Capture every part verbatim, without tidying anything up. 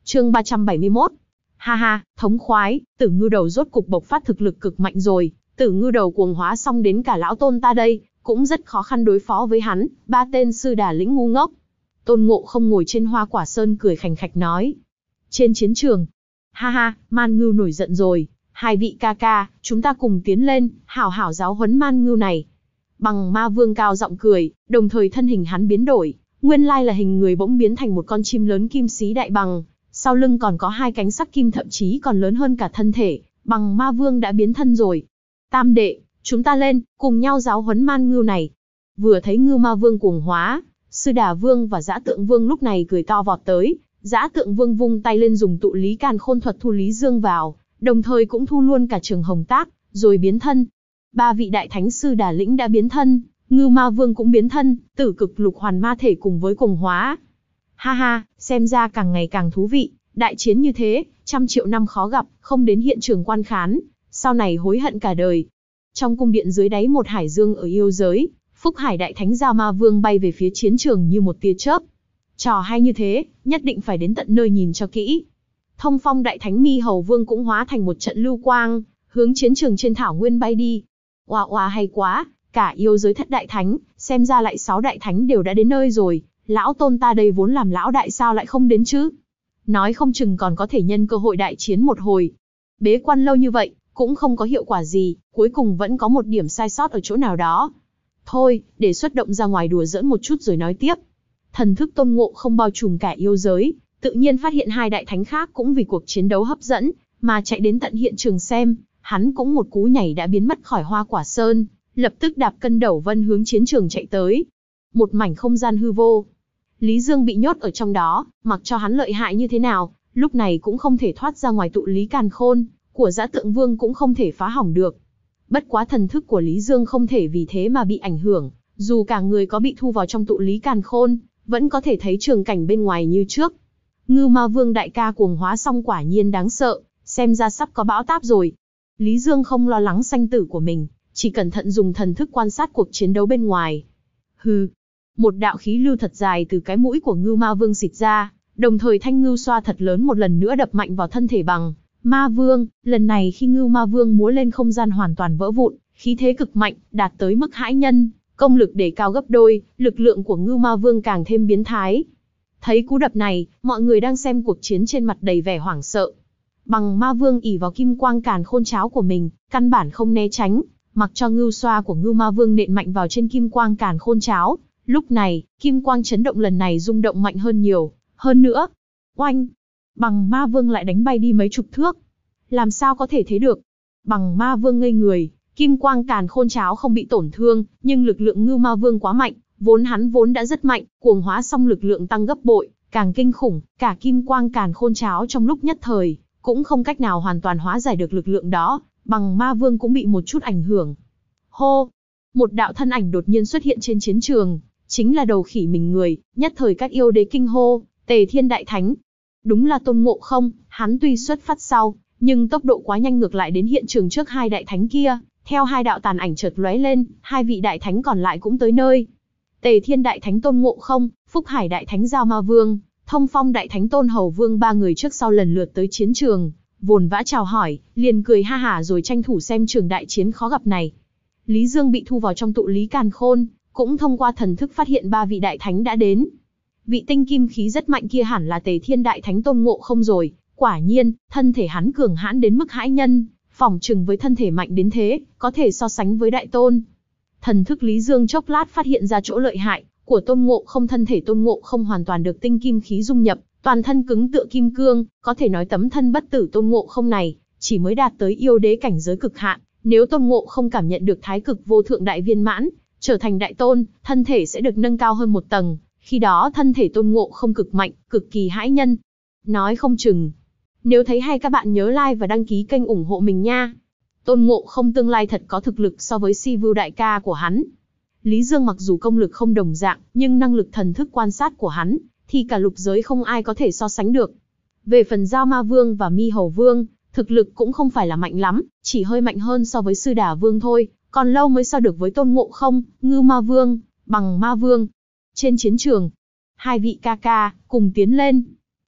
Chương ba trăm bảy mươi mốt. Ha ha, thống khoái, Tử Ngưu Đầu rốt cục bộc phát thực lực cực mạnh rồi, Tử Ngưu Đầu cuồng hóa xong đến cả lão tôn ta đây, cũng rất khó khăn đối phó với hắn, ba tên sư đà lĩnh ngu ngốc. Tôn Ngộ Không ngồi trên Hoa Quả Sơn cười khành khạch nói. Trên chiến trường, ha ha, Man Ngưu nổi giận rồi, hai vị ca ca, chúng ta cùng tiến lên, hảo hảo giáo huấn Man Ngưu này. Bằng Ma Vương cao giọng cười, đồng thời thân hình hắn biến đổi, nguyên lai là hình người bỗng biến thành một con chim lớn kim xí đại bằng, sau lưng còn có hai cánh sắc kim thậm chí còn lớn hơn cả thân thể, Bằng Ma Vương đã biến thân rồi. Tam đệ, chúng ta lên, cùng nhau giáo huấn Man Ngưu này. Vừa thấy Ngưu Ma Vương cuồng hóa, Sư Đà Vương và Dã Tượng Vương lúc này cười to vọt tới, Dã Tượng Vương vung tay lên dùng tụ lý càn khôn thuật thu Lý Dương vào, đồng thời cũng thu luôn cả Trường Hồng Tác, rồi biến thân. Ba vị đại thánh sư Đà lĩnh đã biến thân, Ngưu Ma Vương cũng biến thân, Tử Cực Lục Hoàn Ma thể cùng với cuồng hóa. Ha ha, xem ra càng ngày càng thú vị, đại chiến như thế, trăm triệu năm khó gặp, không đến hiện trường quan khán, sau này hối hận cả đời. Trong cung điện dưới đáy một hải dương ở yêu giới, Phúc Hải Đại Thánh giao Ma Vương bay về phía chiến trường như một tia chớp. Trò hay như thế, nhất định phải đến tận nơi nhìn cho kỹ. Thông Phong Đại Thánh Mi Hầu Vương cũng hóa thành một trận lưu quang, hướng chiến trường trên thảo nguyên bay đi. Oa oa hay quá, cả yêu giới thất đại thánh, xem ra lại sáu đại thánh đều đã đến nơi rồi, lão tôn ta đây vốn làm lão đại sao lại không đến chứ? Nói không chừng còn có thể nhân cơ hội đại chiến một hồi. Bế quan lâu như vậy, cũng không có hiệu quả gì, cuối cùng vẫn có một điểm sai sót ở chỗ nào đó. Thôi, để xuất động ra ngoài đùa giỡn một chút rồi nói tiếp. Thần thức Tôn Ngộ Không bao trùm cả yêu giới, tự nhiên phát hiện hai đại thánh khác cũng vì cuộc chiến đấu hấp dẫn, mà chạy đến tận hiện trường xem, hắn cũng một cú nhảy đã biến mất khỏi Hoa Quả Sơn, lập tức đạp cân đẩu vân hướng chiến trường chạy tới. Một mảnh không gian hư vô. Lý Dương bị nhốt ở trong đó, mặc cho hắn lợi hại như thế nào, lúc này cũng không thể thoát ra ngoài tụ lý càn khôn, của Dã Tượng Vương cũng không thể phá hỏng được. Bất quá thần thức của Lý Dương không thể vì thế mà bị ảnh hưởng, dù cả người có bị thu vào trong tụ lý càn khôn, vẫn có thể thấy trường cảnh bên ngoài như trước. Ngưu Ma Vương đại ca cuồng hóa xong quả nhiên đáng sợ, xem ra sắp có bão táp rồi. Lý Dương không lo lắng sanh tử của mình, chỉ cẩn thận dùng thần thức quan sát cuộc chiến đấu bên ngoài. Hừ, một đạo khí lưu thật dài từ cái mũi của Ngưu Ma Vương xịt ra, đồng thời thanh ngưu xoa thật lớn một lần nữa đập mạnh vào thân thể Bằng Ma Vương. Lần này khi Ngưu Ma Vương múa lên, không gian hoàn toàn vỡ vụn, khí thế cực mạnh, đạt tới mức hãi nhân, công lực đề cao gấp đôi, lực lượng của Ngưu Ma Vương càng thêm biến thái. Thấy cú đập này, mọi người đang xem cuộc chiến trên mặt đầy vẻ hoảng sợ. Bằng Ma Vương ỷ vào kim quang càn khôn cháo của mình, căn bản không né tránh, mặc cho ngưu xoa của Ngưu Ma Vương nện mạnh vào trên kim quang càn khôn cháo. Lúc này, kim quang chấn động lần này rung động mạnh hơn nhiều, hơn nữa. Oanh! Bằng Ma Vương lại đánh bay đi mấy chục thước. Làm sao có thể thế được? Bằng Ma Vương ngây người, kim quang càn khôn cháo không bị tổn thương, nhưng lực lượng Ngưu Ma Vương quá mạnh, vốn hắn vốn đã rất mạnh, cuồng hóa xong lực lượng tăng gấp bội, càng kinh khủng, cả kim quang càn khôn cháo trong lúc nhất thời, cũng không cách nào hoàn toàn hóa giải được lực lượng đó, Bằng Ma Vương cũng bị một chút ảnh hưởng. Hô! Một đạo thân ảnh đột nhiên xuất hiện trên chiến trường, chính là đầu khỉ mình người, nhất thời các yêu đế kinh hô, Tề Thiên Đại Thánh. Đúng là Tôn Ngộ Không, hắn tuy xuất phát sau, nhưng tốc độ quá nhanh ngược lại đến hiện trường trước hai đại thánh kia, theo hai đạo tàn ảnh chợt lóe lên, hai vị đại thánh còn lại cũng tới nơi. Tề Thiên Đại Thánh Tôn Ngộ Không, Phúc Hải Đại Thánh Giao Ma Vương, Thông Phong Đại Thánh Tôn Hầu Vương ba người trước sau lần lượt tới chiến trường, vồn vã chào hỏi, liền cười ha hả rồi tranh thủ xem trường đại chiến khó gặp này. Lý Dương bị thu vào trong tụ lý càn khôn, cũng thông qua thần thức phát hiện ba vị đại thánh đã đến. Vị tinh kim khí rất mạnh kia hẳn là Tề Thiên Đại Thánh Tôn Ngộ Không rồi, quả nhiên, thân thể hắn cường hãn đến mức hãi nhân, phỏng chừng với thân thể mạnh đến thế, có thể so sánh với đại tôn. Thần thức Lý Dương chốc lát phát hiện ra chỗ lợi hại của Tôn Ngộ Không, thân thể Tôn Ngộ Không hoàn toàn được tinh kim khí dung nhập, toàn thân cứng tựa kim cương, có thể nói tấm thân bất tử Tôn Ngộ Không này chỉ mới đạt tới yêu đế cảnh giới cực hạn, nếu Tôn Ngộ Không cảm nhận được thái cực vô thượng đại viên mãn, trở thành đại tôn, thân thể sẽ được nâng cao hơn một tầng, khi đó thân thể Tôn Ngộ Không cực mạnh, cực kỳ hãi nhân. Nói không chừng. Nếu thấy hay các bạn nhớ like và đăng ký kênh ủng hộ mình nha. Tôn Ngộ Không tương lai thật có thực lực so với Si Vưu đại ca của hắn. Lý Dương mặc dù công lực không đồng dạng, nhưng năng lực thần thức quan sát của hắn, thì cả lục giới không ai có thể so sánh được. Về phần Giao Ma Vương và Mi Hầu Vương, thực lực cũng không phải là mạnh lắm, chỉ hơi mạnh hơn so với Sư Đà Vương thôi, còn lâu mới so được với Tôn Ngộ Không, Ngưu Ma Vương, Bằng Ma Vương. Trên chiến trường, hai vị ca ca, cùng tiến lên.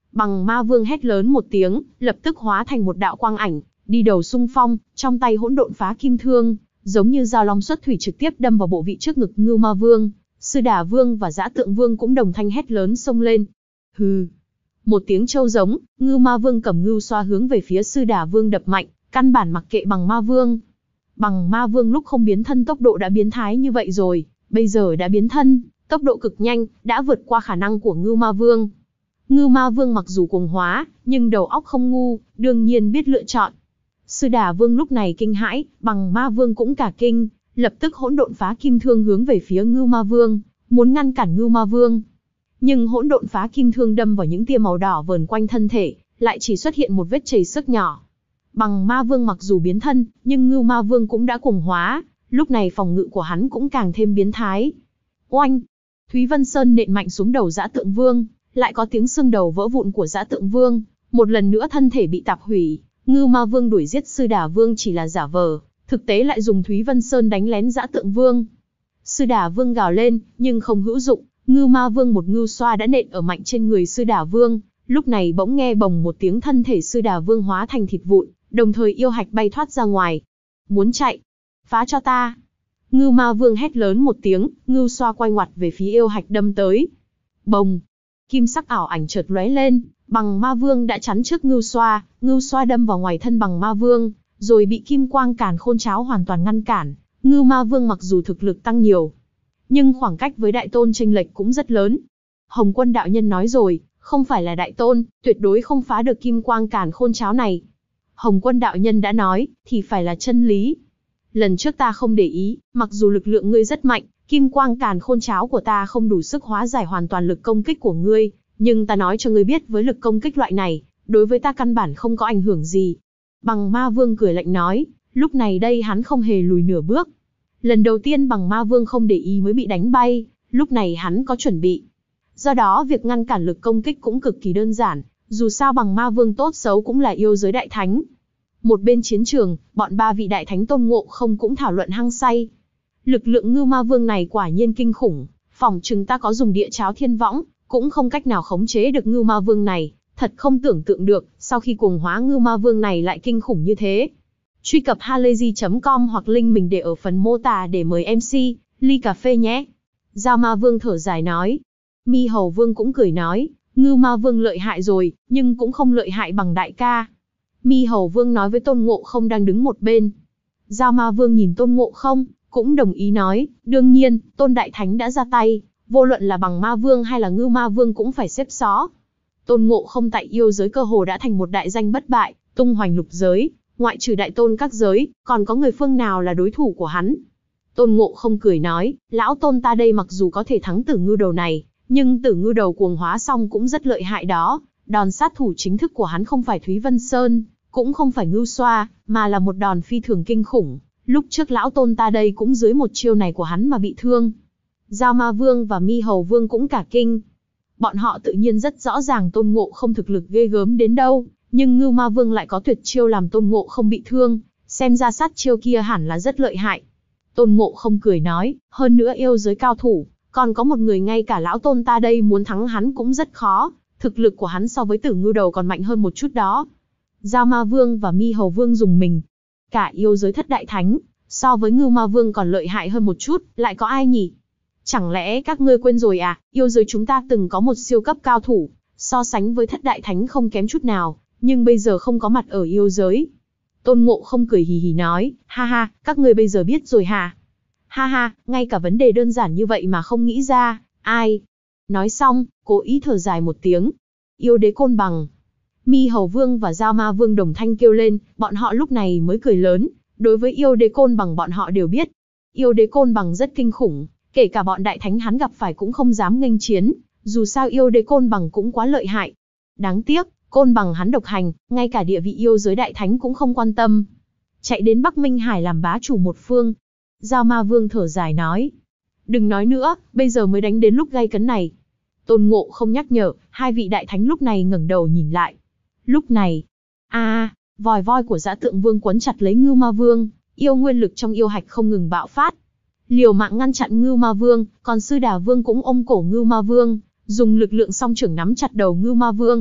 Bằng ma vương hét lớn một tiếng, lập tức hóa thành một đạo quang ảnh, đi đầu xung phong, trong tay hỗn độn phá kim thương, giống như dao long xuất thủy trực tiếp đâm vào bộ vị trước ngực Ngưu Ma Vương. Sư Đà Vương và Dã Tượng Vương cũng đồng thanh hét lớn xông lên. Hừ. Một tiếng trâu giống, Ngưu Ma Vương cầm ngưu xoa hướng về phía Sư Đà Vương đập mạnh, căn bản mặc kệ Bằng Ma Vương. Bằng Ma Vương lúc không biến thân tốc độ đã biến thái như vậy rồi, bây giờ đã biến thân, tốc độ cực nhanh, đã vượt qua khả năng của Ngưu Ma Vương. Ngưu Ma Vương mặc dù cuồng hóa, nhưng đầu óc không ngu, đương nhiên biết lựa chọn. Sư Đà Vương lúc này kinh hãi, Bằng Ma Vương cũng cả kinh, lập tức hỗn độn phá kim thương hướng về phía Ngưu Ma Vương, muốn ngăn cản Ngưu Ma Vương. Nhưng hỗn độn phá kim thương đâm vào những tia màu đỏ vờn quanh thân thể, lại chỉ xuất hiện một vết chảy xước nhỏ. Bằng Ma Vương mặc dù biến thân, nhưng Ngưu Ma Vương cũng đã cuồng hóa, lúc này phòng ngự của hắn cũng càng thêm biến thái. Oanh! Thúy Vân Sơn nện mạnh xuống đầu Dã Tượng Vương, lại có tiếng xương đầu vỡ vụn của Dã Tượng Vương, một lần nữa thân thể bị tạp hủy. Ngưu Ma Vương đuổi giết Sư Đà Vương chỉ là giả vờ, thực tế lại dùng Thúy Vân Sơn đánh lén Dã Tượng Vương. Sư Đà Vương gào lên, nhưng không hữu dụng, Ngưu Ma Vương một ngưu xoa đã nện ở mạnh trên người Sư Đà Vương, lúc này bỗng nghe bồng một tiếng thân thể Sư Đà Vương hóa thành thịt vụn, đồng thời yêu hạch bay thoát ra ngoài. Muốn chạy? Phá cho ta! Ngưu Ma Vương hét lớn một tiếng, ngưu xoa quay ngoặt về phía yêu hạch đâm tới. Bồng! Kim sắc ảo ảnh chợt lóe lên, Bằng Ma Vương đã chắn trước ngưu xoa, ngưu xoa đâm vào ngoài thân Bằng Ma Vương, rồi bị kim quang càn khôn cháo hoàn toàn ngăn cản. Ngưu Ma Vương mặc dù thực lực tăng nhiều, nhưng khoảng cách với đại tôn chênh lệch cũng rất lớn. Hồng Quân đạo nhân nói rồi, không phải là đại tôn, tuyệt đối không phá được kim quang càn khôn cháo này. Hồng Quân đạo nhân đã nói, thì phải là chân lý. Lần trước ta không để ý, mặc dù lực lượng ngươi rất mạnh, kim quang càn khôn cháo của ta không đủ sức hóa giải hoàn toàn lực công kích của ngươi, nhưng ta nói cho ngươi biết với lực công kích loại này, đối với ta căn bản không có ảnh hưởng gì. Bằng Ma Vương cười lạnh nói, lúc này đây hắn không hề lùi nửa bước. Lần đầu tiên Bằng Ma Vương không để ý mới bị đánh bay, lúc này hắn có chuẩn bị. Do đó việc ngăn cản lực công kích cũng cực kỳ đơn giản, dù sao Bằng Ma Vương tốt xấu cũng là yêu giới đại thánh. Một bên chiến trường, bọn ba vị đại thánh Tôn Ngộ Không cũng thảo luận hăng say. Lực lượng Ngưu Ma Vương này quả nhiên kinh khủng, phỏng chừng ta có dùng địa cháo thiên võng, cũng không cách nào khống chế được Ngưu Ma Vương này, thật không tưởng tượng được, sau khi cuồng hóa Ngưu Ma Vương này lại kinh khủng như thế. Truy cập halayzi chấm com hoặc link mình để ở phần mô tả để mời em xê, ly cà phê nhé. Giao Ma Vương thở dài nói. Mi Hầu Vương cũng cười nói, Ngưu Ma Vương lợi hại rồi, nhưng cũng không lợi hại bằng đại ca. Mi Hầu Vương nói với Tôn Ngộ Không đang đứng một bên. Giao Ma Vương nhìn Tôn Ngộ Không, cũng đồng ý nói, đương nhiên, Tôn Đại Thánh đã ra tay, vô luận là Bằng Ma Vương hay là Ngưu Ma Vương cũng phải xếp xó. Tôn Ngộ Không tại yêu giới cơ hồ đã thành một đại danh bất bại, tung hoành lục giới, ngoại trừ đại tôn các giới, còn có người phương nào là đối thủ của hắn. Tôn Ngộ Không cười nói, lão Tôn ta đây mặc dù có thể thắng Tử Ngưu Đầu này, nhưng Tử Ngưu Đầu cuồng hóa xong cũng rất lợi hại đó. Đòn sát thủ chính thức của hắn không phải Thúy Vân Sơn, cũng không phải ngưu xoa, mà là một đòn phi thường kinh khủng. Lúc trước lão Tôn ta đây cũng dưới một chiêu này của hắn mà bị thương. Giao Ma Vương và Mi Hầu Vương cũng cả kinh. Bọn họ tự nhiên rất rõ ràng Tôn Ngộ Không thực lực ghê gớm đến đâu, nhưng Ngưu Ma Vương lại có tuyệt chiêu làm Tôn Ngộ Không bị thương, xem ra sát chiêu kia hẳn là rất lợi hại. Tôn Ngộ Không cười nói, hơn nữa yêu giới cao thủ, còn có một người ngay cả lão Tôn ta đây muốn thắng hắn cũng rất khó, thực lực của hắn so với Tử Ngưu Đầu còn mạnh hơn một chút đó. Giao Ma Vương và Mi Hầu Vương dùng mình. Cả yêu giới thất đại thánh, so với Ngưu Ma Vương còn lợi hại hơn một chút, lại có ai nhỉ? Chẳng lẽ các ngươi quên rồi à, yêu giới chúng ta từng có một siêu cấp cao thủ, so sánh với thất đại thánh không kém chút nào, nhưng bây giờ không có mặt ở yêu giới. Tôn Ngộ Không cười hì hì nói, ha ha, các ngươi bây giờ biết rồi hả? Ha ha, ngay cả vấn đề đơn giản như vậy mà không nghĩ ra, ai? Nói xong, cố ý thở dài một tiếng. Yêu đế Côn Bằng. Mi Hầu Vương và Giao Ma Vương đồng thanh kêu lên, bọn họ lúc này mới cười lớn. Đối với yêu đế Côn Bằng bọn họ đều biết. Yêu đế Côn Bằng rất kinh khủng, kể cả bọn đại thánh hắn gặp phải cũng không dám nghênh chiến, dù sao yêu đế Côn Bằng cũng quá lợi hại. Đáng tiếc, Côn Bằng hắn độc hành, ngay cả địa vị yêu giới đại thánh cũng không quan tâm. Chạy đến Bắc Minh Hải làm bá chủ một phương. Giao Ma Vương thở dài nói. Đừng nói nữa, bây giờ mới đánh đến lúc gay cấn này. Tôn Ngộ Không nhắc nhở, hai vị đại thánh lúc này ngẩng đầu nhìn lại. Lúc này, a à, vòi voi của Dã Tượng Vương quấn chặt lấy Ngưu Ma Vương, yêu nguyên lực trong yêu hạch không ngừng bạo phát. Liều mạng ngăn chặn Ngưu Ma Vương, còn Sư Đà Vương cũng ôm cổ Ngưu Ma Vương, dùng lực lượng song trưởng nắm chặt đầu Ngưu Ma Vương.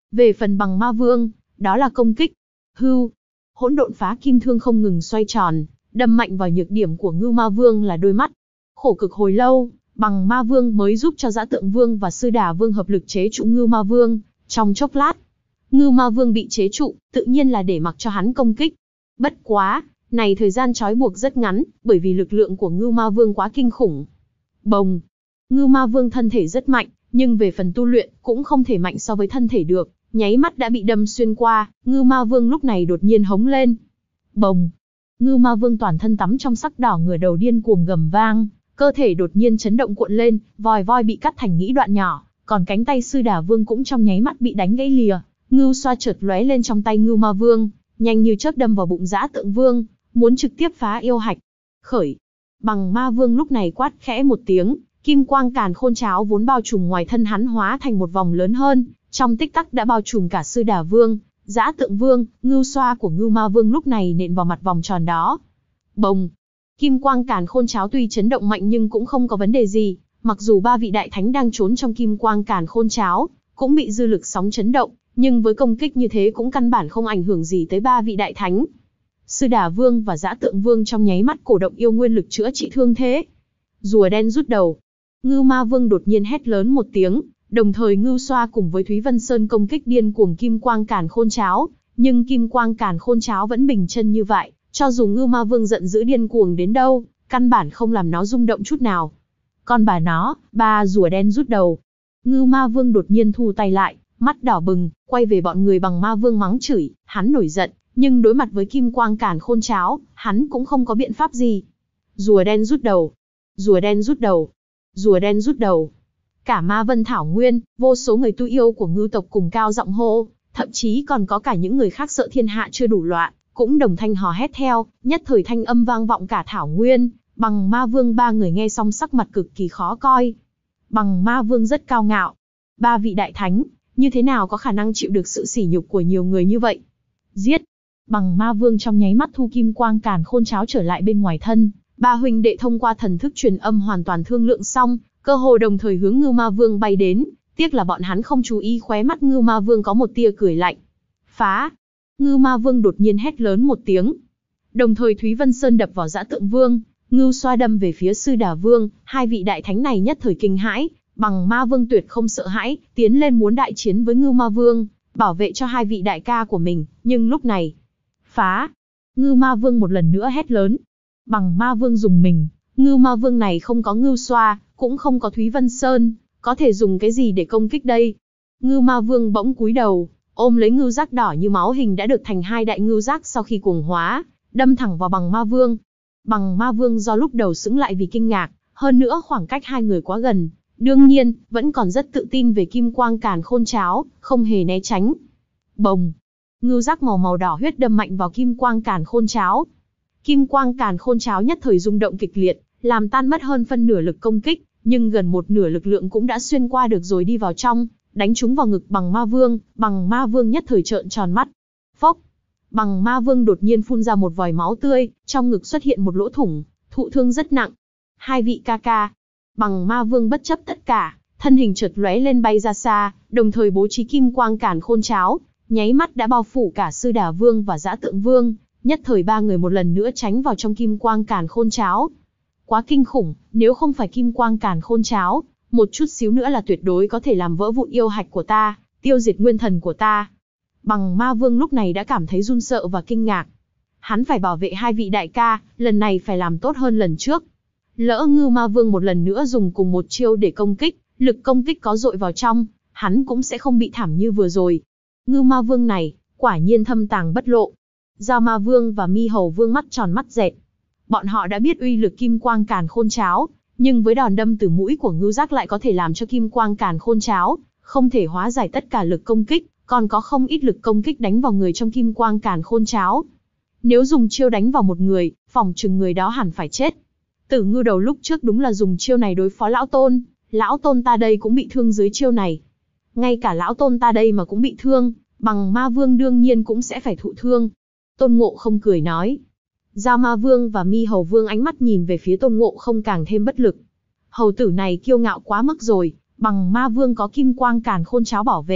Về phần bằng ma vương, đó là công kích. Hưu, hỗn độn phá kim thương không ngừng xoay tròn, đâm mạnh vào nhược điểm của Ngưu Ma Vương là đôi mắt. Khổ cực hồi lâu, bằng ma vương mới giúp cho Dã Tượng Vương và Sư Đà Vương hợp lực chế trụ Ngưu Ma Vương. Trong chốc lát, Ngưu Ma Vương bị chế trụ, tự nhiên là để mặc cho hắn công kích. Bất quá, này thời gian trói buộc rất ngắn, bởi vì lực lượng của Ngưu Ma Vương quá kinh khủng. Bồng! Ngưu Ma Vương thân thể rất mạnh, nhưng về phần tu luyện cũng không thể mạnh so với thân thể được, nháy mắt đã bị đâm xuyên qua. Ngưu Ma Vương lúc này đột nhiên hống lên. Bồng! Ngưu Ma Vương toàn thân tắm trong sắc đỏ, ngửa đầu điên cuồng gầm vang, cơ thể đột nhiên chấn động cuộn lên, vòi voi bị cắt thành nghĩ đoạn nhỏ, còn cánh tay Sư Đà Vương cũng trong nháy mắt bị đánh gãy lìa. Ngưu xoa chợt lóe lên trong tay Ngưu Ma Vương, nhanh như chớp đâm vào bụng Dã Tượng Vương, muốn trực tiếp phá yêu hạch. Khởi! Bằng Ma Vương lúc này quát khẽ một tiếng, kim quang càn khôn cháo vốn bao trùm ngoài thân hắn hóa thành một vòng lớn hơn, trong tích tắc đã bao trùm cả Sư Đà Vương, Dã Tượng Vương. Ngưu xoa của Ngưu Ma Vương lúc này nện vào mặt vòng tròn đó. Bồng! Kim quang càn khôn cháo tuy chấn động mạnh nhưng cũng không có vấn đề gì, mặc dù ba vị đại thánh đang trốn trong kim quang càn khôn cháo, cũng bị dư lực sóng chấn động, nhưng với công kích như thế cũng căn bản không ảnh hưởng gì tới ba vị đại thánh. Sư Đà Vương và Dã Tượng Vương trong nháy mắt cổ động yêu nguyên lực chữa trị thương thế. Rùa đen rút đầu. Ngưu Ma Vương đột nhiên hét lớn một tiếng, đồng thời Ngưu xoa cùng với Thúy Vân Sơn công kích điên cuồng kim quang càn khôn cháo, nhưng kim quang càn khôn cháo vẫn bình chân như vậy, cho dù Ngưu Ma Vương giận dữ điên cuồng đến đâu, căn bản không làm nó rung động chút nào. Con bà nó, ba rùa đen rút đầu. Ngưu Ma Vương đột nhiên thu tay lại, mắt đỏ bừng, quay về bọn người bằng Ma Vương mắng chửi. Hắn nổi giận, nhưng đối mặt với kim quang càn khôn cháo, hắn cũng không có biện pháp gì. Rùa đen rút đầu, rùa đen rút đầu, rùa đen rút đầu. Cả Ma Vân Thảo Nguyên, vô số người tu yêu của Ngưu tộc cùng cao giọng hô, thậm chí còn có cả những người khác sợ thiên hạ chưa đủ loạn, cũng đồng thanh hò hét theo, nhất thời thanh âm vang vọng cả Thảo Nguyên. Bằng Ma Vương ba người nghe xong sắc mặt cực kỳ khó coi. Bằng Ma Vương rất cao ngạo. Ba vị đại thánh, như thế nào có khả năng chịu được sự sỉ nhục của nhiều người như vậy? Giết! Bằng Ma Vương trong nháy mắt thu kim quang càn khôn cháo trở lại bên ngoài thân. Ba huynh đệ thông qua thần thức truyền âm hoàn toàn thương lượng xong, cơ hồ đồng thời hướng Ngưu Ma Vương bay đến. Tiếc là bọn hắn không chú ý khóe mắt Ngưu Ma Vương có một tia cười lạnh. Phá! Ngưu Ma Vương đột nhiên hét lớn một tiếng. Đồng thời Thúy Vân Sơn đập vào Dã Tượng Vương, Ngưu xoa đâm về phía Sư Đà Vương. Hai vị đại thánh này nhất thời kinh hãi, Bằng Ma Vương tuyệt không sợ hãi, tiến lên muốn đại chiến với Ngưu Ma Vương, bảo vệ cho hai vị đại ca của mình. Nhưng lúc này, phá! Ngưu Ma Vương một lần nữa hét lớn. Bằng Ma Vương dùng mình, Ngưu Ma Vương này không có Ngưu xoa, cũng không có Thúy Vân Sơn, có thể dùng cái gì để công kích đây? Ngưu Ma Vương bỗng cúi đầu, ôm lấy ngưu giác đỏ như máu hình đã được thành hai đại ngưu giác sau khi cuồng hóa, đâm thẳng vào Bằng Ma Vương. Bằng Ma Vương do lúc đầu sững lại vì kinh ngạc, hơn nữa khoảng cách hai người quá gần, đương nhiên vẫn còn rất tự tin về kim quang càn khôn cháo, không hề né tránh. Bồng! Ngưu giác màu màu đỏ huyết đâm mạnh vào kim quang càn khôn cháo. Kim quang càn khôn cháo nhất thời rung động kịch liệt, làm tan mất hơn phân nửa lực công kích, nhưng gần một nửa lực lượng cũng đã xuyên qua được rồi đi vào trong, đánh trúng vào ngực Bằng Ma Vương. Bằng Ma Vương nhất thời trợn tròn mắt. Phốc! Bằng Ma Vương đột nhiên phun ra một vòi máu tươi, trong ngực xuất hiện một lỗ thủng, thụ thương rất nặng. Hai vị ca ca. Bằng Ma Vương bất chấp tất cả, thân hình chợt lóe lên bay ra xa, đồng thời bố trí kim quang càn khôn cháo, nháy mắt đã bao phủ cả Sư Đà Vương và Dã Tượng Vương. Nhất thời ba người một lần nữa tránh vào trong kim quang càn khôn cháo. Quá kinh khủng, nếu không phải kim quang càn khôn cháo, một chút xíu nữa là tuyệt đối có thể làm vỡ vụn yêu hạch của ta, tiêu diệt nguyên thần của ta. Bằng Ma Vương lúc này đã cảm thấy run sợ và kinh ngạc. Hắn phải bảo vệ hai vị đại ca, lần này phải làm tốt hơn lần trước. Lỡ Ngưu Ma Vương một lần nữa dùng cùng một chiêu để công kích, lực công kích có dội vào trong, hắn cũng sẽ không bị thảm như vừa rồi. Ngưu Ma Vương này, quả nhiên thâm tàng bất lộ. Giao Ma Vương và Mi Hầu Vương mắt tròn mắt dẹt. Bọn họ đã biết uy lực kim quang càn khôn cháo, nhưng với đòn đâm từ mũi của ngưu giác lại có thể làm cho kim quang càn khôn cháo không thể hóa giải tất cả lực công kích, còn có không ít lực công kích đánh vào người trong kim quang càn khôn cháo. Nếu dùng chiêu đánh vào một người, phòng chừng người đó hẳn phải chết. Tử Ngưu Đầu lúc trước đúng là dùng chiêu này đối phó lão tôn, lão tôn ta đây cũng bị thương dưới chiêu này. Ngay cả lão tôn ta đây mà cũng bị thương, Bằng Ma Vương đương nhiên cũng sẽ phải thụ thương. Tôn Ngộ Không cười nói. Giao Ma Vương và Mi Hầu Vương ánh mắt nhìn về phía Tôn Ngộ Không càng thêm bất lực. Hầu tử này kiêu ngạo quá mức rồi, Bằng Ma Vương có kim quang càn khôn cháo bảo vệ,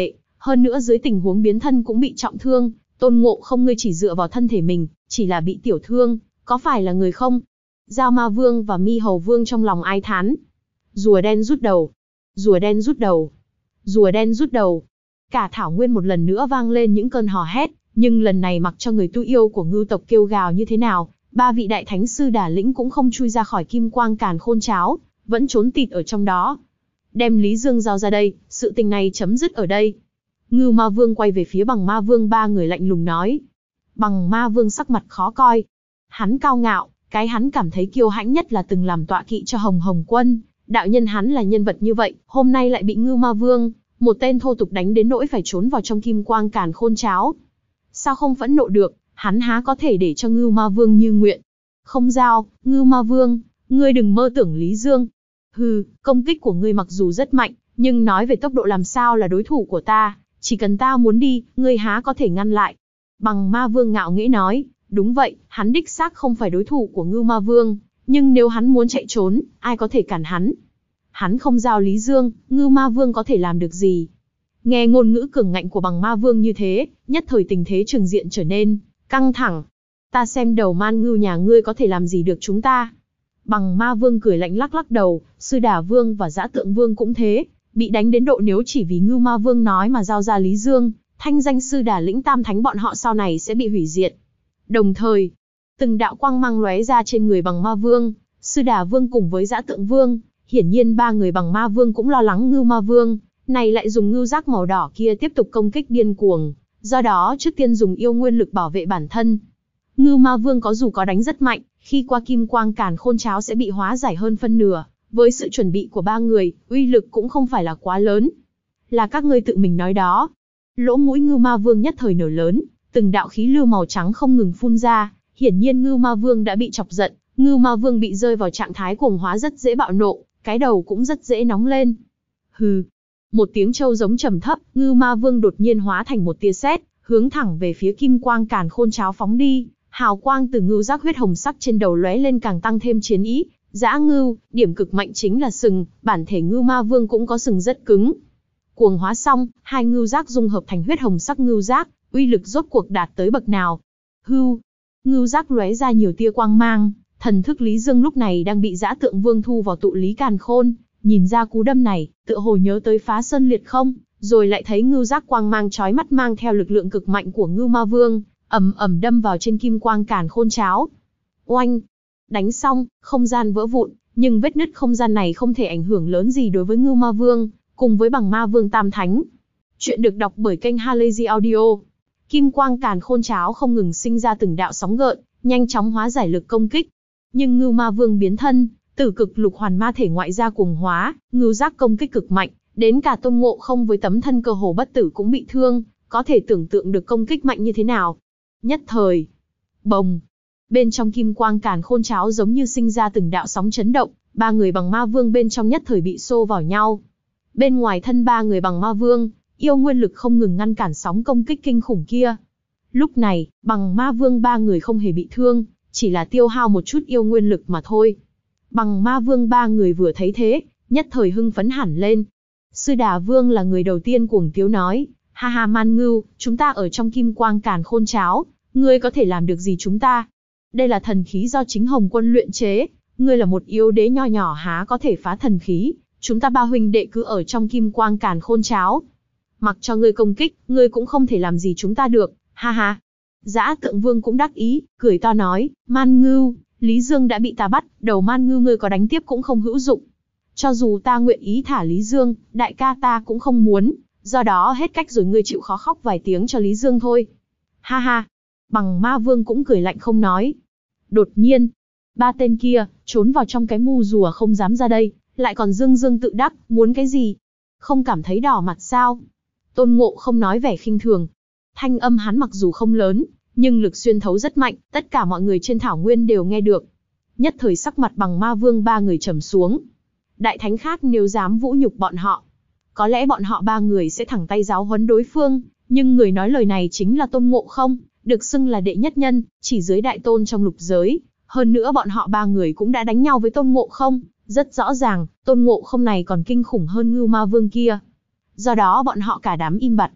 Hơn nữa dưới tình huống biến thân cũng bị trọng thương, Tôn Ngộ Không ngươi chỉ dựa vào thân thể mình, chỉ là bị tiểu thương, có phải là người không? Giao Ma Vương và Mi Hầu Vương trong lòng ai thán. Rùa đen rút đầu, rùa đen rút đầu, rùa đen rút đầu. Cả thảo nguyên một lần nữa vang lên những cơn hò hét, nhưng lần này mặc cho người tu yêu của ngưu tộc kêu gào như thế nào, ba vị đại thánh sư đả lĩnh cũng không chui ra khỏi kim quang càn khôn cháo, vẫn trốn tịt ở trong đó. Đem Lý Dương giao ra đây, sự tình này chấm dứt ở đây. Ngưu Ma Vương quay về phía Bằng Ma Vương ba người lạnh lùng nói. Bằng Ma Vương sắc mặt khó coi. Hắn cao ngạo, cái hắn cảm thấy kiêu hãnh nhất là từng làm tọa kỵ cho Hồng Hồng Quân. Đạo nhân hắn là nhân vật như vậy, hôm nay lại bị Ngưu Ma Vương, một tên thô tục đánh đến nỗi phải trốn vào trong kim quang càn khôn cháo. Sao không phẫn nộ được, hắn há có thể để cho Ngưu Ma Vương như nguyện. Không giao, Ngưu Ma Vương, ngươi đừng mơ tưởng Lý Dương. Hừ, công kích của ngươi mặc dù rất mạnh, nhưng nói về tốc độ làm sao là đối thủ của ta, chỉ cần ta muốn đi, ngươi há có thể ngăn lại. Bằng Ma Vương ngạo nghễ nói, đúng vậy, hắn đích xác không phải đối thủ của Ngưu Ma Vương, nhưng nếu hắn muốn chạy trốn, ai có thể cản hắn? Hắn không giao Lý Dương, Ngưu Ma Vương có thể làm được gì? Nghe ngôn ngữ cường ngạnh của Bằng Ma Vương như thế, nhất thời tình thế trường diện trở nên căng thẳng. Ta xem đầu man ngưu nhà ngươi có thể làm gì được chúng ta? Bằng Ma Vương cười lạnh lắc lắc đầu, Sư Đà Vương và Dã Tượng Vương cũng thế, bị đánh đến độ nếu chỉ vì Ngưu Ma Vương nói mà giao ra Lý Dương, thanh danh Sư Đà lĩnh tam thánh bọn họ sau này sẽ bị hủy diệt. Đồng thời, từng đạo quang mang lóe ra trên người Bằng Ma Vương, Sư Đà Vương cùng với Dã Tượng Vương, hiển nhiên ba người Bằng Ma Vương cũng lo lắng Ngưu Ma Vương, này lại dùng ngưu giác màu đỏ kia tiếp tục công kích điên cuồng, do đó trước tiên dùng yêu nguyên lực bảo vệ bản thân. Ngưu Ma Vương có dù có đánh rất mạnh, khi qua kim quang càn khôn cháo sẽ bị hóa giải hơn phân nửa, với sự chuẩn bị của ba người, uy lực cũng không phải là quá lớn. Là các ngươi tự mình nói đó. Lỗ mũi Ngưu Ma Vương nhất thời nở lớn, từng đạo khí lưu màu trắng không ngừng phun ra, hiển nhiên Ngưu Ma Vương đã bị chọc giận, Ngưu Ma Vương bị rơi vào trạng thái cuồng hóa rất dễ bạo nộ, cái đầu cũng rất dễ nóng lên. Hừ. Một tiếng trâu giống trầm thấp, Ngưu Ma Vương đột nhiên hóa thành một tia sét, hướng thẳng về phía kim quang càn khôn cháo phóng đi. Hào quang từ ngưu giác huyết hồng sắc trên đầu lóe lên càng tăng thêm chiến ý. Dã ngưu, điểm cực mạnh chính là sừng, bản thể Ngưu Ma Vương cũng có sừng rất cứng. Cuồng hóa xong, hai ngưu giác dung hợp thành huyết hồng sắc ngưu giác, uy lực rốt cuộc đạt tới bậc nào? Hưu, ngưu giác lóe ra nhiều tia quang mang, thần thức Lý Dương lúc này đang bị Dã Tượng Vương thu vào tụ lý càn khôn. Nhìn ra cú đâm này, tựa hồ nhớ tới Phá Sơn Liệt Không, rồi lại thấy ngưu giác quang mang chói mắt mang theo lực lượng cực mạnh của Ngưu Ma Vương, ầm ầm đâm vào trên kim quang càn khôn cháo. Oanh! Đánh xong, không gian vỡ vụn, nhưng vết nứt không gian này không thể ảnh hưởng lớn gì đối với Ngưu Ma Vương, cùng với Bằng Ma Vương Tam Thánh. Chuyện được đọc bởi kênh Halazy Audio. Kim quang càn khôn cháo không ngừng sinh ra từng đạo sóng gợn, nhanh chóng hóa giải lực công kích. Nhưng Ngưu Ma Vương biến thân, Tử Cực Lục Hoàn Ma thể ngoại gia cuồng hóa, ngưu giác công kích cực mạnh, đến cả Tôn Ngộ Không với tấm thân cơ hồ bất tử cũng bị thương, có thể tưởng tượng được công kích mạnh như thế nào. Nhất thời, bồng, bên trong kim quang càn khôn cháo giống như sinh ra từng đạo sóng chấn động, ba người Bằng Ma Vương bên trong nhất thời bị xô vào nhau. Bên ngoài thân ba người Bằng Ma Vương, yêu nguyên lực không ngừng ngăn cản sóng công kích kinh khủng kia. Lúc này, Bằng Ma Vương ba người không hề bị thương, chỉ là tiêu hao một chút yêu nguyên lực mà thôi. Bằng Ma Vương ba người vừa thấy thế, nhất thời hưng phấn hẳn lên. Sư Đà Vương là người đầu tiên cuồng tiếu nói, ha ha Man Ngưu, chúng ta ở trong kim quang càn khôn cháo, ngươi có thể làm được gì chúng ta? Đây là thần khí do chính Hồng Quân luyện chế, ngươi là một yếu đế nho nhỏ há có thể phá thần khí, chúng ta ba huynh đệ cứ ở trong kim quang càn khôn cháo. Mặc cho ngươi công kích, ngươi cũng không thể làm gì chúng ta được, ha ha. Dã Tượng Vương cũng đắc ý, cười to nói, Man Ngưu, Lý Dương đã bị ta bắt, đầu Man Ngưu ngươi có đánh tiếp cũng không hữu dụng. Cho dù ta nguyện ý thả Lý Dương, đại ca ta cũng không muốn, do đó hết cách rồi ngươi chịu khó khóc vài tiếng cho Lý Dương thôi. Ha ha, Bằng Ma Vương cũng cười lạnh không nói. Đột nhiên, ba tên kia, trốn vào trong cái mu rùa không dám ra đây, lại còn dương dương tự đắc, muốn cái gì? Không cảm thấy đỏ mặt sao? Tôn Ngộ Không nói vẻ khinh thường. Thanh âm hắn mặc dù không lớn, nhưng lực xuyên thấu rất mạnh, tất cả mọi người trên thảo nguyên đều nghe được. Nhất thời sắc mặt Bằng Ma Vương ba người trầm xuống. Đại thánh khác nếu dám vũ nhục bọn họ, có lẽ bọn họ ba người sẽ thẳng tay giáo huấn đối phương, nhưng người nói lời này chính là Tôn Ngộ Không, được xưng là đệ nhất nhân, chỉ dưới đại tôn trong lục giới. Hơn nữa bọn họ ba người cũng đã đánh nhau với Tôn Ngộ Không, rất rõ ràng, Tôn Ngộ Không này còn kinh khủng hơn Ngưu Ma Vương kia. Do đó bọn họ cả đám im bặt.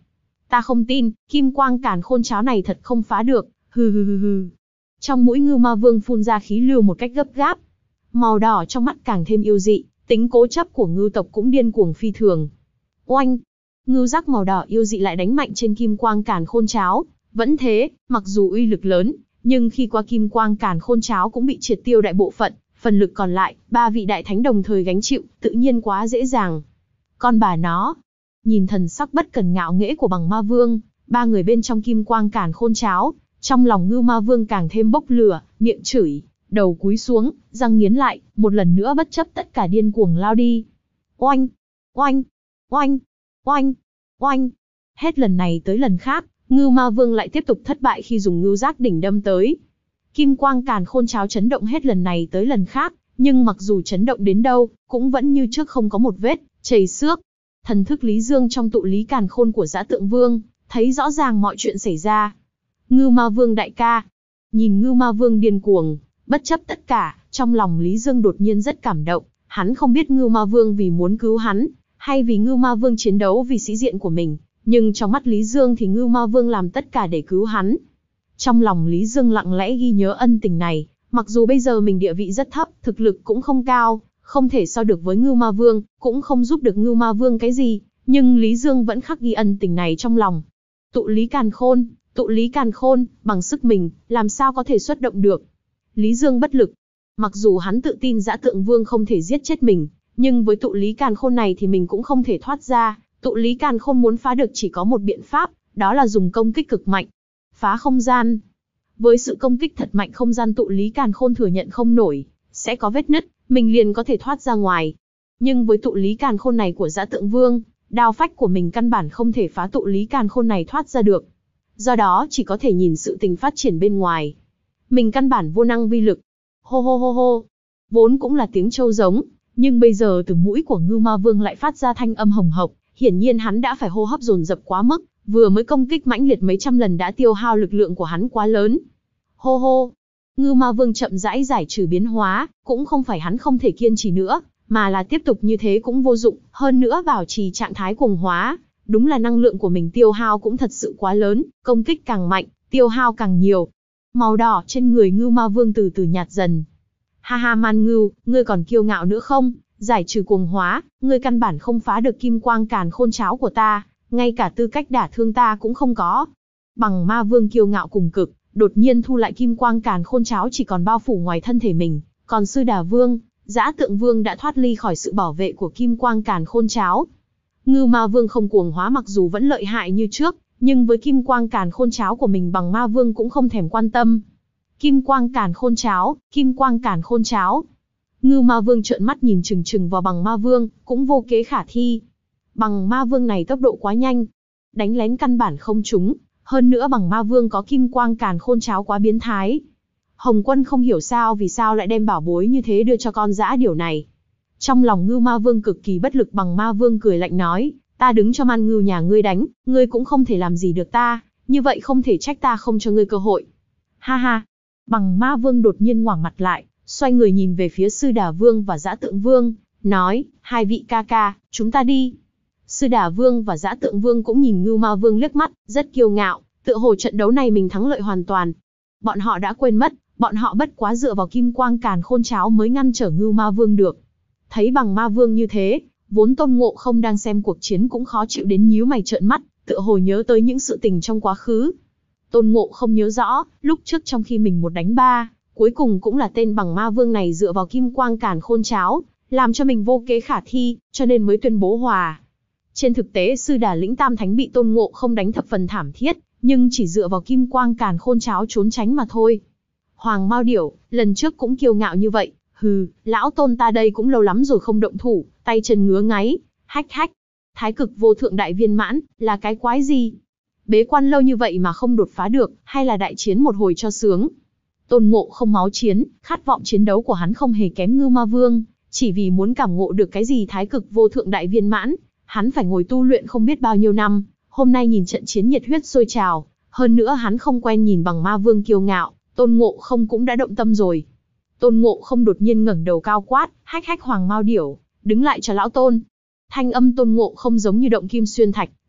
Ta không tin, kim quang càn khôn cháo này thật không phá được, hừ hừ hừ hừ. Trong mũi Ngưu Ma Vương phun ra khí lưu một cách gấp gáp. Màu đỏ trong mắt càng thêm yêu dị, tính cố chấp của ngưu tộc cũng điên cuồng phi thường. Oanh! Ngưu giác màu đỏ yêu dị lại đánh mạnh trên kim quang càn khôn cháo. Vẫn thế, mặc dù uy lực lớn, nhưng khi qua kim quang càn khôn cháo cũng bị triệt tiêu đại bộ phận, phần lực còn lại, ba vị đại thánh đồng thời gánh chịu, tự nhiên quá dễ dàng. Con bà nó! Nhìn thần sắc bất cần ngạo nghễ của Bằng Ma Vương, ba người bên trong kim quang càn khôn cháo, trong lòng Ngưu Ma Vương càng thêm bốc lửa, miệng chửi, đầu cúi xuống, răng nghiến lại, một lần nữa bất chấp tất cả điên cuồng lao đi. Oanh! Oanh! Oanh! Oanh! Oanh! Hết lần này tới lần khác, Ngưu Ma Vương lại tiếp tục thất bại khi dùng ngưu giác đỉnh đâm tới. Kim quang càn khôn cháo chấn động hết lần này tới lần khác, nhưng mặc dù chấn động đến đâu, cũng vẫn như trước không có một vết chảy xước. Thần thức Lý Dương trong tụ lý càn khôn của Dã Tượng Vương, thấy rõ ràng mọi chuyện xảy ra. Ngưu Ma Vương đại ca. Nhìn Ngưu Ma Vương điên cuồng, bất chấp tất cả, trong lòng Lý Dương đột nhiên rất cảm động. Hắn không biết Ngưu Ma Vương vì muốn cứu hắn, hay vì Ngưu Ma Vương chiến đấu vì sĩ diện của mình. Nhưng trong mắt Lý Dương thì Ngưu Ma Vương làm tất cả để cứu hắn. Trong lòng Lý Dương lặng lẽ ghi nhớ ân tình này, mặc dù bây giờ mình địa vị rất thấp, thực lực cũng không cao, không thể so được với Ngưu Ma Vương, cũng không giúp được Ngưu Ma Vương cái gì, nhưng Lý Dương vẫn khắc ghi ân tình này trong lòng. Tụ lý càn khôn, tụ lý càn khôn, bằng sức mình, làm sao có thể xuất động được. Lý Dương bất lực. Mặc dù hắn tự tin Dã Tượng Vương không thể giết chết mình, nhưng với tụ lý càn khôn này thì mình cũng không thể thoát ra. Tụ lý càn khôn muốn phá được chỉ có một biện pháp, đó là dùng công kích cực mạnh. Phá không gian. Với sự công kích thật mạnh không gian tụ lý càn khôn thừa nhận không nổi, sẽ có vết nứt, mình liền có thể thoát ra ngoài. Nhưng với tụ lý càn khôn này của Dã Tượng Vương, đao phách của mình căn bản không thể phá tụ lý càn khôn này thoát ra được. Do đó chỉ có thể nhìn sự tình phát triển bên ngoài. Mình căn bản vô năng vi lực. Hô hô hô hô. Vốn cũng là tiếng trâu giống, nhưng bây giờ từ mũi của Ngưu Ma Vương lại phát ra thanh âm hồng hộc. Hiển nhiên hắn đã phải hô hấp dồn dập quá mức, vừa mới công kích mãnh liệt mấy trăm lần đã tiêu hao lực lượng của hắn quá lớn. Hô hô. Ngưu Ma Vương chậm rãi giải trừ biến hóa, cũng không phải hắn không thể kiên trì nữa, mà là tiếp tục như thế cũng vô dụng, hơn nữa bảo trì trạng thái cuồng hóa. Đúng là năng lượng của mình tiêu hao cũng thật sự quá lớn, công kích càng mạnh, tiêu hao càng nhiều. Màu đỏ trên người Ngưu Ma Vương từ từ nhạt dần. Ha ha Man Ngưu, ngươi còn kiêu ngạo nữa không? Giải trừ cuồng hóa, ngươi căn bản không phá được kim quang càn khôn cháo của ta, ngay cả tư cách đả thương ta cũng không có. Bằng Ma Vương kiêu ngạo cùng cực, đột nhiên thu lại kim quang càn khôn cháo chỉ còn bao phủ ngoài thân thể mình, còn Sư Đà Vương, Dã Tượng Vương đã thoát ly khỏi sự bảo vệ của kim quang càn khôn cháo. Ngưu Ma Vương không cuồng hóa mặc dù vẫn lợi hại như trước, nhưng với kim quang càn khôn cháo của mình Bằng Ma Vương cũng không thèm quan tâm. Kim quang càn khôn cháo, kim quang càn khôn cháo. Ngưu Ma Vương trợn mắt nhìn chừng chừng vào Bằng Ma Vương, cũng vô kế khả thi. Bằng Ma Vương này tốc độ quá nhanh, đánh lén căn bản không trúng, hơn nữa Bằng Ma Vương có kim quang càn khôn cháo quá biến thái. Hồng Quân không hiểu sao vì sao lại đem bảo bối như thế đưa cho con dã điểu này. Trong lòng Ngưu Ma Vương cực kỳ bất lực. Bằng Ma Vương cười lạnh nói, ta đứng cho Man Ngưu nhà ngươi đánh, ngươi cũng không thể làm gì được ta, như vậy không thể trách ta không cho ngươi cơ hội. Ha ha. Bằng Ma Vương đột nhiên ngoảnh mặt lại, xoay người nhìn về phía Sư Đà Vương và Dã Tượng Vương, nói, hai vị ca ca, chúng ta đi. Sư Đà Vương và Dã Tượng Vương cũng nhìn Ngưu Ma Vương liếc mắt, rất kiêu ngạo, tựa hồ trận đấu này mình thắng lợi hoàn toàn. Bọn họ đã quên mất, bọn họ bất quá dựa vào kim quang càn khôn cháo mới ngăn trở Ngưu Ma Vương được. Thấy Bằng Ma Vương như thế, vốn Tôn Ngộ Không đang xem cuộc chiến cũng khó chịu đến nhíu mày trợn mắt, tựa hồ nhớ tới những sự tình trong quá khứ. Tôn Ngộ Không nhớ rõ, lúc trước trong khi mình một đánh ba, cuối cùng cũng là tên Bằng Ma Vương này dựa vào kim quang càn khôn cháo, làm cho mình vô kế khả thi, cho nên mới tuyên bố hòa. Trên thực tế Sư Đà Lĩnh Tam Thánh bị Tôn Ngộ Không đánh thập phần thảm thiết, nhưng chỉ dựa vào kim quang càn khôn cháo trốn tránh mà thôi. Hoàng Mao Điểu, lần trước cũng kiêu ngạo như vậy, hừ, lão Tôn ta đây cũng lâu lắm rồi không động thủ, tay chân ngứa ngáy, hách hách. Thái cực vô thượng đại viên mãn, là cái quái gì? Bế quan lâu như vậy mà không đột phá được, hay là đại chiến một hồi cho sướng? Tôn Ngộ Không máu chiến, khát vọng chiến đấu của hắn không hề kém Ngưu Ma Vương, chỉ vì muốn cảm ngộ được cái gì thái cực vô thượng đại viên mãn, hắn phải ngồi tu luyện không biết bao nhiêu năm, hôm nay nhìn trận chiến nhiệt huyết sôi trào, hơn nữa hắn không quen nhìn Bằng Ma Vương kiêu ngạo, Tôn Ngộ Không cũng đã động tâm rồi. Tôn Ngộ Không đột nhiên ngẩng đầu cao quát, hách hách Hoàng Mao Điểu, đứng lại cho lão Tôn. Thanh âm Tôn Ngộ Không giống như động kim xuyên thạch,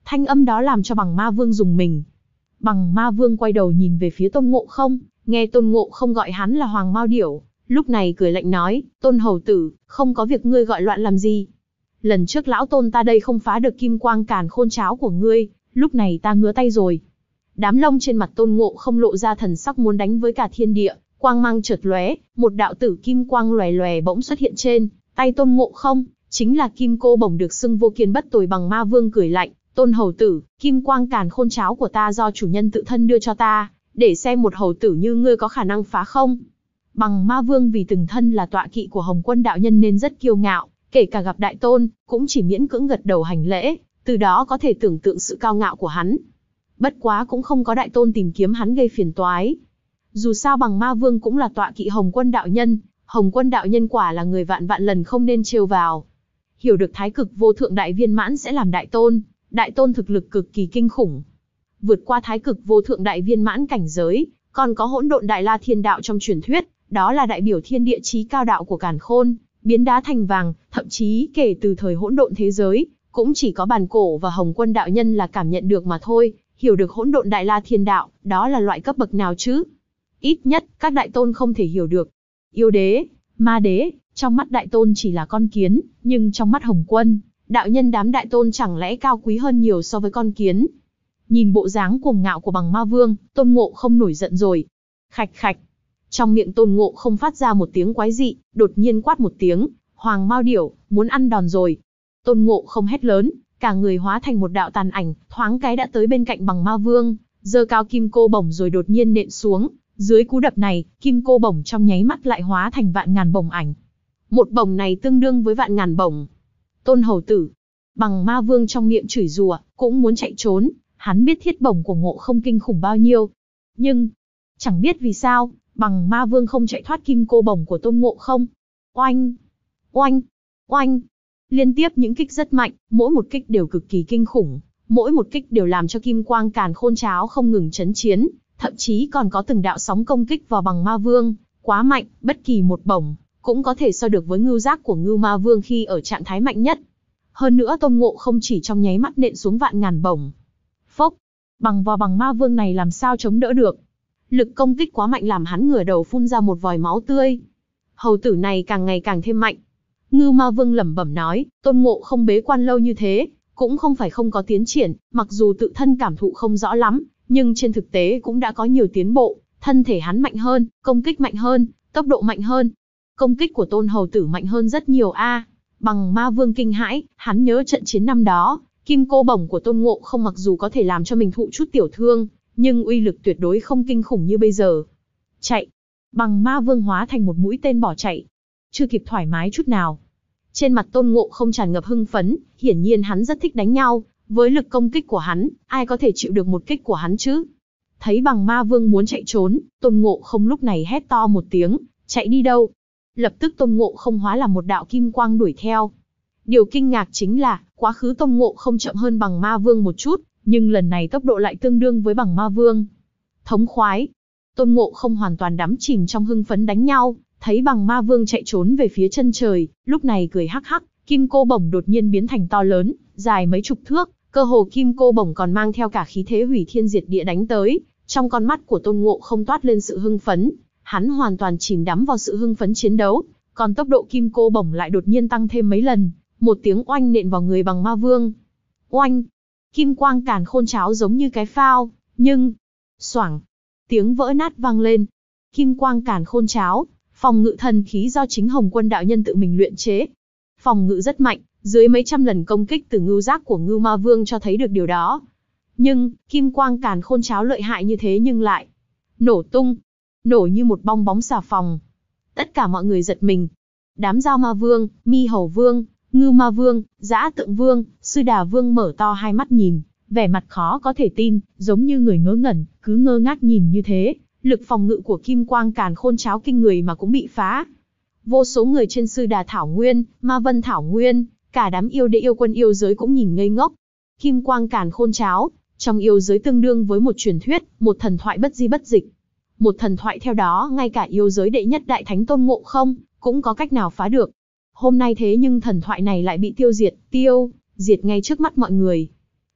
Thanh âm đó làm cho Bằng Ma Vương rùng mình. Bằng Ma Vương quay đầu nhìn về phía Tôn Ngộ Không, nghe Tôn Ngộ Không gọi hắn là Hoàng Mao Điểu, lúc này cười lạnh nói, Tôn hầu tử, không có việc ngươi gọi loạn làm gì. Lần trước lão Tôn ta đây không phá được kim quang càn khôn cháo của ngươi, lúc này ta ngứa tay rồi. Đám lông trên mặt Tôn Ngộ Không lộ ra thần sắc muốn đánh với cả thiên địa, quang mang chợt lóe, một đạo tử kim quang lòe lòe bỗng xuất hiện trên tay Tôn Ngộ Không, chính là kim cô bổng được xưng vô kiên bất tồi. Bằng Ma Vương cười lạnh, Tôn hầu tử, kim quang càn khôn cháo của ta do chủ nhân tự thân đưa cho ta, để xem một hầu tử như ngươi có khả năng phá không. Bằng Ma Vương vì từng thân là tọa kỵ của Hồng Quân đạo nhân nên rất kiêu ngạo, kể cả gặp đại tôn, cũng chỉ miễn cưỡng gật đầu hành lễ, từ đó có thể tưởng tượng sự cao ngạo của hắn. Bất quá cũng không có đại tôn tìm kiếm hắn gây phiền toái. Dù sao Bằng Ma Vương cũng là tọa kỵ Hồng Quân đạo nhân, Hồng Quân đạo nhân quả là người vạn vạn lần không nên trêu vào. Hiểu được thái cực vô thượng đại viên mãn sẽ làm đại tôn, đại tôn thực lực cực kỳ kinh khủng. Vượt qua thái cực vô thượng đại viên mãn cảnh giới, còn có hỗn độn đại la thiên đạo trong truyền thuyết, đó là đại biểu thiên địa chí cao đạo của càn khôn, biến đá thành vàng, thậm chí kể từ thời hỗn độn thế giới, cũng chỉ có Bàn Cổ và Hồng Quân đạo nhân là cảm nhận được mà thôi. Hiểu được hỗn độn đại la thiên đạo, đó là loại cấp bậc nào chứ? Ít nhất, các đại tôn không thể hiểu được. Yêu đế, ma đế, trong mắt đại tôn chỉ là con kiến, nhưng trong mắt Hồng Quân đạo nhân đám đại tôn chẳng lẽ cao quý hơn nhiều so với con kiến. Nhìn bộ dáng cuồng ngạo của Bằng Ma Vương, Tôn Ngộ Không nổi giận rồi. Khạch khạch. Trong miệng Tôn Ngộ Không phát ra một tiếng quái dị, đột nhiên quát một tiếng, Hoàng Mao Điểu, muốn ăn đòn rồi. Tôn Ngộ Không hét lớn, cả người hóa thành một đạo tàn ảnh, thoáng cái đã tới bên cạnh Bằng Ma Vương, giơ cao kim cô bổng rồi đột nhiên nện xuống. Dưới cú đập này, kim cô bổng trong nháy mắt lại hóa thành vạn ngàn bổng ảnh. Một bổng này tương đương với vạn ngàn bổng. Tôn hầu tử. Bằng Ma Vương trong miệng chửi rủa, cũng muốn chạy trốn, hắn biết thiết bổng của Ngộ Không kinh khủng bao nhiêu. Nhưng, chẳng biết vì sao, Bằng Ma Vương không chạy thoát kim cô bổng của Tôn Ngộ Không. Oanh! Oanh! Oanh! Liên tiếp những kích rất mạnh, mỗi một kích đều cực kỳ kinh khủng, mỗi một kích đều làm cho kim quang càn khôn cháo không ngừng chấn chiến, thậm chí còn có từng đạo sóng công kích vào Bằng Ma Vương, quá mạnh, bất kỳ một bổng cũng có thể so được với ngưu giác của Ngưu Ma Vương khi ở trạng thái mạnh nhất. Hơn nữa Tôn Ngộ Không chỉ trong nháy mắt nện xuống vạn ngàn bổng. Phốc, bằng vào Bằng Ma Vương này làm sao chống đỡ được? Lực công kích quá mạnh làm hắn ngửa đầu phun ra một vòi máu tươi. Hầu tử này càng ngày càng thêm mạnh. Ngưu Ma Vương lẩm bẩm nói, Tôn Ngộ Không bế quan lâu như thế, cũng không phải không có tiến triển, mặc dù tự thân cảm thụ không rõ lắm, nhưng trên thực tế cũng đã có nhiều tiến bộ, thân thể hắn mạnh hơn, công kích mạnh hơn, tốc độ mạnh hơn. Công kích của Tôn hầu tử mạnh hơn rất nhiều a. À. Bằng Ma Vương kinh hãi, hắn nhớ trận chiến năm đó, kim cô bổng của Tôn Ngộ Không mặc dù có thể làm cho mình thụ chút tiểu thương, nhưng uy lực tuyệt đối không kinh khủng như bây giờ. Chạy! Bằng Ma Vương hóa thành một mũi tên bỏ chạy. Chưa kịp thoải mái chút nào. Trên mặt Tôn Ngộ Không tràn ngập hưng phấn, hiển nhiên hắn rất thích đánh nhau, với lực công kích của hắn, ai có thể chịu được một kích của hắn chứ? Thấy Bằng Ma Vương muốn chạy trốn, Tôn Ngộ Không lúc này hét to một tiếng, chạy đi đâu? Lập tức Tôn Ngộ Không hóa làm một đạo kim quang đuổi theo. Điều kinh ngạc chính là, quá khứ Tôn Ngộ Không chậm hơn Bằng Ma Vương một chút, nhưng lần này tốc độ lại tương đương với Bằng Ma Vương. Thống khoái! Tôn Ngộ Không hoàn toàn đắm chìm trong hưng phấn đánh nhau, thấy Bằng Ma Vương chạy trốn về phía chân trời, lúc này cười hắc hắc, kim cô bổng đột nhiên biến thành to lớn, dài mấy chục thước, cơ hồ kim cô bổng còn mang theo cả khí thế hủy thiên diệt địa đánh tới. Trong con mắt của Tôn Ngộ Không toát lên sự hưng phấn, hắn hoàn toàn chìm đắm vào sự hưng phấn chiến đấu, còn tốc độ kim cô bổng lại đột nhiên tăng thêm mấy lần, một tiếng oanh nện vào người Bằng Ma Vương. Oanh! Kim quang càn khôn cháo giống như cái phao, nhưng xoảng, tiếng vỡ nát vang lên. Kim quang càn khôn cháo, phòng ngự thần khí do chính Hồng Quân đạo nhân tự mình luyện chế. Phòng ngự rất mạnh, dưới mấy trăm lần công kích từ ngưu giác của Ngưu Ma Vương cho thấy được điều đó. Nhưng, kim quang càn khôn cháo lợi hại như thế nhưng lại nổ tung, nổ như một bong bóng xà phòng. Tất cả mọi người giật mình. Đám Dao Ma Vương, Mi Hầu Vương, Ngưu Ma Vương, Dã Tượng Vương, Sư Đà Vương mở to hai mắt nhìn, vẻ mặt khó có thể tin, giống như người ngớ ngẩn, cứ ngơ ngác nhìn như thế. Lực phòng ngự của kim quang càn khôn cháo kinh người mà cũng bị phá. Vô số người trên Sư Đà Thảo Nguyên, Ma Vân Thảo Nguyên, cả đám yêu đế yêu quân yêu giới cũng nhìn ngây ngốc. Kim quang càn khôn cháo, trong yêu giới tương đương với một truyền thuyết, một thần thoại bất di bất dịch. Một thần thoại theo đó ngay cả yêu giới đệ nhất đại thánh Tôn Ngộ Không, cũng có cách nào phá được. Hôm nay thế nhưng thần thoại này lại bị tiêu diệt, tiêu, diệt ngay trước mắt mọi người.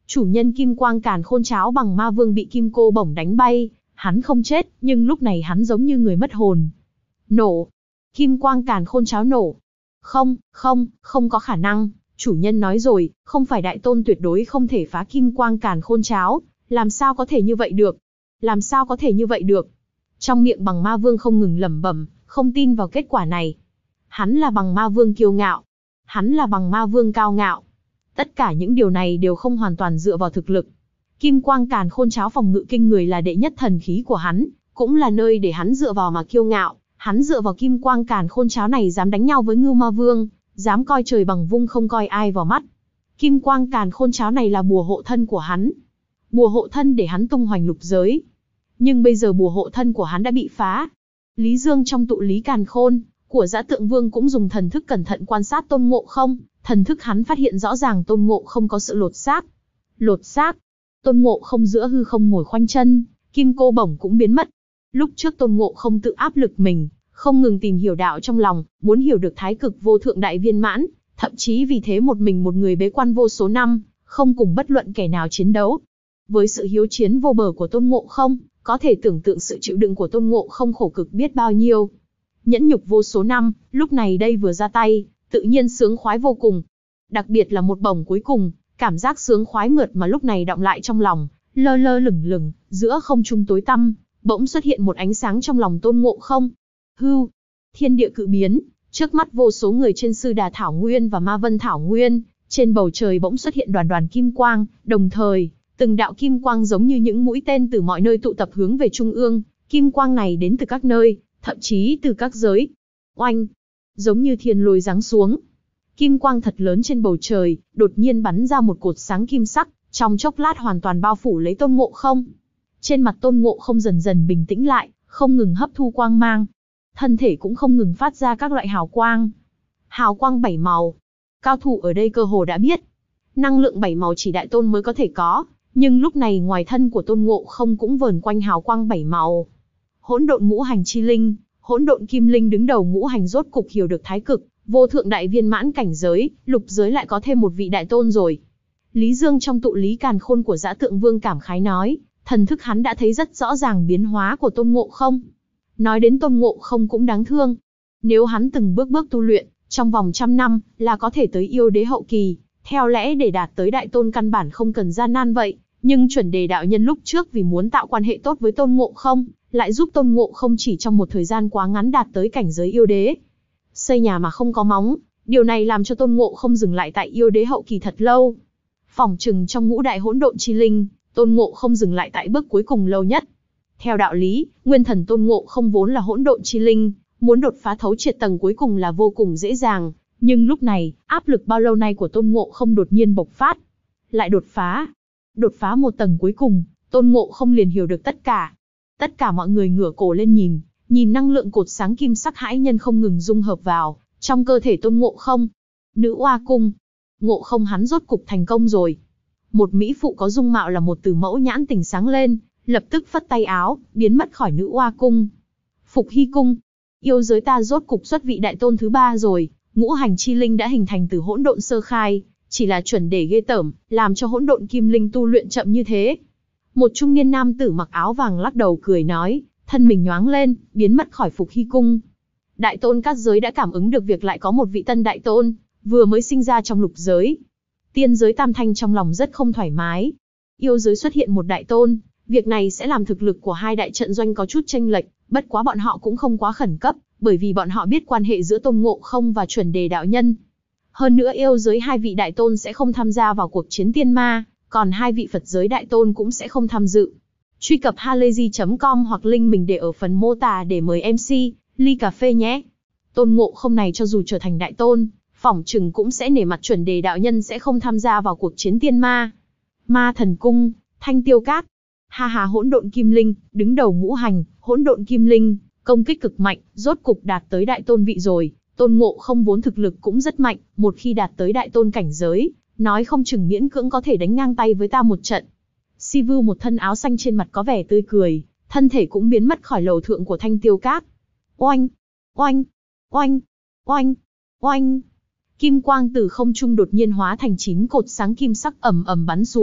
Chủ nhân kim quang càn khôn cháo bằng ma vương bị kim cô bổng đánh bay, hắn không chết, nhưng lúc này hắn giống như người mất hồn. Nổ! Kim quang càn khôn cháo nổ! Không, không, không có khả năng, chủ nhân nói rồi, không phải đại tôn tuyệt đối không thể phá kim quang càn khôn cháo, làm sao có thể như vậy được? Làm sao có thể như vậy được? Trong miệng bằng ma vương không ngừng lẩm bẩm, không tin vào kết quả này. Hắn là bằng ma vương kiêu ngạo. Hắn là bằng ma vương cao ngạo. Tất cả những điều này đều không hoàn toàn dựa vào thực lực. Kim quang càn khôn cháo phòng ngự kinh người là đệ nhất thần khí của hắn, cũng là nơi để hắn dựa vào mà kiêu ngạo. Hắn dựa vào kim quang càn khôn cháo này dám đánh nhau với Ngưu Ma Vương, dám coi trời bằng vung không coi ai vào mắt. Kim quang càn khôn cháo này là bùa hộ thân của hắn. Bùa hộ thân để hắn tung hoành lục giới. Nhưng bây giờ bùa hộ thân của hắn đã bị phá. Lý Dương trong tụ lý càn khôn của Dã Tượng Vương cũng dùng thần thức cẩn thận quan sát Tôn Ngộ Không, thần thức hắn phát hiện rõ ràng Tôn Ngộ Không có sự lột xác. Lột xác? Tôn Ngộ Không giữa hư không ngồi khoanh chân, kim cô bổng cũng biến mất. Lúc trước Tôn Ngộ Không tự áp lực mình, không ngừng tìm hiểu đạo trong lòng, muốn hiểu được thái cực vô thượng đại viên mãn, thậm chí vì thế một mình một người bế quan vô số năm, không cùng bất luận kẻ nào chiến đấu. Với sự hiếu chiến vô bờ của Tôn Ngộ Không, có thể tưởng tượng sự chịu đựng của Tôn Ngộ Không khổ cực biết bao nhiêu. Nhẫn nhục vô số năm, lúc này đây vừa ra tay, tự nhiên sướng khoái vô cùng. Đặc biệt là một bổng cuối cùng, cảm giác sướng khoái mượt mà lúc này đọng lại trong lòng, lơ lơ lửng lửng, giữa không trung tối tăm, bỗng xuất hiện một ánh sáng trong lòng Tôn Ngộ Không. Hưu, thiên địa cự biến, trước mắt vô số người trên Sư Đà Thảo Nguyên và Ma Vân Thảo Nguyên, trên bầu trời bỗng xuất hiện đoàn đoàn kim quang, đồng thời, từng đạo kim quang giống như những mũi tên từ mọi nơi tụ tập hướng về trung ương, kim quang này đến từ các nơi, thậm chí từ các giới. Oanh, giống như thiên lôi giáng xuống. Kim quang thật lớn trên bầu trời, đột nhiên bắn ra một cột sáng kim sắc, trong chốc lát hoàn toàn bao phủ lấy Tôn Ngộ Không. Trên mặt Tôn Ngộ Không dần dần bình tĩnh lại, không ngừng hấp thu quang mang. Thân thể cũng không ngừng phát ra các loại hào quang. Hào quang bảy màu. Cao thủ ở đây cơ hồ đã biết. Năng lượng bảy màu chỉ đại tôn mới có thể có, nhưng lúc này ngoài thân của Tôn Ngộ Không cũng vờn quanh hào quang bảy màu. Hỗn độn ngũ hành chi linh, hỗn độn kim linh đứng đầu ngũ hành rốt cục hiểu được thái cực, vô thượng đại viên mãn cảnh giới, lục giới lại có thêm một vị đại tôn rồi. Lý Dương trong tụ lý càn khôn của Dã Tượng Vương cảm khái nói, thần thức hắn đã thấy rất rõ ràng biến hóa của Tôn Ngộ Không. Nói đến Tôn Ngộ Không cũng đáng thương. Nếu hắn từng bước bước tu luyện, trong vòng trăm năm, là có thể tới yêu đế hậu kỳ, theo lẽ để đạt tới đại tôn căn bản không cần gian nan vậy. Nhưng chuẩn đề đạo nhân lúc trước vì muốn tạo quan hệ tốt với Tôn Ngộ Không, lại giúp Tôn Ngộ Không chỉ trong một thời gian quá ngắn đạt tới cảnh giới yêu đế. Xây nhà mà không có móng, điều này làm cho Tôn Ngộ Không dừng lại tại yêu đế hậu kỳ thật lâu. Phỏng chừng trong ngũ đại hỗn độn chi linh, Tôn Ngộ Không dừng lại tại bước cuối cùng lâu nhất. Theo đạo lý, nguyên thần Tôn Ngộ Không vốn là hỗn độn chi linh, muốn đột phá thấu triệt tầng cuối cùng là vô cùng dễ dàng, nhưng lúc này, áp lực bao lâu nay của Tôn Ngộ Không đột nhiên bộc phát. Lại đột phá. Đột phá một tầng cuối cùng, Tôn Ngộ Không liền hiểu được tất cả. Tất cả mọi người ngửa cổ lên nhìn, nhìn năng lượng cột sáng kim sắc hãi nhân không ngừng dung hợp vào trong cơ thể Tôn Ngộ Không. Nữ oa cung. Ngộ Không hắn rốt cục thành công rồi. Một mỹ phụ có dung mạo là một từ mẫu nhãn tỉnh sáng lên, lập tức phất tay áo, biến mất khỏi nữ oa cung. Phục Hy cung. Yêu giới ta rốt cục xuất vị đại tôn thứ ba rồi, ngũ hành chi linh đã hình thành từ hỗn độn sơ khai, chỉ là chuẩn để ghê tởm, làm cho hỗn độn kim linh tu luyện chậm như thế. Một trung niên nam tử mặc áo vàng lắc đầu cười nói, thân mình nhoáng lên, biến mất khỏi Phục Hy cung. Đại tôn các giới đã cảm ứng được việc lại có một vị tân đại tôn, vừa mới sinh ra trong lục giới. Tiên giới tam thanh trong lòng rất không thoải mái. Yêu giới xuất hiện một đại tôn, việc này sẽ làm thực lực của hai đại trận doanh có chút chênh lệch, bất quá bọn họ cũng không quá khẩn cấp, bởi vì bọn họ biết quan hệ giữa Tôn Ngộ Không và chuẩn đề đạo nhân. Hơn nữa yêu giới hai vị đại tôn sẽ không tham gia vào cuộc chiến tiên ma, còn hai vị Phật giới đại tôn cũng sẽ không tham dự. Truy cập halayzi chấm com hoặc link mình để ở phần mô tả để mời em xê, ly cà phê nhé. Tôn Ngộ Không này cho dù trở thành đại tôn, phỏng chừng cũng sẽ nể mặt chuẩn đề đạo nhân sẽ không tham gia vào cuộc chiến tiên ma. Ma thần cung, Thanh Tiêu Các. Ha ha, hỗn độn kim linh, đứng đầu ngũ hành, hỗn độn kim linh, công kích cực mạnh, rốt cục đạt tới đại tôn vị rồi. Tôn Ngộ Không vốn thực lực cũng rất mạnh, một khi đạt tới đại tôn cảnh giới, nói không chừng miễn cưỡng có thể đánh ngang tay với ta một trận. Si Vưu một thân áo xanh trên mặt có vẻ tươi cười, thân thể cũng biến mất khỏi lầu thượng của Thanh Tiêu Các. Oanh, oanh, oanh, oanh, oanh. Kim quang từ không trung đột nhiên hóa thành chín cột sáng kim sắc ầm ầm bắn xuống,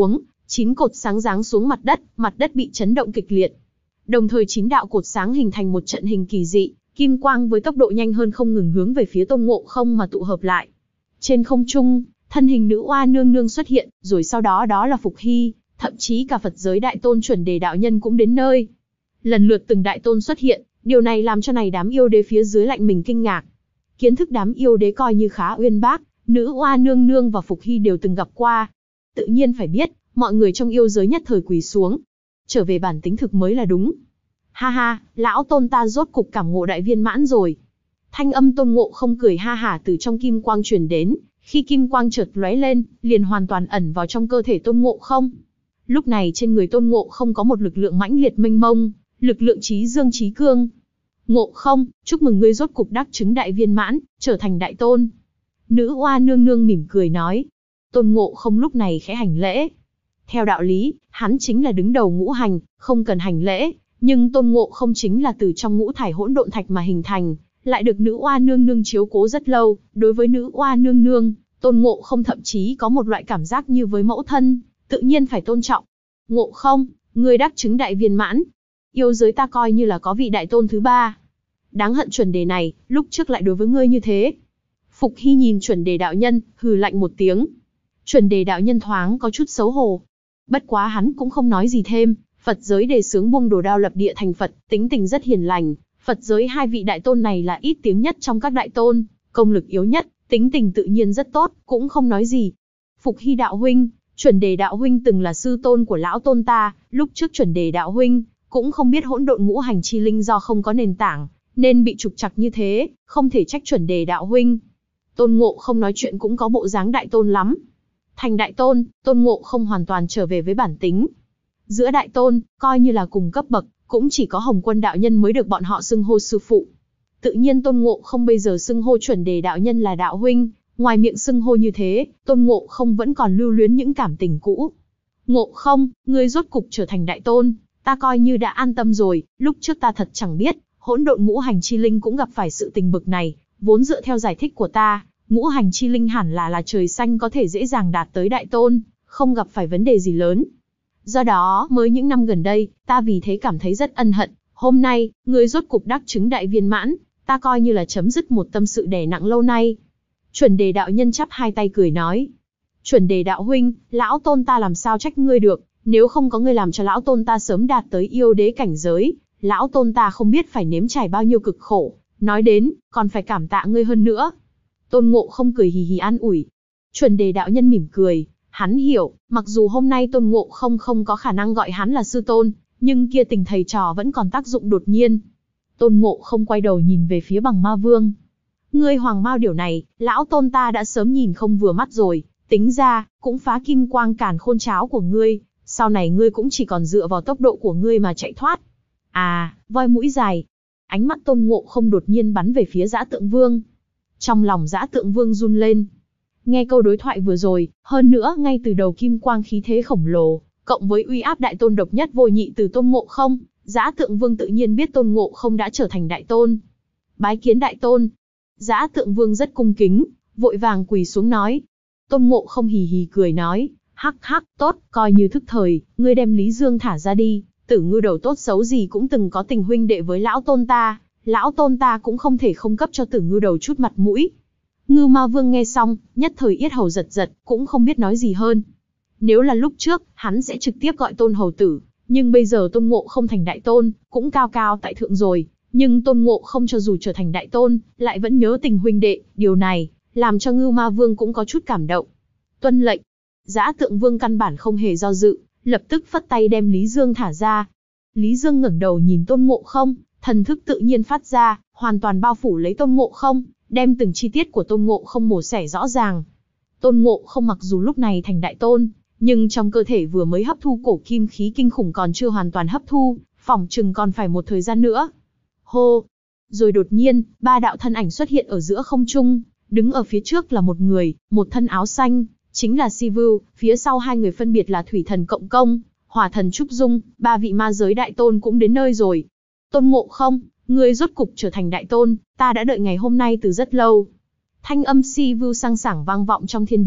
Chín cột sáng giáng xuống mặt đất, mặt đất bị chấn động kịch liệt. Đồng thời chín đạo cột sáng hình thành một trận hình kỳ dị, kim quang với tốc độ nhanh hơn không ngừng hướng về phía Tôn Ngộ Không mà tụ hợp lại. Trên không trung, thân hình nữ oa nương nương xuất hiện, rồi sau đó đó là Phục Hy, thậm chí cả Phật giới đại tôn chuẩn đề đạo nhân cũng đến nơi. Lần lượt từng đại tôn xuất hiện, điều này làm cho này đám yêu đế phía dưới lạnh mình kinh ngạc. Kiến thức đám yêu đế coi như khá uyên bác, nữ oa nương nương và Phục Hy đều từng gặp qua. Tự nhiên phải biết, mọi người trong yêu giới nhất thời quỳ xuống. Trở về bản tính thực mới là đúng. Ha ha, lão tôn ta rốt cục cảm ngộ đại viên mãn rồi. Thanh âm Tôn Ngộ Không cười ha hả từ trong kim quang truyền đến, khi kim quang chợt lóe lên, liền hoàn toàn ẩn vào trong cơ thể Tôn Ngộ Không. Lúc này trên người Tôn Ngộ Không có một lực lượng mãnh liệt mênh mông, lực lượng trí dương trí cương. Ngộ Không, chúc mừng ngươi rốt cục đắc chứng đại viên mãn, trở thành đại tôn. Nữ oa nương nương mỉm cười nói. Tôn Ngộ Không lúc này khẽ hành lễ. Theo đạo lý, hắn chính là đứng đầu ngũ hành, không cần hành lễ, nhưng Tôn Ngộ Không chính là từ trong ngũ thải hỗn độn thạch mà hình thành, lại được nữ oa nương nương chiếu cố rất lâu. Đối với nữ oa nương nương, Tôn Ngộ Không thậm chí có một loại cảm giác như với mẫu thân, tự nhiên phải tôn trọng. Ngộ Không, ngươi đắc chứng đại viên mãn. Yêu giới ta coi như là có vị đại tôn thứ ba. Đáng hận chuẩn đề này, lúc trước lại đối với ngươi như thế. Phục Hy nhìn chuẩn đề đạo nhân, hừ lạnh một tiếng. Chuẩn đề đạo nhân thoáng có chút xấu hổ. Bất quá hắn cũng không nói gì thêm, Phật giới đề xướng buông đồ đao lập địa thành Phật, tính tình rất hiền lành. Phật giới hai vị đại tôn này là ít tiếng nhất trong các đại tôn, công lực yếu nhất, tính tình tự nhiên rất tốt, cũng không nói gì. Phục Hy đạo huynh, chuẩn đề đạo huynh từng là sư tôn của lão tôn ta, lúc trước chuẩn đề đạo huynh cũng không biết hỗn độn ngũ hành chi linh do không có nền tảng, nên bị trục trặc như thế, không thể trách chuẩn đề đạo huynh. Tôn Ngộ Không nói chuyện cũng có bộ dáng đại tôn lắm. Thành đại tôn, Tôn Ngộ Không hoàn toàn trở về với bản tính. Giữa đại tôn, coi như là cùng cấp bậc, cũng chỉ có Hồng Quân đạo nhân mới được bọn họ xưng hô sư phụ. Tự nhiên Tôn Ngộ Không bây giờ xưng hô chuẩn đề đạo nhân là đạo huynh, ngoài miệng xưng hô như thế, Tôn Ngộ Không vẫn còn lưu luyến những cảm tình cũ. Ngộ Không, ngươi rốt cục trở thành đại tôn, ta coi như đã an tâm rồi, lúc trước ta thật chẳng biết, hỗn độn ngũ hành chi linh cũng gặp phải sự tình bực này, vốn dựa theo giải thích của ta, ngũ hành chi linh hẳn là là trời xanh có thể dễ dàng đạt tới đại tôn, không gặp phải vấn đề gì lớn. Do đó, mới những năm gần đây, ta vì thế cảm thấy rất ân hận, hôm nay, ngươi rốt cục đắc chứng đại viên mãn, ta coi như là chấm dứt một tâm sự đè nặng lâu nay. Chuẩn đề đạo nhân chắp hai tay cười nói. Chuẩn đề đạo huynh, lão tôn ta làm sao trách ngươi được, nếu không có ngươi làm cho lão tôn ta sớm đạt tới yêu đế cảnh giới, lão tôn ta không biết phải nếm trải bao nhiêu cực khổ, nói đến, còn phải cảm tạ ngươi hơn nữa. Tôn Ngộ Không cười hì hì an ủi. Chuẩn đề đạo nhân mỉm cười, hắn hiểu, mặc dù hôm nay Tôn Ngộ Không không có khả năng gọi hắn là sư tôn, nhưng kia tình thầy trò vẫn còn tác dụng đột nhiên. Tôn Ngộ Không quay đầu nhìn về phía Bằng Ma Vương. Ngươi Hoàng Mao điều này, lão tôn ta đã sớm nhìn không vừa mắt rồi, tính ra, cũng phá kim quang càn khôn cháo của ngươi, sau này ngươi cũng chỉ còn dựa vào tốc độ của ngươi mà chạy thoát. À, voi mũi dài. Ánh mắt Tôn Ngộ Không đột nhiên bắn về phía Dã Tượng Vương. Trong lòng Dã Tượng Vương run lên. Nghe câu đối thoại vừa rồi, hơn nữa ngay từ đầu kim quang khí thế khổng lồ, cộng với uy áp đại tôn độc nhất vô nhị từ Tôn Ngộ Không, Dã Tượng Vương tự nhiên biết Tôn Ngộ Không đã trở thành đại tôn. Bái kiến đại tôn. Dã Tượng Vương rất cung kính, vội vàng quỳ xuống nói. Tôn Ngộ Không hì hì cười nói, hắc hắc, tốt, coi như thức thời, ngươi đem Lý Dương thả ra đi, Tử Ngư Đầu tốt xấu gì cũng từng có tình huynh đệ với lão tôn ta, lão tôn ta cũng không thể không cấp cho Tử Ngư Đầu chút mặt mũi. Ngưu Ma Vương nghe xong, nhất thời yết hầu giật giật, cũng không biết nói gì hơn. Nếu là lúc trước, hắn sẽ trực tiếp gọi Tôn hầu tử, nhưng bây giờ Tôn Ngộ Không thành đại tôn, cũng cao cao tại thượng rồi, nhưng Tôn Ngộ Không cho dù trở thành đại tôn, lại vẫn nhớ tình huynh đệ, điều này làm cho Ngưu Ma Vương cũng có chút cảm động. Tuân lệnh. Dã Tượng Vương căn bản không hề do dự, lập tức phất tay đem Lý Dương thả ra. Lý Dương ngẩng đầu nhìn Tôn Ngộ Không, thần thức tự nhiên phát ra, hoàn toàn bao phủ lấy Tôn Ngộ Không, đem từng chi tiết của Tôn Ngộ Không mổ xẻ rõ ràng. Tôn Ngộ Không mặc dù lúc này thành đại tôn, nhưng trong cơ thể vừa mới hấp thu cổ kim khí kinh khủng còn chưa hoàn toàn hấp thu, phỏng chừng còn phải một thời gian nữa. Hô! Rồi đột nhiên, ba đạo thân ảnh xuất hiện ở giữa không trung, đứng ở phía trước là một người, một thân áo xanh, chính là Si Vưu, phía sau hai người phân biệt là Thủy Thần Cộng Công, Hỏa Thần Trúc Dung, ba vị ma giới đại tôn cũng đến nơi rồi. Tôn Ngộ Không, ngươi rốt cục trở thành đại tôn, ta đã đợi ngày hôm nay từ rất lâu. Thanh âm Si Vưu sang sảng vang vọng trong thiên địa,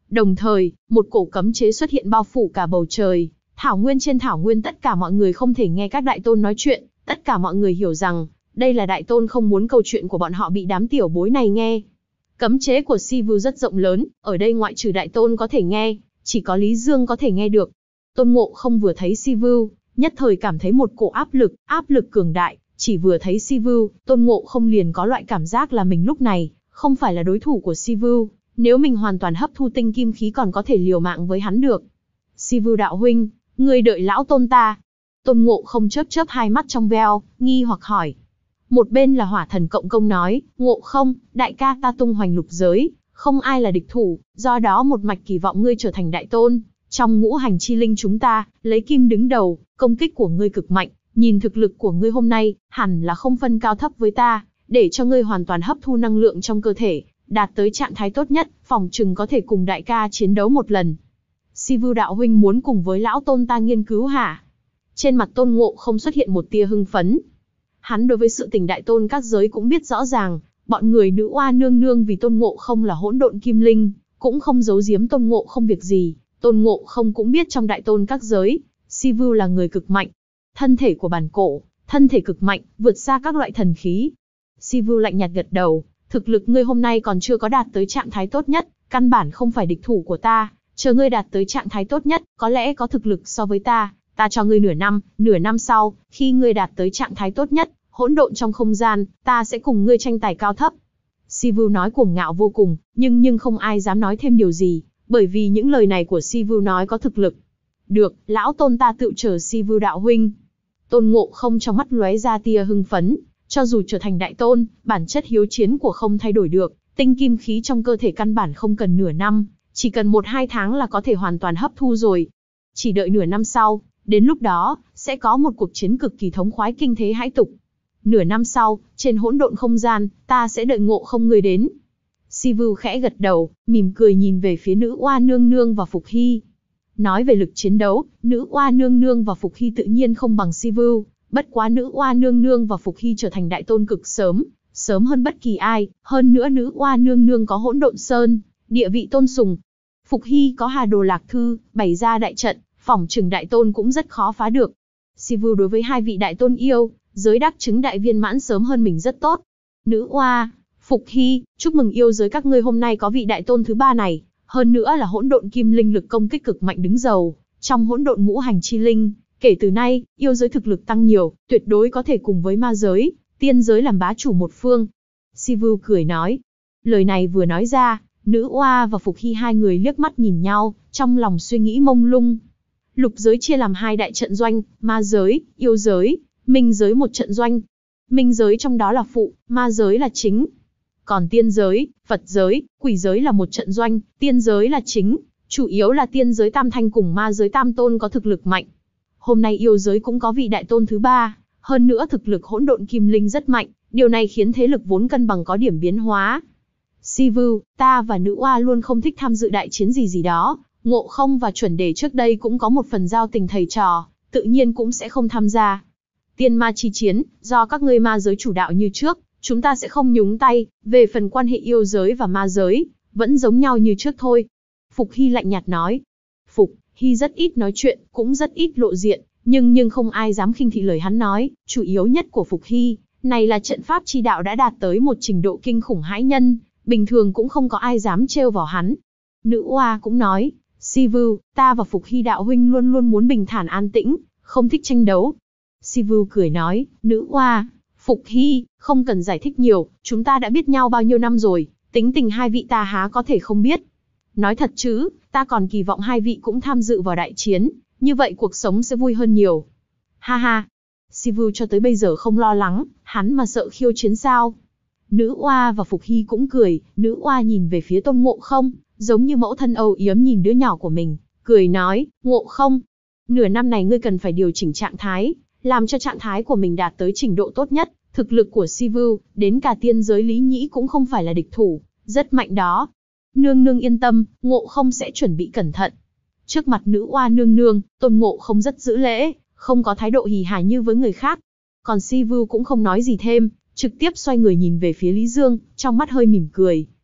Đồng thời, một cổ cấm chế xuất hiện bao phủ cả bầu trời. Thảo nguyên trên thảo nguyên tất cả mọi người không thể nghe các đại tôn nói chuyện, tất cả mọi người hiểu rằng, đây là đại tôn không muốn câu chuyện của bọn họ bị đám tiểu bối này nghe. Cấm chế của Sivu rất rộng lớn, ở đây ngoại trừ đại tôn có thể nghe, chỉ có Lý Dương có thể nghe được. Tôn Ngộ Không vừa thấy Sivu, nhất thời cảm thấy một cổ áp lực, áp lực cường đại, chỉ vừa thấy Sivu, Tôn Ngộ Không liền có loại cảm giác là mình lúc này, không phải là đối thủ của Sivu, nếu mình hoàn toàn hấp thu tinh kim khí còn có thể liều mạng với hắn được. Sivu đạo huynh, ngươi đợi lão tôn ta. Tôn Ngộ Không chớp chớp hai mắt trong veo, nghi hoặc hỏi. Một bên là Hỏa Thần Cộng Công nói, Ngộ Không, đại ca ta tung hoành lục giới, không ai là địch thủ, do đó một mạch kỳ vọng ngươi trở thành đại tôn. Trong ngũ hành chi linh chúng ta, lấy kim đứng đầu, công kích của ngươi cực mạnh, nhìn thực lực của ngươi hôm nay, hẳn là không phân cao thấp với ta, để cho ngươi hoàn toàn hấp thu năng lượng trong cơ thể, đạt tới trạng thái tốt nhất, phòng chừng có thể cùng đại ca chiến đấu một lần. Sivu đạo huynh muốn cùng với lão tôn ta nghiên cứu hả? Trên mặt Tôn Ngộ Không xuất hiện một tia hưng phấn. Hắn đối với sự tình đại tôn các giới cũng biết rõ ràng, bọn người nữ oa nương nương vì Tôn Ngộ Không là hỗn độn kim linh, cũng không giấu giếm Tôn Ngộ Không việc gì. Tôn Ngộ Không cũng biết trong đại tôn các giới, Sivu là người cực mạnh. Thân thể của bản cổ, thân thể cực mạnh, vượt xa các loại thần khí. Sivu lạnh nhạt gật đầu, thực lực ngươi hôm nay còn chưa có đạt tới trạng thái tốt nhất, căn bản không phải địch thủ của ta, chờ ngươi đạt tới trạng thái tốt nhất, có lẽ có thực lực so với ta, ta cho ngươi nửa năm, nửa năm sau, khi ngươi đạt tới trạng thái tốt nhất, hỗn độn trong không gian, ta sẽ cùng ngươi tranh tài cao thấp. Sivu nói cuồng ngạo vô cùng, nhưng nhưng không ai dám nói thêm điều gì, bởi vì những lời này của Sivu nói có thực lực. Được, lão tôn ta tự chờ Sivu đạo huynh. Tôn Ngộ Không trong mắt lóe ra tia hưng phấn, cho dù trở thành đại tôn, bản chất hiếu chiến của không thay đổi được, tinh kim khí trong cơ thể căn bản không cần nửa năm, chỉ cần một hai tháng là có thể hoàn toàn hấp thu rồi. Chỉ đợi nửa năm sau, đến lúc đó, sẽ có một cuộc chiến cực kỳ thống khoái kinh thế hãi tục. Nửa năm sau, trên hỗn độn không gian, ta sẽ đợi Ngộ Không người đến. Sivu khẽ gật đầu, mỉm cười nhìn về phía nữ oa nương nương và Phục Hy. Nói về lực chiến đấu, nữ oa nương nương và Phục Hy tự nhiên không bằng Sivu, bất quá nữ oa nương nương và Phục Hy trở thành đại tôn cực sớm, sớm hơn bất kỳ ai, hơn nữa nữ oa nương nương có hỗn độn sơn, địa vị tôn sùng. Phục Hy có Hà Đồ Lạc Thư, bày ra đại trận, phỏng chừng đại tôn cũng rất khó phá được. Sivu đối với hai vị đại tôn yêu, giới đắc chứng đại viên mãn sớm hơn mình rất tốt. Nữ oa, Phục Hy, chúc mừng yêu giới các ngươi hôm nay có vị đại tôn thứ ba này, hơn nữa là hỗn độn kim linh lực công kích cực mạnh đứng đầu, trong hỗn độn ngũ hành chi linh, kể từ nay, yêu giới thực lực tăng nhiều, tuyệt đối có thể cùng với ma giới, tiên giới làm bá chủ một phương. Sivu cười nói. Lời này vừa nói ra, nữ oa và Phục Hy hai người liếc mắt nhìn nhau, trong lòng suy nghĩ mông lung. Lục giới chia làm hai đại trận doanh, ma giới, yêu giới, minh giới một trận doanh. Minh giới trong đó là phụ, ma giới là chính. Còn tiên giới, Phật giới, quỷ giới là một trận doanh, tiên giới là chính, chủ yếu là tiên giới tam thanh cùng ma giới tam tôn có thực lực mạnh. Hôm nay yêu giới cũng có vị đại tôn thứ ba, hơn nữa thực lực hỗn độn kim linh rất mạnh, điều này khiến thế lực vốn cân bằng có điểm biến hóa. Sivu, ta và nữ oa luôn không thích tham dự đại chiến gì gì đó, Ngộ Không và chuẩn đề trước đây cũng có một phần giao tình thầy trò, tự nhiên cũng sẽ không tham gia. Tiên ma chi chiến, do các ngươi ma giới chủ đạo như trước, chúng ta sẽ không nhúng tay, về phần quan hệ yêu giới và ma giới, vẫn giống nhau như trước thôi. Phục Hy lạnh nhạt nói. Phục Hy rất ít nói chuyện, cũng rất ít lộ diện, nhưng nhưng không ai dám khinh thị lời hắn nói, chủ yếu nhất của Phục Hy, này là trận pháp chi đạo đã đạt tới một trình độ kinh khủng hãi nhân, bình thường cũng không có ai dám trêu vào hắn. Nữ oa cũng nói, Sivu, ta và Phục Hy đạo huynh luôn luôn muốn bình thản an tĩnh, không thích tranh đấu. Sivu cười nói, nữ oa, Phục Hy, không cần giải thích nhiều, chúng ta đã biết nhau bao nhiêu năm rồi, tính tình hai vị ta há có thể không biết. Nói thật chứ, ta còn kỳ vọng hai vị cũng tham dự vào đại chiến, như vậy cuộc sống sẽ vui hơn nhiều. Ha ha, Sivu cho tới bây giờ không lo lắng, hắn mà sợ khiêu chiến sao? Nữ oa và Phục Hy cũng cười, nữ oa nhìn về phía Tôn Ngộ Không, giống như mẫu thân âu yếm nhìn đứa nhỏ của mình, cười nói, Ngộ Không, nửa năm này ngươi cần phải điều chỉnh trạng thái, làm cho trạng thái của mình đạt tới trình độ tốt nhất, thực lực của Sivu, đến cả tiên giới Lý Nhĩ cũng không phải là địch thủ, rất mạnh đó. Nương nương yên tâm, Ngộ Không sẽ chuẩn bị cẩn thận. Trước mặt nữ oa nương nương, Tôn Ngộ Không rất giữ lễ, không có thái độ hỉ hài như với người khác. Còn Sivu cũng không nói gì thêm, trực tiếp xoay người nhìn về phía Lý Dương, trong mắt hơi mỉm cười.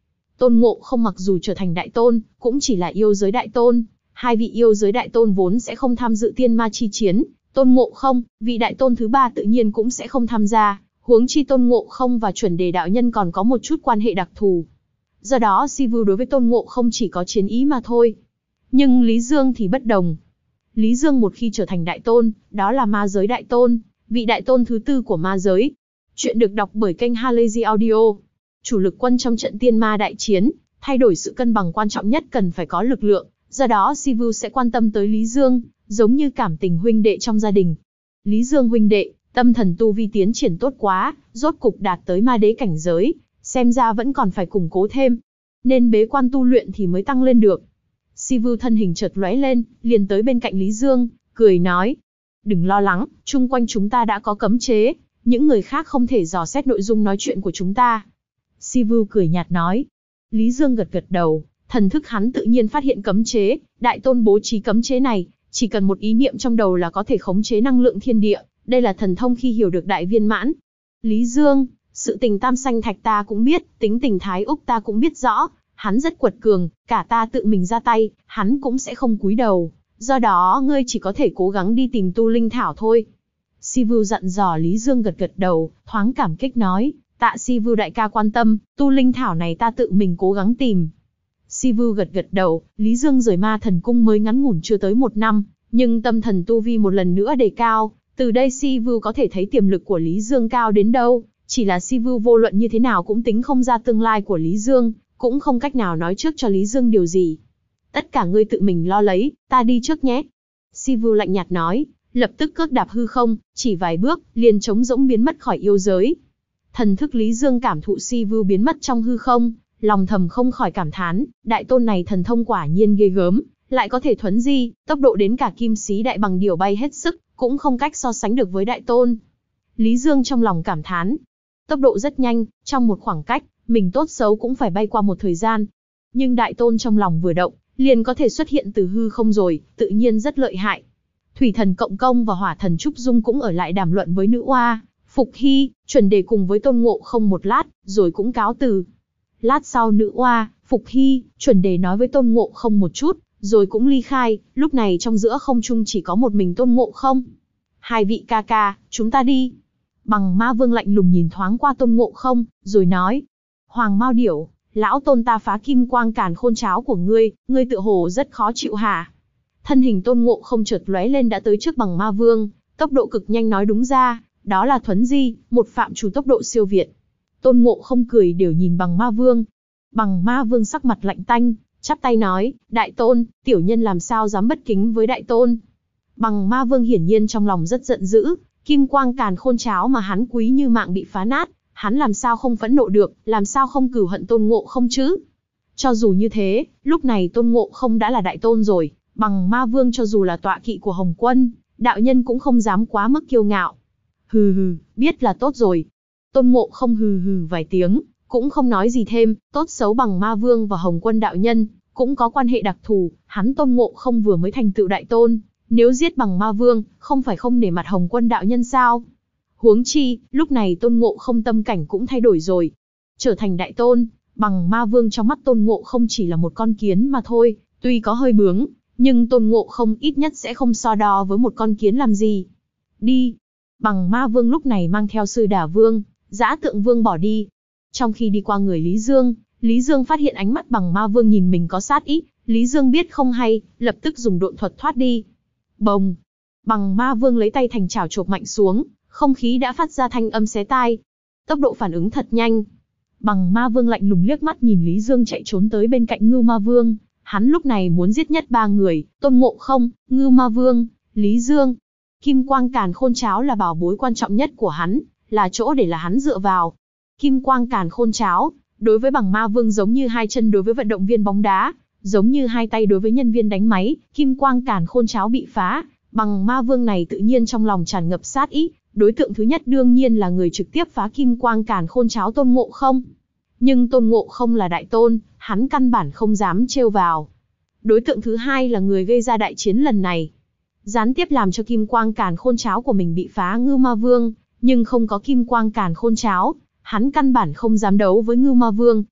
Tôn Ngộ Không mặc dù trở thành đại tôn, cũng chỉ là yêu giới đại tôn. Hai vị yêu giới đại tôn vốn sẽ không tham dự tiên ma chi chiến. Tôn Ngộ Không, vị đại tôn thứ ba tự nhiên cũng sẽ không tham gia. Huống chi Tôn Ngộ Không và chuẩn đề đạo nhân còn có một chút quan hệ đặc thù. Do đó Sivu đối với Tôn Ngộ Không chỉ có chiến ý mà thôi. Nhưng Lý Dương thì bất đồng. Lý Dương một khi trở thành đại tôn, đó là ma giới đại tôn, vị đại tôn thứ tư của ma giới. Chuyện được đọc bởi kênh Halazy Audio. Chủ lực quân trong trận tiên ma đại chiến, thay đổi sự cân bằng quan trọng nhất cần phải có lực lượng, do đó Sivu sẽ quan tâm tới Lý Dương, giống như cảm tình huynh đệ trong gia đình. Lý Dương huynh đệ, tâm thần tu vi tiến triển tốt quá, rốt cục đạt tới ma đế cảnh giới, xem ra vẫn còn phải củng cố thêm, nên bế quan tu luyện thì mới tăng lên được. Sivu thân hình chợt lóe lên, liền tới bên cạnh Lý Dương, cười nói: đừng lo lắng, chung quanh chúng ta đã có cấm chế, những người khác không thể dò xét nội dung nói chuyện của chúng ta. Sivu cười nhạt nói. Lý Dương gật gật đầu, thần thức hắn tự nhiên phát hiện cấm chế, đại tôn bố trí cấm chế này, chỉ cần một ý niệm trong đầu là có thể khống chế năng lượng thiên địa, đây là thần thông khi hiểu được đại viên mãn. Lý Dương, sự tình Tam Sanh Thạch ta cũng biết, tính tình Thái Úc ta cũng biết rõ, hắn rất quật cường, cả ta tự mình ra tay, hắn cũng sẽ không cúi đầu, do đó ngươi chỉ có thể cố gắng đi tìm tu linh thảo thôi. Sivu dặn dò. Lý Dương gật gật đầu, thoáng cảm kích nói: tạ Sivu đại ca quan tâm, tu linh thảo này ta tự mình cố gắng tìm. Sivu gật gật đầu. Lý Dương rời ma thần cung mới ngắn ngủn chưa tới một năm, nhưng tâm thần tu vi một lần nữa đề cao, từ đây Sivu có thể thấy tiềm lực của Lý Dương cao đến đâu, chỉ là Sivu vô luận như thế nào cũng tính không ra tương lai của Lý Dương, cũng không cách nào nói trước cho Lý Dương điều gì. Tất cả ngươi tự mình lo lấy, ta đi trước nhé. Sivu lạnh nhạt nói, lập tức cước đạp hư không, chỉ vài bước, liền trống rỗng biến mất khỏi yêu giới. Thần thức Lý Dương cảm thụ Sivu biến mất trong hư không, lòng thầm không khỏi cảm thán, đại tôn này thần thông quả nhiên ghê gớm, lại có thể thuấn di, tốc độ đến cả kim sĩ đại bằng điểu bay hết sức, cũng không cách so sánh được với đại tôn. Lý Dương trong lòng cảm thán, tốc độ rất nhanh, trong một khoảng cách, mình tốt xấu cũng phải bay qua một thời gian. Nhưng đại tôn trong lòng vừa động, liền có thể xuất hiện từ hư không rồi, tự nhiên rất lợi hại. Thủy thần Cộng Công và hỏa thần Trúc Dung cũng ở lại đàm luận với nữ oa, Phục Hy, chuẩn đề cùng với Tôn Ngộ Không một lát, rồi cũng cáo từ. Lát sau nữ oa, Phục Hy, chuẩn đề nói với Tôn Ngộ Không một chút, rồi cũng ly khai, lúc này trong giữa không trung chỉ có một mình Tôn Ngộ Không. Hai vị ca ca, chúng ta đi. Bằng Ma Vương lạnh lùng nhìn thoáng qua Tôn Ngộ Không, rồi nói, Hoàng Mao Điểu, lão tôn ta phá kim quang càn khôn cháo của ngươi, ngươi tựa hồ rất khó chịu hả? Thân hình Tôn Ngộ Không chợt lóe lên đã tới trước Bằng Ma Vương, tốc độ cực nhanh, nói đúng ra, đó là thuấn di, một phạm trù tốc độ siêu việt. Tôn Ngộ Không cười đều nhìn Bằng Ma Vương. Bằng Ma Vương sắc mặt lạnh tanh, chắp tay nói, đại tôn, tiểu nhân làm sao dám bất kính với đại tôn. Bằng Ma Vương hiển nhiên trong lòng rất giận dữ, kim quang càn khôn cháo mà hắn quý như mạng bị phá nát, hắn làm sao không phẫn nộ được, làm sao không cừu hận Tôn Ngộ Không chứ? Cho dù như thế, lúc này Tôn Ngộ Không đã là đại tôn rồi, Bằng Ma Vương cho dù là tọa kỵ của Hồng Quân, đạo nhân cũng không dám quá mức kiêu ngạo. Hừ hừ, biết là tốt rồi. Tôn Ngộ Không hừ hừ vài tiếng, cũng không nói gì thêm, tốt xấu Bằng Ma Vương và Hồng Quân đạo nhân cũng có quan hệ đặc thù, hắn Tôn Ngộ Không vừa mới thành tựu đại tôn, nếu giết Bằng Ma Vương, không phải không nể mặt Hồng Quân đạo nhân sao? Huống chi, lúc này Tôn Ngộ Không tâm cảnh cũng thay đổi rồi. Trở thành đại tôn, Bằng Ma Vương trong mắt Tôn Ngộ Không chỉ là một con kiến mà thôi, tuy có hơi bướng, nhưng Tôn Ngộ Không ít nhất sẽ không so đo với một con kiến làm gì. Đi. Bằng Ma Vương lúc này mang theo Sư Đà Vương, Dã Tượng Vương bỏ đi. Trong khi đi qua người Lý Dương, Lý Dương phát hiện ánh mắt Bằng Ma Vương nhìn mình có sát ý, Lý Dương biết không hay, lập tức dùng độn thuật thoát đi. Bồng. Bằng Ma Vương lấy tay thành chảo chộp mạnh xuống, không khí đã phát ra thanh âm xé tai. Tốc độ phản ứng thật nhanh. Bằng Ma Vương lạnh lùng liếc mắt nhìn Lý Dương chạy trốn tới bên cạnh Ngưu Ma Vương. Hắn lúc này muốn giết nhất ba người, Tôn Ngộ Không, Ngưu Ma Vương, Lý Dương. Kim quang càn khôn cháo là bảo bối quan trọng nhất của hắn, là chỗ để là hắn dựa vào. Kim quang càn khôn cháo, đối với Bằng Ma Vương giống như hai chân đối với vận động viên bóng đá, giống như hai tay đối với nhân viên đánh máy. Kim quang càn khôn cháo bị phá, Bằng Ma Vương này tự nhiên trong lòng tràn ngập sát ý. Đối tượng thứ nhất đương nhiên là người trực tiếp phá kim quang càn khôn cháo Tôn Ngộ Không. Nhưng Tôn Ngộ Không là đại tôn, hắn căn bản không dám trêu vào. Đối tượng thứ hai là người gây ra đại chiến lần này, gián tiếp làm cho kim quang càn khôn cháo của mình bị phá Ngưu Ma Vương, nhưng không có kim quang càn khôn cháo, hắn căn bản không dám đấu với Ngưu Ma Vương.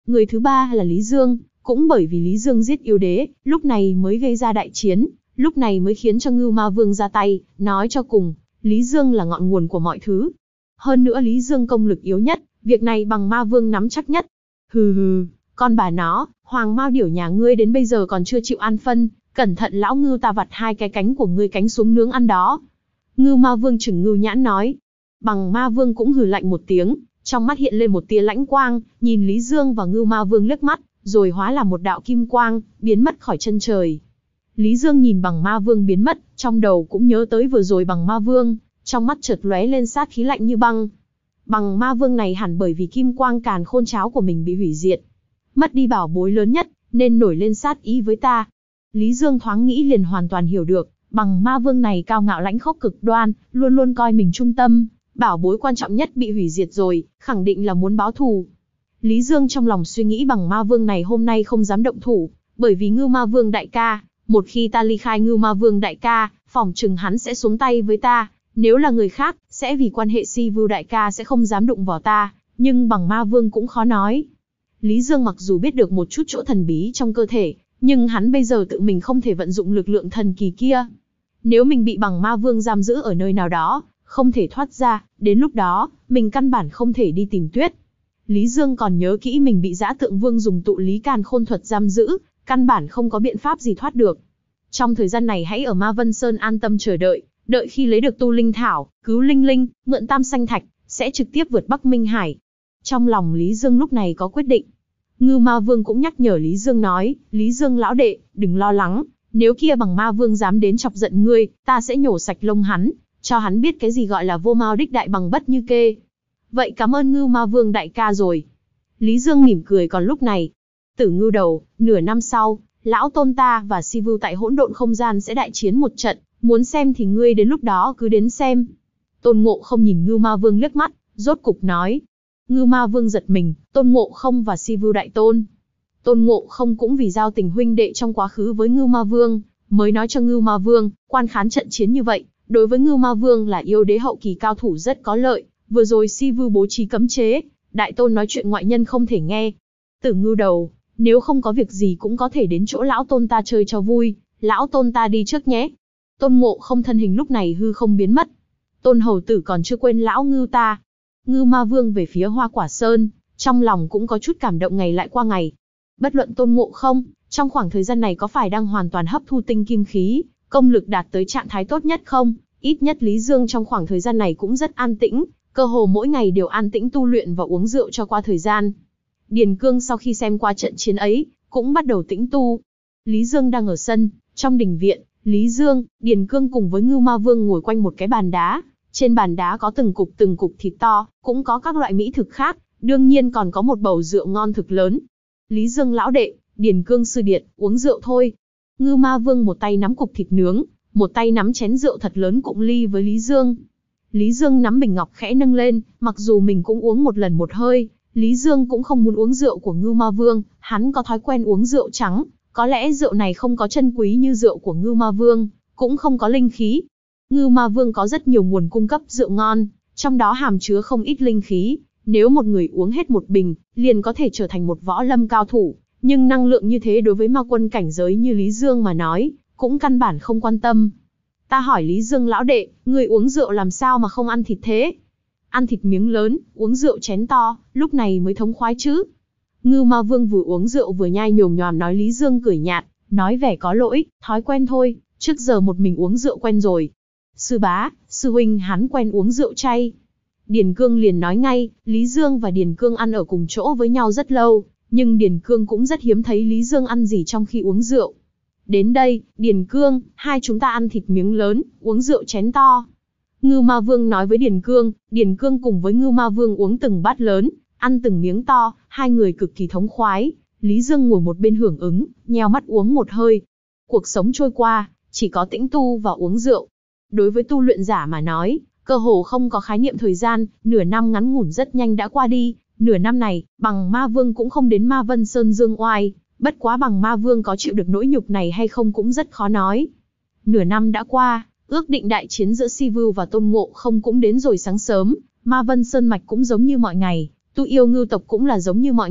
Người thứ ba là Lý Dương, cũng bởi vì Lý Dương giết yêu đế, lúc này mới gây ra đại chiến, lúc này mới khiến cho Ngưu Ma Vương ra tay, nói cho cùng, Lý Dương là ngọn nguồn của mọi thứ. Hơn nữa Lý Dương công lực yếu nhất, việc này bằng Ma Vương nắm chắc nhất. Hừ hừ, con bà nó, Hoàng Mao Điểu nhà ngươi đến bây giờ còn chưa chịu an phân, cẩn thận lão Ngưu ta vặt hai cái cánh của ngươi cánh xuống nướng ăn đó. Ngưu Ma Vương trừng Ngưu Nhãn nói. Bằng Ma Vương cũng hừ lạnh một tiếng, trong mắt hiện lên một tia lãnh quang, nhìn Lý Dương và Ngưu Ma Vương liếc mắt, rồi hóa là một đạo kim quang, biến mất khỏi chân trời. Lý Dương nhìn Bằng Ma Vương biến mất, trong đầu cũng nhớ tới vừa rồi Bằng Ma Vương, trong mắt chợt lóe lên sát khí lạnh như băng. Bằng Ma Vương này hẳn bởi vì kim quang càn khôn cháo của mình bị hủy diệt, mất đi bảo bối lớn nhất, nên nổi lên sát ý với ta. Lý Dương thoáng nghĩ liền hoàn toàn hiểu được, Bằng Ma Vương này cao ngạo lãnh khốc cực đoan, luôn luôn coi mình trung tâm, bảo bối quan trọng nhất bị hủy diệt rồi, khẳng định là muốn báo thù. Lý Dương trong lòng suy nghĩ Bằng Ma Vương này hôm nay không dám động thủ, bởi vì Ngưu Ma Vương đại ca, một khi ta ly khai Ngưu Ma Vương đại ca, phỏng chừng hắn sẽ xuống tay với ta, nếu là người khác, sẽ vì quan hệ Si Vưu đại ca sẽ không dám đụng vào ta, nhưng Bằng Ma Vương cũng khó nói. Lý Dương mặc dù biết được một chút chỗ thần bí trong cơ thể, nhưng hắn bây giờ tự mình không thể vận dụng lực lượng thần kỳ kia. Nếu mình bị Bằng Ma Vương giam giữ ở nơi nào đó, không thể thoát ra, đến lúc đó, mình căn bản không thể đi tìm Tuyết. Lý Dương còn nhớ kỹ mình bị Dã Tượng Vương dùng tụ lý càn khôn thuật giam giữ, căn bản không có biện pháp gì thoát được. Trong thời gian này hãy ở Ma Vân Sơn an tâm chờ đợi, đợi khi lấy được tu linh thảo, cứu linh linh, mượn tam sanh thạch, sẽ trực tiếp vượt Bắc Minh Hải. Trong lòng Lý Dương lúc này có quyết định. Ngưu Ma Vương cũng nhắc nhở Lý Dương nói, Lý Dương lão đệ, đừng lo lắng, nếu kia Bằng Ma Vương dám đến chọc giận ngươi, ta sẽ nhổ sạch lông hắn, cho hắn biết cái gì gọi là vô mao đích đại bằng bất như kê. Vậy cảm ơn Ngưu Ma Vương đại ca rồi. Lý Dương mỉm cười còn lúc này. Tử Ngưu Đầu, nửa năm sau, lão tôn ta và Si Vưu tại hỗn độn không gian sẽ đại chiến một trận, muốn xem thì ngươi đến lúc đó cứ đến xem. Tôn Ngộ Không nhìn Ngưu Ma Vương liếc mắt, rốt cục nói. Ngưu Ma Vương giật mình, Tôn Ngộ Không và Si Vưu đại tôn. Tôn Ngộ Không cũng vì giao tình huynh đệ trong quá khứ với Ngưu Ma Vương, mới nói cho Ngưu Ma Vương, quan khán trận chiến như vậy, đối với Ngưu Ma Vương là yêu đế hậu kỳ cao thủ rất có lợi, vừa rồi Si Vưu bố trí cấm chế, đại tôn nói chuyện ngoại nhân không thể nghe. Tử Ngưu Đầu, nếu không có việc gì cũng có thể đến chỗ lão tôn ta chơi cho vui, lão tôn ta đi trước nhé. Tôn Ngộ Không thân hình lúc này hư không biến mất. Tôn hầu tử còn chưa quên lão Ngưu ta. Ngưu Ma Vương về phía Hoa Quả Sơn, trong lòng cũng có chút cảm động ngày lại qua ngày. Bất luận Tôn Ngộ Không, trong khoảng thời gian này có phải đang hoàn toàn hấp thu tinh kim khí, công lực đạt tới trạng thái tốt nhất không, ít nhất Lý Dương trong khoảng thời gian này cũng rất an tĩnh, cơ hồ mỗi ngày đều an tĩnh tu luyện và uống rượu cho qua thời gian. Điền Cương sau khi xem qua trận chiến ấy, cũng bắt đầu tĩnh tu. Lý Dương đang ở sân, trong đình viện, Lý Dương, Điền Cương cùng với Ngưu Ma Vương ngồi quanh một cái bàn đá. Trên bàn đá có từng cục từng cục thịt to, cũng có các loại mỹ thực khác, đương nhiên còn có một bầu rượu ngon thực lớn. Lý Dương lão đệ, Điền Cương sư điệt, uống rượu thôi. Ngưu Ma Vương một tay nắm cục thịt nướng, một tay nắm chén rượu thật lớn cụng ly với Lý Dương. Lý Dương nắm bình ngọc khẽ nâng lên, mặc dù mình cũng uống một lần một hơi, Lý Dương cũng không muốn uống rượu của Ngưu Ma Vương, hắn có thói quen uống rượu trắng, có lẽ rượu này không có chân quý như rượu của Ngưu Ma Vương, cũng không có linh khí. Ngưu Ma Vương có rất nhiều nguồn cung cấp rượu ngon, trong đó hàm chứa không ít linh khí, nếu một người uống hết một bình, liền có thể trở thành một võ lâm cao thủ, nhưng năng lượng như thế đối với ma quân cảnh giới như Lý Dương mà nói, cũng căn bản không quan tâm. Ta hỏi Lý Dương lão đệ, người uống rượu làm sao mà không ăn thịt thế? Ăn thịt miếng lớn, uống rượu chén to, lúc này mới thống khoái chứ. Ngưu Ma Vương vừa uống rượu vừa nhai nhồm nhòm nói. Lý Dương cười nhạt, nói vẻ có lỗi, thói quen thôi, trước giờ một mình uống rượu quen rồi. Sư bá, sư huynh hắn quen uống rượu chay. Điền Cương liền nói ngay, Lý Dương và Điền Cương ăn ở cùng chỗ với nhau rất lâu, nhưng Điền Cương cũng rất hiếm thấy Lý Dương ăn gì trong khi uống rượu. Đến đây, Điền Cương, hai chúng ta ăn thịt miếng lớn, uống rượu chén to. Ngưu Ma Vương nói với Điền Cương, Điền Cương cùng với Ngưu Ma Vương uống từng bát lớn, ăn từng miếng to, hai người cực kỳ thống khoái. Lý Dương ngồi một bên hưởng ứng, nheo mắt uống một hơi. Cuộc sống trôi qua, chỉ có tĩnh tu và uống rượu. Đối với tu luyện giả mà nói, cơ hồ không có khái niệm thời gian, nửa năm ngắn ngủn rất nhanh đã qua đi. Nửa năm này, Bằng Ma Vương cũng không đến Ma Vân Sơn dương oai, bất quá Bằng Ma Vương có chịu được nỗi nhục này hay không cũng rất khó nói. Nửa năm đã qua, ước định đại chiến giữa Si Vưu và Tôn Ngộ Không cũng đến rồi. Sáng sớm, Ma Vân Sơn mạch cũng giống như mọi ngày, tu yêu ngưu tộc cũng là giống như mọi ngày,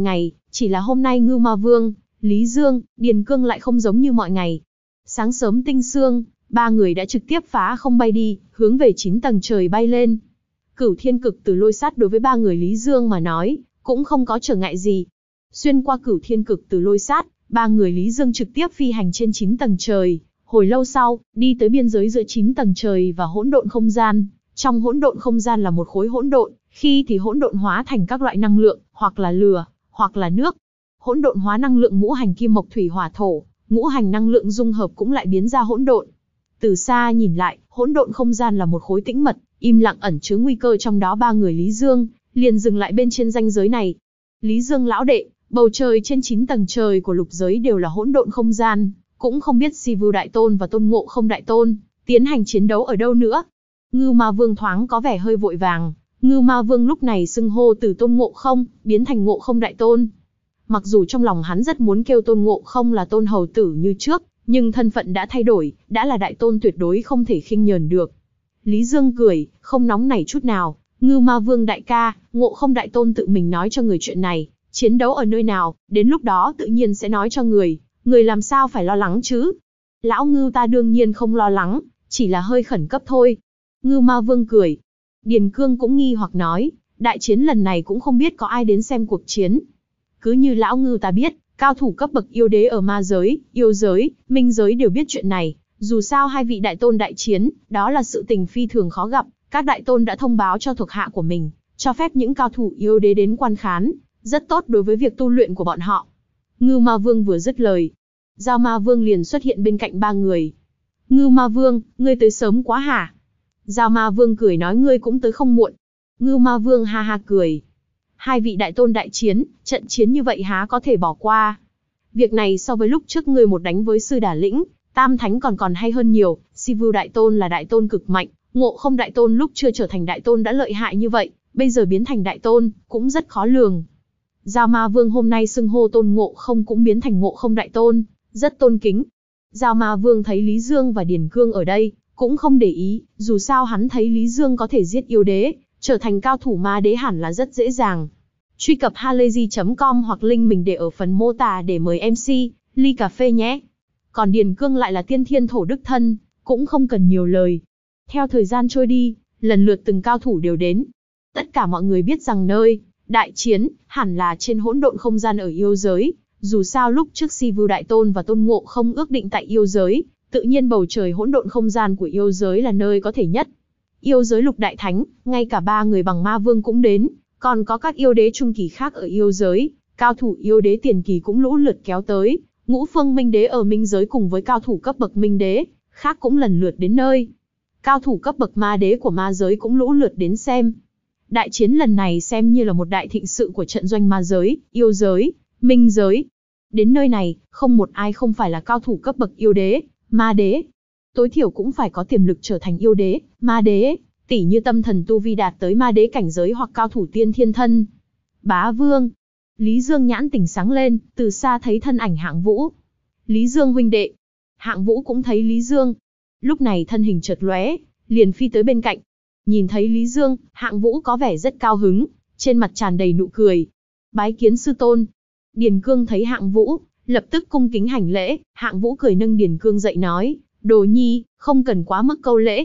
Chỉ là hôm nay Ngưu Ma Vương, Lý Dương, Điền Cương lại không giống như mọi ngày. Sáng sớm tinh sương, ba người đã trực tiếp phá không bay đi, hướng về chín tầng trời bay lên. Cửu thiên cực từ lôi sát đối với ba người Lý Dương mà nói, cũng không có trở ngại gì. Xuyên qua cửu thiên cực từ lôi sát, ba người Lý Dương trực tiếp phi hành trên chín tầng trời. Hồi lâu sau, đi tới biên giới giữa chín tầng trời và hỗn độn không gian. Trong hỗn độn không gian là một khối hỗn độn, khi thì hỗn độn hóa thành các loại năng lượng, hoặc là lửa, hoặc là nước. Hỗn độn hóa năng lượng ngũ hành kim mộc thủy hỏa thổ, ngũ hành năng lượng dung hợp cũng lại biến ra hỗn độn. Từ xa nhìn lại, hỗn độn không gian là một khối tĩnh mật, im lặng ẩn chứa nguy cơ, trong đó ba người Lý Dương liền dừng lại bên trên ranh giới này. Lý Dương lão đệ, bầu trời trên chín tầng trời của lục giới đều là hỗn độn không gian, cũng không biết Si Vưu Đại Tôn và Tôn Ngộ Không Đại Tôn tiến hành chiến đấu ở đâu nữa. Ngưu Ma Vương thoáng có vẻ hơi vội vàng. Ngưu Ma Vương lúc này xưng hô từ Tôn Ngộ Không biến thành Ngộ Không Đại Tôn. Mặc dù trong lòng hắn rất muốn kêu Tôn Ngộ Không là Tôn Hầu Tử như trước, nhưng thân phận đã thay đổi, đã là Đại Tôn tuyệt đối không thể khinh nhờn được. Lý Dương cười, không nóng nảy chút nào. Ngưu Ma Vương đại ca, Ngộ Không Đại Tôn tự mình nói cho người chuyện này, chiến đấu ở nơi nào, đến lúc đó tự nhiên sẽ nói cho người, người làm sao phải lo lắng chứ. Lão Ngưu ta đương nhiên không lo lắng, chỉ là hơi khẩn cấp thôi. Ngưu Ma Vương cười. Điền Cương cũng nghi hoặc nói, đại chiến lần này cũng không biết có ai đến xem cuộc chiến. Cứ như lão Ngưu ta biết, cao thủ cấp bậc yêu đế ở ma giới, yêu giới, minh giới đều biết chuyện này. Dù sao hai vị đại tôn đại chiến, đó là sự tình phi thường khó gặp. Các đại tôn đã thông báo cho thuộc hạ của mình, cho phép những cao thủ yêu đế đến quan khán, rất tốt đối với việc tu luyện của bọn họ. Ngưu Ma Vương vừa dứt lời, Giao Ma Vương liền xuất hiện bên cạnh ba người. Ngưu Ma Vương, ngươi tới sớm quá hả? Giao Ma Vương cười nói, ngươi cũng tới không muộn. Ngưu Ma Vương ha ha cười. Hai vị đại tôn đại chiến, trận chiến như vậy há có thể bỏ qua. Việc này so với lúc trước ngươi một đánh với Sư Đà Lĩnh, Tam Thánh còn còn hay hơn nhiều. Si Vưu Đại Tôn là đại tôn cực mạnh, Ngộ Không Đại Tôn lúc chưa trở thành đại tôn đã lợi hại như vậy, bây giờ biến thành đại tôn, cũng rất khó lường. Giao Ma Vương hôm nay xưng hô Tôn Ngộ Không cũng biến thành Ngộ Không Đại Tôn, rất tôn kính. Giao Ma Vương thấy Lý Dương và Điền Cương ở đây, cũng không để ý, dù sao hắn thấy Lý Dương có thể giết yêu đế, trở thành cao thủ ma đế hẳn là rất dễ dàng. Truy cập halayzi chấm com hoặc link mình để ở phần mô tả để mời em xê, ly cà phê nhé. Còn Điền Cương lại là tiên thiên thổ đức thân, cũng không cần nhiều lời. Theo thời gian trôi đi, lần lượt từng cao thủ đều đến. Tất cả mọi người biết rằng nơi đại chiến hẳn là trên hỗn độn không gian ở yêu giới. Dù sao lúc trước Si Vưu Đại Tôn và Tôn Ngộ Không ước định tại yêu giới, tự nhiên bầu trời hỗn độn không gian của yêu giới là nơi có thể nhất. Yêu giới lục đại thánh, ngay cả ba người bằng ma vương cũng đến, còn có các yêu đế trung kỳ khác ở yêu giới, cao thủ yêu đế tiền kỳ cũng lũ lượt kéo tới. Ngũ phương minh đế ở minh giới cùng với cao thủ cấp bậc minh đế khác cũng lần lượt đến nơi. Cao thủ cấp bậc ma đế của ma giới cũng lũ lượt đến xem. Đại chiến lần này xem như là một đại thịnh sự của trận doanh ma giới, yêu giới, minh giới. Đến nơi này, không một ai không phải là cao thủ cấp bậc yêu đế, ma đế. Tối thiểu cũng phải có tiềm lực trở thành yêu đế, ma đế, tỉ như tâm thần tu vi đạt tới ma đế cảnh giới hoặc cao thủ tiên thiên thân. Bá Vương. Lý Dương nhãn tỉnh sáng lên, từ xa thấy thân ảnh Hạng Vũ. Lý Dương huynh đệ. Hạng Vũ cũng thấy Lý Dương. Lúc này thân hình chợt lóe, liền phi tới bên cạnh. Nhìn thấy Lý Dương, Hạng Vũ có vẻ rất cao hứng, trên mặt tràn đầy nụ cười. Bái kiến sư tôn. Điền Cương thấy Hạng Vũ, lập tức cung kính hành lễ. Hạng Vũ cười nâng Điền Cương dậy nói, Đồ Nhi, không cần quá mức câu lễ.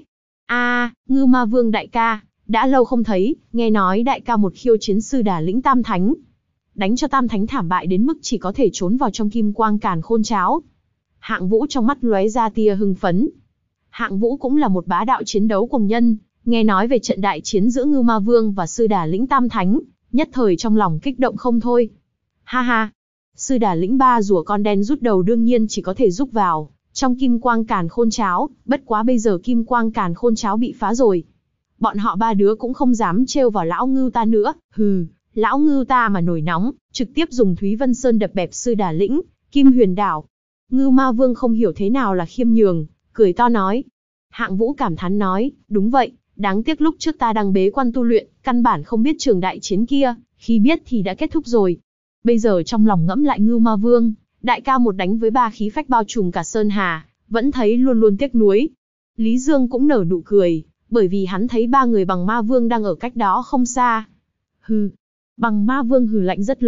A, Ngưu Ma Vương đại ca, đã lâu không thấy, nghe nói đại ca một khiêu chiến Sư Đà Lĩnh Tam Thánh, đánh cho Tam Thánh thảm bại đến mức chỉ có thể trốn vào trong kim quang càn khôn cháo. Hạng Vũ trong mắt lóe ra tia hưng phấn. Hạng Vũ cũng là một bá đạo chiến đấu cuồng nhân, nghe nói về trận đại chiến giữa Ngưu Ma Vương và Sư Đà Lĩnh Tam Thánh, nhất thời trong lòng kích động không thôi. Ha ha, Sư Đà Lĩnh ba rùa con đen rút đầu đương nhiên chỉ có thể rúc vào trong kim quang càn khôn cháo, bất quá bây giờ kim quang càn khôn cháo bị phá rồi. Bọn họ ba đứa cũng không dám trêu vào lão Ngưu ta nữa, hừ, lão Ngưu ta mà nổi nóng, trực tiếp dùng Thúy Vân Sơn đập bẹp Sư Đà Lĩnh, Kim Huyền Đảo. Ngưu Ma Vương không hiểu thế nào là khiêm nhường, cười to nói. Hạng Vũ cảm thán nói, đúng vậy, đáng tiếc lúc trước ta đang bế quan tu luyện, căn bản không biết trường đại chiến kia, khi biết thì đã kết thúc rồi. Bây giờ trong lòng ngẫm lại Ngưu Ma Vương, đại ca một đánh với ba khí phách bao trùm cả Sơn Hà, vẫn thấy luôn luôn tiếc nuối. Lý Dương cũng nở nụ cười, bởi vì hắn thấy ba người bằng ma vương đang ở cách đó không xa. Hừ, bằng ma vương hừ lạnh rất lớn,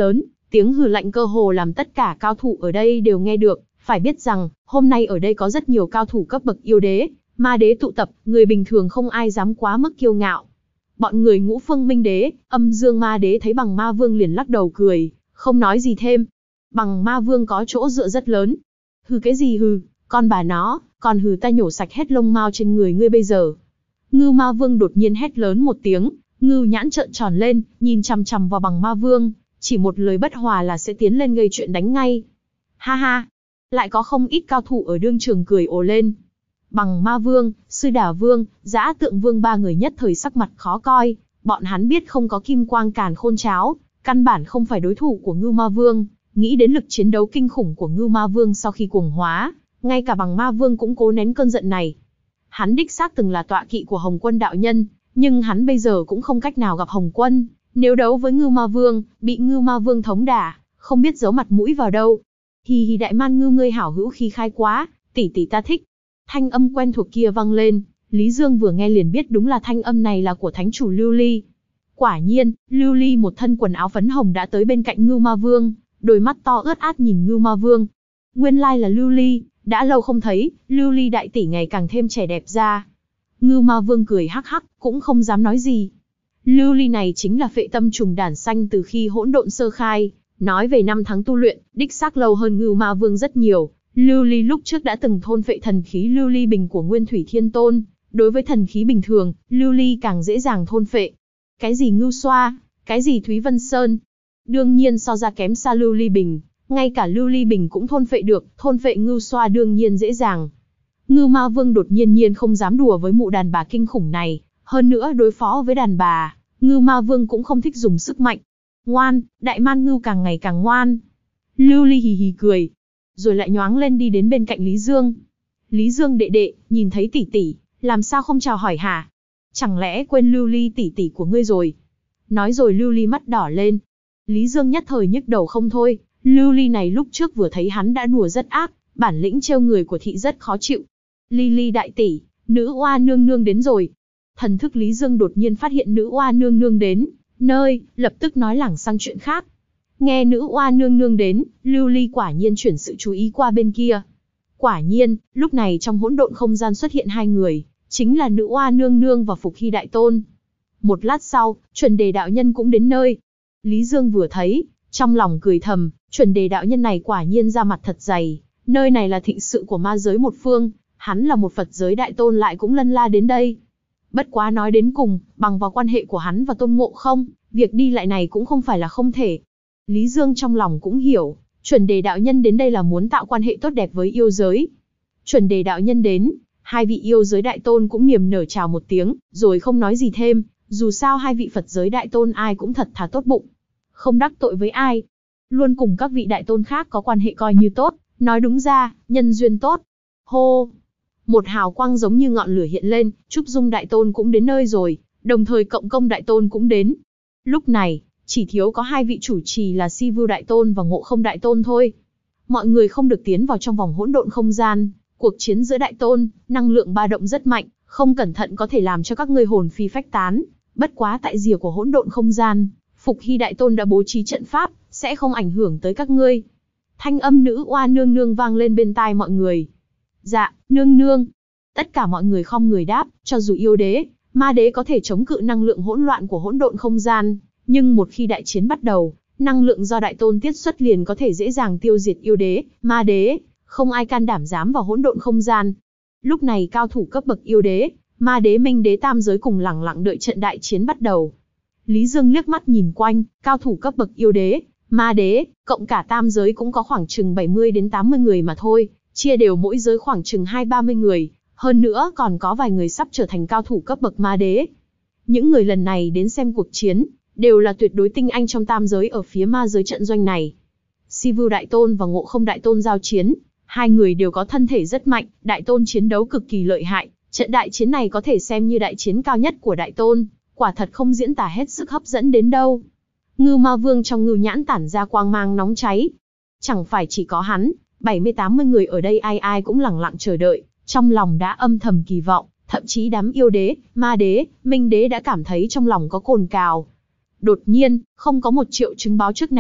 Tiếng hừ lạnh cơ hồ làm tất cả cao thủ ở đây đều nghe được, phải biết rằng, hôm nay ở đây có rất nhiều cao thủ cấp bậc yêu đế, ma đế tụ tập, người bình thường không ai dám quá mức kiêu ngạo. Bọn người Ngũ Phương Minh Đế, Âm Dương Ma Đế thấy Bằng Ma Vương liền lắc đầu cười, không nói gì thêm. Bằng Ma Vương có chỗ dựa rất lớn. Hừ cái gì hừ, con bà nó, còn hừ ta nhổ sạch hết lông mao trên người ngươi bây giờ. Ngưu Ma Vương đột nhiên hét lớn một tiếng, ngưu nhãn trợn tròn lên, nhìn chằm chằm vào Bằng Ma Vương, chỉ một lời bất hòa là sẽ tiến lên gây chuyện đánh ngay. Ha ha, lại có không ít cao thủ ở đương trường cười ồ lên. Bằng Ma Vương, Sư Đà Vương, Dã Tượng Vương ba người nhất thời sắc mặt khó coi, bọn hắn biết không có kim quang càn khôn cháo, căn bản không phải đối thủ của Ngưu Ma Vương, nghĩ đến lực chiến đấu kinh khủng của Ngưu Ma Vương sau khi cuồng hóa, ngay cả Bằng Ma Vương cũng cố nén cơn giận này. Hắn đích xác từng là tọa kỵ của Hồng Quân đạo nhân, nhưng hắn bây giờ cũng không cách nào gặp Hồng Quân, nếu đấu với Ngưu Ma Vương, bị Ngưu Ma Vương thống đả, không biết giấu mặt mũi vào đâu. Hì hì đại man ngưu ngươi hảo hữu khí khai quá, tỷ tỷ ta thích. Thanh âm quen thuộc kia vang lên, Lý Dương vừa nghe liền biết đúng là thanh âm này là của thánh chủ Lưu Ly. Quả nhiên, Lưu Ly một thân quần áo phấn hồng đã tới bên cạnh Ngưu Ma Vương, đôi mắt to ướt át nhìn Ngưu Ma Vương. Nguyên lai là Lưu Ly, đã lâu không thấy, Lưu Ly đại tỷ ngày càng thêm trẻ đẹp ra. Ngưu Ma Vương cười hắc hắc, cũng không dám nói gì. Lưu Ly này chính là phệ tâm trùng đản xanh từ khi hỗn độn sơ khai, nói về năm tháng tu luyện, đích xác lâu hơn Ngưu Ma Vương rất nhiều. Lưu Ly lúc trước đã từng thôn phệ thần khí Lưu Ly Bình của Nguyên Thủy Thiên Tôn, đối với thần khí bình thường, Lưu Ly càng dễ dàng thôn phệ. Cái gì Ngưu Xoa, cái gì Thúy Vân Sơn, đương nhiên so ra kém xa Lưu Ly Bình, ngay cả Lưu Ly Bình cũng thôn phệ được, thôn phệ Ngưu Xoa đương nhiên dễ dàng. Ngưu Ma Vương đột nhiên nhiên không dám đùa với mụ đàn bà kinh khủng này, hơn nữa đối phó với đàn bà, Ngưu Ma Vương cũng không thích dùng sức mạnh. Ngoan, đại man ngưu càng ngày càng ngoan. Lưu Ly hì hì cười, rồi lại nhoáng lên đi đến bên cạnh Lý Dương. Lý Dương đệ đệ, nhìn thấy tỷ tỷ, làm sao không chào hỏi hả? Chẳng lẽ quên Lưu Ly tỷ tỷ của ngươi rồi? Nói rồi Lưu Ly mắt đỏ lên. Lý Dương nhất thời nhức đầu không thôi, Lưu Ly này lúc trước vừa thấy hắn đã đùa rất ác, bản lĩnh trêu người của thị rất khó chịu. Ly Ly đại tỷ, nữ oa nương nương đến rồi. Thần thức Lý Dương đột nhiên phát hiện nữ oa nương nương đến, nơi, lập tức nói lảng sang chuyện khác. Nghe nữ oa nương nương đến, Lưu Ly quả nhiên chuyển sự chú ý qua bên kia. Quả nhiên, lúc này trong hỗn độn không gian xuất hiện hai người, chính là nữ oa nương nương và Phục Hy đại tôn. Một lát sau, Chuẩn Đề đạo nhân cũng đến nơi. Lý Dương vừa thấy, trong lòng cười thầm, Chuẩn Đề đạo nhân này quả nhiên ra mặt thật dày, nơi này là thịnh sự của ma giới một phương, hắn là một Phật giới đại tôn lại cũng lân la đến đây. Bất quá nói đến cùng, bằng vào quan hệ của hắn và Tôn Ngộ Không, việc đi lại này cũng không phải là không thể. Lý Dương trong lòng cũng hiểu, Chuẩn Đề đạo nhân đến đây là muốn tạo quan hệ tốt đẹp với yêu giới. Chuẩn Đề đạo nhân đến, hai vị yêu giới đại tôn cũng niềm nở chào một tiếng, rồi không nói gì thêm, dù sao hai vị Phật giới đại tôn ai cũng thật thà tốt bụng, không đắc tội với ai, luôn cùng các vị đại tôn khác có quan hệ coi như tốt, nói đúng ra, nhân duyên tốt. Hô! Một hào quang giống như ngọn lửa hiện lên, Trúc Dung đại tôn cũng đến nơi rồi, đồng thời Cộng Công đại tôn cũng đến. Lúc này, chỉ thiếu có hai vị chủ trì là Si Vưu đại tôn và Ngộ Không đại tôn thôi. Mọi người không được tiến vào trong vòng hỗn độn không gian, cuộc chiến giữa đại tôn, năng lượng ba động rất mạnh, không cẩn thận có thể làm cho các ngươi hồn phi phách tán. Bất quá tại rìa của hỗn độn không gian, Phục Hy đại tôn đã bố trí trận pháp, sẽ không ảnh hưởng tới các ngươi. Thanh âm nữ oa nương nương vang lên bên tai mọi người. Dạ, nương nương. Tất cả mọi người khom người đáp, cho dù yêu đế, ma đế có thể chống cự năng lượng hỗn loạn của hỗn độn không gian, nhưng một khi đại chiến bắt đầu, năng lượng do đại tôn tiết xuất liền có thể dễ dàng tiêu diệt yêu đế, ma đế, không ai can đảm dám vào hỗn độn không gian. Lúc này cao thủ cấp bậc yêu đế, ma đế, minh đế tam giới cùng lẳng lặng đợi trận đại chiến bắt đầu. Lý Dương liếc mắt nhìn quanh, cao thủ cấp bậc yêu đế, ma đế, cộng cả tam giới cũng có khoảng chừng bảy mươi đến tám mươi người mà thôi, chia đều mỗi giới khoảng chừng hai ba mươi người, hơn nữa còn có vài người sắp trở thành cao thủ cấp bậc ma đế. Những người lần này đến xem cuộc chiến, đều là tuyệt đối tinh anh trong tam giới ở phía ma giới trận doanh này. Si Vưu đại tôn và Ngộ Không đại tôn giao chiến, hai người đều có thân thể rất mạnh, đại tôn chiến đấu cực kỳ lợi hại, trận đại chiến này có thể xem như đại chiến cao nhất của đại tôn, quả thật không diễn tả hết sức hấp dẫn đến đâu. Ngưu Ma Vương trong ngưu nhãn tản ra quang mang nóng cháy. Chẳng phải chỉ có hắn, bảy mươi tám mươi người ở đây ai ai cũng lẳng lặng chờ đợi, trong lòng đã âm thầm kỳ vọng, thậm chí đám yêu đế, ma đế, minh đế đã cảm thấy trong lòng có cồn cào. Đột nhiên, không có một triệu chứng báo trước nào,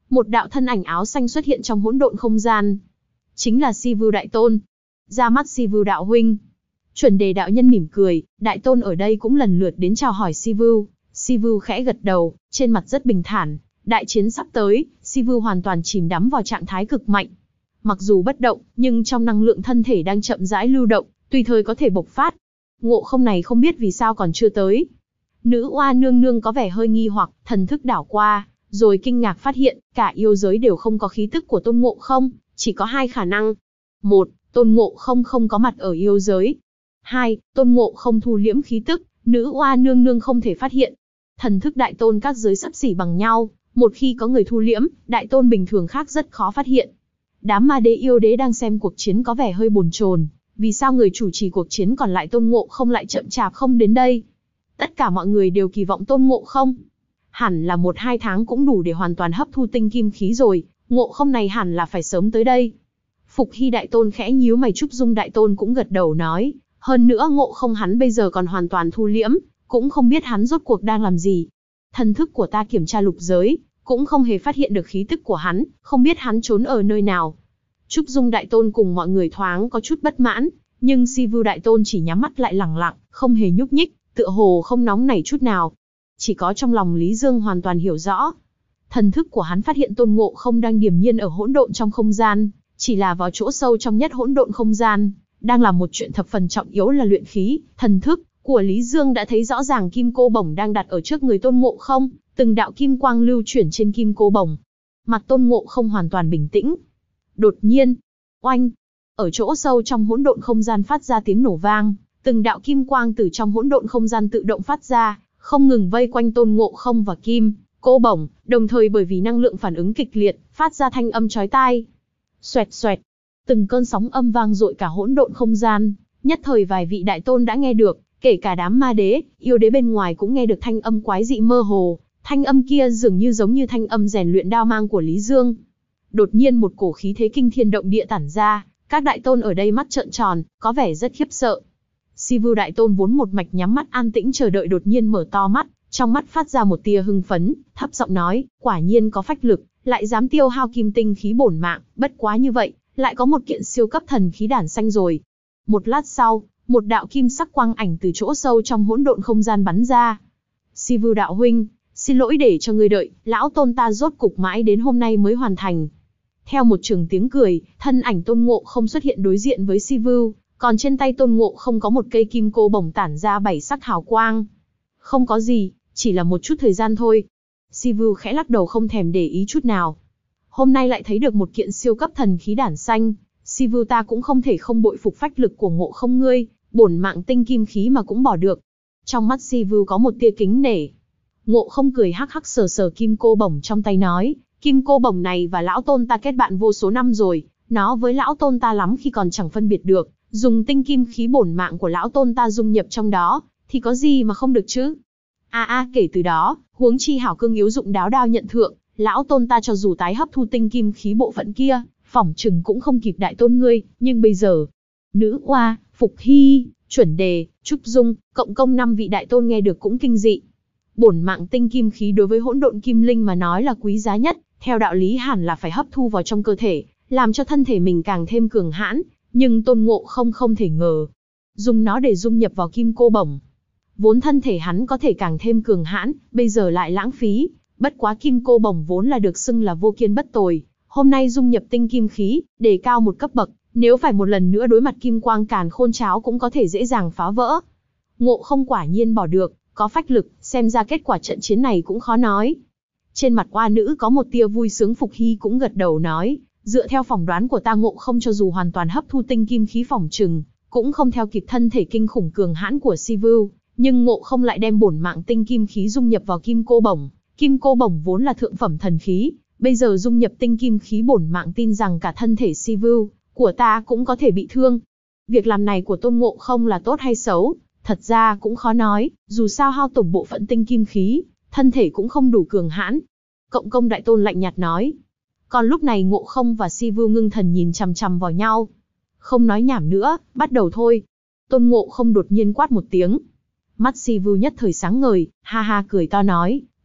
một đạo thân ảnh áo xanh xuất hiện trong hỗn độn không gian. Chính là Si Vưu Đại Tôn. Ra mắt Si Vưu đạo huynh. Chuẩn Đề đạo nhân mỉm cười, Đại Tôn ở đây cũng lần lượt đến chào hỏi Si Vưu. Si Vưu khẽ gật đầu, trên mặt rất bình thản. Đại chiến sắp tới, Si Vưu hoàn toàn chìm đắm vào trạng thái cực mạnh. Mặc dù bất động, nhưng trong năng lượng thân thể đang chậm rãi lưu động, tùy thời có thể bộc phát. Ngộ Không này không biết vì sao còn chưa tới. Nữ oa nương nương có vẻ hơi nghi hoặc, thần thức đảo qua, rồi kinh ngạc phát hiện, cả yêu giới đều không có khí tức của Tôn Ngộ Không, chỉ có hai khả năng. Một, Tôn Ngộ Không không có mặt ở yêu giới. Hai, Tôn Ngộ Không thu liễm khí tức, nữ oa nương nương không thể phát hiện. Thần thức đại tôn các giới xấp xỉ bằng nhau, một khi có người thu liễm, đại tôn bình thường khác rất khó phát hiện. Đám ma đế yêu đế đang xem cuộc chiến có vẻ hơi bồn chồn, vì sao người chủ trì cuộc chiến còn lại Tôn Ngộ Không lại chậm chạp không đến đây? Tất cả mọi người đều kỳ vọng Tôn Ngộ Không. Hẳn là một hai tháng cũng đủ để hoàn toàn hấp thu tinh kim khí rồi, Ngộ Không này hẳn là phải sớm tới đây. Phục Hy đại tôn khẽ nhíu mày, Trúc Dung đại tôn cũng gật đầu nói, hơn nữa Ngộ Không hắn bây giờ còn hoàn toàn thu liễm, cũng không biết hắn rốt cuộc đang làm gì. Thần thức của ta kiểm tra lục giới, cũng không hề phát hiện được khí tức của hắn, không biết hắn trốn ở nơi nào. Trúc Dung đại tôn cùng mọi người thoáng có chút bất mãn, nhưng Si Vưu đại tôn chỉ nhắm mắt lại lẳng lặng, không hề nhúc nhích, tựa hồ không nóng nảy chút nào. Chỉ có trong lòng Lý Dương hoàn toàn hiểu rõ. Thần thức của hắn phát hiện Tôn Ngộ Không đang điềm nhiên ở hỗn độn trong không gian, chỉ là vào chỗ sâu trong nhất hỗn độn không gian, đang làm một chuyện thập phần trọng yếu là luyện khí. Thần thức của Lý Dương đã thấy rõ ràng kim cô bổng đang đặt ở trước người Tôn Ngộ Không, từng đạo kim quang lưu chuyển trên kim cô bổng. Mặt Tôn Ngộ Không hoàn toàn bình tĩnh. Đột nhiên, oanh, ở chỗ sâu trong hỗn độn không gian phát ra tiếng nổ vang, từng đạo kim quang từ trong hỗn độn không gian tự động phát ra, không ngừng vây quanh Tôn Ngộ Không và kim cô bổng, đồng thời bởi vì năng lượng phản ứng kịch liệt, phát ra thanh âm chói tai. Xoẹt xoẹt, từng cơn sóng âm vang dội cả hỗn độn không gian, nhất thời vài vị đại tôn đã nghe được, kể cả đám ma đế, yêu đế bên ngoài cũng nghe được thanh âm quái dị mơ hồ, thanh âm kia dường như giống như thanh âm rèn luyện đao mang của Lý Dương. Đột nhiên một cổ khí thế kinh thiên động địa tản ra, các đại tôn ở đây mắt trợn tròn, có vẻ rất khiếp sợ. Si Vưu đại tôn vốn một mạch nhắm mắt an tĩnh chờ đợi đột nhiên mở to mắt, trong mắt phát ra một tia hưng phấn, thấp giọng nói, quả nhiên có phách lực, lại dám tiêu hao kim tinh khí bổn mạng, bất quá như vậy, lại có một kiện siêu cấp thần khí đản xanh rồi. Một lát sau, một đạo kim sắc quang ảnh từ chỗ sâu trong hỗn độn không gian bắn ra. Si Vưu đạo huynh, xin lỗi để cho ngươi đợi, lão tôn ta rốt cục mãi đến hôm nay mới hoàn thành. Theo một trường tiếng cười, thân ảnh Tôn Ngộ Không xuất hiện đối diện với Si Vưu, còn trên tay Tôn Ngộ Không có một cây kim cô bổng tản ra bảy sắc hào quang. Không có gì, chỉ là một chút thời gian thôi. Si Vưu khẽ lắc đầu không thèm để ý chút nào. Hôm nay lại thấy được một kiện siêu cấp thần khí đản xanh, Si Vưu ta cũng không thể không bội phục phách lực của Ngộ Không ngươi, bổn mạng tinh kim khí mà cũng bỏ được. Trong mắt Si Vưu có một tia kính nể. Ngộ Không cười hắc hắc sờ sờ kim cô bổng trong tay nói, kim cô bổng này và lão tôn ta kết bạn vô số năm rồi, nó với lão tôn ta lắm khi còn chẳng phân biệt được, dùng tinh kim khí bổn mạng của lão tôn ta dung nhập trong đó, thì có gì mà không được chứ? A a, kể từ đó, huống chi hảo cương yếu dụng đáo đao nhận thượng, lão tôn ta cho dù tái hấp thu tinh kim khí bộ phận kia, phỏng chừng cũng không kịp đại tôn ngươi, nhưng bây giờ, Nữ Oa, Phục Hy, Chuẩn Đề, Trúc Dung, cộng công năm vị đại tôn nghe được cũng kinh dị. Bổn mạng tinh kim khí đối với hỗn độn kim linh mà nói là quý giá nhất, theo đạo lý hẳn là phải hấp thu vào trong cơ thể, làm cho thân thể mình càng thêm cường hãn, nhưng Tôn Ngộ Không không thể ngờ, dùng nó để dung nhập vào kim cô bổng. Vốn thân thể hắn có thể càng thêm cường hãn, bây giờ lại lãng phí, bất quá kim cô bổng vốn là được xưng là vô kiên bất tồi, hôm nay dung nhập tinh kim khí, đề cao một cấp bậc, nếu phải một lần nữa đối mặt kim quang càn khôn cháo cũng có thể dễ dàng phá vỡ. Ngộ Không quả nhiên bỏ được, có phách lực, xem ra kết quả trận chiến này cũng khó nói. Trên mặt oa nữ có một tia vui sướng, Phục Hy cũng gật đầu nói, dựa theo phỏng đoán của ta Ngộ Không cho dù hoàn toàn hấp thu tinh kim khí phỏng chừng, cũng không theo kịp thân thể kinh khủng cường hãn của Si Vưu, nhưng Ngộ Không lại đem bổn mạng tinh kim khí dung nhập vào kim cô bổng, kim cô bổng vốn là thượng phẩm thần khí, bây giờ dung nhập tinh kim khí bổn mạng tin rằng cả thân thể Si Vưu của ta cũng có thể bị thương. Việc làm này của Tôn Ngộ Không là tốt hay xấu, thật ra cũng khó nói, dù sao hao tổn bộ phận tinh kim khí, thân thể cũng không đủ cường hãn. Cộng công đại tôn lạnh nhạt nói. Còn lúc này Ngộ Không và Si Vưu ngưng thần nhìn chằm chằm vào nhau. Không nói nhảm nữa, bắt đầu thôi. Tôn Ngộ Không đột nhiên quát một tiếng. Mắt Si Vưu nhất thời sáng ngời, ha ha cười to nói,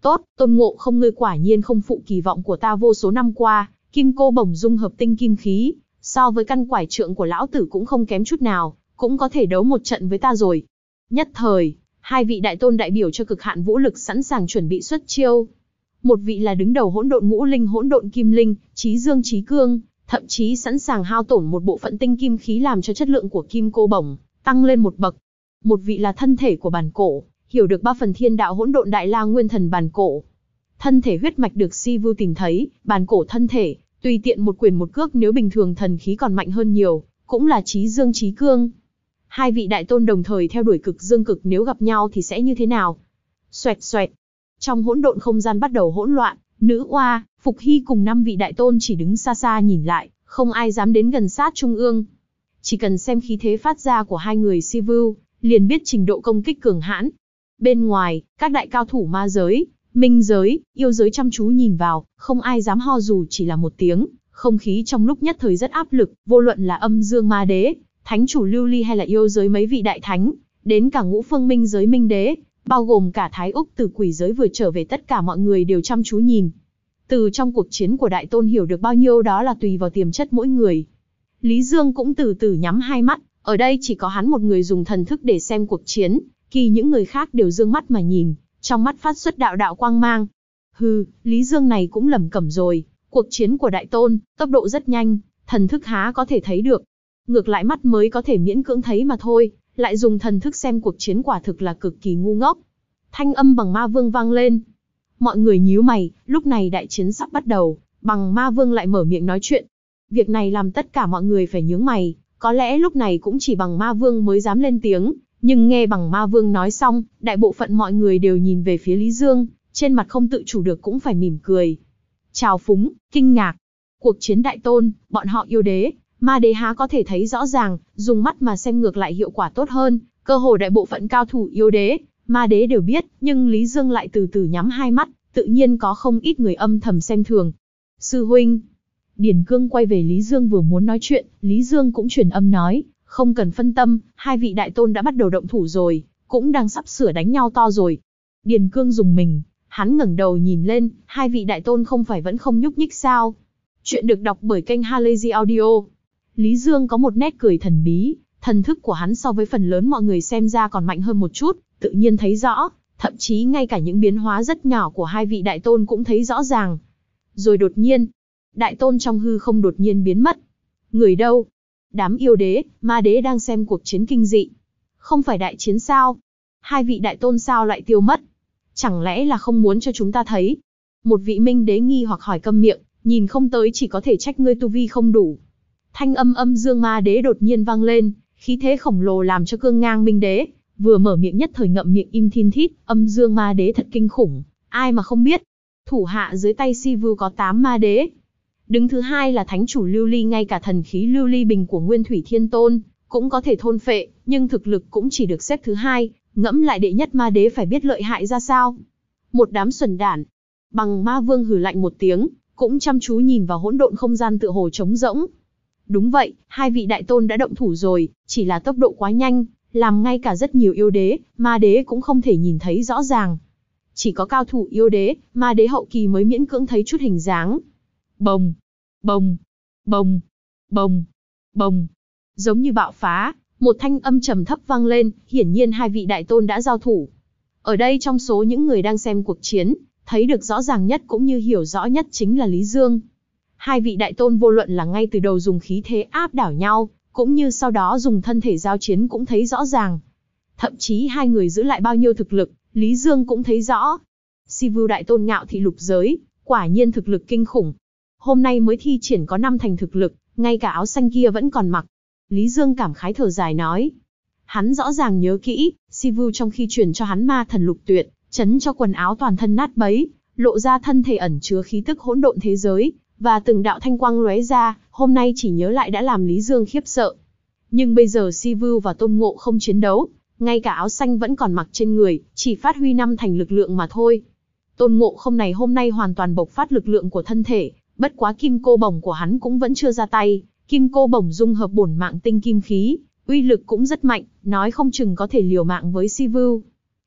Tốt, Tôn Ngộ Không, ngươi quả nhiên không phụ kỳ vọng của ta vô số năm qua, kim cô bổng dung hợp tinh kim khí, so với căn quải trượng của lão tử cũng không kém chút nào, cũng có thể đấu một trận với ta rồi. Nhất thời, hai vị đại tôn đại biểu cho cực hạn vũ lực sẵn sàng chuẩn bị xuất chiêu. Một vị là đứng đầu hỗn độn ngũ linh hỗn độn kim linh, chí dương chí cương, thậm chí sẵn sàng hao tổn một bộ phận tinh kim khí làm cho chất lượng của kim cô bổng tăng lên một bậc. Một vị là thân thể của bản cổ, hiểu được ba phần thiên đạo hỗn độn đại la nguyên thần bản cổ. Thân thể huyết mạch được Sivu tìm thấy, bản cổ thân thể, tùy tiện một quyền một cước nếu bình thường thần khí còn mạnh hơn nhiều, cũng là chí dương chí cương. Hai vị đại tôn đồng thời theo đuổi cực dương cực, nếu gặp nhau thì sẽ như thế nào? Xoẹt xoẹt. Trong hỗn độn không gian bắt đầu hỗn loạn, Nữ Oa, Phục Hy cùng năm vị đại tôn chỉ đứng xa xa nhìn lại, không ai dám đến gần sát trung ương. Chỉ cần xem khí thế phát ra của hai người Sivu, liền biết trình độ công kích cường hãn. Bên ngoài, các đại cao thủ ma giới, minh giới, yêu giới chăm chú nhìn vào, không ai dám ho dù chỉ là một tiếng. Không khí trong lúc nhất thời rất áp lực, vô luận là âm dương ma đế, thánh chủ lưu ly hay là yêu giới mấy vị đại thánh, đến cả ngũ phương minh giới minh đế, bao gồm cả Thái Úc từ quỷ giới vừa trở về, tất cả mọi người đều chăm chú nhìn. Từ trong cuộc chiến của đại tôn hiểu được bao nhiêu đó là tùy vào tiềm chất mỗi người. Lý Dương cũng từ từ nhắm hai mắt, ở đây chỉ có hắn một người dùng thần thức để xem cuộc chiến, kỳ những người khác đều dương mắt mà nhìn, trong mắt phát xuất đạo đạo quang mang. Hừ, Lý Dương này cũng lẩm cẩm rồi, cuộc chiến của đại tôn, tốc độ rất nhanh, thần thức há có thể thấy được. Ngược lại mắt mới có thể miễn cưỡng thấy mà thôi, lại dùng thần thức xem cuộc chiến quả thực là cực kỳ ngu ngốc. Thanh âm Bằng Ma Vương vang lên. Mọi người nhíu mày, lúc này đại chiến sắp bắt đầu, Bằng Ma Vương lại mở miệng nói chuyện. Việc này làm tất cả mọi người phải nhướng mày, có lẽ lúc này cũng chỉ Bằng Ma Vương mới dám lên tiếng, nhưng nghe Bằng Ma Vương nói xong, đại bộ phận mọi người đều nhìn về phía Lý Dương, trên mặt không tự chủ được cũng phải mỉm cười. Trào phúng, kinh ngạc. Cuộc chiến đại tôn, bọn họ yêu đế, ma đế há có thể thấy rõ ràng, dùng mắt mà xem ngược lại hiệu quả tốt hơn, cơ hồ đại bộ phận cao thủ yêu đế, ma đế đều biết, nhưng Lý Dương lại từ từ nhắm hai mắt, tự nhiên có không ít người âm thầm xem thường. Sư huynh. Điền Cương quay về Lý Dương vừa muốn nói chuyện, Lý Dương cũng truyền âm nói, không cần phân tâm, hai vị đại tôn đã bắt đầu động thủ rồi, cũng đang sắp sửa đánh nhau to rồi. Điền Cương dùng mình, hắn ngẩng đầu nhìn lên, hai vị đại tôn không phải vẫn không nhúc nhích sao? Chuyện được đọc bởi kênh Halazy Audio. Lý Dương có một nét cười thần bí, thần thức của hắn so với phần lớn mọi người xem ra còn mạnh hơn một chút, tự nhiên thấy rõ, thậm chí ngay cả những biến hóa rất nhỏ của hai vị đại tôn cũng thấy rõ ràng. Rồi đột nhiên, đại tôn trong hư không đột nhiên biến mất. Người đâu? Đám yêu đế, ma đế đang xem cuộc chiến kinh dị. Không phải đại chiến sao? Hai vị đại tôn sao lại tiêu mất? Chẳng lẽ là không muốn cho chúng ta thấy? Một vị minh đế nghi hoặc hỏi câm miệng, nhìn không tới chỉ có thể trách ngươi tu vi không đủ. Thanh âm âm dương ma đế đột nhiên vang lên, khí thế khổng lồ làm cho cương ngang minh đế, vừa mở miệng nhất thời ngậm miệng im thin thít, âm dương ma đế thật kinh khủng, ai mà không biết. Thủ hạ dưới tay Sivu có tám ma đế. Đứng thứ hai là thánh chủ lưu ly, ngay cả thần khí lưu ly bình của Nguyên Thủy Thiên Tôn cũng có thể thôn phệ, nhưng thực lực cũng chỉ được xếp thứ hai, ngẫm lại đệ nhất ma đế phải biết lợi hại ra sao. Một đám xuẩn đản. Bằng Ma Vương hừ lạnh một tiếng, cũng chăm chú nhìn vào hỗn độn không gian tựa hồ trống rỗng. Đúng vậy, hai vị đại tôn đã động thủ rồi, chỉ là tốc độ quá nhanh, làm ngay cả rất nhiều yêu đế, ma đế cũng không thể nhìn thấy rõ ràng. Chỉ có cao thủ yêu đế, ma đế hậu kỳ mới miễn cưỡng thấy chút hình dáng. Bồng, bồng, bồng, bồng, bồng. Giống như bạo phá, một thanh âm trầm thấp vang lên, hiển nhiên hai vị đại tôn đã giao thủ. Ở đây trong số những người đang xem cuộc chiến, thấy được rõ ràng nhất cũng như hiểu rõ nhất chính là Lý Dương. Hai vị đại tôn vô luận là ngay từ đầu dùng khí thế áp đảo nhau, cũng như sau đó dùng thân thể giao chiến cũng thấy rõ ràng. Thậm chí hai người giữ lại bao nhiêu thực lực, Lý Dương cũng thấy rõ. Sivu đại tôn ngạo thị lục giới, quả nhiên thực lực kinh khủng. Hôm nay mới thi triển có năm thành thực lực, ngay cả áo xanh kia vẫn còn mặc. Lý Dương cảm khái thở dài nói. Hắn rõ ràng nhớ kỹ, Sivu trong khi truyền cho hắn ma thần lục tuyệt, chấn cho quần áo toàn thân nát bấy, lộ ra thân thể ẩn chứa khí tức hỗn độn thế giới, và từng đạo thanh quang lóe ra, hôm nay chỉ nhớ lại đã làm Lý Dương khiếp sợ. Nhưng bây giờ Sivu và Tôn Ngộ không chiến đấu, ngay cả áo xanh vẫn còn mặc trên người, chỉ phát huy năm thành lực lượng mà thôi. Tôn Ngộ không này hôm nay hoàn toàn bộc phát lực lượng của thân thể, bất quá kim cô bổng của hắn cũng vẫn chưa ra tay, kim cô bổng dung hợp bổn mạng tinh kim khí, uy lực cũng rất mạnh, nói không chừng có thể liều mạng với Sivu.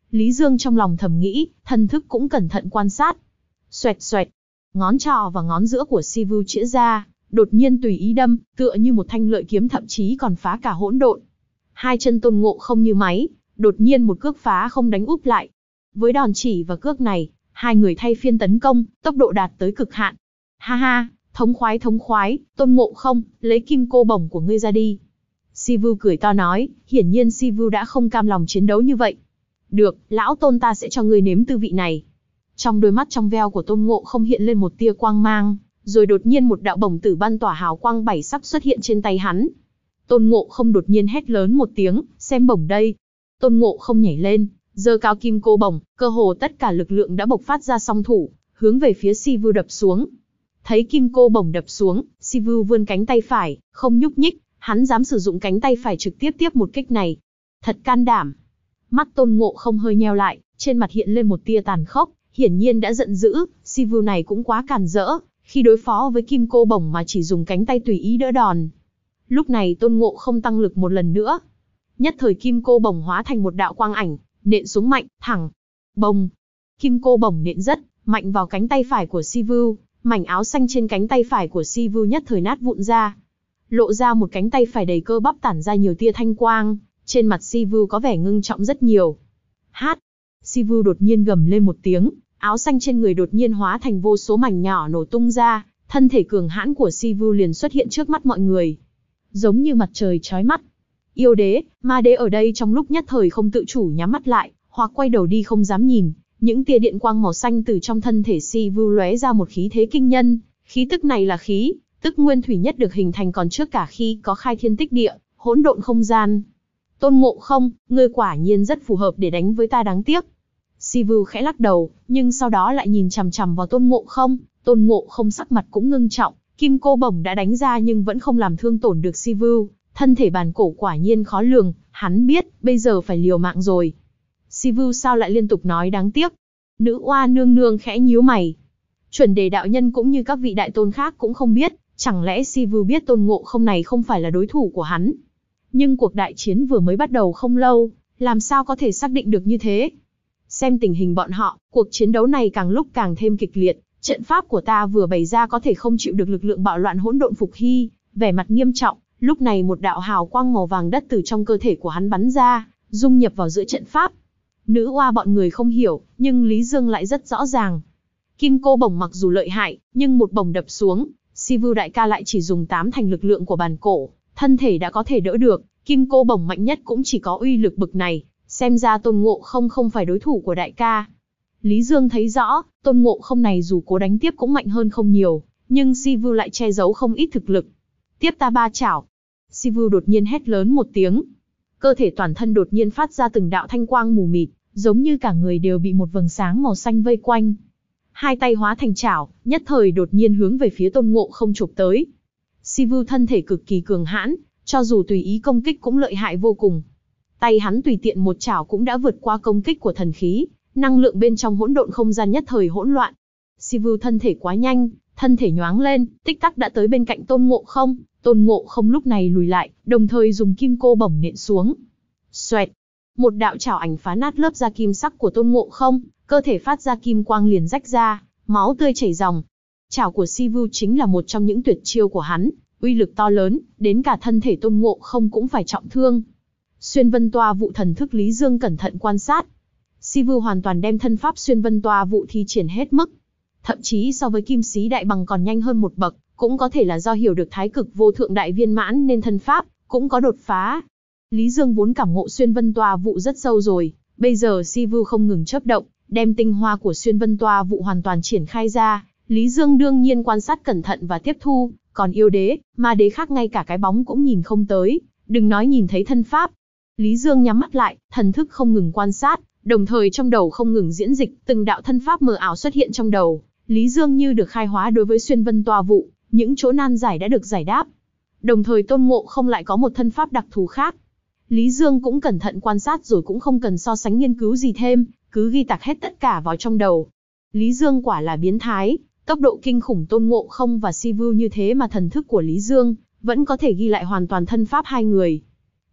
Lý Dương trong lòng thầm nghĩ, thần thức cũng cẩn thận quan sát. Xoẹt xoẹt, ngón trỏ và ngón giữa của Si Vu chĩa ra, đột nhiên tùy ý đâm, tựa như một thanh lợi kiếm, thậm chí còn phá cả hỗn độn. Hai chân Tôn Ngộ Không như máy, đột nhiên một cước phá không đánh úp lại. Với đòn chỉ và cước này, hai người thay phiên tấn công, tốc độ đạt tới cực hạn. Ha ha, thống khoái thống khoái, Tôn Ngộ Không, lấy kim cô bổng của ngươi ra đi. Si Vu cười to nói, hiển nhiên Si Vu đã không cam lòng chiến đấu như vậy. Được, lão Tôn ta sẽ cho ngươi nếm tư vị này. Trong đôi mắt trong veo của Tôn Ngộ Không hiện lên một tia quang mang, rồi đột nhiên một đạo bổng tử ban tỏa hào quang bảy sắc xuất hiện trên tay hắn. Tôn Ngộ Không đột nhiên hét lớn một tiếng, xem bổng đây. Tôn Ngộ Không nhảy lên, giơ cao kim cô bổng, cơ hồ tất cả lực lượng đã bộc phát ra song thủ, hướng về phía Si Vu đập xuống. Thấy kim cô bổng đập xuống, Si Vu vươn cánh tay phải, không nhúc nhích, hắn dám sử dụng cánh tay phải trực tiếp tiếp một kích này. Thật can đảm. Mắt Tôn Ngộ Không hơi nheo lại, trên mặt hiện lên một tia tàn khốc, hiển nhiên đã giận dữ, Si Vu này cũng quá càn rỡ, khi đối phó với kim cô bổng mà chỉ dùng cánh tay tùy ý đỡ đòn. Lúc này Tôn Ngộ Không tăng lực một lần nữa. Nhất thời kim cô bổng hóa thành một đạo quang ảnh, nện xuống mạnh, thẳng. Bồng. Kim cô bổng nện rất mạnh vào cánh tay phải của Si Vu, mảnh áo xanh trên cánh tay phải của Si Vu nhất thời nát vụn ra. Lộ ra một cánh tay phải đầy cơ bắp tản ra nhiều tia thanh quang, trên mặt Si Vu có vẻ ngưng trọng rất nhiều. Hát. Si Vu đột nhiên gầm lên một tiếng, áo xanh trên người đột nhiên hóa thành vô số mảnh nhỏ nổ tung ra, thân thể cường hãn của Si Vu liền xuất hiện trước mắt mọi người. Giống như mặt trời chói mắt. Yêu đế, ma đế ở đây trong lúc nhất thời không tự chủ nhắm mắt lại, hoặc quay đầu đi không dám nhìn. Những tia điện quang màu xanh từ trong thân thể Si Vu lóe ra một khí thế kinh nhân. Khí tức này là khí, tức nguyên thủy nhất được hình thành còn trước cả khi có khai thiên tích địa, hỗn độn không gian. Tôn Ngộ Không, ngươi quả nhiên rất phù hợp để đánh với ta, đáng tiếc. Si Vu khẽ lắc đầu, nhưng sau đó lại nhìn chằm chằm vào Tôn Ngộ Không. Tôn Ngộ Không sắc mặt cũng ngưng trọng, kim cô bổng đã đánh ra nhưng vẫn không làm thương tổn được Si Vu. Thân thể bàn cổ quả nhiên khó lường, hắn biết, bây giờ phải liều mạng rồi. Si Vu sao lại liên tục nói đáng tiếc? Nữ oa nương nương khẽ nhíu mày. Chuẩn đề đạo nhân cũng như các vị đại tôn khác cũng không biết, chẳng lẽ Si Vu biết Tôn Ngộ Không này không phải là đối thủ của hắn? Nhưng cuộc đại chiến vừa mới bắt đầu không lâu, làm sao có thể xác định được như thế? Xem tình hình bọn họ, cuộc chiến đấu này càng lúc càng thêm kịch liệt, trận pháp của ta vừa bày ra có thể không chịu được lực lượng bạo loạn hỗn độn Phục Hy, vẻ mặt nghiêm trọng. Lúc này một đạo hào quang màu vàng đất từ trong cơ thể của hắn bắn ra, dung nhập vào giữa trận pháp. Nữ oa bọn người không hiểu, nhưng Lý Dương lại rất rõ ràng. Kim cô bổng mặc dù lợi hại, nhưng một bổng đập xuống, Si Vu đại ca lại chỉ dùng tám thành lực lượng của bàn cổ, thân thể đã có thể đỡ được, kim cô bổng mạnh nhất cũng chỉ có uy lực bực này, xem ra Tôn Ngộ Không không phải đối thủ của đại ca. Lý Dương thấy rõ, Tôn Ngộ Không này dù cố đánh tiếp cũng mạnh hơn không nhiều, nhưng Si Vu lại che giấu không ít thực lực. Tiếp ta ba chảo. Si Vu đột nhiên hét lớn một tiếng. Cơ thể toàn thân đột nhiên phát ra từng đạo thanh quang mù mịt, giống như cả người đều bị một vầng sáng màu xanh vây quanh. Hai tay hóa thành chảo, nhất thời đột nhiên hướng về phía Tôn Ngộ Không chụp tới. Si Vu thân thể cực kỳ cường hãn, cho dù tùy ý công kích cũng lợi hại vô cùng. Tay hắn tùy tiện một chảo cũng đã vượt qua công kích của thần khí, năng lượng bên trong hỗn độn không gian nhất thời hỗn loạn. Si Vu thân thể quá nhanh, thân thể nhoáng lên, tích tắc đã tới bên cạnh Tôn Ngộ Không. Tôn Ngộ Không lúc này lùi lại, đồng thời dùng kim cô bổng nện xuống. Xoẹt, một đạo chảo ảnh phá nát lớp da kim sắc của Tôn Ngộ Không, cơ thể phát ra kim quang liền rách ra, máu tươi chảy ròng. Chảo của Si Vu chính là một trong những tuyệt chiêu của hắn, uy lực to lớn, đến cả thân thể Tôn Ngộ Không cũng phải trọng thương. Xuyên Vân Toa Vụ thần thức Lý Dương cẩn thận quan sát. Si Vu hoàn toàn đem thân pháp Xuyên Vân Toa Vụ thi triển hết mức, thậm chí so với Kim Sĩ Đại Bằng còn nhanh hơn một bậc. Cũng có thể là do hiểu được thái cực vô thượng đại viên mãn nên thân pháp cũng có đột phá. Lý Dương vốn cảm ngộ Xuyên Vân Toa Vụ rất sâu rồi, bây giờ Si Vu không ngừng chớp động, đem tinh hoa của Xuyên Vân Toa Vụ hoàn toàn triển khai ra. Lý Dương đương nhiên quan sát cẩn thận và tiếp thu, còn yêu đế, ma đế khác ngay cả cái bóng cũng nhìn không tới, đừng nói nhìn thấy thân pháp. Lý Dương nhắm mắt lại, thần thức không ngừng quan sát, đồng thời trong đầu không ngừng diễn dịch, từng đạo thân pháp mờ ảo xuất hiện trong đầu. Lý Dương như được khai hóa đối với Xuyên Vân Toa Vụ. Những chỗ nan giải đã được giải đáp. Đồng thời Tôn Ngộ Không lại có một thân pháp đặc thù khác. Lý Dương cũng cẩn thận quan sát rồi cũng không cần so sánh nghiên cứu gì thêm, cứ ghi tạc hết tất cả vào trong đầu. Lý Dương quả là biến thái, tốc độ kinh khủng Tôn Ngộ Không và Si Vu như thế mà thần thức của Lý Dương vẫn có thể ghi lại hoàn toàn thân pháp hai người.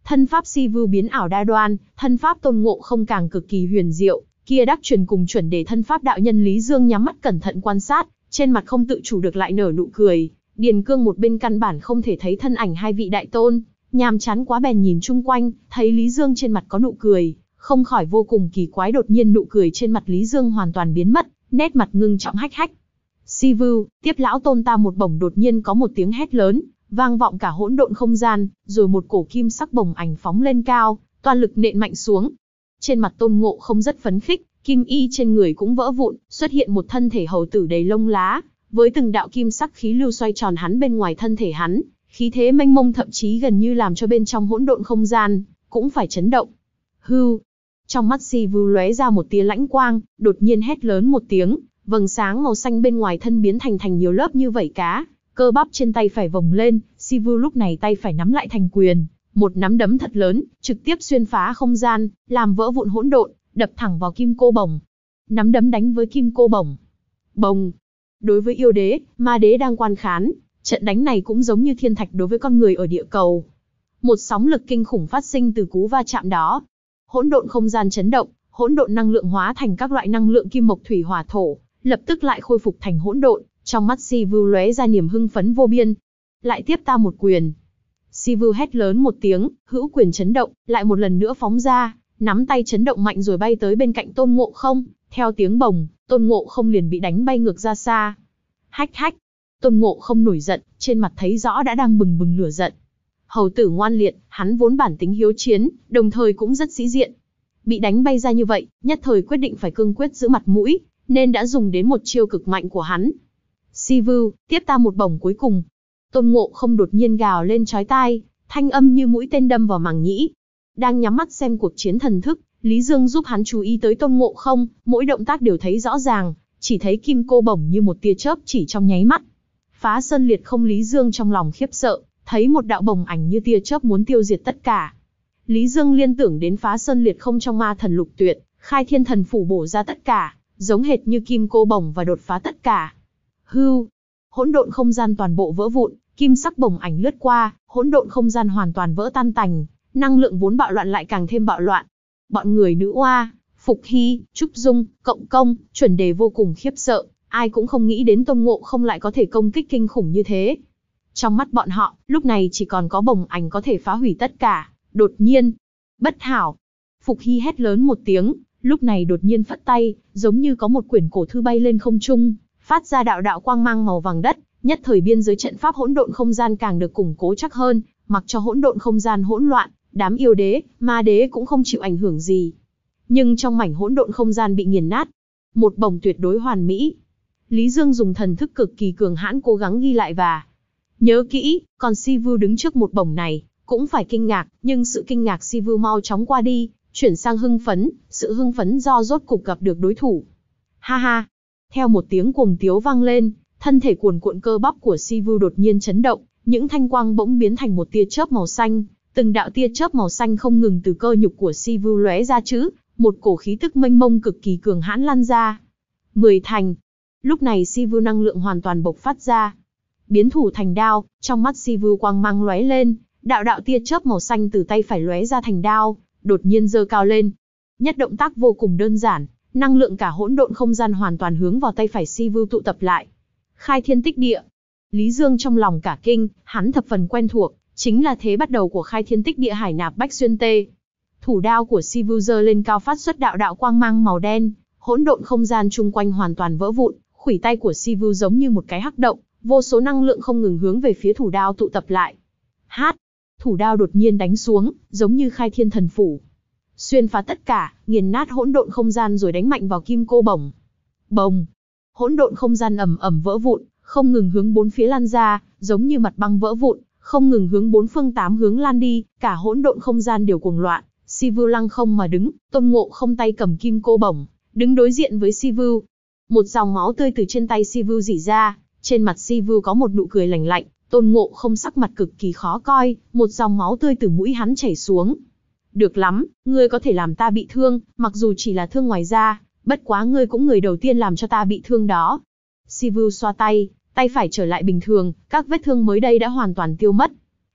Thân pháp Sivu biến ảo đa đoan, thân pháp Tôn Ngộ Không càng cực kỳ huyền diệu, kia đắc truyền cùng chuẩn đề thân pháp đạo nhân Lý Dương nhắm mắt cẩn thận quan sát, trên mặt không tự chủ được lại nở nụ cười. Điền Cương một bên căn bản không thể thấy thân ảnh hai vị đại tôn, nhàm chán quá bèn nhìn chung quanh, thấy Lý Dương trên mặt có nụ cười, không khỏi vô cùng kỳ quái. Đột nhiên nụ cười trên mặt Lý Dương hoàn toàn biến mất, nét mặt ngưng trọng hách hách. Sivu, tiếp lão tôn ta một bổng. Đột nhiên có một tiếng hét lớn, vang vọng cả hỗn độn không gian, rồi một cổ kim sắc bổng ảnh phóng lên cao, toàn lực nện mạnh xuống. Trên mặt Tôn Ngộ Không rất phấn khích, kim y trên người cũng vỡ vụn, xuất hiện một thân thể hầu tử đầy lông lá, với từng đạo kim sắc khí lưu xoay tròn hắn bên ngoài thân thể hắn, khí thế mênh mông thậm chí gần như làm cho bên trong hỗn độn không gian cũng phải chấn động. Hưu, trong mắt Sivu lóe ra một tia lãnh quang, đột nhiên hét lớn một tiếng, vầng sáng màu xanh bên ngoài thân biến thành thành nhiều lớp như vảy cá, cơ bắp trên tay phải vồng lên. Sivu lúc này tay phải nắm lại thành quyền, một nắm đấm thật lớn, trực tiếp xuyên phá không gian, làm vỡ vụn hỗn độn, đập thẳng vào kim cô bổng. Nắm đấm đánh với kim cô bổng. Bồng. Đối với yêu đế, ma đế đang quan khán, trận đánh này cũng giống như thiên thạch đối với con người ở địa cầu. Một sóng lực kinh khủng phát sinh từ cú va chạm đó. Hỗn độn không gian chấn động, hỗn độn năng lượng hóa thành các loại năng lượng kim mộc thủy hỏa thổ, lập tức lại khôi phục thành hỗn độn. Trong mắt Sivu lóe ra niềm hưng phấn vô biên. Lại tiếp ta một quyền. Sivu hét lớn một tiếng, hữu quyền chấn động, lại một lần nữa phóng ra, nắm tay chấn động mạnh rồi bay tới bên cạnh Tôn Ngộ Không. Theo tiếng bồng, Tôn Ngộ Không liền bị đánh bay ngược ra xa. Hách hách. Tôn Ngộ Không nổi giận, trên mặt thấy rõ đã đang bừng bừng lửa giận. Hầu tử ngoan liệt, hắn vốn bản tính hiếu chiến, đồng thời cũng rất sĩ diện. Bị đánh bay ra như vậy, nhất thời quyết định phải cương quyết giữ mặt mũi, nên đã dùng đến một chiêu cực mạnh của hắn. Sivu, tiếp ta một bổng cuối cùng. Tôn Ngộ Không đột nhiên gào lên chói tai, thanh âm như mũi tên đâm vào màng nhĩ. Đang nhắm mắt xem cuộc chiến thần thức, Lý Dương giúp hắn chú ý tới Tôn Ngộ Không, mỗi động tác đều thấy rõ ràng, chỉ thấy kim cô bổng như một tia chớp chỉ trong nháy mắt. Phá sơn liệt không. Lý Dương trong lòng khiếp sợ, thấy một đạo bổng ảnh như tia chớp muốn tiêu diệt tất cả. Lý Dương liên tưởng đến phá sơn liệt không trong ma thần lục tuyệt, khai thiên thần phủ bổ ra tất cả, giống hệt như kim cô bổng và đột phá tất cả. Hưu, hỗn độn không gian toàn bộ vỡ vụn, kim sắc bổng ảnh lướt qua, hỗn độn không gian hoàn toàn vỡ tan tành, năng lượng vốn bạo loạn lại càng thêm bạo loạn. Bọn người nữ oa, Phục Hy, Trúc Dung, Cộng Công, Chuẩn Đề vô cùng khiếp sợ, ai cũng không nghĩ đến Tôn Ngộ Không lại có thể công kích kinh khủng như thế. Trong mắt bọn họ, lúc này chỉ còn có bổng ảnh có thể phá hủy tất cả. Đột nhiên, bất hảo. Phục Hy hét lớn một tiếng, lúc này đột nhiên phất tay, giống như có một quyển cổ thư bay lên không trung, phát ra đạo đạo quang mang màu vàng đất, nhất thời biên giới trận pháp hỗn độn không gian càng được củng cố chắc hơn, mặc cho hỗn độn không gian hỗn loạn, đám yêu đế, ma đế cũng không chịu ảnh hưởng gì. Nhưng trong mảnh hỗn độn không gian bị nghiền nát, một bổng tuyệt đối hoàn mỹ. Lý Dương dùng thần thức cực kỳ cường hãn cố gắng ghi lại và nhớ kỹ, còn Sivu đứng trước một bổng này, cũng phải kinh ngạc, nhưng sự kinh ngạc Sivu mau chóng qua đi, chuyển sang hưng phấn, sự hưng phấn do rốt cục gặp được đối thủ. Ha ha! Theo một tiếng cuồng tiếu vang lên, thân thể cuồn cuộn cơ bắp của Sivu đột nhiên chấn động, những thanh quang bỗng biến thành một tia chớp màu xanh, từng đạo tia chớp màu xanh không ngừng từ cơ nhục của Sivu lóe ra chứ, một cổ khí tức mênh mông cực kỳ cường hãn lan ra. Mười thành. Lúc này Sivu năng lượng hoàn toàn bộc phát ra, biến thủ thành đao, trong mắt Sivu quang mang lóe lên, đạo đạo tia chớp màu xanh từ tay phải lóe ra thành đao, đột nhiên giơ cao lên. Nhất động tác vô cùng đơn giản, năng lượng cả hỗn độn không gian hoàn toàn hướng vào tay phải Sivu tụ tập lại. Khai thiên tích địa. Lý Dương trong lòng cả kinh, hắn thập phần quen thuộc, chính là thế bắt đầu của khai thiên tích địa hải nạp bách xuyên tê. Thủ đao của Sivu giơ lên cao phát xuất đạo đạo quang mang màu đen, hỗn độn không gian chung quanh hoàn toàn vỡ vụn, khuỷu tay của Sivu giống như một cái hắc động, vô số năng lượng không ngừng hướng về phía thủ đao tụ tập lại. Hát, thủ đao đột nhiên đánh xuống, giống như khai thiên thần phủ, xuyên phá tất cả, nghiền nát hỗn độn không gian rồi đánh mạnh vào kim cô bổng. Bồng, hỗn độn không gian ầm ầm vỡ vụn, không ngừng hướng bốn phía lan ra, giống như mặt băng vỡ vụn, không ngừng hướng bốn phương tám hướng lan đi, cả hỗn độn không gian đều cuồng loạn. Sivu lăng không mà đứng, Tôn Ngộ Không tay cầm kim cô bổng, đứng đối diện với Sivu. Một dòng máu tươi từ trên tay Sivu rỉ ra, trên mặt Sivu có một nụ cười lạnh lạnh. Tôn Ngộ Không sắc mặt cực kỳ khó coi, một dòng máu tươi từ mũi hắn chảy xuống. Được lắm, ngươi có thể làm ta bị thương, mặc dù chỉ là thương ngoài da, bất quá ngươi cũng người đầu tiên làm cho ta bị thương đó. Sivu xoa tay, tay phải trở lại bình thường, các vết thương mới đây đã hoàn toàn tiêu mất.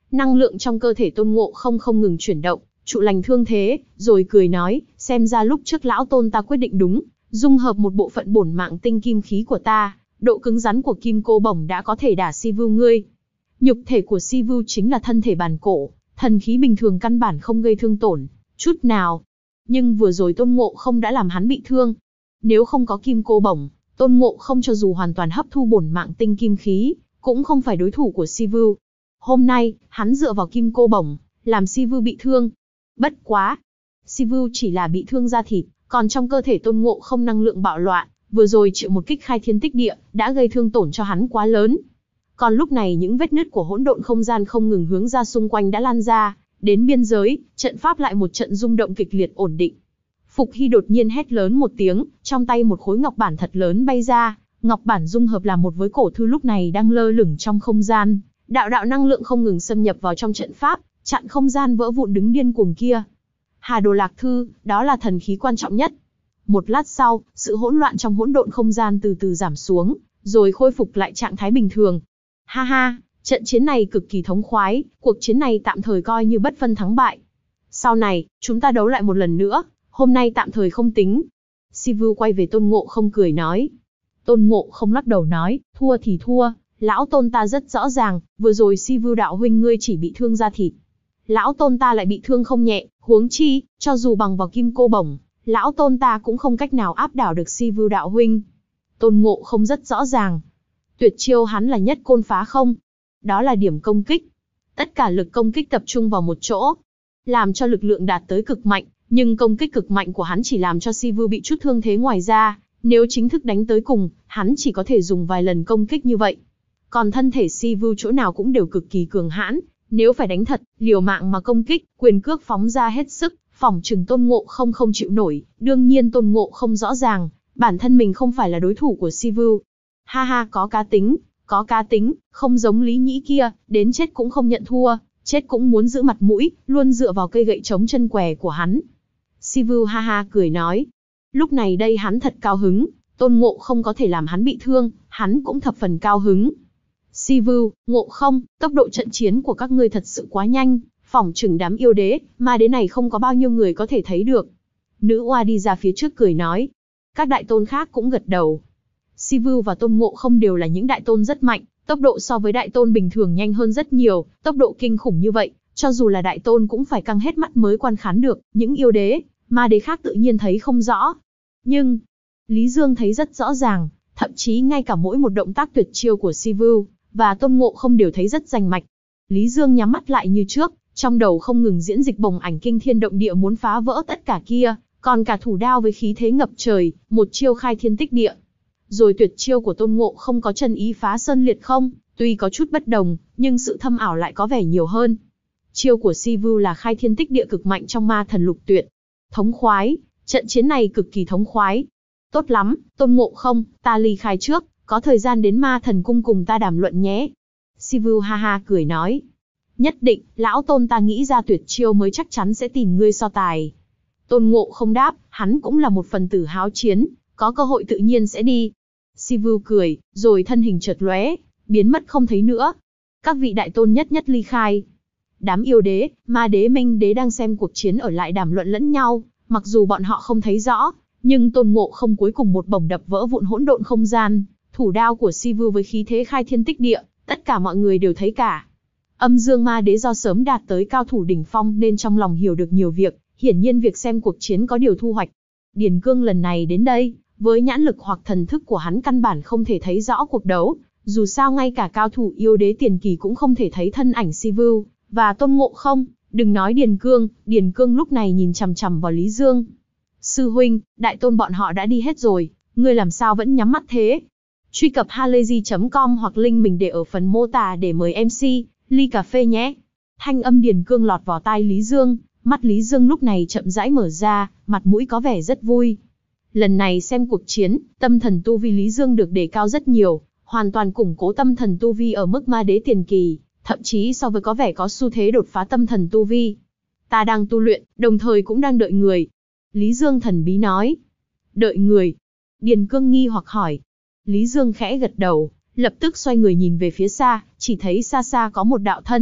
Năng lượng trong cơ thể Tôn Ngộ Không không ngừng chuyển động, trụ lành thương thế, rồi cười nói, xem ra lúc trước lão tôn ta quyết định đúng, dung hợp một bộ phận bổn mạng tinh kim khí của ta, độ cứng rắn của kim cô bổng đã có thể đả Si Vưu ngươi. Nhục thể của Si Vưu chính là thân thể bản cổ, thần khí bình thường căn bản không gây thương tổn chút nào. Nhưng vừa rồi Tôn Ngộ Không đã làm hắn bị thương. Nếu không có kim cô bổng, Tôn Ngộ Không cho dù hoàn toàn hấp thu bổn mạng tinh kim khí, cũng không phải đối thủ của Si Vưu. Hôm nay, hắn dựa vào kim cô bổng, làm Si Vưu bị thương. Bất quá, Si Vưu chỉ là bị thương da thịt, còn trong cơ thể Tôn Ngộ Không năng lượng bạo loạn, vừa rồi chịu một kích khai thiên tích địa, đã gây thương tổn cho hắn quá lớn. Còn lúc này những vết nứt của hỗn độn không gian không ngừng hướng ra xung quanh đã lan ra, đến biên giới, trận pháp lại một trận rung động kịch liệt ổn định. Phục Hy đột nhiên hét lớn một tiếng, trong tay một khối ngọc bản thật lớn bay ra, ngọc bản dung hợp làm một với cổ thư lúc này đang lơ lửng trong không gian, đạo đạo năng lượng không ngừng xâm nhập vào trong trận pháp, chặn không gian vỡ vụn đứng điên cuồng kia. Hà Đồ Lạc Thư, đó là thần khí quan trọng nhất. Một lát sau, sự hỗn loạn trong hỗn độn không gian từ từ giảm xuống, rồi khôi phục lại trạng thái bình thường. Ha ha, trận chiến này cực kỳ thống khoái, cuộc chiến này tạm thời coi như bất phân thắng bại. Sau này, chúng ta đấu lại một lần nữa, hôm nay tạm thời không tính. Si Vưu quay về Tôn Ngộ Không cười nói. Tôn Ngộ Không lắc đầu nói, thua thì thua, lão tôn ta rất rõ ràng, vừa rồi Si Vưu đạo huynh ngươi chỉ bị thương da thịt. Lão tôn ta lại bị thương không nhẹ, huống chi, cho dù bằng vào kim cô bổng, lão tôn ta cũng không cách nào áp đảo được Si Vưu đạo huynh. Tôn Ngộ Không rất rõ ràng. Tuyệt chiêu hắn là nhất côn phá không. Đó là điểm công kích. Tất cả lực công kích tập trung vào một chỗ, làm cho lực lượng đạt tới cực mạnh, nhưng công kích cực mạnh của hắn chỉ làm cho Si Vưu bị chút thương thế ngoài ra, nếu chính thức đánh tới cùng, hắn chỉ có thể dùng vài lần công kích như vậy. Còn thân thể Si Vưu chỗ nào cũng đều cực kỳ cường hãn, nếu phải đánh thật, liều mạng mà công kích, quyền cước phóng ra hết sức, phỏng chừng Tôn Ngộ Không không chịu nổi, đương nhiên Tôn Ngộ Không rõ ràng, bản thân mình không phải là đối thủ của Si Vưu. Ha ha, có cá tính, có cá tính, không giống Lý Nhĩ kia, đến chết cũng không nhận thua, chết cũng muốn giữ mặt mũi, luôn dựa vào cây gậy chống chân què của hắn. Si Vưu ha ha cười nói. Lúc này đây hắn thật cao hứng, Tôn Ngộ Không có thể làm hắn bị thương, hắn cũng thập phần cao hứng. Si Vưu, Ngộ Không, tốc độ trận chiến của các ngươi thật sự quá nhanh, phỏng chừng đám yêu đế, ma đế này không có bao nhiêu người có thể thấy được. Nữ oa đi ra phía trước cười nói. Các đại tôn khác cũng gật đầu. Si Vưu và Tôn Ngộ Không đều là những đại tôn rất mạnh, tốc độ so với đại tôn bình thường nhanh hơn rất nhiều, tốc độ kinh khủng như vậy, cho dù là đại tôn cũng phải căng hết mắt mới quan khán được, những yêu đế, ma đế khác tự nhiên thấy không rõ. Nhưng, Lý Dương thấy rất rõ ràng, thậm chí ngay cả mỗi một động tác tuyệt chiêu của Si Vưu và Tôn Ngộ Không đều thấy rất rành mạch. Lý Dương nhắm mắt lại như trước, trong đầu không ngừng diễn dịch bồng ảnh kinh thiên động địa muốn phá vỡ tất cả kia, còn cả thủ đao với khí thế ngập trời, một chiêu khai thiên tích địa. Rồi tuyệt chiêu của Tôn Ngộ Không có chân ý phá sơn liệt không, tuy có chút bất đồng, nhưng sự thâm ảo lại có vẻ nhiều hơn. Chiêu của Si Vưu là khai thiên tích địa cực mạnh trong ma thần lục tuyệt. Thống khoái, trận chiến này cực kỳ thống khoái. Tốt lắm, Tôn Ngộ Không, ta ly khai trước, có thời gian đến ma thần cung cùng ta đàm luận nhé. Si Vưu ha ha cười nói. Nhất định, lão tôn ta nghĩ ra tuyệt chiêu mới chắc chắn sẽ tìm ngươi so tài. Tôn Ngộ Không đáp, hắn cũng là một phần tử háo chiến, có cơ hội tự nhiên sẽ đi. Si Vưu cười, rồi thân hình chợt lóe, biến mất không thấy nữa. Các vị đại tôn nhất nhất ly khai. Đám yêu đế, ma đế, minh đế đang xem cuộc chiến ở lại đàm luận lẫn nhau, mặc dù bọn họ không thấy rõ, nhưng Tôn Ngộ Không cuối cùng một bổng đập vỡ vụn hỗn độn không gian, thủ đao của Si Vưu với khí thế khai thiên tích địa, tất cả mọi người đều thấy cả. Âm Dương ma đế do sớm đạt tới cao thủ đỉnh phong nên trong lòng hiểu được nhiều việc, hiển nhiên việc xem cuộc chiến có điều thu hoạch. Điền Cương lần này đến đây, với nhãn lực hoặc thần thức của hắn căn bản không thể thấy rõ cuộc đấu, dù sao ngay cả cao thủ yêu đế tiền kỳ cũng không thể thấy thân ảnh Si Vưu và Tôn Ngộ Không, đừng nói Điền Cương, Điền Cương lúc này nhìn chằm chằm vào Lý Dương. Sư huynh, đại tôn bọn họ đã đi hết rồi, ngươi làm sao vẫn nhắm mắt thế? Truy cập halayzi chấm com hoặc link mình để ở phần mô tả để mời em xê, ly cà phê nhé. Thanh âm Điền Cương lọt vào tai Lý Dương, mắt Lý Dương lúc này chậm rãi mở ra, mặt mũi có vẻ rất vui. Lần này xem cuộc chiến, tâm thần tu vi Lý Dương được đề cao rất nhiều, hoàn toàn củng cố tâm thần tu vi ở mức ma đế tiền kỳ, thậm chí so với có vẻ có xu thế đột phá tâm thần tu vi. Ta đang tu luyện, đồng thời cũng đang đợi người. Lý Dương thần bí nói. Đợi người? Điền Cương nghi hoặc hỏi. Lý Dương khẽ gật đầu, lập tức xoay người nhìn về phía xa, chỉ thấy xa xa có một đạo thân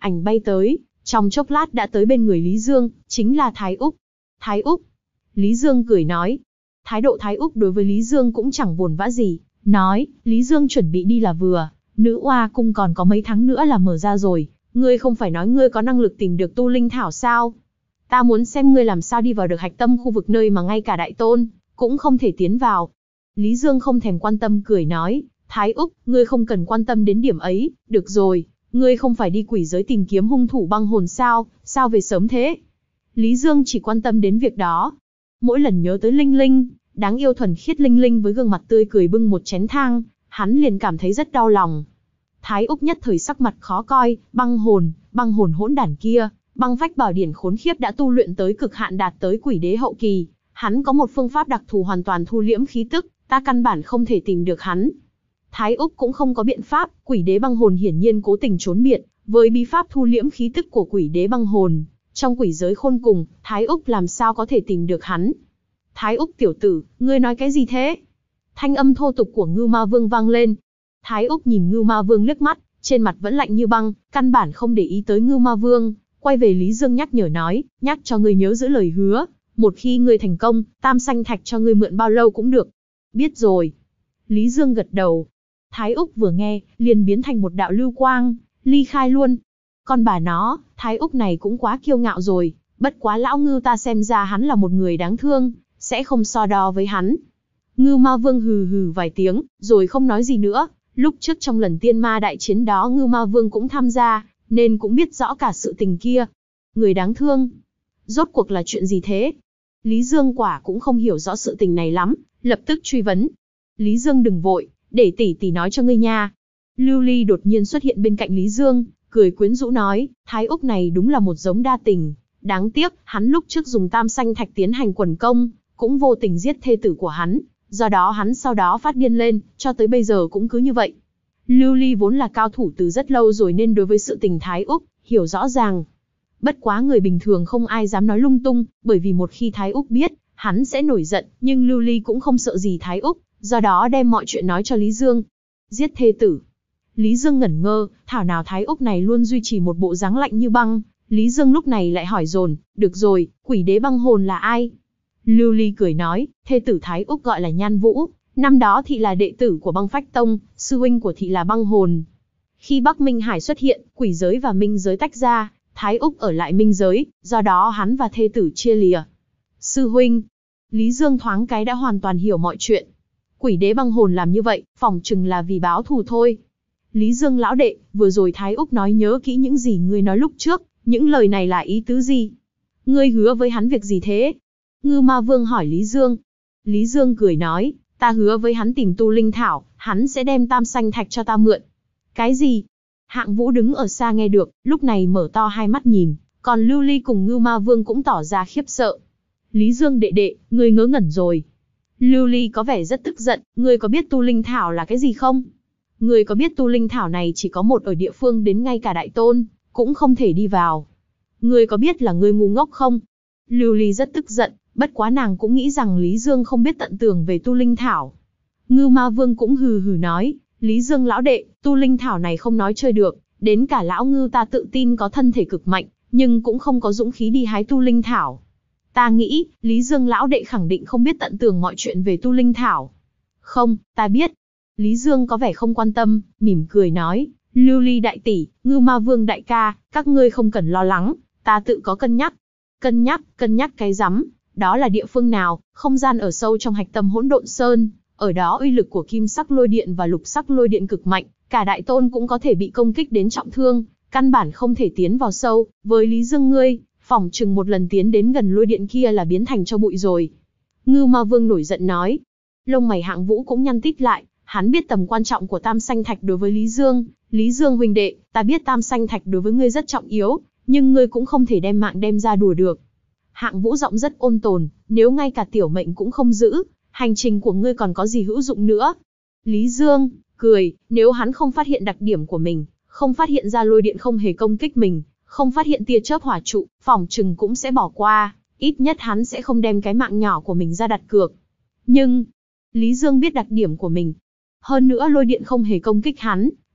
ảnh bay tới, trong chốc lát đã tới bên người Lý Dương, chính là Thái Úc. Thái Úc. Lý Dương cười nói. Thái độ Thái Úc đối với Lý Dương cũng chẳng buồn vã gì, nói, Lý Dương chuẩn bị đi là vừa, Nữ Oa cung còn có mấy tháng nữa là mở ra rồi, ngươi không phải nói ngươi có năng lực tìm được tu linh thảo sao? Ta muốn xem ngươi làm sao đi vào được hạch tâm khu vực nơi mà ngay cả đại tôn cũng không thể tiến vào. Lý Dương không thèm quan tâm cười nói, Thái Úc, ngươi không cần quan tâm đến điểm ấy, được rồi, ngươi không phải đi quỷ giới tìm kiếm hung thủ băng hồn sao, sao về sớm thế? Lý Dương chỉ quan tâm đến việc đó. Mỗi lần nhớ tới Linh Linh, đáng yêu thuần khiết Linh Linh với gương mặt tươi cười bưng một chén thang, hắn liền cảm thấy rất đau lòng. Thái Úc nhất thời sắc mặt khó coi, băng hồn, băng hồn hỗn đản kia, băng phách bảo điển khốn khiếp đã tu luyện tới cực hạn đạt tới quỷ đế hậu kỳ, hắn có một phương pháp đặc thù hoàn toàn thu liễm khí tức, ta căn bản không thể tìm được hắn. Thái Úc cũng không có biện pháp, quỷ đế băng hồn hiển nhiên cố tình trốn biệt, với bí pháp thu liễm khí tức của quỷ đế băng hồn, trong quỷ giới khôn cùng, Thái Úc làm sao có thể tìm được hắn. Thái Úc tiểu tử, ngươi nói cái gì thế? Thanh âm thô tục của Ngưu Ma Vương vang lên. Thái Úc nhìn Ngưu Ma Vương liếc mắt, trên mặt vẫn lạnh như băng, căn bản không để ý tới Ngưu Ma Vương, quay về Lý Dương nhắc nhở nói, nhắc cho ngươi nhớ giữ lời hứa, một khi ngươi thành công, tam xanh thạch cho ngươi mượn bao lâu cũng được. Biết rồi. Lý Dương gật đầu. Thái Úc vừa nghe, liền biến thành một đạo lưu quang, ly khai luôn. Con bà nó, Thái Úc này cũng quá kiêu ngạo rồi, bất quá lão Ngưu ta xem ra hắn là một người đáng thương, sẽ không so đo với hắn. Ngưu Ma Vương hừ hừ vài tiếng, rồi không nói gì nữa. Lúc trước trong lần tiên ma đại chiến đó Ngưu Ma Vương cũng tham gia, nên cũng biết rõ cả sự tình kia. Người đáng thương. Rốt cuộc là chuyện gì thế? Lý Dương quả cũng không hiểu rõ sự tình này lắm, lập tức truy vấn. Lý Dương đừng vội, để tỷ tỷ nói cho ngươi nha. Lưu Ly đột nhiên xuất hiện bên cạnh Lý Dương, cười quyến rũ nói, Thái Úc này đúng là một giống đa tình. Đáng tiếc, hắn lúc trước dùng tam xanh thạch tiến hành quần công, cũng vô tình giết thê tử của hắn. Do đó hắn sau đó phát điên lên, cho tới bây giờ cũng cứ như vậy. Lưu Ly vốn là cao thủ từ rất lâu rồi nên đối với sự tình Thái Úc, hiểu rõ ràng. Bất quá người bình thường không ai dám nói lung tung, bởi vì một khi Thái Úc biết, hắn sẽ nổi giận, nhưng Lưu Ly cũng không sợ gì Thái Úc, do đó đem mọi chuyện nói cho Lý Dương. Giết thê tử. Lý Dương ngẩn ngơ, thảo nào Thái Úc này luôn duy trì một bộ dáng lạnh như băng. Lý Dương lúc này lại hỏi dồn, được rồi, quỷ đế băng hồn là ai? Lưu Ly cười nói, thê tử Thái Úc gọi là Nhan Vũ, năm đó thị là đệ tử của băng phách tông, sư huynh của thị là băng hồn. Khi Bắc Minh Hải xuất hiện, quỷ giới và minh giới tách ra, Thái Úc ở lại minh giới, do đó hắn và thê tử chia lìa. Sư huynh. Lý Dương thoáng cái đã hoàn toàn hiểu mọi chuyện. Quỷ đế băng hồn làm như vậy, phỏng chừng là vì báo thù thôi. Lý Dương lão đệ, vừa rồi Thái Úc nói nhớ kỹ những gì ngươi nói lúc trước, những lời này là ý tứ gì? Ngươi hứa với hắn việc gì thế? Ngưu Ma Vương hỏi Lý Dương. Lý Dương cười nói, ta hứa với hắn tìm tu linh thảo, hắn sẽ đem tam xanh thạch cho ta mượn. Cái gì? Hạng Vũ đứng ở xa nghe được, lúc này mở to hai mắt nhìn, còn Lưu Ly cùng Ngưu Ma Vương cũng tỏ ra khiếp sợ. Lý Dương đệ đệ, ngươi ngớ ngẩn rồi. Lưu Ly có vẻ rất tức giận, ngươi có biết tu linh thảo là cái gì không? Ngươi có biết tu linh thảo này chỉ có một ở địa phương đến ngay cả đại tôn cũng không thể đi vào. Ngươi có biết là ngươi ngu ngốc không? Lưu Ly rất tức giận, bất quá nàng cũng nghĩ rằng Lý Dương không biết tận tường về tu linh thảo. Ngưu Ma Vương cũng hừ hừ nói, Lý Dương lão đệ, tu linh thảo này không nói chơi được, đến cả lão Ngưu ta tự tin có thân thể cực mạnh, nhưng cũng không có dũng khí đi hái tu linh thảo. Ta nghĩ, Lý Dương lão đệ khẳng định không biết tận tường mọi chuyện về tu linh thảo. Không, ta biết. Lý Dương có vẻ không quan tâm, mỉm cười nói, Lưu Ly đại tỷ, Ngưu Ma Vương đại ca, các ngươi không cần lo lắng, ta tự có cân nhắc. Cân nhắc, cân nhắc cái rắm, đó là địa phương nào? Không gian ở sâu trong hạch tâm hỗn độn sơn, ở đó uy lực của kim sắc lôi điện và lục sắc lôi điện cực mạnh, cả đại tôn cũng có thể bị công kích đến trọng thương, căn bản không thể tiến vào sâu. Với Lý Dương ngươi, phỏng chừng một lần tiến đến gần lôi điện kia là biến thành cho bụi rồi. Ngưu Ma Vương nổi giận nói. Lông mày Hạng Vũ cũng nhăn tít lại, hắn biết tầm quan trọng của tam xanh thạch đối với Lý Dương. Lý Dương huynh đệ, ta biết tam xanh thạch đối với ngươi rất trọng yếu, nhưng ngươi cũng không thể đem mạng đem ra đùa được. Hạng Vũ giọng rất ôn tồn, nếu ngay cả tiểu mệnh cũng không giữ, hành trình của ngươi còn có gì hữu dụng nữa? Lý Dương cười, nếu hắn không phát hiện đặc điểm của mình, không phát hiện ra lôi điện không hề công kích mình, không phát hiện tia chớp hỏa trụ, phỏng chừng cũng sẽ bỏ qua, ít nhất hắn sẽ không đem cái mạng nhỏ của mình ra đặt cược. Nhưng, Lý Dương biết đặc điểm của mình. Hơn nữa lôi điện không hề công kích hắn,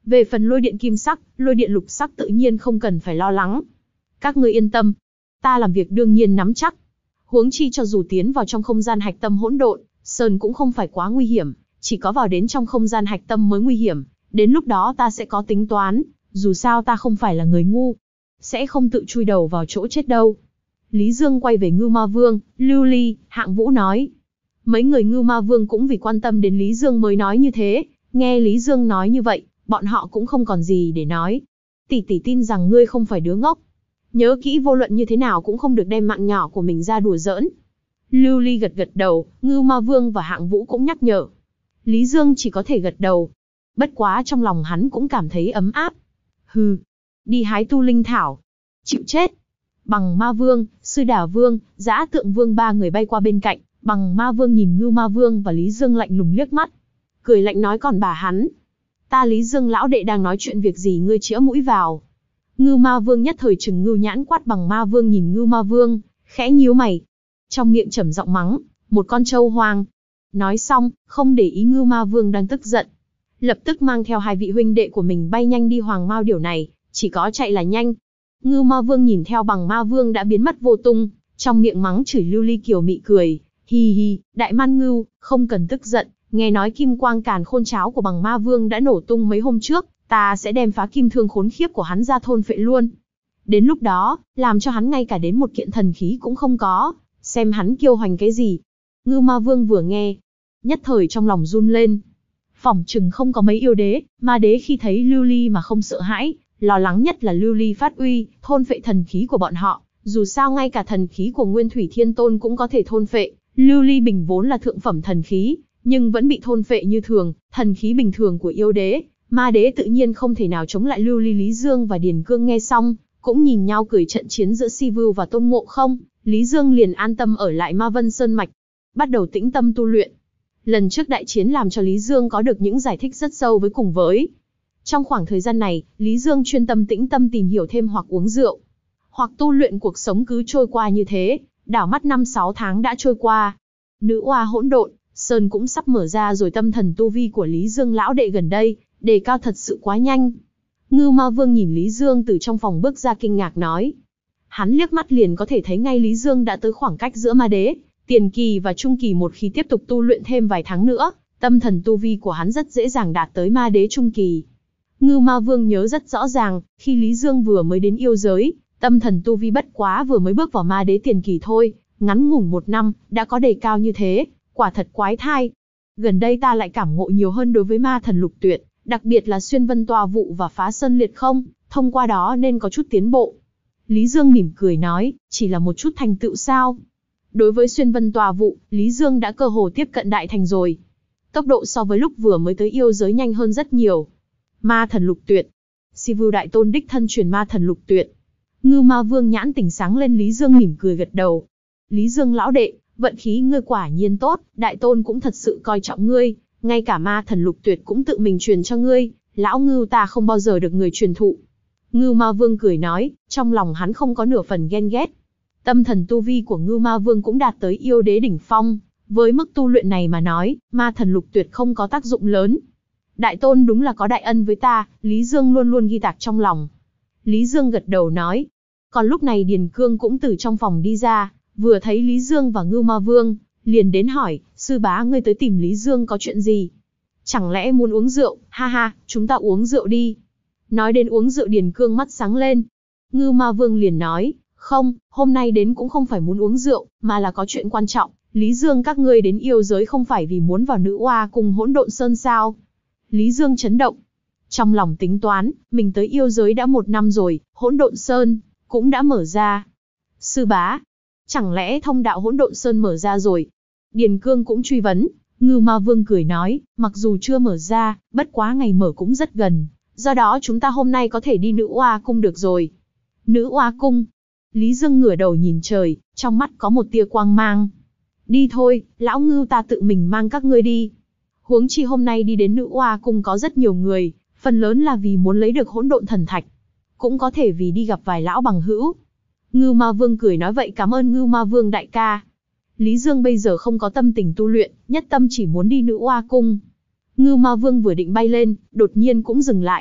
Về phần lôi điện kim sắc, lôi điện lục sắc tự nhiên không cần phải lo lắng. Các ngươi yên tâm, ta làm việc đương nhiên nắm chắc. Huống chi cho dù tiến vào trong không gian hạch tâm hỗn độn sơn cũng không phải quá nguy hiểm, chỉ có vào đến trong không gian hạch tâm mới nguy hiểm. Đến lúc đó ta sẽ có tính toán, dù sao ta không phải là người ngu, sẽ không tự chui đầu vào chỗ chết đâu. Lý Dương quay về Ngưu Ma Vương, Lưu Ly, Hạng Vũ nói. Mấy người Ngưu Ma Vương cũng vì quan tâm đến Lý Dương mới nói như thế, nghe Lý Dương nói như vậy, bọn họ cũng không còn gì để nói. Tỷ tỷ tin rằng ngươi không phải đứa ngốc. Nhớ kỹ vô luận như thế nào cũng không được đem mạng nhỏ của mình ra đùa giỡn. Lưu Ly gật gật đầu, Ngưu Ma Vương và Hạng Vũ cũng nhắc nhở. Lý Dương chỉ có thể gật đầu. Bất quá trong lòng hắn cũng cảm thấy ấm áp. Hừ, đi hái tu linh thảo. Chịu chết. Bằng Ma Vương, Sư Đà Vương, Dã Tượng Vương ba người bay qua bên cạnh. Bằng Ma Vương nhìn Ngưu Ma Vương và Lý Dương lạnh lùng liếc mắt. Cười lạnh nói còn bà hắn. Ta Lý Dương lão đệ đang nói chuyện việc gì ngươi chĩa mũi vào. Ngưu Ma Vương nhất thời trừng ngưu nhãn quát. Bằng Ma Vương nhìn Ngưu Ma Vương, khẽ nhíu mày. Trong miệng trầm giọng mắng, một con trâu hoang. Nói xong, không để ý Ngưu Ma Vương đang tức giận. Lập tức mang theo hai vị huynh đệ của mình bay nhanh đi Hoàng Mao Điểu này, chỉ có chạy là nhanh. Ngưu Ma Vương nhìn theo Bằng Ma Vương đã biến mất vô tung, trong miệng mắng chửi Lưu Ly kiều mị cười. Hi hi, đại man ngưu, không cần tức giận, nghe nói kim quang càn khôn cháo của Bằng Ma Vương đã nổ tung mấy hôm trước, ta sẽ đem phá kim thương khốn khiếp của hắn ra thôn phệ luôn. Đến lúc đó, làm cho hắn ngay cả đến một kiện thần khí cũng không có, xem hắn kiêu hoành cái gì. Ngưu Ma Vương vừa nghe, nhất thời trong lòng run lên. Phỏng chừng không có mấy yêu đế, ma đế khi thấy Lưu Ly mà không sợ hãi, lo lắng nhất là Lưu Ly phát uy, thôn phệ thần khí của bọn họ. Dù sao ngay cả thần khí của Nguyên Thủy Thiên Tôn cũng có thể thôn phệ. Lưu Ly bình vốn là thượng phẩm thần khí, nhưng vẫn bị thôn phệ như thường, thần khí bình thường của yêu đế, ma đế tự nhiên không thể nào chống lại Lưu Ly. Lý Dương và Điền Cương nghe xong, cũng nhìn nhau cười. Trận chiến giữa Si Vưu và Tôn Ngộ Không, Lý Dương liền an tâm ở lại Ma Vân Sơn Mạch, bắt đầu tĩnh tâm tu luyện. Lần trước đại chiến làm cho Lý Dương có được những giải thích rất sâu với cùng với. Trong khoảng thời gian này, Lý Dương chuyên tâm tĩnh tâm tìm hiểu thêm, hoặc uống rượu, hoặc tu luyện. Cuộc sống cứ trôi qua như thế, đảo mắt năm sáu tháng đã trôi qua. Nữ oa hỗn độn sơn cũng sắp mở ra rồi. Tâm thần tu vi của Lý Dương lão đệ gần đây đề cao thật sự quá nhanh. Ngưu Ma Vương nhìn Lý Dương từ trong phòng bước ra kinh ngạc nói. Hắn liếc mắt liền có thể thấy ngay Lý Dương đã tới khoảng cách giữa ma đế tiền kỳ và trung kỳ. Một khi tiếp tục tu luyện thêm vài tháng nữa, tâm thần tu vi của hắn rất dễ dàng đạt tới ma đế trung kỳ. Ngưu Ma Vương nhớ rất rõ ràng, khi Lý Dương vừa mới đến yêu giới, tâm thần tu vi bất quá vừa mới bước vào ma đế tiền kỳ thôi, ngắn ngủn một năm, đã có đề cao như thế, quả thật quái thai. Gần đây ta lại cảm ngộ nhiều hơn đối với ma thần lục tuyệt, đặc biệt là xuyên vân tòa vụ và phá sơn liệt không, thông qua đó nên có chút tiến bộ. Lý Dương mỉm cười nói, chỉ là một chút thành tựu sao? Đối với xuyên vân tòa vụ, Lý Dương đã cơ hồ tiếp cận đại thành rồi. Tốc độ so với lúc vừa mới tới yêu giới nhanh hơn rất nhiều. Ma thần lục tuyệt. Si Vưu đại tôn đích thân truyền ma thần lục tuyệt. Ngưu Ma Vương nhãn tỉnh sáng lên. Lý Dương mỉm cười gật đầu. Lý Dương lão đệ, vận khí ngươi quả nhiên tốt, đại tôn cũng thật sự coi trọng ngươi, ngay cả ma thần lục tuyệt cũng tự mình truyền cho ngươi, lão Ngưu ta không bao giờ được người truyền thụ. Ngưu Ma Vương cười nói, trong lòng hắn không có nửa phần ghen ghét. Tâm thần tu vi của Ngưu Ma Vương cũng đạt tới yêu đế đỉnh phong, với mức tu luyện này mà nói, ma thần lục tuyệt không có tác dụng lớn. Đại tôn đúng là có đại ân với ta, Lý Dương luôn luôn ghi tạc trong lòng. Lý Dương gật đầu nói. Còn lúc này Điền Cương cũng từ trong phòng đi ra, vừa thấy Lý Dương và Ngưu Ma Vương, liền đến hỏi, sư bá ngươi tới tìm Lý Dương có chuyện gì? Chẳng lẽ muốn uống rượu? Ha ha, chúng ta uống rượu đi. Nói đến uống rượu, Điền Cương mắt sáng lên. Ngưu Ma Vương liền nói, không, hôm nay đến cũng không phải muốn uống rượu, mà là có chuyện quan trọng. Lý Dương các ngươi đến yêu giới không phải vì muốn vào nữ oa cùng hỗn độn sơn sao? Lý Dương chấn động. Trong lòng tính toán, mình tới yêu giới đã một năm rồi, hỗn độn sơn cũng đã mở ra. Sư bá, chẳng lẽ thông đạo hỗn độn sơn mở ra rồi? Điền Cương cũng truy vấn. Ngưu Ma Vương cười nói, mặc dù chưa mở ra, bất quá ngày mở cũng rất gần, do đó chúng ta hôm nay có thể đi nữ oa cung được rồi. Nữ oa cung? Lý Dương ngửa đầu nhìn trời, trong mắt có một tia quang mang. Đi thôi, lão Ngưu ta tự mình mang các ngươi đi. Huống chi hôm nay đi đến nữ oa cung có rất nhiều người, phần lớn là vì muốn lấy được hỗn độn thần thạch, cũng có thể vì đi gặp vài lão bằng hữu. Ngưu Ma Vương cười nói, vậy cảm ơn Ngưu Ma Vương đại ca. Lý Dương bây giờ không có tâm tình tu luyện, nhất tâm chỉ muốn đi nữ oa cung. Ngưu Ma Vương vừa định bay lên, đột nhiên cũng dừng lại.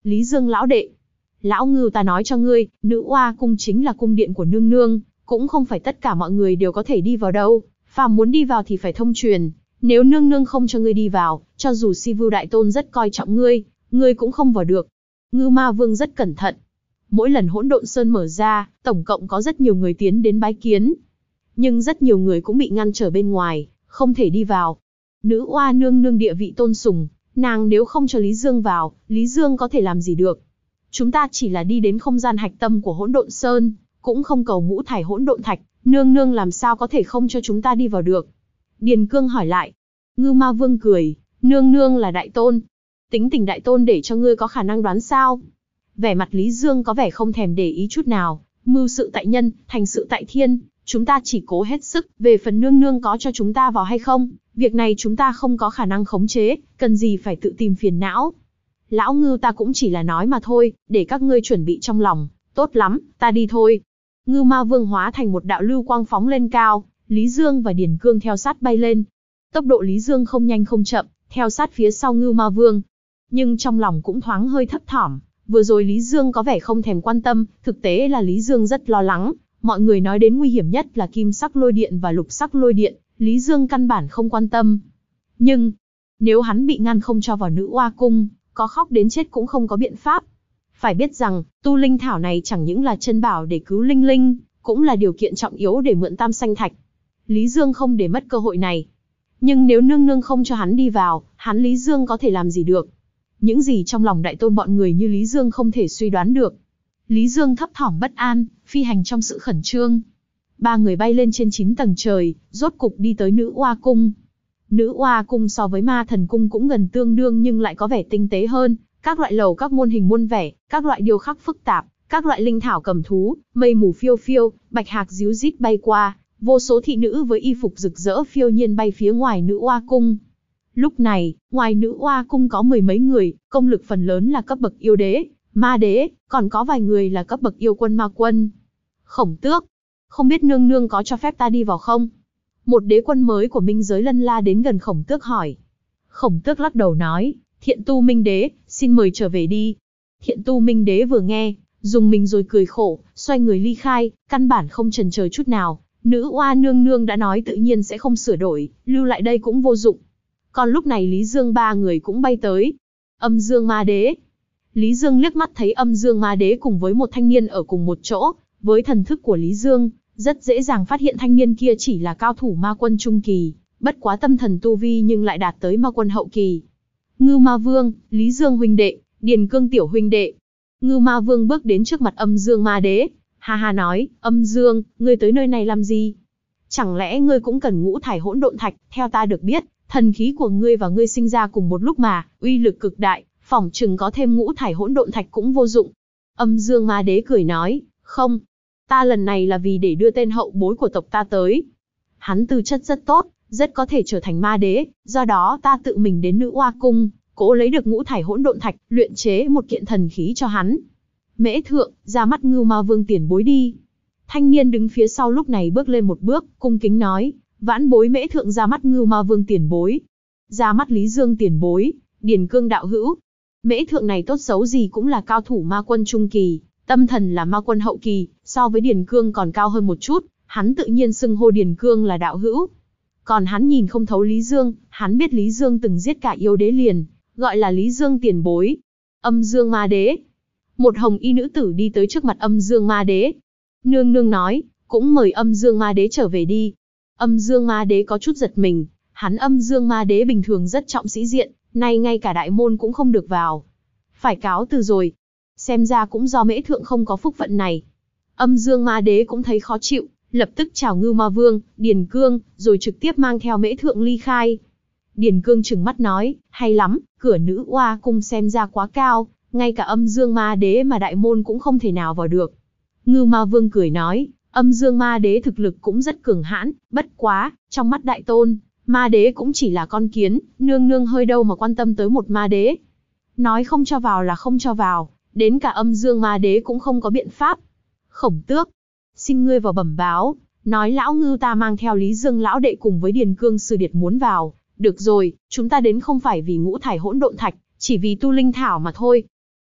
Lý Dương lão đệ, lão ngưu ta nói cho ngươi, Nữ Oa cung chính là cung điện của nương nương, cũng không phải tất cả mọi người đều có thể đi vào đâu, phàm muốn đi vào thì phải thông truyền, nếu nương nương không cho ngươi đi vào, cho dù Si Vưu đại tôn rất coi trọng ngươi, ngươi cũng không vào được. Ngưu Ma Vương rất cẩn thận. Mỗi lần Hỗn Độn Sơn mở ra, tổng cộng có rất nhiều người tiến đến bái kiến, nhưng rất nhiều người cũng bị ngăn trở bên ngoài, không thể đi vào. Nữ Oa nương nương địa vị tôn sùng, nàng nếu không cho Lý Dương vào, Lý Dương có thể làm gì được? Chúng ta chỉ là đi đến không gian hạch tâm của Hỗn Độn Sơn, cũng không cầu ngũ thải hỗn độn thạch, nương nương làm sao có thể không cho chúng ta đi vào được? Điền Cương hỏi lại. Ngưu Ma Vương cười, nương nương là đại tôn. Tính tình đại tôn để cho ngươi có khả năng đoán sao? Vẻ mặt Lý Dương có vẻ không thèm để ý chút nào, mưu sự tại nhân, thành sự tại thiên, chúng ta chỉ cố hết sức, về phần nương nương có cho chúng ta vào hay không, việc này chúng ta không có khả năng khống chế, cần gì phải tự tìm phiền não. Lão Ngưu ta cũng chỉ là nói mà thôi, để các ngươi chuẩn bị trong lòng, tốt lắm, ta đi thôi. Ngưu Ma Vương hóa thành một đạo lưu quang phóng lên cao, Lý Dương và Điền Cương theo sát bay lên. Tốc độ Lý Dương không nhanh không chậm, theo sát phía sau Ngưu Ma Vương. Nhưng trong lòng cũng thoáng hơi thấp thỏm, vừa rồi Lý Dương có vẻ không thèm quan tâm, thực tế là Lý Dương rất lo lắng. Mọi người nói đến nguy hiểm nhất là kim sắc lôi điện và lục sắc lôi điện, Lý Dương căn bản không quan tâm. Nhưng, nếu hắn bị ngăn không cho vào Nữ Oa cung, có khóc đến chết cũng không có biện pháp. Phải biết rằng, tu linh thảo này chẳng những là chân bảo để cứu linh linh, cũng là điều kiện trọng yếu để mượn tam sanh thạch. Lý Dương không để mất cơ hội này. Nhưng nếu nương nương không cho hắn đi vào, hắn Lý Dương có thể làm gì được? Những gì trong lòng đại tôn bọn người như Lý Dương không thể suy đoán được. Lý Dương thấp thỏm bất an, phi hành trong sự khẩn trương. Ba người bay lên trên chín tầng trời, rốt cục đi tới Nữ Oa cung. Nữ Oa cung so với Ma Thần cung cũng gần tương đương nhưng lại có vẻ tinh tế hơn, các loại lầu các muôn hình muôn vẻ, các loại điêu khắc phức tạp, các loại linh thảo cầm thú, mây mù phiêu phiêu, bạch hạc ríu rít bay qua, vô số thị nữ với y phục rực rỡ phiêu nhiên bay phía ngoài Nữ Oa cung. Lúc này, ngoài Nữ Oa cung có mười mấy người, công lực phần lớn là cấp bậc yêu đế, ma đế, còn có vài người là cấp bậc yêu quân ma quân. Khổng Tước, không biết nương nương có cho phép ta đi vào không? Một đế quân mới của Minh giới Lân La đến gần Khổng Tước hỏi. Khổng Tước lắc đầu nói, Thiện Tu Minh Đế, xin mời trở về đi. Thiện Tu Minh Đế vừa nghe, dùng mình rồi cười khổ, xoay người ly khai, căn bản không chần chờ chút nào. Nữ Oa nương nương đã nói tự nhiên sẽ không sửa đổi, lưu lại đây cũng vô dụng. Còn lúc này Lý Dương ba người cũng bay tới. Âm Dương Ma Đế. Lý Dương liếc mắt thấy Âm Dương Ma Đế cùng với một thanh niên ở cùng một chỗ, với thần thức của Lý Dương, rất dễ dàng phát hiện thanh niên kia chỉ là cao thủ ma quân trung kỳ, bất quá tâm thần tu vi nhưng lại đạt tới ma quân hậu kỳ. Ngưu Ma Vương, Lý Dương huynh đệ, Điền Cương tiểu huynh đệ. Ngưu Ma Vương bước đến trước mặt Âm Dương Ma Đế, ha ha nói, Âm Dương, ngươi tới nơi này làm gì? Chẳng lẽ ngươi cũng cần ngũ thải hỗn độn thạch? Theo ta được biết, thần khí của ngươi và ngươi sinh ra cùng một lúc mà, uy lực cực đại, phỏng chừng có thêm ngũ thải hỗn độn thạch cũng vô dụng. Âm Dương Ma Đế cười nói, không, ta lần này là vì để đưa tên hậu bối của tộc ta tới. Hắn tư chất rất tốt, rất có thể trở thành ma đế, do đó ta tự mình đến Nữ Oa cung, cố lấy được ngũ thải hỗn độn thạch, luyện chế một kiện thần khí cho hắn. Mễ Thượng, ra mắt Ngưu Ma Vương tiền bối đi. Thanh niên đứng phía sau lúc này bước lên một bước, cung kính nói, vãn bối Mễ Thượng ra mắt Ngưu Ma Vương tiền bối. Ra mắt Lý Dương tiền bối, Điền Cương đạo hữu. Mễ Thượng này tốt xấu gì cũng là cao thủ ma quân trung kỳ, tâm thần là ma quân hậu kỳ, so với Điền Cương còn cao hơn một chút, hắn tự nhiên xưng hô Điền Cương là đạo hữu. Còn hắn nhìn không thấu Lý Dương, hắn biết Lý Dương từng giết cả yêu đế liền, gọi là Lý Dương tiền bối. Âm Dương Ma Đế. Một hồng y nữ tử đi tới trước mặt Âm Dương Ma Đế. Nương nương nói, cũng mời Âm Dương Ma Đế trở về đi. Âm Dương Ma Đế có chút giật mình, hắn Âm Dương Ma Đế bình thường rất trọng sĩ diện, nay ngay cả đại môn cũng không được vào. Phải cáo từ rồi. Xem ra cũng do Mễ Thượng không có phúc phận này. Âm Dương Ma Đế cũng thấy khó chịu, lập tức chào Ngưu Ma Vương, Điền Cương, rồi trực tiếp mang theo Mễ Thượng ly khai. Điền Cương trừng mắt nói, hay lắm, cửa Nữ Oa cung xem ra quá cao, ngay cả Âm Dương Ma Đế mà đại môn cũng không thể nào vào được. Ngưu Ma Vương cười nói, Âm Dương Ma Đế thực lực cũng rất cường hãn, bất quá, trong mắt đại tôn, ma đế cũng chỉ là con kiến, nương nương hơi đâu mà quan tâm tới một ma đế. Nói không cho vào là không cho vào, đến cả Âm Dương Ma Đế cũng không có biện pháp. Khổng Tước, xin ngươi vào bẩm báo, nói lão Ngưu ta mang theo Lý Dương lão đệ cùng với Điền Cương sư điệt muốn vào. Được rồi, chúng ta đến không phải vì ngũ thải hỗn độn thạch, chỉ vì tu linh thảo mà thôi.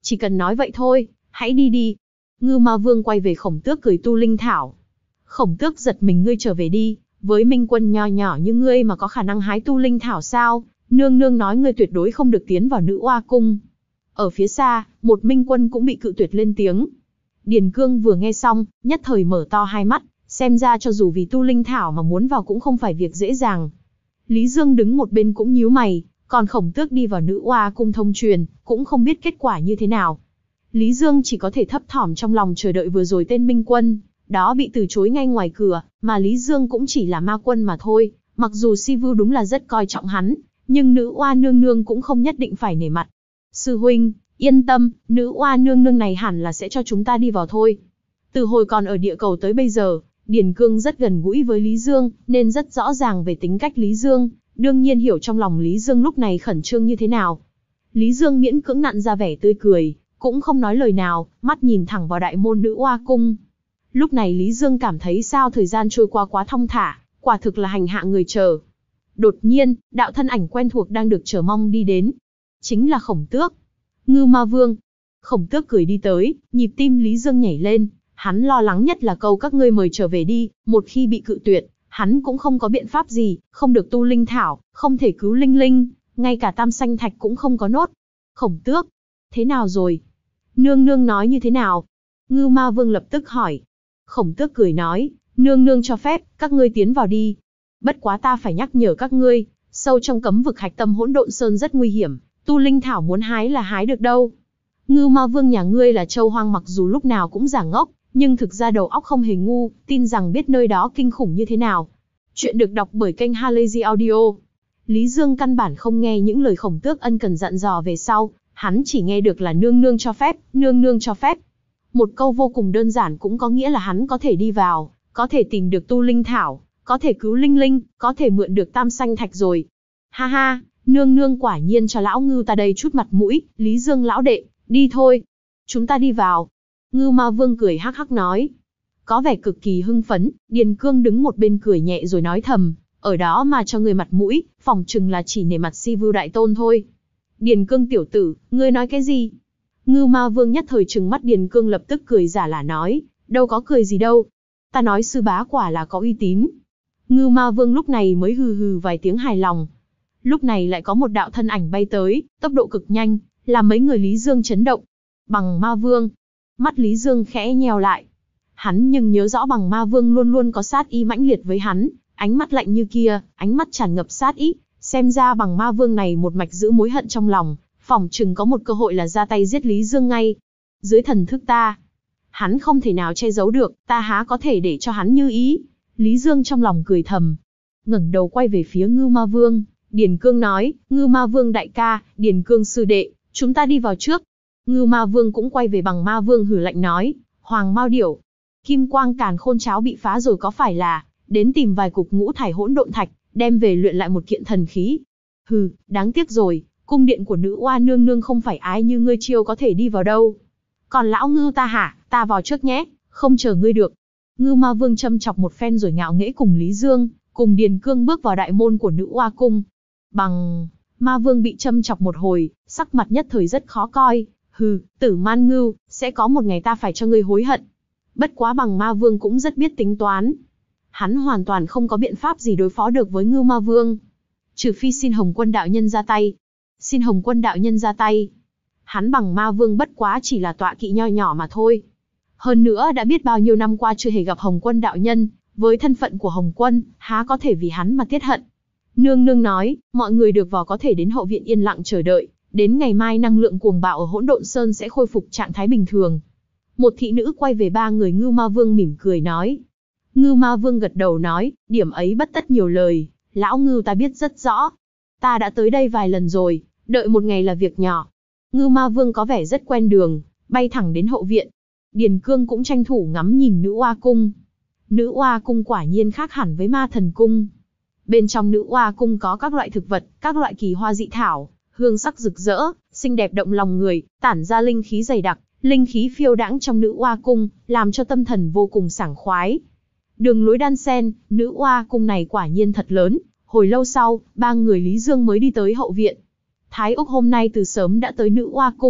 Chỉ cần nói vậy thôi, hãy đi đi. Ngưu Ma Vương quay về Khổng Tước cười tu linh thảo. Khổng Tước giật mình, ngươi trở về đi, với minh quân nho nhỏ như ngươi mà có khả năng hái tu linh thảo sao? Nương nương nói ngươi tuyệt đối không được tiến vào Nữ Oa cung. Ở phía xa, một minh quân cũng bị cự tuyệt lên tiếng. Điền Cương vừa nghe xong, nhất thời mở to hai mắt, xem ra cho dù vì tu linh thảo mà muốn vào cũng không phải việc dễ dàng. Lý Dương đứng một bên cũng nhíu mày, còn Khổng Tước đi vào Nữ Oa cung thông truyền, cũng không biết kết quả như thế nào. Lý Dương chỉ có thể thấp thỏm trong lòng chờ đợi vừa rồi tên minh quân đó bị từ chối ngay ngoài cửa, mà Lý Dương cũng chỉ là ma quân mà thôi. Mặc dù Si Vu đúng là rất coi trọng hắn, nhưng Nữ Oa nương nương cũng không nhất định phải nể mặt. Sư huynh, yên tâm, Nữ Oa nương nương này hẳn là sẽ cho chúng ta đi vào thôi. Từ hồi còn ở địa cầu tới bây giờ, Điền Cương rất gần gũi với Lý Dương, nên rất rõ ràng về tính cách Lý Dương, đương nhiên hiểu trong lòng Lý Dương lúc này khẩn trương như thế nào. Lý Dương miễn cưỡng nặn ra vẻ tươi cười, cũng không nói lời nào, mắt nhìn thẳng vào đại môn Nữ Oa cung. Lúc này Lý Dương cảm thấy sao thời gian trôi qua quá thong thả, quả thực là hành hạ người chờ. Đột nhiên, đạo thân ảnh quen thuộc đang được chờ mong đi đến. Chính là Khổng Tước. Ngưu Ma Vương. Khổng Tước cười đi tới, nhịp tim Lý Dương nhảy lên. Hắn lo lắng nhất là câu các ngươi mời trở về đi, một khi bị cự tuyệt, hắn cũng không có biện pháp gì, không được tu linh thảo, không thể cứu linh linh, ngay cả tam sanh thạch cũng không có nốt. Khổng Tước, thế nào rồi? Nương nương nói như thế nào? Ngưu Ma Vương lập tức hỏi. Khổng Tước cười nói, nương nương cho phép, các ngươi tiến vào đi. Bất quá ta phải nhắc nhở các ngươi, sâu trong cấm vực hạch tâm hỗn độn sơn rất nguy hiểm, tu linh thảo muốn hái là hái được đâu. Ngưu Ma Vương nhà ngươi là châu hoang, mặc dù lúc nào cũng giả ngốc, nhưng thực ra đầu óc không hề ngu, tin rằng biết nơi đó kinh khủng như thế nào. Chuyện được đọc bởi kênh Halazy Audio. Lý Dương căn bản không nghe những lời Khổng Tước ân cần dặn dò về sau, hắn chỉ nghe được là nương nương cho phép, nương nương cho phép. Một câu vô cùng đơn giản cũng có nghĩa là hắn có thể đi vào, có thể tìm được tu linh thảo, có thể cứu linh linh, có thể mượn được tam sanh thạch rồi. Ha ha, nương nương quả nhiên cho lão Ngưu ta đây chút mặt mũi, Lý Dương lão đệ, đi thôi. Chúng ta đi vào. Ngưu Ma Vương cười hắc hắc nói. Có vẻ cực kỳ hưng phấn, Điền Cương đứng một bên cười nhẹ rồi nói thầm, ở đó mà cho người mặt mũi, phỏng chừng là chỉ nể mặt Si Vu đại tôn thôi. Điền Cương tiểu tử, ngươi nói cái gì? Ngưu Ma Vương nhất thời trừng mắt Điền Cương, lập tức cười giả lả nói, đâu có cười gì đâu. Ta nói sư bá quả là có uy tín. Ngưu Ma Vương lúc này mới hừ hừ vài tiếng hài lòng. Lúc này lại có một đạo thân ảnh bay tới, tốc độ cực nhanh, làm mấy người Lý Dương chấn động. Bằng Ma Vương. Mắt Lý Dương khẽ nheo lại. Hắn nhưng nhớ rõ Bằng Ma Vương luôn luôn có sát ý mãnh liệt với hắn, ánh mắt lạnh như kia, ánh mắt tràn ngập sát ý. Xem ra Bằng Ma Vương này một mạch giữ mối hận trong lòng, phỏng chừng có một cơ hội là ra tay giết Lý Dương ngay. Dưới thần thức ta, hắn không thể nào che giấu được, ta há có thể để cho hắn như ý. Lý Dương trong lòng cười thầm, ngẩng đầu quay về phía Ngưu Ma Vương. Điền Cương nói, Ngưu Ma Vương đại ca, Điền Cương sư đệ, chúng ta đi vào trước. Ngưu Ma Vương cũng quay về Bằng Ma Vương hử lạnh nói, Hoàng Mao Điểu, Kim Quang Càn Khôn Cháo bị phá rồi có phải là, đến tìm vài cục ngũ thải hỗn độn thạch, đem về luyện lại một kiện thần khí. Hừ, đáng tiếc rồi, cung điện của Nữ Oa nương nương không phải ai như ngươi chiêu có thể đi vào đâu. Còn lão Ngưu ta hả, ta vào trước nhé, không chờ ngươi được. Ngưu Ma Vương châm chọc một phen rồi ngạo nghễ cùng Lý Dương, cùng Điền Cương bước vào đại môn của Nữ Oa cung. Bằng Ma Vương bị châm chọc một hồi, sắc mặt nhất thời rất khó coi. Hừ, Tử Man Ngưu, sẽ có một ngày ta phải cho ngươi hối hận. Bất quá Bằng Ma Vương cũng rất biết tính toán. Hắn hoàn toàn không có biện pháp gì đối phó được với Ngưu Ma Vương. Trừ phi xin Hồng Quân đạo nhân ra tay. Xin Hồng Quân đạo nhân ra tay. Hắn Bằng Ma Vương bất quá chỉ là tọa kỵ nho nhỏ mà thôi. Hơn nữa đã biết bao nhiêu năm qua chưa hề gặp Hồng Quân đạo nhân, với thân phận của Hồng Quân, há có thể vì hắn mà tiết hận. Nương nương nói, mọi người được vào có thể đến hậu viện yên lặng chờ đợi, đến ngày mai năng lượng cuồng bạo ở Hỗn Độn Sơn sẽ khôi phục trạng thái bình thường. Một thị nữ quay về ba người Ngưu Ma Vương mỉm cười nói. Ngưu Ma Vương gật đầu nói, điểm ấy bất tất nhiều lời, lão Ngưu ta biết rất rõ. Ta đã tới đây vài lần rồi, đợi một ngày là việc nhỏ. Ngưu Ma Vương có vẻ rất quen đường, bay thẳng đến hậu viện. Điền Cương cũng tranh thủ ngắm nhìn Nữ Oa cung. Nữ Oa cung quả nhiên khác hẳn với Ma Thần cung. Bên trong Nữ Oa cung có các loại thực vật, các loại kỳ hoa dị thảo, hương sắc rực rỡ, xinh đẹp động lòng người, tản ra linh khí dày đặc, linh khí phiêu đãng trong Nữ Oa cung, làm cho tâm thần vô cùng sảng khoái. Đường lối đan sen, Nữ Oa cung này quả nhiên thật lớn. Hồi lâu sau, ba người Lý Dương mới đi tới hậu viện. Thái Úc hôm nay từ sớm đã tới Nữ Oa cung,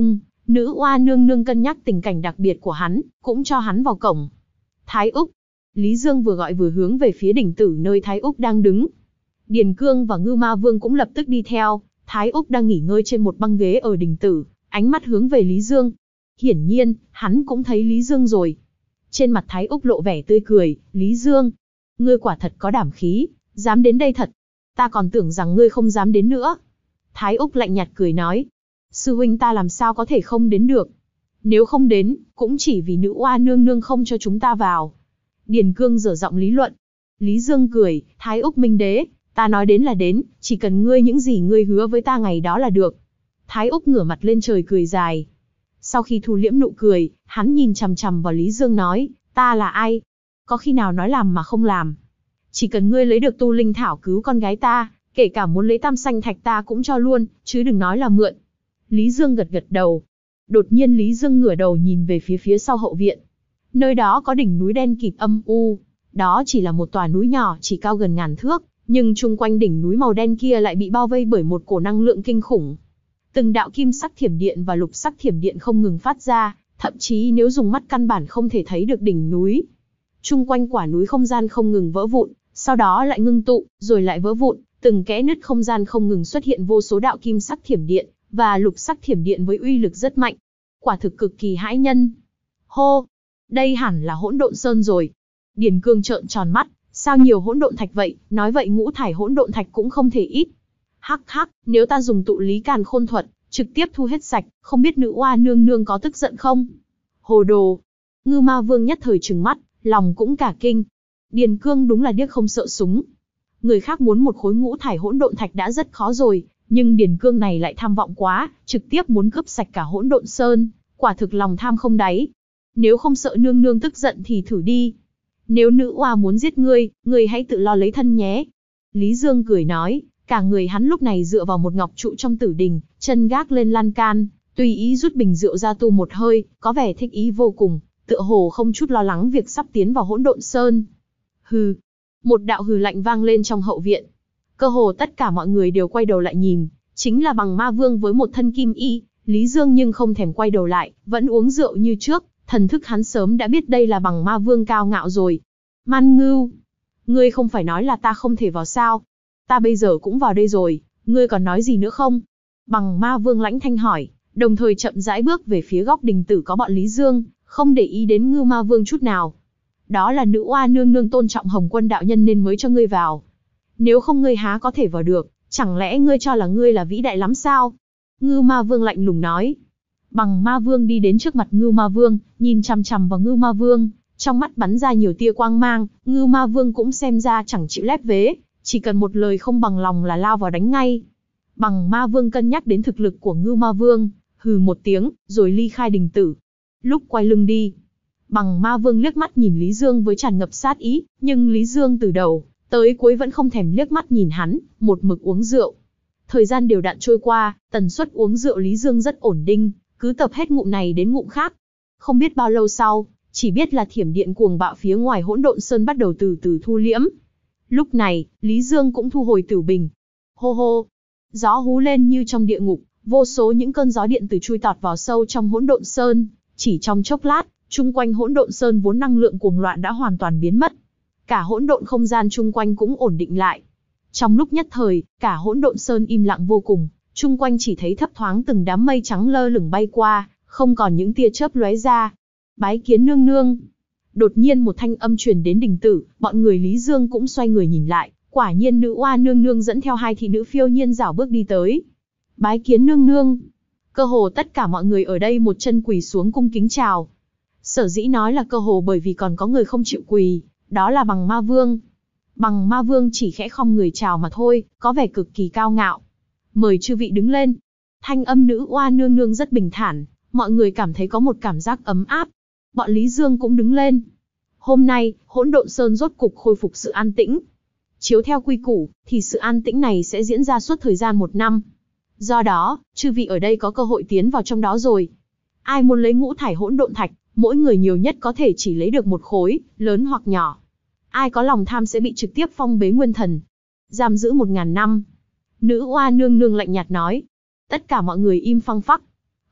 Nữ oa nương nương cân nhắc tình cảnh đặc biệt của hắn, cũng cho hắn vào cổng. Thái Úc. Lý Dương vừa gọi vừa hướng về phía đỉnh tử nơi Thái Úc đang đứng. Điền Cương và Ngưu Ma Vương cũng lập tức đi theo. Thái Úc đang nghỉ ngơi trên một băng ghế ở đỉnh tử, ánh mắt hướng về Lý Dương. Hiển nhiên, hắn cũng thấy Lý Dương rồi. Trên mặt Thái Úc lộ vẻ tươi cười. Lý Dương, ngươi quả thật có đảm khí, dám đến đây thật. Ta còn tưởng rằng ngươi không dám đến nữa. Thái Úc lạnh nhạt cười nói. Sư huynh ta làm sao có thể không đến được. Nếu không đến, cũng chỉ vì nữ oa nương nương không cho chúng ta vào. Điền Cương dở giọng lý luận. Lý Dương cười. Thái Úc minh đế, ta nói đến là đến, chỉ cần ngươi những gì ngươi hứa với ta ngày đó là được. Thái Úc ngửa mặt lên trời cười dài. Sau khi thu liễm nụ cười, hắn nhìn chằm chằm vào Lý Dương nói, ta là ai? Có khi nào nói làm mà không làm? Chỉ cần ngươi lấy được tu linh thảo cứu con gái ta, kể cả muốn lấy tam xanh thạch ta cũng cho luôn, chứ đừng nói là mượn. Lý Dương gật gật đầu. Đột nhiên Lý Dương ngửa đầu nhìn về phía phía sau hậu viện. Nơi đó có đỉnh núi đen kịt âm u. Đó chỉ là một tòa núi nhỏ chỉ cao gần ngàn thước, nhưng chung quanh đỉnh núi màu đen kia lại bị bao vây bởi một cổ năng lượng kinh khủng. Từng đạo kim sắc thiểm điện và lục sắc thiểm điện không ngừng phát ra, thậm chí nếu dùng mắt căn bản không thể thấy được đỉnh núi. Chung quanh quả núi không gian không ngừng vỡ vụn, sau đó lại ngưng tụ, rồi lại vỡ vụn, từng kẽ nứt không gian không ngừng xuất hiện vô số đạo kim sắc thiểm điện và lục sắc thiểm điện với uy lực rất mạnh. Quả thực cực kỳ hãi nhân. Hô, đây hẳn là Hỗn Độn Sơn rồi. Điền Cương trợn tròn mắt, sao nhiều hỗn độn thạch vậy, nói vậy ngũ thải hỗn độn thạch cũng không thể ít. Hắc hắc, nếu ta dùng tụ lý càn khôn thuật, trực tiếp thu hết sạch, không biết nữ oa nương nương có tức giận không? Hồ đồ. Ngưu Ma Vương nhất thời trừng mắt, lòng cũng cả kinh. Điền Cương đúng là điếc không sợ súng. Người khác muốn một khối ngũ thải hỗn độn thạch đã rất khó rồi, nhưng Điền Cương này lại tham vọng quá, trực tiếp muốn cướp sạch cả Hỗn Độn Sơn, quả thực lòng tham không đáy. Nếu không sợ nương nương tức giận thì thử đi. Nếu nữ oa muốn giết ngươi, ngươi hãy tự lo lấy thân nhé. Lý Dương cười nói, cả người hắn lúc này dựa vào một ngọc trụ trong tử đình, chân gác lên lan can, tùy ý rút bình rượu ra tu một hơi, có vẻ thích ý vô cùng, tựa hồ không chút lo lắng việc sắp tiến vào Hỗn Độn Sơn. Hừ. Một đạo hừ lạnh vang lên trong hậu viện. Cơ hồ tất cả mọi người đều quay đầu lại nhìn, chính là Bằng Ma Vương với một thân kim y. Lý Dương nhưng không thèm quay đầu lại, vẫn uống rượu như trước, thần thức hắn sớm đã biết đây là Bằng Ma Vương cao ngạo rồi. Man Ngưu, ngươi không phải nói là ta không thể vào sao? Ta bây giờ cũng vào đây rồi, ngươi còn nói gì nữa không? Bằng Ma Vương lãnh thanh hỏi, đồng thời chậm rãi bước về phía góc đình tử có bọn Lý Dương, không để ý đến Ngưu Ma Vương chút nào. Đó là nữ oa nương nương tôn trọng Hồng Quân đạo nhân nên mới cho ngươi vào. Nếu không ngươi há có thể vào được, chẳng lẽ ngươi cho là ngươi là vĩ đại lắm sao? Ngưu Ma Vương lạnh lùng nói. Bằng Ma Vương đi đến trước mặt Ngưu Ma Vương, nhìn chằm chằm vào Ngưu Ma Vương, trong mắt bắn ra nhiều tia quang mang. Ngưu Ma Vương cũng xem ra chẳng chịu lép vế, chỉ cần một lời không bằng lòng là lao vào đánh ngay. Bằng Ma Vương cân nhắc đến thực lực của Ngưu Ma Vương, hừ một tiếng, rồi ly khai đình tử. Lúc quay lưng đi, Bằng Ma Vương liếc mắt nhìn Lý Dương với tràn ngập sát ý, nhưng Lý Dương từ đầu tới cuối vẫn không thèm liếc mắt nhìn hắn, một mực uống rượu. Thời gian đều đặn trôi qua, tần suất uống rượu Lý Dương rất ổn định, cứ tập hết ngụm này đến ngụm khác. Không biết bao lâu sau, chỉ biết là thiểm điện cuồng bạo phía ngoài Hỗn Độn Sơn bắt đầu từ từ thu liễm. Lúc này, Lý Dương cũng thu hồi tử bình. Hô hô, gió hú lên như trong địa ngục, vô số những cơn gió điện từ chui tọt vào sâu trong Hỗn Độn Sơn, chỉ trong chốc lát, chung quanh Hỗn Độn Sơn vốn năng lượng cuồng loạn đã hoàn toàn biến mất. Cả hỗn độn không gian chung quanh cũng ổn định lại. Trong lúc nhất thời, cả Hỗn Độn Sơn im lặng vô cùng, chung quanh chỉ thấy thấp thoáng từng đám mây trắng lơ lửng bay qua, không còn những tia chớp lóe ra. Bái kiến nương nương. Đột nhiên một thanh âm truyền đến đình tử, bọn người Lý Dương cũng xoay người nhìn lại, quả nhiên nữ oa nương nương dẫn theo hai thị nữ phiêu nhiên rảo bước đi tới. Bái kiến nương nương. Cơ hồ tất cả mọi người ở đây một chân quỳ xuống cung kính chào. Sở dĩ nói là cơ hồ bởi vì còn có người không chịu quỳ, đó là Bằng Ma Vương. Bằng Ma Vương chỉ khẽ khom người chào mà thôi, có vẻ cực kỳ cao ngạo. Mời chư vị đứng lên. Thanh âm nữ oa nương nương rất bình thản, mọi người cảm thấy có một cảm giác ấm áp. Bọn Lý Dương cũng đứng lên. Hôm nay, Hỗn Độn Sơn rốt cục khôi phục sự an tĩnh. Chiếu theo quy củ, thì sự an tĩnh này sẽ diễn ra suốt thời gian một năm. Do đó, chư vị ở đây có cơ hội tiến vào trong đó rồi. Ai muốn lấy ngũ thải hỗn độn thạch, mỗi người nhiều nhất có thể chỉ lấy được một khối, lớn hoặc nhỏ. Ai có lòng tham sẽ bị trực tiếp phong bế nguyên thần, giam giữ một ngàn năm. Nữ oa nương nương lạnh nhạt nói. Tất cả mọi người im phăng phắc.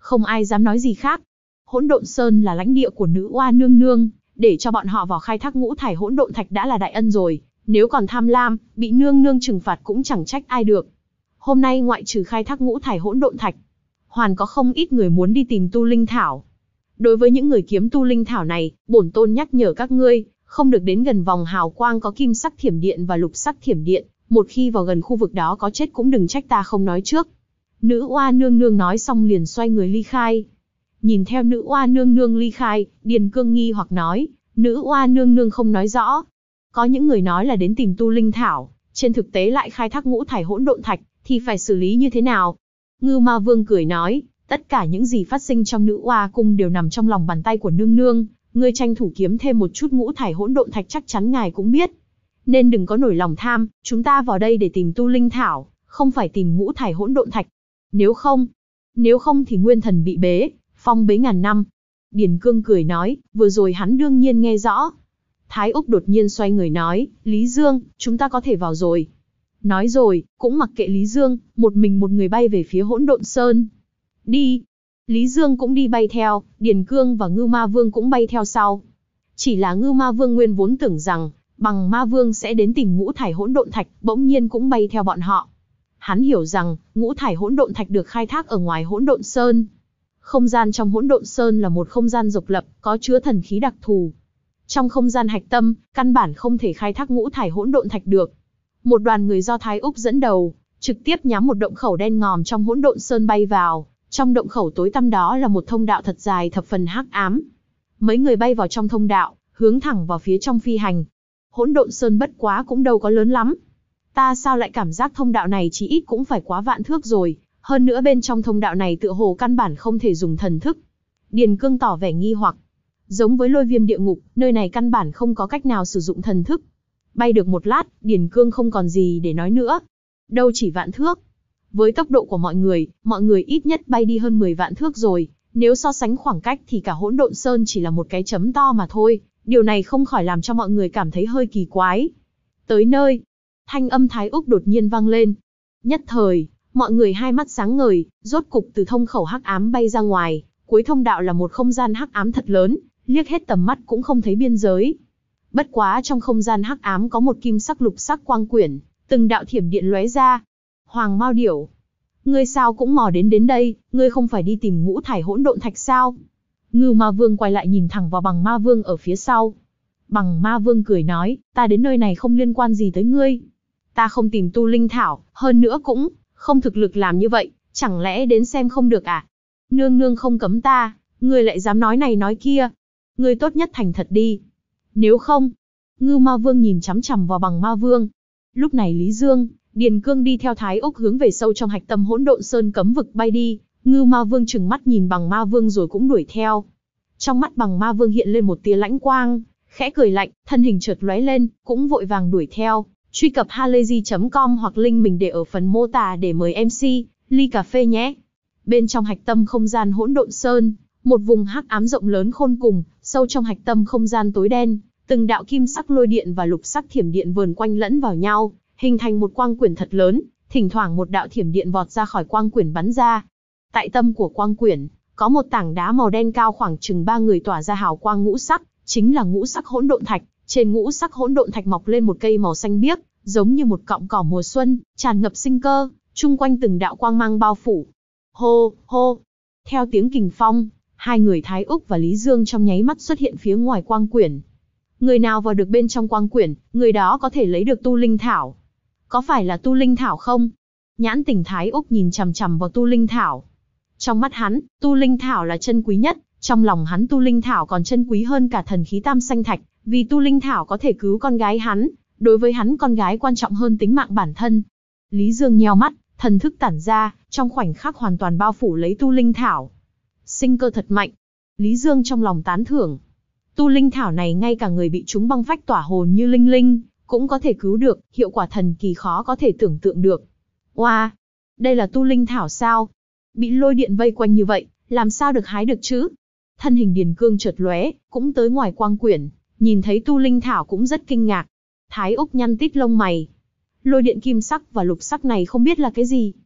Không ai dám nói gì khác. Hỗn Độn Sơn là lãnh địa của nữ oa nương nương, để cho bọn họ vào khai thác ngũ thải hỗn độn thạch đã là đại ân rồi, nếu còn tham lam, bị nương nương trừng phạt cũng chẳng trách ai được. Hôm nay ngoại trừ khai thác ngũ thải hỗn độn thạch, hoàn có không ít người muốn đi tìm tu linh thảo. Đối với những người kiếm tu linh thảo này, bổn tôn nhắc nhở các ngươi, không được đến gần vòng hào quang có kim sắc thiểm điện và lục sắc thiểm điện, một khi vào gần khu vực đó có chết cũng đừng trách ta không nói trước. Nữ oa nương nương nói xong liền xoay người ly khai. Nhìn theo nữ oa nương nương ly khai, Điền Cương nghi hoặc nói, nữ oa nương nương không nói rõ. Có những người nói là đến tìm tu linh thảo, trên thực tế lại khai thác ngũ thải hỗn độn thạch, thì phải xử lý như thế nào? Ngưu Ma Vương cười nói, tất cả những gì phát sinh trong nữ oa cung đều nằm trong lòng bàn tay của nương nương, ngươi tranh thủ kiếm thêm một chút ngũ thải hỗn độn thạch chắc chắn ngài cũng biết. Nên đừng có nổi lòng tham, chúng ta vào đây để tìm tu linh thảo, không phải tìm ngũ thải hỗn độn thạch. Nếu không, nếu không thì nguyên thần bị bế, phong bế ngàn năm. Điền Cương cười nói, vừa rồi hắn đương nhiên nghe rõ. Thái Úc đột nhiên xoay người nói, Lý Dương, chúng ta có thể vào rồi. Nói rồi, cũng mặc kệ Lý Dương, một mình một người bay về phía Hỗn Độn Sơn. Đi. Lý Dương cũng đi bay theo, Điền Cương và Ngưu Ma Vương cũng bay theo sau. Chỉ là Ngưu Ma Vương nguyên vốn tưởng rằng, Bằng Ma Vương sẽ đến tìm ngũ thải hỗn độn thạch, bỗng nhiên cũng bay theo bọn họ. Hắn hiểu rằng, ngũ thải hỗn độn thạch được khai thác ở ngoài Hỗn Độn Sơn. Không gian trong Hỗn Độn Sơn là một không gian độc lập, có chứa thần khí đặc thù. Trong không gian hạch tâm, căn bản không thể khai thác ngũ thải hỗn độn thạch được. Một đoàn người do Thái Úc dẫn đầu, trực tiếp nhắm một động khẩu đen ngòm trong Hỗn Độn Sơn bay vào. Trong động khẩu tối tăm đó là một thông đạo thật dài thập phần hắc ám. Mấy người bay vào trong thông đạo, hướng thẳng vào phía trong phi hành. Hỗn Độn Sơn bất quá cũng đâu có lớn lắm. Ta sao lại cảm giác thông đạo này chỉ ít cũng phải quá vạn thước rồi, hơn nữa bên trong thông đạo này tựa hồ căn bản không thể dùng thần thức. Điền Cương tỏ vẻ nghi hoặc. Giống với Lôi Viêm địa ngục, nơi này căn bản không có cách nào sử dụng thần thức. Bay được một lát, Điền Cương không còn gì để nói nữa. Đâu chỉ vạn thước. Với tốc độ của mọi người, mọi người ít nhất bay đi hơn mười vạn thước rồi. Nếu so sánh khoảng cách thì cả Hỗn Độn Sơn chỉ là một cái chấm to mà thôi. Điều này không khỏi làm cho mọi người cảm thấy hơi kỳ quái. Tới nơi, thanh âm Thái Úc đột nhiên vang lên. Nhất thời, mọi người hai mắt sáng ngời, rốt cục từ thông khẩu hắc ám bay ra ngoài. Cuối thông đạo là một không gian hắc ám thật lớn, liếc hết tầm mắt cũng không thấy biên giới. Bất quá trong không gian hắc ám có một kim sắc lục sắc quang quyển, từng đạo thiểm điện lóe ra. Hoàng Mao Điểu, ngươi sao cũng mò đến đến đây, ngươi không phải đi tìm ngũ thải hỗn độn thạch sao? Ngưu Ma Vương quay lại nhìn thẳng vào Bằng Ma Vương ở phía sau. Bằng Ma Vương cười nói, ta đến nơi này không liên quan gì tới ngươi. Ta không tìm tu linh thảo, hơn nữa cũng không thực lực làm như vậy, chẳng lẽ đến xem không được à? Nương nương không cấm ta, ngươi lại dám nói này nói kia. Ngươi tốt nhất thành thật đi. Nếu không, Ngưu Ma Vương nhìn chằm chằm vào Bằng Ma Vương. Lúc này Lý Dương, Điền Cương đi theo Thái Úc hướng về sâu trong hạch tâm Hỗn Độn Sơn cấm vực bay đi. Ngưu Ma Vương trừng mắt nhìn Bằng Ma Vương rồi cũng đuổi theo. Trong mắt Bằng Ma Vương hiện lên một tia lãnh quang, khẽ cười lạnh, thân hình chợt lóe lên, cũng vội vàng đuổi theo. Truy cập halayzi chấm com hoặc link mình để ở phần mô tả để mời em xê ly cà phê nhé. Bên trong hạch tâm không gian Hỗn Độn Sơn, một vùng hắc ám rộng lớn khôn cùng, sâu trong hạch tâm không gian tối đen, từng đạo kim sắc lôi điện và lục sắc thiểm điện vờn quanh lẫn vào nhau, hình thành một quang quyển thật lớn, thỉnh thoảng một đạo thiểm điện vọt ra khỏi quang quyển bắn ra. Tại tâm của quang quyển, có một tảng đá màu đen cao khoảng chừng ba người tỏa ra hào quang ngũ sắc, chính là ngũ sắc hỗn độn thạch. Trên ngũ sắc hỗn độn thạch mọc lên một cây màu xanh biếc, giống như một cọng cỏ mùa xuân, tràn ngập sinh cơ, chung quanh từng đạo quang mang bao phủ. Hô, hô. Theo tiếng kình phong, hai người Thái Úc và Lý Dương trong nháy mắt xuất hiện phía ngoài quang quyển. Người nào vào được bên trong quang quyển, người đó có thể lấy được tu linh thảo. Có phải là tu linh thảo không? Nhãn tình Thái Úc nhìn chằm chằm vào tu linh thảo. Trong mắt hắn, tu linh thảo là chân quý nhất, trong lòng hắn tu linh thảo còn chân quý hơn cả thần khí tam xanh thạch, vì tu linh thảo có thể cứu con gái hắn, đối với hắn con gái quan trọng hơn tính mạng bản thân. Lý Dương nheo mắt, thần thức tản ra, trong khoảnh khắc hoàn toàn bao phủ lấy tu linh thảo. Sinh cơ thật mạnh. Lý Dương trong lòng tán thưởng. Tu linh thảo này ngay cả người bị chúng băng phách tỏa hồn như Linh Linh, cũng có thể cứu được, hiệu quả thần kỳ khó có thể tưởng tượng được. Oa, wow, đây là tu linh thảo sao? Bị lôi điện vây quanh như vậy, làm sao được hái được chứ? Thân hình Điền Cương chợt lóe, cũng tới ngoài quang quyển, nhìn thấy tu linh thảo cũng rất kinh ngạc. Thái Úc nhăn tít lông mày. Lôi điện kim sắc và lục sắc này không biết là cái gì?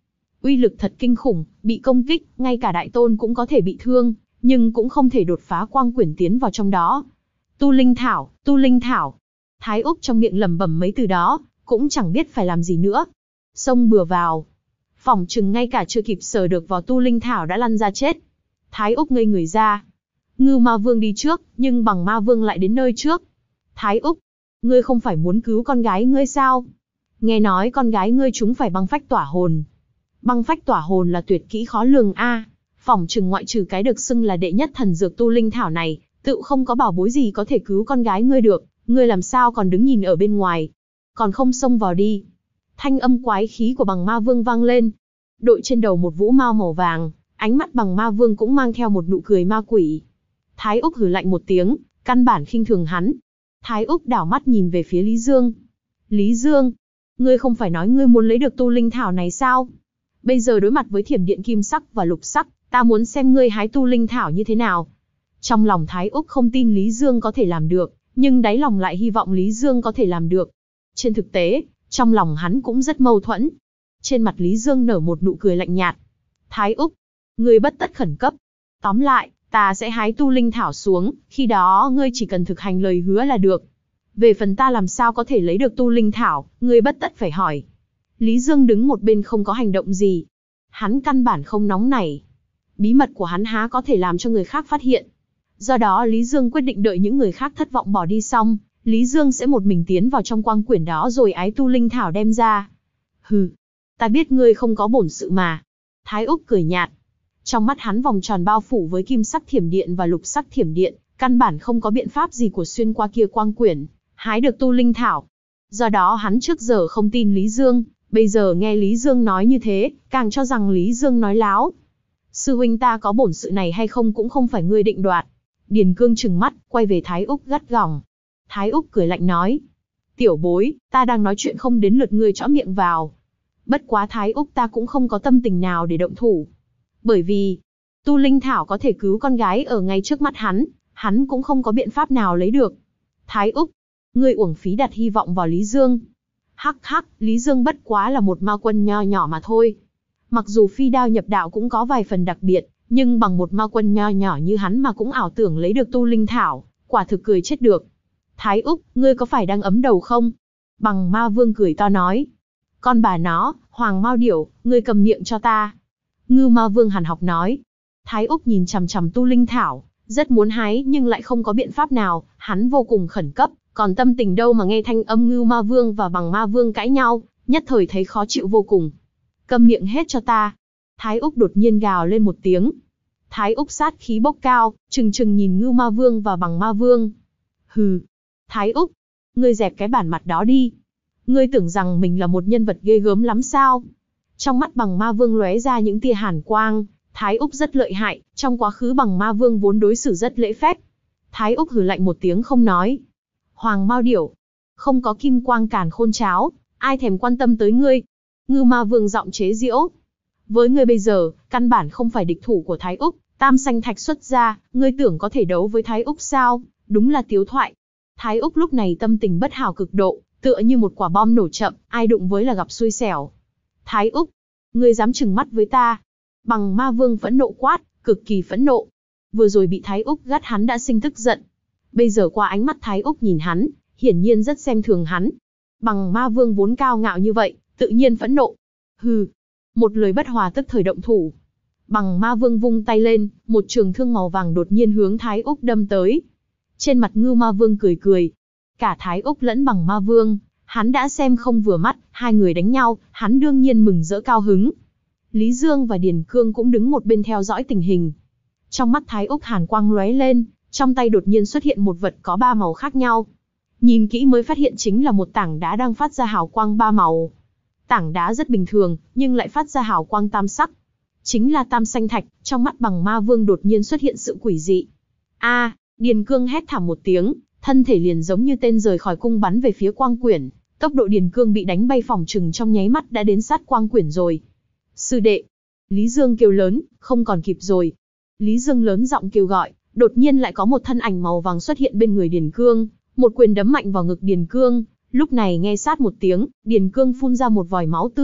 Uy lực thật kinh khủng, bị công kích, ngay cả đại tôn cũng có thể bị thương, nhưng cũng không thể đột phá quang quyển tiến vào trong đó. Tu linh thảo, tu linh thảo. Thái Úc trong miệng lẩm bẩm mấy từ đó, cũng chẳng biết phải làm gì nữa. Xông bừa vào. Phỏng chừng ngay cả chưa kịp sờ được vào tu linh thảo đã lăn ra chết. Thái Úc ngây người ra. Ngưu Ma Vương đi trước, nhưng Bằng Ma Vương lại đến nơi trước. Thái Úc, ngươi không phải muốn cứu con gái ngươi sao? Nghe nói con gái ngươi chúng phải băng phách tỏa hồn. Băng phách tỏa hồn là tuyệt kỹ khó lường a. Phỏng chừng ngoại trừ cái được xưng là đệ nhất thần dược tu linh thảo này, tự không có bảo bối gì có thể cứu con gái ngươi được. Ngươi làm sao còn đứng nhìn ở bên ngoài? Còn không xông vào đi. Thanh âm quái khí của Bằng Ma Vương vang lên. Đội trên đầu một vũ mao màu vàng, ánh mắt Bằng Ma Vương cũng mang theo một nụ cười ma quỷ. Thái Úc hừ lạnh một tiếng, căn bản khinh thường hắn. Thái Úc đảo mắt nhìn về phía Lý Dương. Lý Dương, ngươi không phải nói ngươi muốn lấy được tu linh thảo này sao? Bây giờ đối mặt với thiểm điện kim sắc và lục sắc, ta muốn xem ngươi hái tu linh thảo như thế nào. Trong lòng Thái Úc không tin Lý Dương có thể làm được, nhưng đáy lòng lại hy vọng Lý Dương có thể làm được. Trên thực tế, trong lòng hắn cũng rất mâu thuẫn. Trên mặt Lý Dương nở một nụ cười lạnh nhạt. Thái Úc, ngươi bất tất khẩn cấp. Tóm lại, ta sẽ hái tu linh thảo xuống, khi đó ngươi chỉ cần thực hành lời hứa là được. Về phần ta làm sao có thể lấy được tu linh thảo, ngươi bất tất phải hỏi. Lý Dương đứng một bên không có hành động gì. Hắn căn bản không nóng nảy. Bí mật của hắn há có thể làm cho người khác phát hiện. Do đó Lý Dương quyết định đợi những người khác thất vọng bỏ đi xong, Lý Dương sẽ một mình tiến vào trong quang quyển đó rồi ái tu linh thảo đem ra. Hừ, ta biết ngươi không có bổn sự mà. Thái Úc cười nhạt. Trong mắt hắn vòng tròn bao phủ với kim sắc thiểm điện và lục sắc thiểm điện, căn bản không có biện pháp gì của xuyên qua kia quang quyển, hái được tu linh thảo. Do đó hắn trước giờ không tin Lý Dương, bây giờ nghe Lý Dương nói như thế, càng cho rằng Lý Dương nói láo. Sư huynh ta có bổn sự này hay không cũng không phải ngươi định đoạt. Điền Cương trừng mắt, quay về Thái Úc gắt gỏng. Thái Úc cười lạnh nói. Tiểu bối, ta đang nói chuyện không đến lượt ngươi chõ miệng vào. Bất quá Thái Úc ta cũng không có tâm tình nào để động thủ. Bởi vì, tu linh thảo có thể cứu con gái ở ngay trước mắt hắn, hắn cũng không có biện pháp nào lấy được. Thái Úc, ngươi uổng phí đặt hy vọng vào Lý Dương. Hắc hắc, Lý Dương bất quá là một ma quân nho nhỏ mà thôi. Mặc dù phi đao nhập đạo cũng có vài phần đặc biệt, nhưng bằng một ma quân nho nhỏ như hắn mà cũng ảo tưởng lấy được tu linh thảo, quả thực cười chết được. Thái Úc, ngươi có phải đang ấm đầu không? Bằng Ma Vương cười to nói. Con bà nó, Hoàng Mao Điểu, ngươi cầm miệng cho ta. Ngưu Ma Vương hàn học nói. Thái Úc nhìn chằm chằm tu linh thảo, rất muốn hái nhưng lại không có biện pháp nào, hắn vô cùng khẩn cấp, còn tâm tình đâu mà nghe thanh âm Ngưu Ma Vương và Bằng Ma Vương cãi nhau, nhất thời thấy khó chịu vô cùng. Câm miệng hết cho ta. Thái Úc đột nhiên gào lên một tiếng. Thái Úc sát khí bốc cao, trừng trừng nhìn Ngưu Ma Vương và Bằng Ma Vương. Hừ. Thái Úc, ngươi dẹp cái bản mặt đó đi. Ngươi tưởng rằng mình là một nhân vật ghê gớm lắm sao? Trong mắt Bằng Ma Vương lóe ra những tia hàn quang. Thái Úc rất lợi hại, trong quá khứ Bằng Ma Vương vốn đối xử rất lễ phép. Thái Úc hừ lạnh một tiếng không nói. Hoàng Mao Điểu, không có kim quang càn khôn cháo, ai thèm quan tâm tới ngươi? Ngưu Ma Vương giọng chế giễu. Với ngươi bây giờ, căn bản không phải địch thủ của Thái Úc, tam xanh thạch xuất ra, ngươi tưởng có thể đấu với Thái Úc sao? Đúng là tiếu thoại. Thái Úc lúc này tâm tình bất hảo cực độ, tựa như một quả bom nổ chậm, ai đụng với là gặp xui xẻo. Thái Úc, ngươi dám trừng mắt với ta? Bằng Ma Vương phẫn nộ quát, cực kỳ phẫn nộ. Vừa rồi bị Thái Úc gắt hắn đã sinh tức giận. Bây giờ qua ánh mắt Thái Úc nhìn hắn, hiển nhiên rất xem thường hắn. Bằng Ma Vương vốn cao ngạo như vậy, tự nhiên phẫn nộ. Hừ, một lời bất hòa tức thời động thủ. Bằng Ma Vương vung tay lên, một trường thương màu vàng đột nhiên hướng Thái Úc đâm tới. Trên mặt Ngưu Ma Vương cười cười. Cả Thái Úc lẫn Bằng Ma Vương, hắn đã xem không vừa mắt, hai người đánh nhau, hắn đương nhiên mừng rỡ cao hứng. Lý Dương và Điền Cương cũng đứng một bên theo dõi tình hình. Trong mắt Thái Úc hàn quang lóe lên, trong tay đột nhiên xuất hiện một vật có ba màu khác nhau. Nhìn kỹ mới phát hiện chính là một tảng đá đang phát ra hào quang ba màu. Tảng đá rất bình thường, nhưng lại phát ra hào quang tam sắc. Chính là tam xanh thạch, trong mắt Bằng Ma Vương đột nhiên xuất hiện sự quỷ dị. A, Điền Cương hét thảm một tiếng, thân thể liền giống như tên rời khỏi cung bắn về phía quang quyển. Tốc độ Điền Cương bị đánh bay phỏng chừng trong nháy mắt đã đến sát quang quyển rồi. Sư đệ, Lý Dương kêu lớn, không còn kịp rồi. Lý Dương lớn giọng kêu gọi, đột nhiên lại có một thân ảnh màu vàng xuất hiện bên người Điền Cương, một quyền đấm mạnh vào ngực Điền Cương. Lúc này nghe sát một tiếng, Điền Cương phun ra một vòi máu tươi,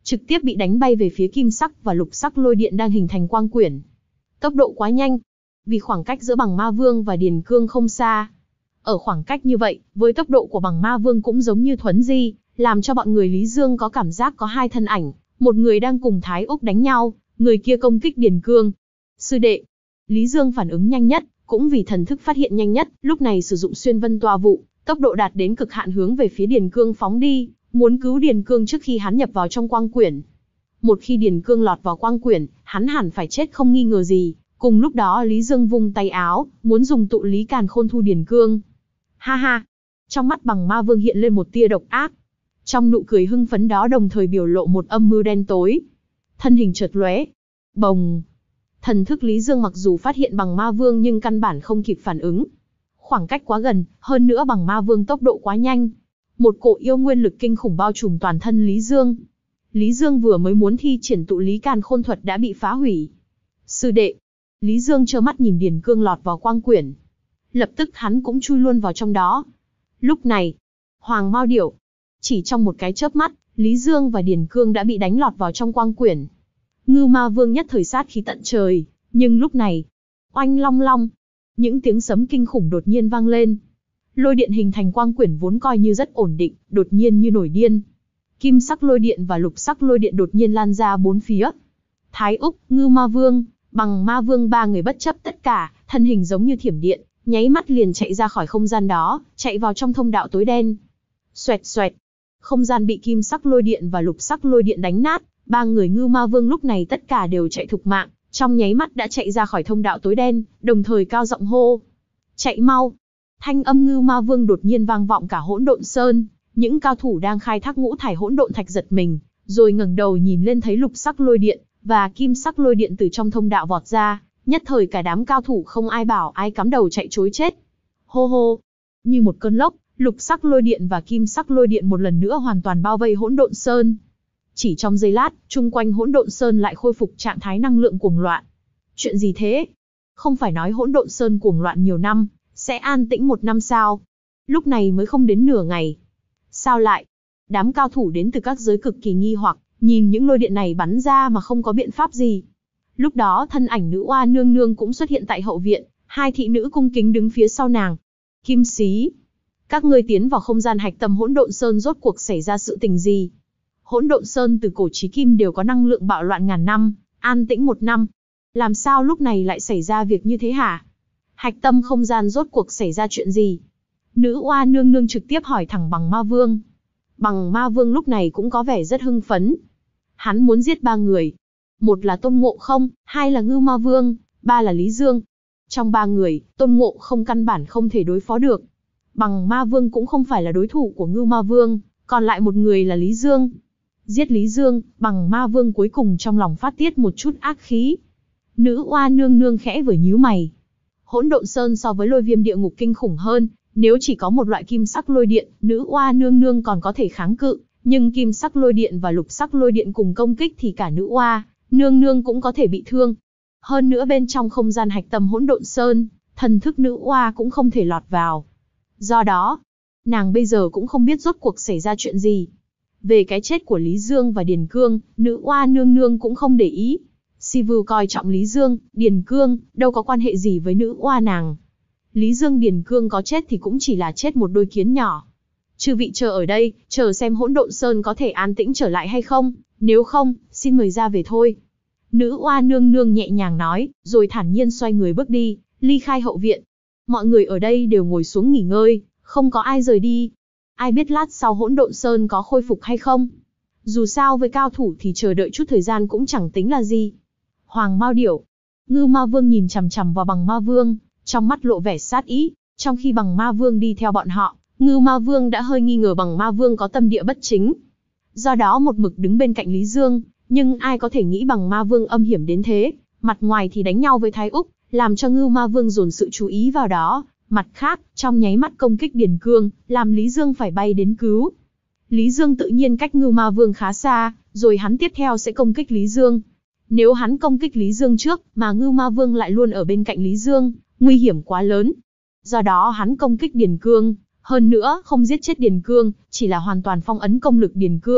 trực tiếp bị đánh bay về phía kim sắc và lục sắc lôi điện đang hình thành quang quyển. Tốc độ quá nhanh, vì khoảng cách giữa Bằng Ma Vương và Điền Cương không xa. Ở khoảng cách như vậy, với tốc độ của Bằng Ma Vương cũng giống như thuấn di, làm cho bọn người Lý Dương có cảm giác có hai thân ảnh, một người đang cùng Thái Úc đánh nhau, người kia công kích Điền Cương. Sư đệ, Lý Dương phản ứng nhanh nhất, cũng vì thần thức phát hiện nhanh nhất, lúc này sử dụng xuyên vân toa vụ, tốc độ đạt đến cực hạn hướng về phía Điền Cương phóng đi, muốn cứu Điền Cương trước khi hắn nhập vào trong quang quyển. Một khi Điền Cương lọt vào quang quyển, hắn hẳn phải chết không nghi ngờ gì. Cùng lúc đó Lý Dương vung tay áo, muốn dùng tụ lý càn khôn thu Điền Cương. Ha ha! Trong mắt Bằng Ma Vương hiện lên một tia độc ác. Trong nụ cười hưng phấn đó đồng thời biểu lộ một âm mưu đen tối. Thân hình chợt lóe. Bồng! Thần thức Lý Dương mặc dù phát hiện Bằng Ma Vương nhưng căn bản không kịp phản ứng. Khoảng cách quá gần, hơn nữa Bằng Ma Vương tốc độ quá nhanh. Một cỗ yêu nguyên lực kinh khủng bao trùm toàn thân Lý Dương. Lý Dương vừa mới muốn thi triển tụ lý càn khôn thuật đã bị phá hủy. Sư đệ! Lý Dương trơ mắt nhìn Điền Cương lọt vào quang quyển. Lập tức hắn cũng chui luôn vào trong đó. Lúc này, Hoàng Mao Điểu. Chỉ trong một cái chớp mắt, Lý Dương và Điền Cương đã bị đánh lọt vào trong quang quyển. Ngưu Ma Vương nhất thời sát khí tận trời, nhưng lúc này, oanh long long, những tiếng sấm kinh khủng đột nhiên vang lên. Lôi điện hình thành quang quyển vốn coi như rất ổn định, đột nhiên như nổi điên. Kim sắc lôi điện và lục sắc lôi điện đột nhiên lan ra bốn phía. Thái Úc, Ngưu Ma Vương, Bằng Ma Vương ba người bất chấp tất cả, thân hình giống như thiểm điện, nháy mắt liền chạy ra khỏi không gian đó, chạy vào trong thông đạo tối đen. Xoẹt xoẹt, không gian bị kim sắc lôi điện và lục sắc lôi điện đánh nát, ba người Ngưu Ma Vương lúc này tất cả đều chạy thục mạng, trong nháy mắt đã chạy ra khỏi thông đạo tối đen, đồng thời cao giọng hô: "Chạy mau!" Thanh âm Ngưu Ma Vương đột nhiên vang vọng cả Hỗn Độn Sơn, những cao thủ đang khai thác ngũ thải hỗn độn thạch giật mình, rồi ngẩng đầu nhìn lên thấy lục sắc lôi điện và kim sắc lôi điện từ trong thông đạo vọt ra, nhất thời cả đám cao thủ không ai bảo ai cắm đầu chạy trối chết. Hô hô, như một cơn lốc, lục sắc lôi điện và kim sắc lôi điện một lần nữa hoàn toàn bao vây Hỗn Độn Sơn. Chỉ trong giây lát, chung quanh Hỗn Độn Sơn lại khôi phục trạng thái năng lượng cuồng loạn. Chuyện gì thế? Không phải nói Hỗn Độn Sơn cuồng loạn nhiều năm, sẽ an tĩnh một năm sao? Lúc này mới không đến nửa ngày. Sao lại? Đám cao thủ đến từ các giới cực kỳ nghi hoặc, nhìn những lôi điện này bắn ra mà không có biện pháp gì. Lúc đó thân ảnh nữ oa nương nương cũng xuất hiện tại hậu viện, hai thị nữ cung kính đứng phía sau nàng. Kim Xí, các ngươi tiến vào không gian hạch tâm Hỗn Độn Sơn rốt cuộc xảy ra sự tình gì? Hỗn Độn Sơn từ cổ chí kim đều có năng lượng bạo loạn ngàn năm, an tĩnh một năm. Làm sao lúc này lại xảy ra việc như thế hả? Hạch tâm không gian rốt cuộc xảy ra chuyện gì? Nữ oa nương nương trực tiếp hỏi thẳng Bằng Ma Vương. Bằng Ma Vương lúc này cũng có vẻ rất hưng phấn. Hắn muốn giết ba người. Một là Tôn Ngộ Không, hai là Ngưu Ma Vương, ba là Lý Dương. Trong ba người, Tôn Ngộ Không căn bản không thể đối phó được. Bằng Ma Vương cũng không phải là đối thủ của Ngưu Ma Vương, còn lại một người là Lý Dương. Giết Lý Dương, Bằng Ma Vương cuối cùng trong lòng phát tiết một chút ác khí. Nữ oa nương nương khẽ vừa nhíu mày. Hỗn Độn Sơn so với Lôi Viêm địa ngục kinh khủng hơn, nếu chỉ có một loại kim sắc lôi điện, nữ oa nương nương còn có thể kháng cự, nhưng kim sắc lôi điện và lục sắc lôi điện cùng công kích thì cả nữ oa nương nương cũng có thể bị thương. Hơn nữa bên trong không gian hạch tâm Hỗn Độn Sơn, thần thức nữ oa cũng không thể lọt vào. Do đó, nàng bây giờ cũng không biết rốt cuộc xảy ra chuyện gì. Về cái chết của Lý Dương và Điền Cương, nữ oa nương nương cũng không để ý. Si Vưu coi trọng Lý Dương, Điền Cương, đâu có quan hệ gì với nữ oa nàng. Lý Dương Điền Cương có chết thì cũng chỉ là chết một đôi kiến nhỏ. Chư vị chờ ở đây, chờ xem Hỗn Độn Sơn có thể an tĩnh trở lại hay không, nếu không, xin mời ra về thôi. Nữ oa nương nương nhẹ nhàng nói, rồi thản nhiên xoay người bước đi, ly khai hậu viện. Mọi người ở đây đều ngồi xuống nghỉ ngơi, không có ai rời đi. Ai biết lát sau Hỗn Độn Sơn có khôi phục hay không? Dù sao với cao thủ thì chờ đợi chút thời gian cũng chẳng tính là gì. Hoàng Mao Điểu, Ngưu Ma Vương nhìn chằm chằm vào Bằng Ma Vương, trong mắt lộ vẻ sát ý. Trong khi Bằng Ma Vương đi theo bọn họ, Ngưu Ma Vương đã hơi nghi ngờ Bằng Ma Vương có tâm địa bất chính. Do đó một mực đứng bên cạnh Lý Dương, nhưng ai có thể nghĩ Bằng Ma Vương âm hiểm đến thế, mặt ngoài thì đánh nhau với Thái Úc, làm cho Ngưu Ma Vương dồn sự chú ý vào đó, mặt khác, trong nháy mắt công kích Điền Cương, làm Lý Dương phải bay đến cứu. Lý Dương tự nhiên cách Ngưu Ma Vương khá xa, rồi hắn tiếp theo sẽ công kích Lý Dương. Nếu hắn công kích Lý Dương trước, mà Ngưu Ma Vương lại luôn ở bên cạnh Lý Dương, nguy hiểm quá lớn. Do đó hắn công kích Điền Cương, hơn nữa không giết chết Điền Cương, chỉ là hoàn toàn phong ấn công lực Điền Cương,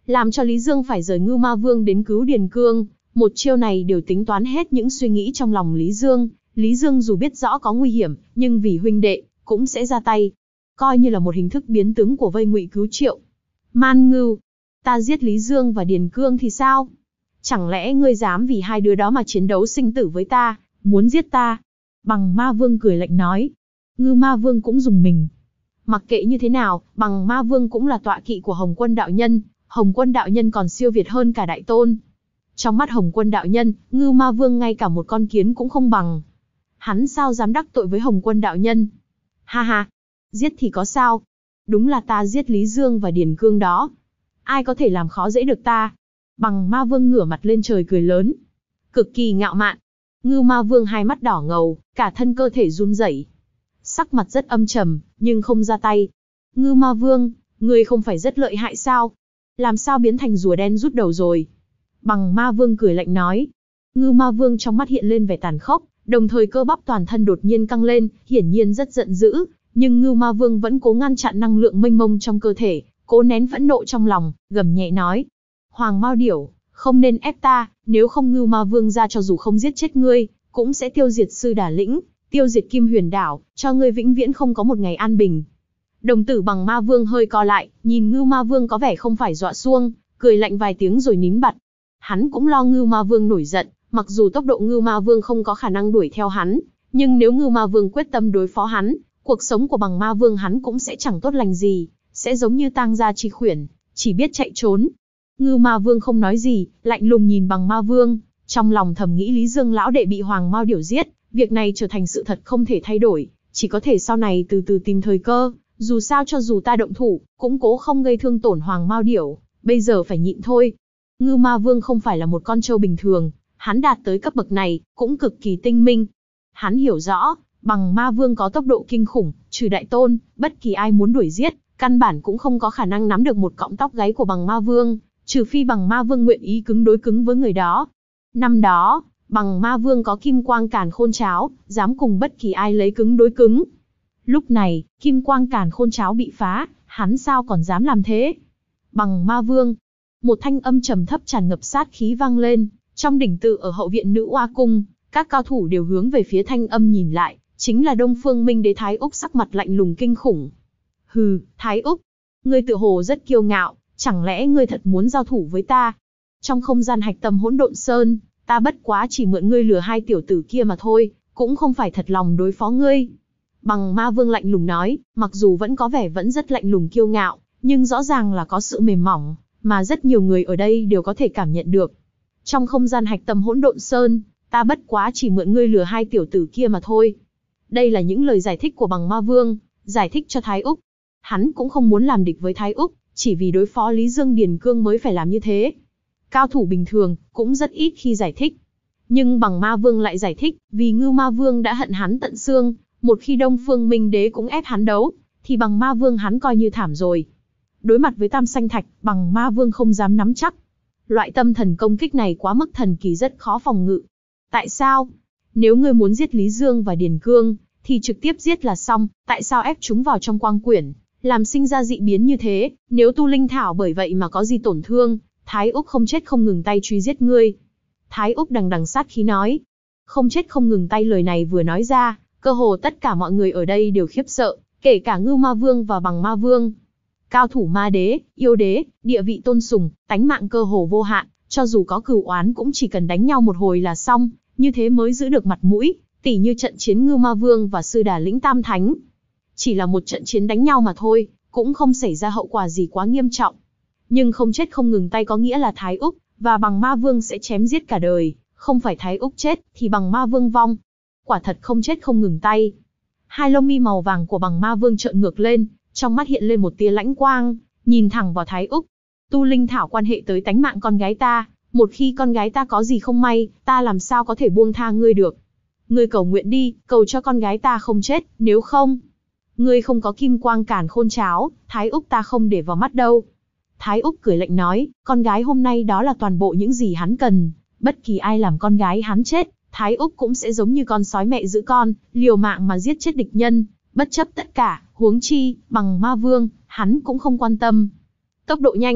làm cho Lý Dương phải rời Ngưu Ma Vương đến cứu Điền Cương. Một chiêu này đều tính toán hết những suy nghĩ trong lòng Lý Dương. Lý Dương dù biết rõ có nguy hiểm, nhưng vì huynh đệ, cũng sẽ ra tay. Coi như là một hình thức biến tướng của vây ngụy cứu triệu. Man Ngưu, ta giết Lý Dương và Điền Cương thì sao? Chẳng lẽ ngươi dám vì hai đứa đó mà chiến đấu sinh tử với ta, muốn giết ta? Bằng Ma Vương cười lạnh nói. Ngưu Ma Vương cũng rùng mình. Mặc kệ như thế nào, Bằng Ma Vương cũng là tọa kỵ của Hồng Quân đạo nhân. Hồng Quân đạo nhân còn siêu việt hơn cả Đại Tôn. Trong mắt Hồng Quân đạo nhân, Ngưu Ma Vương ngay cả một con kiến cũng không bằng. Hắn sao dám đắc tội với Hồng Quân đạo nhân? Ha ha, giết thì có sao? Đúng là ta giết Lý Dương và Điền Cương đó. Ai có thể làm khó dễ được ta? Bằng Ma Vương ngửa mặt lên trời cười lớn. Cực kỳ ngạo mạn. Ngưu Ma Vương hai mắt đỏ ngầu, cả thân cơ thể run rẩy. Sắc mặt rất âm trầm, nhưng không ra tay. Ngưu Ma Vương, ngươi không phải rất lợi hại sao? Làm sao biến thành rùa đen rút đầu rồi? Bằng Ma Vương cười lạnh nói. Ngưu Ma Vương trong mắt hiện lên vẻ tàn khốc, đồng thời cơ bắp toàn thân đột nhiên căng lên, hiển nhiên rất giận dữ. Nhưng Ngưu Ma Vương vẫn cố ngăn chặn năng lượng mênh mông trong cơ thể, cố nén phẫn nộ trong lòng, gầm nhẹ nói. Hoàng Mao Điểu, không nên ép ta, nếu không Ngưu Ma Vương ra cho dù không giết chết ngươi, cũng sẽ tiêu diệt Sư Đà Lĩnh, tiêu diệt Kim Huyền Đảo, cho ngươi vĩnh viễn không có một ngày an bình. Đồng tử Bằng Ma Vương hơi co lại, nhìn Ngưu Ma Vương có vẻ không phải dọa xuông, cười lạnh vài tiếng rồi nín bặt. Hắn cũng lo Ngưu Ma Vương nổi giận, mặc dù tốc độ Ngưu Ma Vương không có khả năng đuổi theo hắn, nhưng nếu Ngưu Ma Vương quyết tâm đối phó hắn, cuộc sống của Bằng Ma Vương hắn cũng sẽ chẳng tốt lành gì, sẽ giống như tang gia chi khuyển, chỉ biết chạy trốn. Ngưu Ma Vương không nói gì, lạnh lùng nhìn Bằng Ma Vương, trong lòng thầm nghĩ Lý Dương lão đệ bị Hoàng Mao Điểu giết, việc này trở thành sự thật không thể thay đổi, chỉ có thể sau này từ từ tìm thời cơ, dù sao cho dù ta động thủ, cũng cố không gây thương tổn Hoàng Mao Điểu, bây giờ phải nhịn thôi. Ngưu Ma Vương không phải là một con trâu bình thường, hắn đạt tới cấp bậc này, cũng cực kỳ tinh minh. Hắn hiểu rõ, Bằng Ma Vương có tốc độ kinh khủng, trừ Đại Tôn, bất kỳ ai muốn đuổi giết, căn bản cũng không có khả năng nắm được một cọng tóc gáy của Bằng Ma Vương, trừ phi Bằng Ma Vương nguyện ý cứng đối cứng với người đó. Năm đó, Bằng Ma Vương có Kim Quang Càn Khôn Cháo, dám cùng bất kỳ ai lấy cứng đối cứng. Lúc này, Kim Quang Càn Khôn Cháo bị phá, hắn sao còn dám làm thế? Bằng Ma Vương. Một thanh âm trầm thấp tràn ngập sát khí vang lên, trong đỉnh tự ở hậu viện Nữ Oa Cung, các cao thủ đều hướng về phía thanh âm nhìn lại, chính là Đông Phương Minh Đế Thái Úc sắc mặt lạnh lùng kinh khủng. Hừ, Thái Úc, ngươi tự hồ rất kiêu ngạo, chẳng lẽ ngươi thật muốn giao thủ với ta? Trong không gian hạch tâm Hỗn Độn Sơn, ta bất quá chỉ mượn ngươi lừa hai tiểu tử kia mà thôi, cũng không phải thật lòng đối phó ngươi. Bằng Ma Vương lạnh lùng nói, mặc dù vẫn có vẻ vẫn rất lạnh lùng kiêu ngạo, nhưng rõ ràng là có sự mềm mỏng, mà rất nhiều người ở đây đều có thể cảm nhận được. Trong không gian hạch tâm Hỗn Độn Sơn, ta bất quá chỉ mượn ngươi lừa hai tiểu tử kia mà thôi. Đây là những lời giải thích của Bằng Ma Vương, giải thích cho Thái Úc. Hắn cũng không muốn làm địch với Thái Úc, chỉ vì đối phó Lý Dương Điền Cương mới phải làm như thế. Cao thủ bình thường, cũng rất ít khi giải thích. Nhưng Bằng Ma Vương lại giải thích, vì Ngưu Ma Vương đã hận hắn tận xương, một khi Đông Phương Minh Đế cũng ép hắn đấu, thì Bằng Ma Vương hắn coi như thảm rồi. Đối mặt với Tam Sanh Thạch, Bằng Ma Vương không dám nắm chắc. Loại tâm thần công kích này quá mức thần kỳ rất khó phòng ngự. Tại sao? Nếu ngươi muốn giết Lý Dương và Điền Cương, thì trực tiếp giết là xong, tại sao ép chúng vào trong quang quyển, làm sinh ra dị biến như thế, nếu tu linh thảo bởi vậy mà có gì tổn thương, Thái Úc không chết không ngừng tay truy giết ngươi. Thái Úc đằng đằng sát khí nói. Không chết không ngừng tay lời này vừa nói ra, cơ hồ tất cả mọi người ở đây đều khiếp sợ, kể cả Ngưu Ma Vương và Bằng Ma Vương. Cao thủ ma đế, yêu đế, địa vị tôn sùng, tánh mạng cơ hồ vô hạn, cho dù có cừu oán cũng chỉ cần đánh nhau một hồi là xong, như thế mới giữ được mặt mũi, tỉ như trận chiến Ngưu Ma Vương và Sư Đà Lĩnh Tam Thánh. Chỉ là một trận chiến đánh nhau mà thôi, cũng không xảy ra hậu quả gì quá nghiêm trọng. Nhưng không chết không ngừng tay có nghĩa là Thái Úc và Bằng Ma Vương sẽ chém giết cả đời, không phải Thái Úc chết thì Bằng Ma Vương vong. Quả thật không chết không ngừng tay. Hai lông mi màu vàng của Bằng Ma Vương trợn ngược lên, trong mắt hiện lên một tia lãnh quang, nhìn thẳng vào Thái Úc. Tu linh thảo quan hệ tới tánh mạng con gái ta, một khi con gái ta có gì không may, ta làm sao có thể buông tha ngươi được. Ngươi cầu nguyện đi, cầu cho con gái ta không chết, nếu không, ngươi không có Kim Quang Càn Khôn Cháo, Thái Úc ta không để vào mắt đâu. Thái Úc cười lạnh nói, con gái hôm nay đó là toàn bộ những gì hắn cần, bất kỳ ai làm con gái hắn chết, Thái Úc cũng sẽ giống như con sói mẹ giữ con, liều mạng mà giết chết địch nhân, bất chấp tất cả, huống chi, Bằng Ma Vương, hắn cũng không quan tâm. Tốc độ nhanh.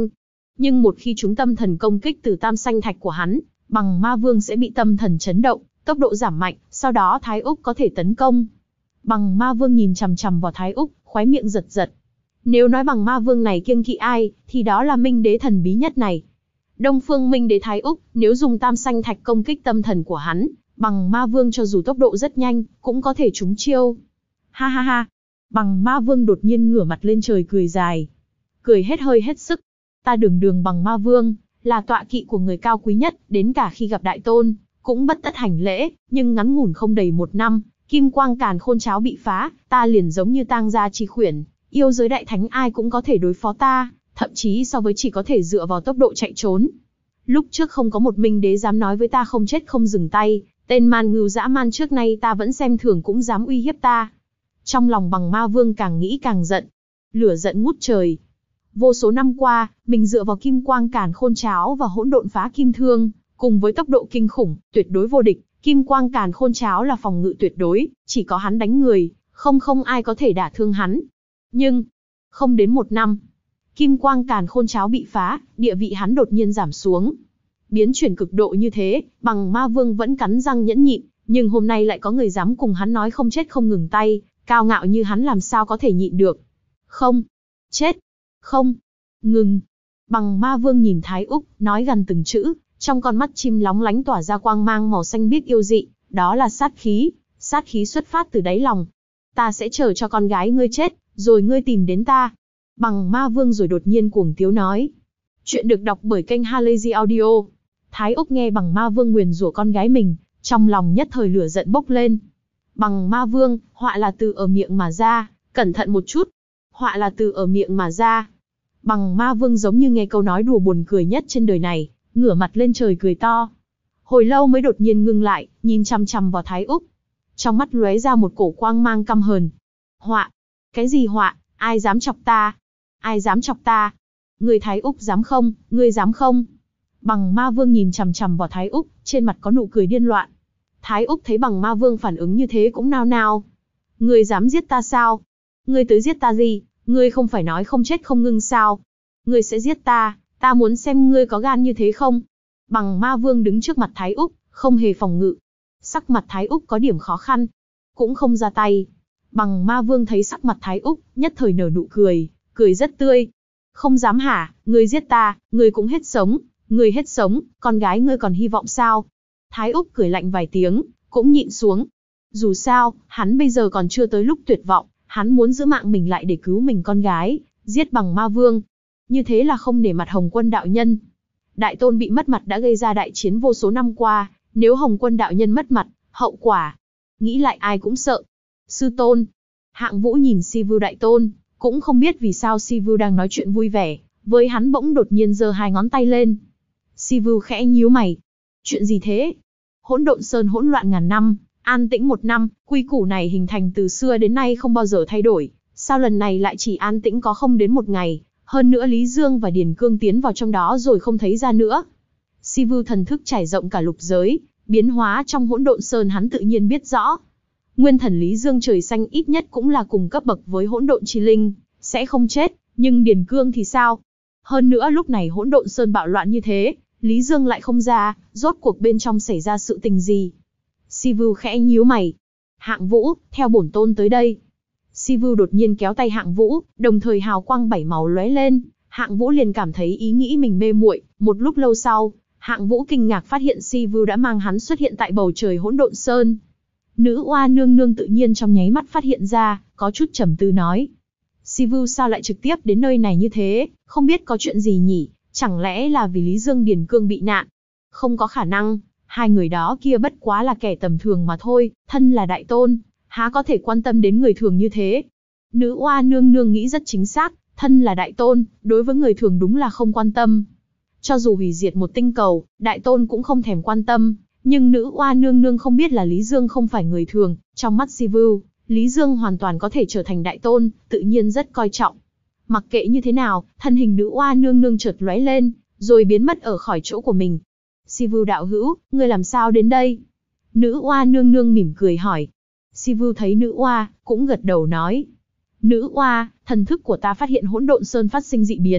nhưng một khi trúng tâm thần công kích từ tam sanh thạch của hắn, Bằng Ma Vương sẽ bị tâm thần chấn động, tốc độ giảm mạnh, sau đó Thái Úc có thể tấn công. Bằng Ma Vương nhìn chằm chằm vào Thái Úc, khóe miệng giật giật. Nếu nói Bằng Ma Vương này kiêng kỵ ai, thì đó là Minh Đế thần bí nhất này. Đông Phương Minh Đế Thái Úc, nếu dùng tam sanh thạch công kích tâm thần của hắn, Bằng Ma Vương cho dù tốc độ rất nhanh, cũng có thể trúng chiêu. Ha ha ha. Bằng Ma Vương đột nhiên ngửa mặt lên trời cười dài. Cười hết hơi hết sức. Ta đường đường Bằng Ma Vương, là tọa kỵ của người cao quý nhất, đến cả khi gặp Đại Tôn, cũng bất tất hành lễ, nhưng ngắn ngủn không đầy một năm, Kim Quang Càn Khôn Cháo bị phá, ta liền giống như tang gia chi khuyển, yêu giới đại thánh ai cũng có thể đối phó ta, thậm chí so với chỉ có thể dựa vào tốc độ chạy trốn. Lúc trước không có một Minh Đế dám nói với ta không chết không dừng tay, tên man ngưu dã man trước nay ta vẫn xem thường cũng dám uy hiếp ta. Trong lòng Bằng Ma Vương càng nghĩ càng giận, lửa giận ngút trời. Vô số năm qua, mình dựa vào Kim Quang Càn Khôn Cháo và hỗn độn phá kim thương, cùng với tốc độ kinh khủng, tuyệt đối vô địch, Kim Quang Càn Khôn Cháo là phòng ngự tuyệt đối, chỉ có hắn đánh người, không không ai có thể đả thương hắn. Nhưng, không đến một năm, Kim Quang Càn Khôn Cháo bị phá, địa vị hắn đột nhiên giảm xuống. Biến chuyển cực độ như thế, Bằng Ma Vương vẫn cắn răng nhẫn nhịn, nhưng hôm nay lại có người dám cùng hắn nói không chết không ngừng tay, cao ngạo như hắn làm sao có thể nhịn được. Không, chết, không, ngừng. Bằng Ma Vương nhìn Thái Úc, nói gần từng chữ, trong con mắt chim lóng lánh tỏa ra quang mang màu xanh biếc yêu dị, đó là sát khí, sát khí xuất phát từ đáy lòng. Ta sẽ chờ cho con gái ngươi chết, rồi ngươi tìm đến ta. Bằng Ma Vương rồi đột nhiên cuồng tiếu nói. Chuyện được đọc bởi kênh Halazy Audio. Thái Úc nghe Bằng Ma Vương nguyền rủa con gái mình, trong lòng nhất thời lửa giận bốc lên. Bằng Ma Vương, họa là từ ở miệng mà ra, cẩn thận một chút. Họa là từ ở miệng mà ra. Bằng Ma Vương giống như nghe câu nói đùa buồn cười nhất trên đời này, ngửa mặt lên trời cười to. Hồi lâu mới đột nhiên ngưng lại, nhìn chằm chằm vào Thái Úc. Trong mắt lóe ra một cổ quang mang căm hờn. Họa? Cái gì họa? Ai dám chọc ta? Ai dám chọc ta? Người Thái Úc dám không? Ngươi dám không? Bằng Ma Vương nhìn chằm chằm vào Thái Úc, trên mặt có nụ cười điên loạn. Thái Úc thấy Bằng Ma Vương phản ứng như thế cũng nao nao. Ngươi dám giết ta sao? Ngươi tới giết ta gì? Ngươi không phải nói không chết không ngưng sao? Ngươi sẽ giết ta, ta muốn xem ngươi có gan như thế không? Bằng Ma Vương đứng trước mặt Thái Úc, không hề phòng ngự. Sắc mặt Thái Úc có điểm khó khăn, cũng không ra tay. Bằng Ma Vương thấy sắc mặt Thái Úc, nhất thời nở nụ cười, cười rất tươi. Không dám hả? Ngươi giết ta, ngươi cũng hết sống, ngươi hết sống, con gái ngươi còn hy vọng sao? Thái Úc cười lạnh vài tiếng, cũng nhịn xuống. Dù sao, hắn bây giờ còn chưa tới lúc tuyệt vọng, hắn muốn giữ mạng mình lại để cứu mình con gái, giết Bằng Ma Vương. Như thế là không nể mặt Hồng Quân đạo nhân. Đại Tôn bị mất mặt đã gây ra đại chiến vô số năm qua, nếu Hồng Quân đạo nhân mất mặt, hậu quả, nghĩ lại ai cũng sợ. Sư Tôn. Hạng Vũ nhìn Si Vưu Đại Tôn, cũng không biết vì sao Si Vưu đang nói chuyện vui vẻ, với hắn bỗng đột nhiên giơ hai ngón tay lên. Si Vưu khẽ nhíu mày. Chuyện gì thế? Hỗn Độn Sơn hỗn loạn ngàn năm, an tĩnh một năm, quy củ này hình thành từ xưa đến nay không bao giờ thay đổi, sao lần này lại chỉ an tĩnh có không đến một ngày? Hơn nữa Lý Dương và Điền Cương tiến vào trong đó rồi không thấy ra nữa. Si Vưu thần thức trải rộng cả lục giới, biến hóa trong Hỗn Độn Sơn hắn tự nhiên biết rõ. Nguyên thần Lý Dương trời xanh ít nhất cũng là cùng cấp bậc với Hỗn Độn Chi Linh, sẽ không chết, nhưng Điền Cương thì sao? Hơn nữa lúc này Hỗn Độn Sơn bạo loạn như thế, Lý Dương lại không ra, rốt cuộc bên trong xảy ra sự tình gì? Si Vưu khẽ nhíu mày. Hạng Vũ, theo bổn tôn tới đây. Si Vưu đột nhiên kéo tay Hạng Vũ, đồng thời hào quang bảy màu lóe lên, Hạng Vũ liền cảm thấy ý nghĩ mình mê muội. Một lúc lâu sau, Hạng Vũ kinh ngạc phát hiện Si Vưu đã mang hắn xuất hiện tại bầu trời Hỗn Độn Sơn. Nữ oa nương nương tự nhiên trong nháy mắt phát hiện ra, có chút trầm tư nói: Si Vưu sao lại trực tiếp đến nơi này như thế, không biết có chuyện gì nhỉ? Chẳng lẽ là vì Lý Dương Điền Cương bị nạn? Không có khả năng, hai người đó kia bất quá là kẻ tầm thường mà thôi, thân là Đại Tôn, há có thể quan tâm đến người thường như thế. Nữ oa nương nương nghĩ rất chính xác, thân là Đại Tôn, đối với người thường đúng là không quan tâm. Cho dù hủy diệt một tinh cầu, Đại Tôn cũng không thèm quan tâm, nhưng nữ oa nương nương không biết là Lý Dương không phải người thường, trong mắt Si Vưu, Lý Dương hoàn toàn có thể trở thành Đại Tôn, tự nhiên rất coi trọng. Mặc kệ như thế nào, thân hình nữ oa nương nương chợt lóe lên, rồi biến mất ở khỏi chỗ của mình. Si Vưu đạo hữu, ngươi làm sao đến đây? Nữ oa nương nương mỉm cười hỏi. Si Vưu thấy nữ oa, cũng gật đầu nói. Nữ oa, thần thức của ta phát hiện Hỗn Độn Sơn phát sinh dị biến,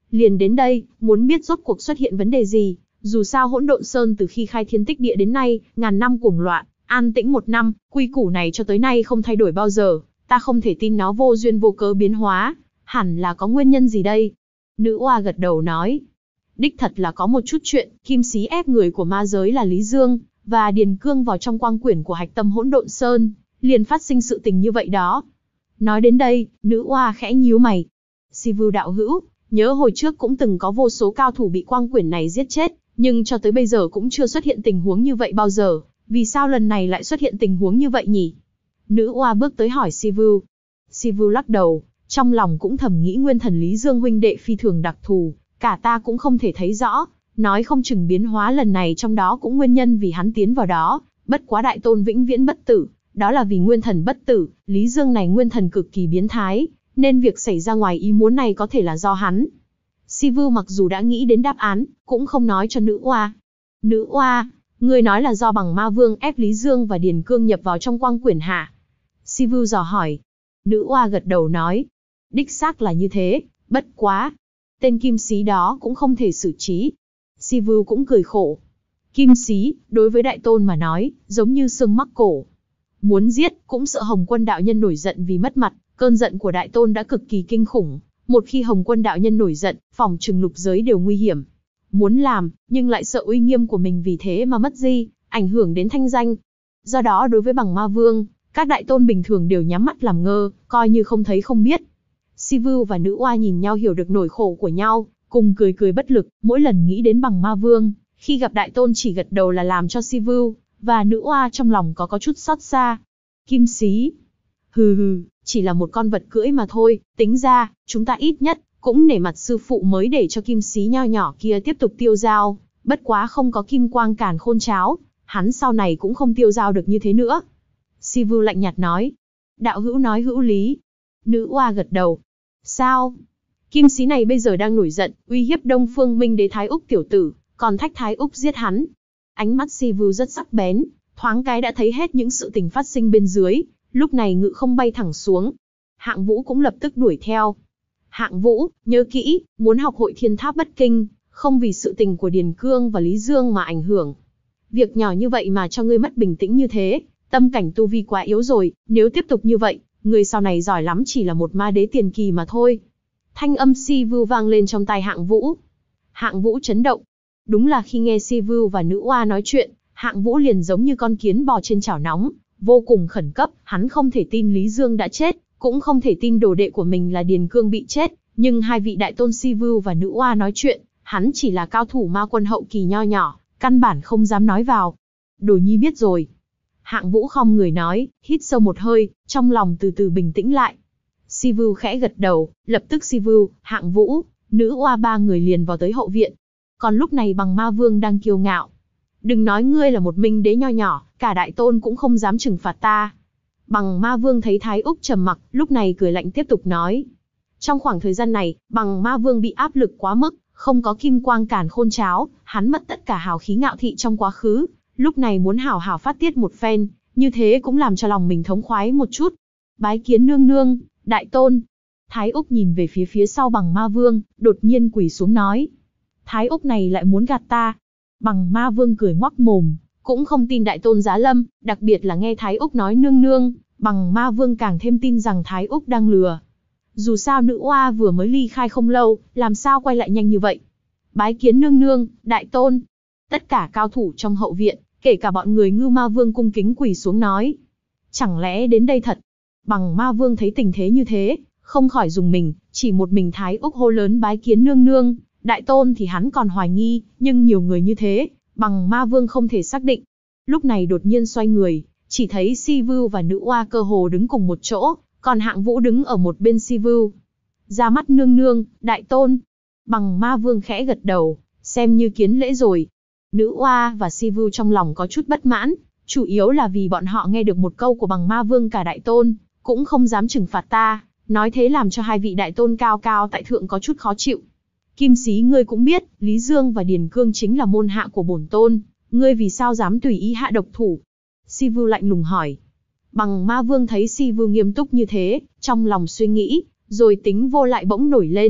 Liền đến đây, muốn biết rốt cuộc xuất hiện vấn đề gì. Dù sao Hỗn Độn Sơn từ khi khai thiên tích địa đến nay, ngàn năm cuồng loạn, an tĩnh một năm, quy củ này cho tới nay không thay đổi bao giờ, ta không thể tin nó vô duyên vô cớ biến hóa, hẳn là có nguyên nhân gì đây? Nữ oa gật đầu nói, đích thật là có một chút chuyện, kim sĩ ép người của ma giới là Lý Dương, và Điền Cương vào trong quang quyển của hạch tâm Hỗn Độn Sơn, liền phát sinh sự tình như vậy đó. Nói đến đây, nữ oa khẽ nhíu mày. Sivu đạo hữu, nhớ hồi trước cũng từng có vô số cao thủ bị quang quyển này giết chết, nhưng cho tới bây giờ cũng chưa xuất hiện tình huống như vậy bao giờ, vì sao lần này lại xuất hiện tình huống như vậy nhỉ? Nữ oa bước tới hỏi Sivu. Sivu lắc đầu, trong lòng cũng thầm nghĩ nguyên thần Lý Dương huynh đệ phi thường đặc thù, cả ta cũng không thể thấy rõ, nói không chừng biến hóa lần này trong đó cũng nguyên nhân vì hắn tiến vào đó, bất quá đại tôn vĩnh viễn bất tử, đó là vì nguyên thần bất tử, Lý Dương này nguyên thần cực kỳ biến thái, nên việc xảy ra ngoài ý muốn này có thể là do hắn. Sivu mặc dù đã nghĩ đến đáp án, cũng không nói cho nữ oa. Nữ oa, ngươi nói là do bằng ma vương ép Lý Dương và Điền Cương nhập vào trong quang quyển hả? Sivu dò hỏi. Nữ oa gật đầu nói, đích xác là như thế, bất quá, tên kim sĩ đó cũng không thể xử trí. Sivu cũng cười khổ. Kim sĩ, đối với đại tôn mà nói, giống như xương mắc cổ. Muốn giết, cũng sợ Hồng Quân đạo nhân nổi giận vì mất mặt, cơn giận của đại tôn đã cực kỳ kinh khủng. Một khi Hồng Quân đạo nhân nổi giận, phòng trừng lục giới đều nguy hiểm. Muốn làm, nhưng lại sợ uy nghiêm của mình vì thế mà mất đi, ảnh hưởng đến thanh danh. Do đó đối với bằng ma vương, các đại tôn bình thường đều nhắm mắt làm ngơ, coi như không thấy không biết. Sivu và nữ oa nhìn nhau hiểu được nỗi khổ của nhau, cùng cười cười bất lực, mỗi lần nghĩ đến bằng ma vương, khi gặp đại tôn chỉ gật đầu là làm cho Sivu và nữ oa trong lòng có có chút xót xa. Kim sĩ, hừ hừ, chỉ là một con vật cưỡi mà thôi, tính ra, chúng ta ít nhất cũng nể mặt sư phụ mới để cho kim sĩ nho nhỏ kia tiếp tục tiêu dao, bất quá không có kim quang càn khôn cháo, hắn sau này cũng không tiêu dao được như thế nữa. Sivu lạnh nhạt nói, đạo hữu nói hữu lý. Nữ oa gật đầu. Sao? Kim sĩ này bây giờ đang nổi giận, uy hiếp Đông Phương Minh Đế Thái Úc tiểu tử, còn thách Thái Úc giết hắn. Ánh mắt Sivu rất sắc bén, thoáng cái đã thấy hết những sự tình phát sinh bên dưới, lúc này ngự không bay thẳng xuống. Hạng Vũ cũng lập tức đuổi theo. Hạng Vũ, nhớ kỹ, muốn học hội Thiên Tháp Bất Kinh, không vì sự tình của Điền Cương và Lý Dương mà ảnh hưởng. Việc nhỏ như vậy mà cho ngươi mất bình tĩnh như thế, tâm cảnh tu vi quá yếu rồi, nếu tiếp tục như vậy, ngươi sau này giỏi lắm chỉ là một ma đế tiền kỳ mà thôi. Thanh âm Sivu vang lên trong tai Hạng Vũ. Hạng Vũ chấn động. Đúng là khi nghe Sivu và nữ oa nói chuyện, Hạng Vũ liền giống như con kiến bò trên chảo nóng, vô cùng khẩn cấp, hắn không thể tin Lý Dương đã chết, cũng không thể tin đồ đệ của mình là Điền Cương bị chết, nhưng hai vị đại tôn Sivu và nữ oa nói chuyện, hắn chỉ là cao thủ ma quân hậu kỳ nho nhỏ, căn bản không dám nói vào. Đồ nhi biết rồi. Hạng Vũ khom người nói, hít sâu một hơi, trong lòng từ từ bình tĩnh lại. Sivu khẽ gật đầu, lập tức Sivu, Hạng Vũ, nữ oa ba người liền vào tới hậu viện. Còn lúc này bằng ma vương đang kiêu ngạo. Đừng nói ngươi là một minh đế nho nhỏ, cả đại tôn cũng không dám trừng phạt ta. Bằng ma vương thấy Thái Úc trầm mặc, lúc này cười lạnh tiếp tục nói. Trong khoảng thời gian này, bằng ma vương bị áp lực quá mức, không có kim quang càn khôn cháo, hắn mất tất cả hào khí ngạo thị trong quá khứ, lúc này muốn hào hào phát tiết một phen, như thế cũng làm cho lòng mình thống khoái một chút. Bái kiến nương nương, đại tôn. Thái Úc nhìn về phía phía sau bằng ma vương, đột nhiên quỳ xuống nói. Thái Úc này lại muốn gạt ta. Bằng ma vương cười ngoác mồm, cũng không tin đại tôn giá lâm, đặc biệt là nghe Thái Úc nói nương nương, bằng ma vương càng thêm tin rằng Thái Úc đang lừa. Dù sao nữ oa vừa mới ly khai không lâu, làm sao quay lại nhanh như vậy. Bái kiến nương nương, đại tôn. Tất cả cao thủ trong hậu viện, kể cả bọn người Ngưu Ma Vương cung kính quỳ xuống nói. Chẳng lẽ đến đây thật? Bằng ma vương thấy tình thế như thế, không khỏi dùng mình, chỉ một mình Thái Úc hô lớn bái kiến nương nương, đại tôn thì hắn còn hoài nghi, nhưng nhiều người như thế, bằng ma vương không thể xác định. Lúc này đột nhiên xoay người, chỉ thấy Sivu và nữ oa cơ hồ đứng cùng một chỗ, còn Hạng Vũ đứng ở một bên Sivu. Ra mắt nương nương, đại tôn. Bằng ma vương khẽ gật đầu, xem như kiến lễ rồi. Nữ oa và Sivu trong lòng có chút bất mãn, chủ yếu là vì bọn họ nghe được một câu của bằng ma vương cả đại tôn, cũng không dám trừng phạt ta, nói thế làm cho hai vị đại tôn cao cao tại thượng có chút khó chịu. Kim sĩ ngươi cũng biết, Lý Dương và Điền Cương chính là môn hạ của bổn tôn, ngươi vì sao dám tùy ý hạ độc thủ? Sivu lạnh lùng hỏi. Bằng ma vương thấy Sivu nghiêm túc như thế, trong lòng suy nghĩ, rồi tính vô lại bỗng nổi lên.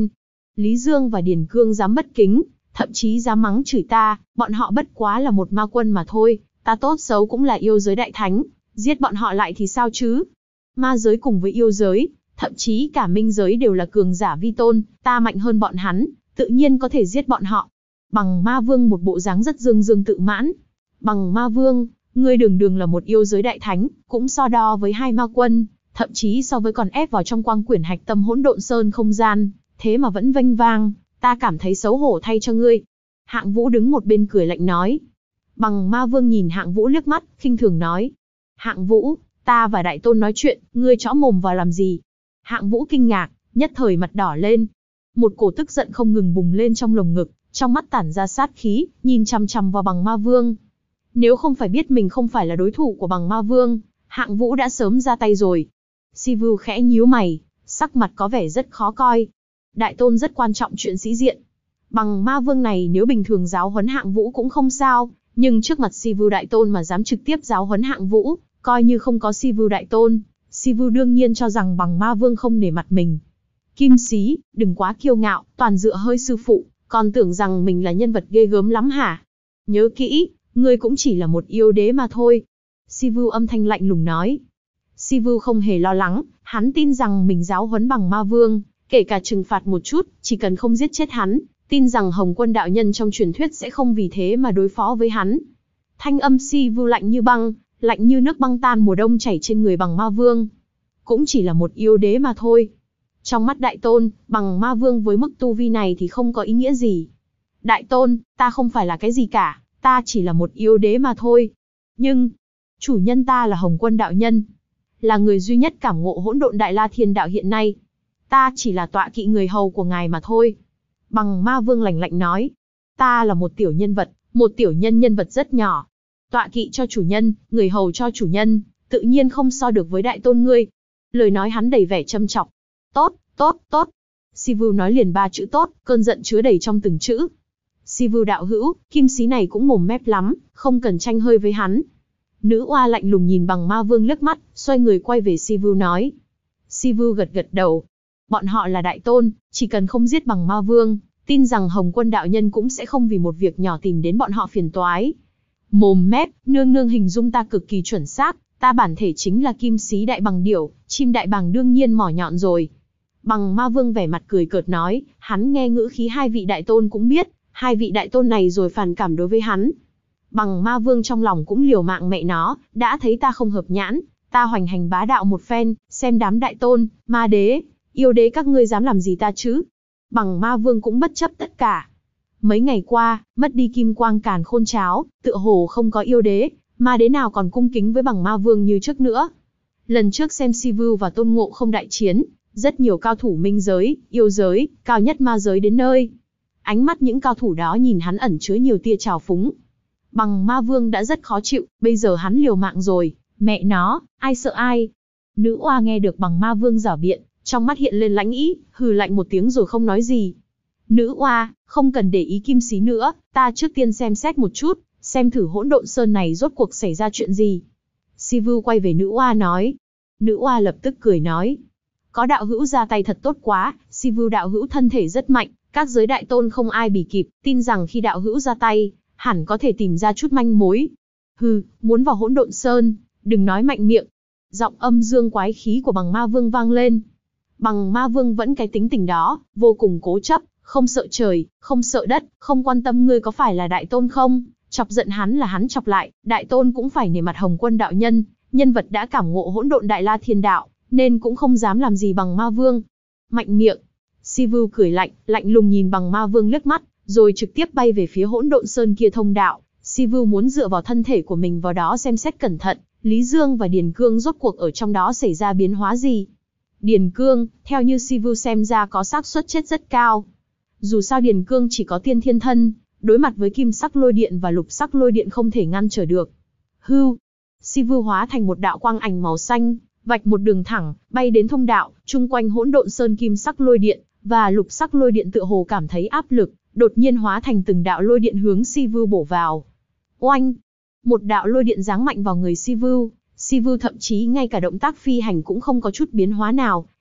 Lý Dương và Điền Cương dám bất kính, thậm chí dám mắng chửi ta, bọn họ bất quá là một ma quân mà thôi, ta tốt xấu cũng là yêu giới đại thánh, giết bọn họ lại thì sao chứ? Ma giới cùng với yêu giới, thậm chí cả minh giới đều là cường giả vi tôn, ta mạnh hơn bọn hắn, tự nhiên có thể giết bọn họ. Bằng Ma Vương một bộ dáng rất dương dương tự mãn. Bằng Ma Vương, ngươi đường đường là một yêu giới đại thánh, cũng so đo với hai ma quân, thậm chí so với còn ép vào trong quang quyển hạch tâm hỗn độn sơn không gian, thế mà vẫn vênh vang, ta cảm thấy xấu hổ thay cho ngươi. Hạng Vũ đứng một bên cười lạnh nói. Bằng Ma Vương nhìn Hạng Vũ liếc mắt, khinh thường nói. Hạng Vũ, ta và Đại Tôn nói chuyện, ngươi chõ mồm vào làm gì? Hạng Vũ kinh ngạc, nhất thời mặt đỏ lên. Một cổ tức giận không ngừng bùng lên trong lồng ngực, trong mắt tản ra sát khí, nhìn chằm chằm vào Bằng Ma Vương. Nếu không phải biết mình không phải là đối thủ của Bằng Ma Vương, Hạng Vũ đã sớm ra tay rồi. Sivu khẽ nhíu mày, sắc mặt có vẻ rất khó coi. Đại Tôn rất quan trọng chuyện sĩ diện. Bằng Ma Vương này nếu bình thường giáo huấn Hạng Vũ cũng không sao, nhưng trước mặt Sivu Đại Tôn mà dám trực tiếp giáo huấn Hạng Vũ, coi như không có Sivu Đại Tôn, Sivu đương nhiên cho rằng Bằng Ma Vương không nể mặt mình. Kim Xí, đừng quá kiêu ngạo, toàn dựa hơi sư phụ, còn tưởng rằng mình là nhân vật ghê gớm lắm hả? Nhớ kỹ, ngươi cũng chỉ là một yêu đế mà thôi. Sivu âm thanh lạnh lùng nói. Sivu không hề lo lắng, hắn tin rằng mình giáo huấn Bằng Ma Vương, kể cả trừng phạt một chút, chỉ cần không giết chết hắn, tin rằng Hồng Quân đạo nhân trong truyền thuyết sẽ không vì thế mà đối phó với hắn. Thanh âm Sivu lạnh như băng, lạnh như nước băng tan mùa đông chảy trên người Bằng Ma Vương. Cũng chỉ là một yêu đế mà thôi. Trong mắt Đại Tôn, Bằng Ma Vương với mức tu vi này thì không có ý nghĩa gì. Đại Tôn, ta không phải là cái gì cả, ta chỉ là một yêu đế mà thôi. Nhưng, chủ nhân ta là Hồng Quân đạo nhân, là người duy nhất cảm ngộ hỗn độn đại la thiên đạo hiện nay. Ta chỉ là tọa kỵ người hầu của ngài mà thôi. Bằng Ma Vương lạnh lạnh nói. Ta là một tiểu nhân vật, một tiểu nhân nhân vật rất nhỏ. Tọa kỵ cho chủ nhân, người hầu cho chủ nhân, tự nhiên không so được với Đại Tôn ngươi. Lời nói hắn đầy vẻ châm chọc. Tốt, tốt, tốt. Sivu nói liền ba chữ tốt, cơn giận chứa đầy trong từng chữ. Sivu đạo hữu, Kim Xí này cũng mồm mép lắm, không cần tranh hơi với hắn. Nữ oa lạnh lùng nhìn Bằng Ma Vương liếc mắt, xoay người quay về Sivu nói. Sivu gật gật đầu. Bọn họ là Đại Tôn, chỉ cần không giết Bằng Ma Vương, tin rằng Hồng Quân đạo nhân cũng sẽ không vì một việc nhỏ tìm đến bọn họ phiền toái. Mồm mép, nương nương hình dung ta cực kỳ chuẩn xác, ta bản thể chính là Kim Xí đại bằng điểu, chim đại bàng đương nhiên mỏ nhọn rồi. Bằng Ma Vương vẻ mặt cười cợt nói, hắn nghe ngữ khí hai vị Đại Tôn cũng biết, hai vị Đại Tôn này rồi phản cảm đối với hắn. Bằng Ma Vương trong lòng cũng liều mạng mẹ nó, đã thấy ta không hợp nhãn, ta hoành hành bá đạo một phen, xem đám Đại Tôn, ma đế, yêu đế các ngươi dám làm gì ta chứ? Bằng Ma Vương cũng bất chấp tất cả. Mấy ngày qua, mất đi kim quang càn khôn cháo, tựa hồ không có yêu đế, ma đế nào còn cung kính với Bằng Ma Vương như trước nữa. Lần trước xem Sivu và Tôn Ngộ không đại chiến, rất nhiều cao thủ minh giới, yêu giới, cao nhất ma giới đến nơi. Ánh mắt những cao thủ đó nhìn hắn ẩn chứa nhiều tia trào phúng. Bằng Ma Vương đã rất khó chịu, bây giờ hắn liều mạng rồi, mẹ nó, ai sợ ai. Nữ oa nghe được Bằng Ma Vương giảo biện, trong mắt hiện lên lãnh ý, hừ lạnh một tiếng rồi không nói gì. Nữ oa, không cần để ý Kim Xí nữa, ta trước tiên xem xét một chút, xem thử hỗn độn sơn này rốt cuộc xảy ra chuyện gì. Sivu quay về nữ oa nói. Nữ oa lập tức cười nói. Có đạo hữu ra tay thật tốt quá, Sivu đạo hữu thân thể rất mạnh, các giới Đại Tôn không ai bì kịp, tin rằng khi đạo hữu ra tay, hẳn có thể tìm ra chút manh mối. Hừ, muốn vào hỗn độn sơn, đừng nói mạnh miệng. Giọng âm dương quái khí của Bằng Ma Vương vang lên. Bằng Ma Vương vẫn cái tính tình đó, vô cùng cố chấp, không sợ trời, không sợ đất, không quan tâm ngươi có phải là Đại Tôn không, chọc giận hắn là hắn chọc lại, Đại Tôn cũng phải nể mặt Hồng Quân đạo nhân, nhân vật đã cảm ngộ hỗn độn đại la thiên đạo, nên cũng không dám làm gì Bằng Ma Vương. Mạnh miệng. Sivu cười lạnh, lạnh lùng nhìn Bằng Ma Vương liếc mắt, rồi trực tiếp bay về phía hỗn độn sơn kia thông đạo. Sivu muốn dựa vào thân thể của mình vào đó xem xét cẩn thận, Lý Dương và Điền Cương rốt cuộc ở trong đó xảy ra biến hóa gì. Điền Cương, theo như Sivu xem ra có xác suất chết rất cao. Dù sao Điền Cương chỉ có tiên thiên thân, đối mặt với kim sắc lôi điện và lục sắc lôi điện không thể ngăn trở được. Hưu, Sivu hóa thành một đạo quang ảnh màu xanh, vạch một đường thẳng, bay đến thông đạo, chung quanh hỗn độn sơn kim sắc lôi điện và lục sắc lôi điện tựa hồ cảm thấy áp lực, đột nhiên hóa thành từng đạo lôi điện hướng Sivu bổ vào. Oanh! Một đạo lôi điện giáng mạnh vào người Sivu, Sivu thậm chí ngay cả động tác phi hành cũng không có chút biến hóa nào,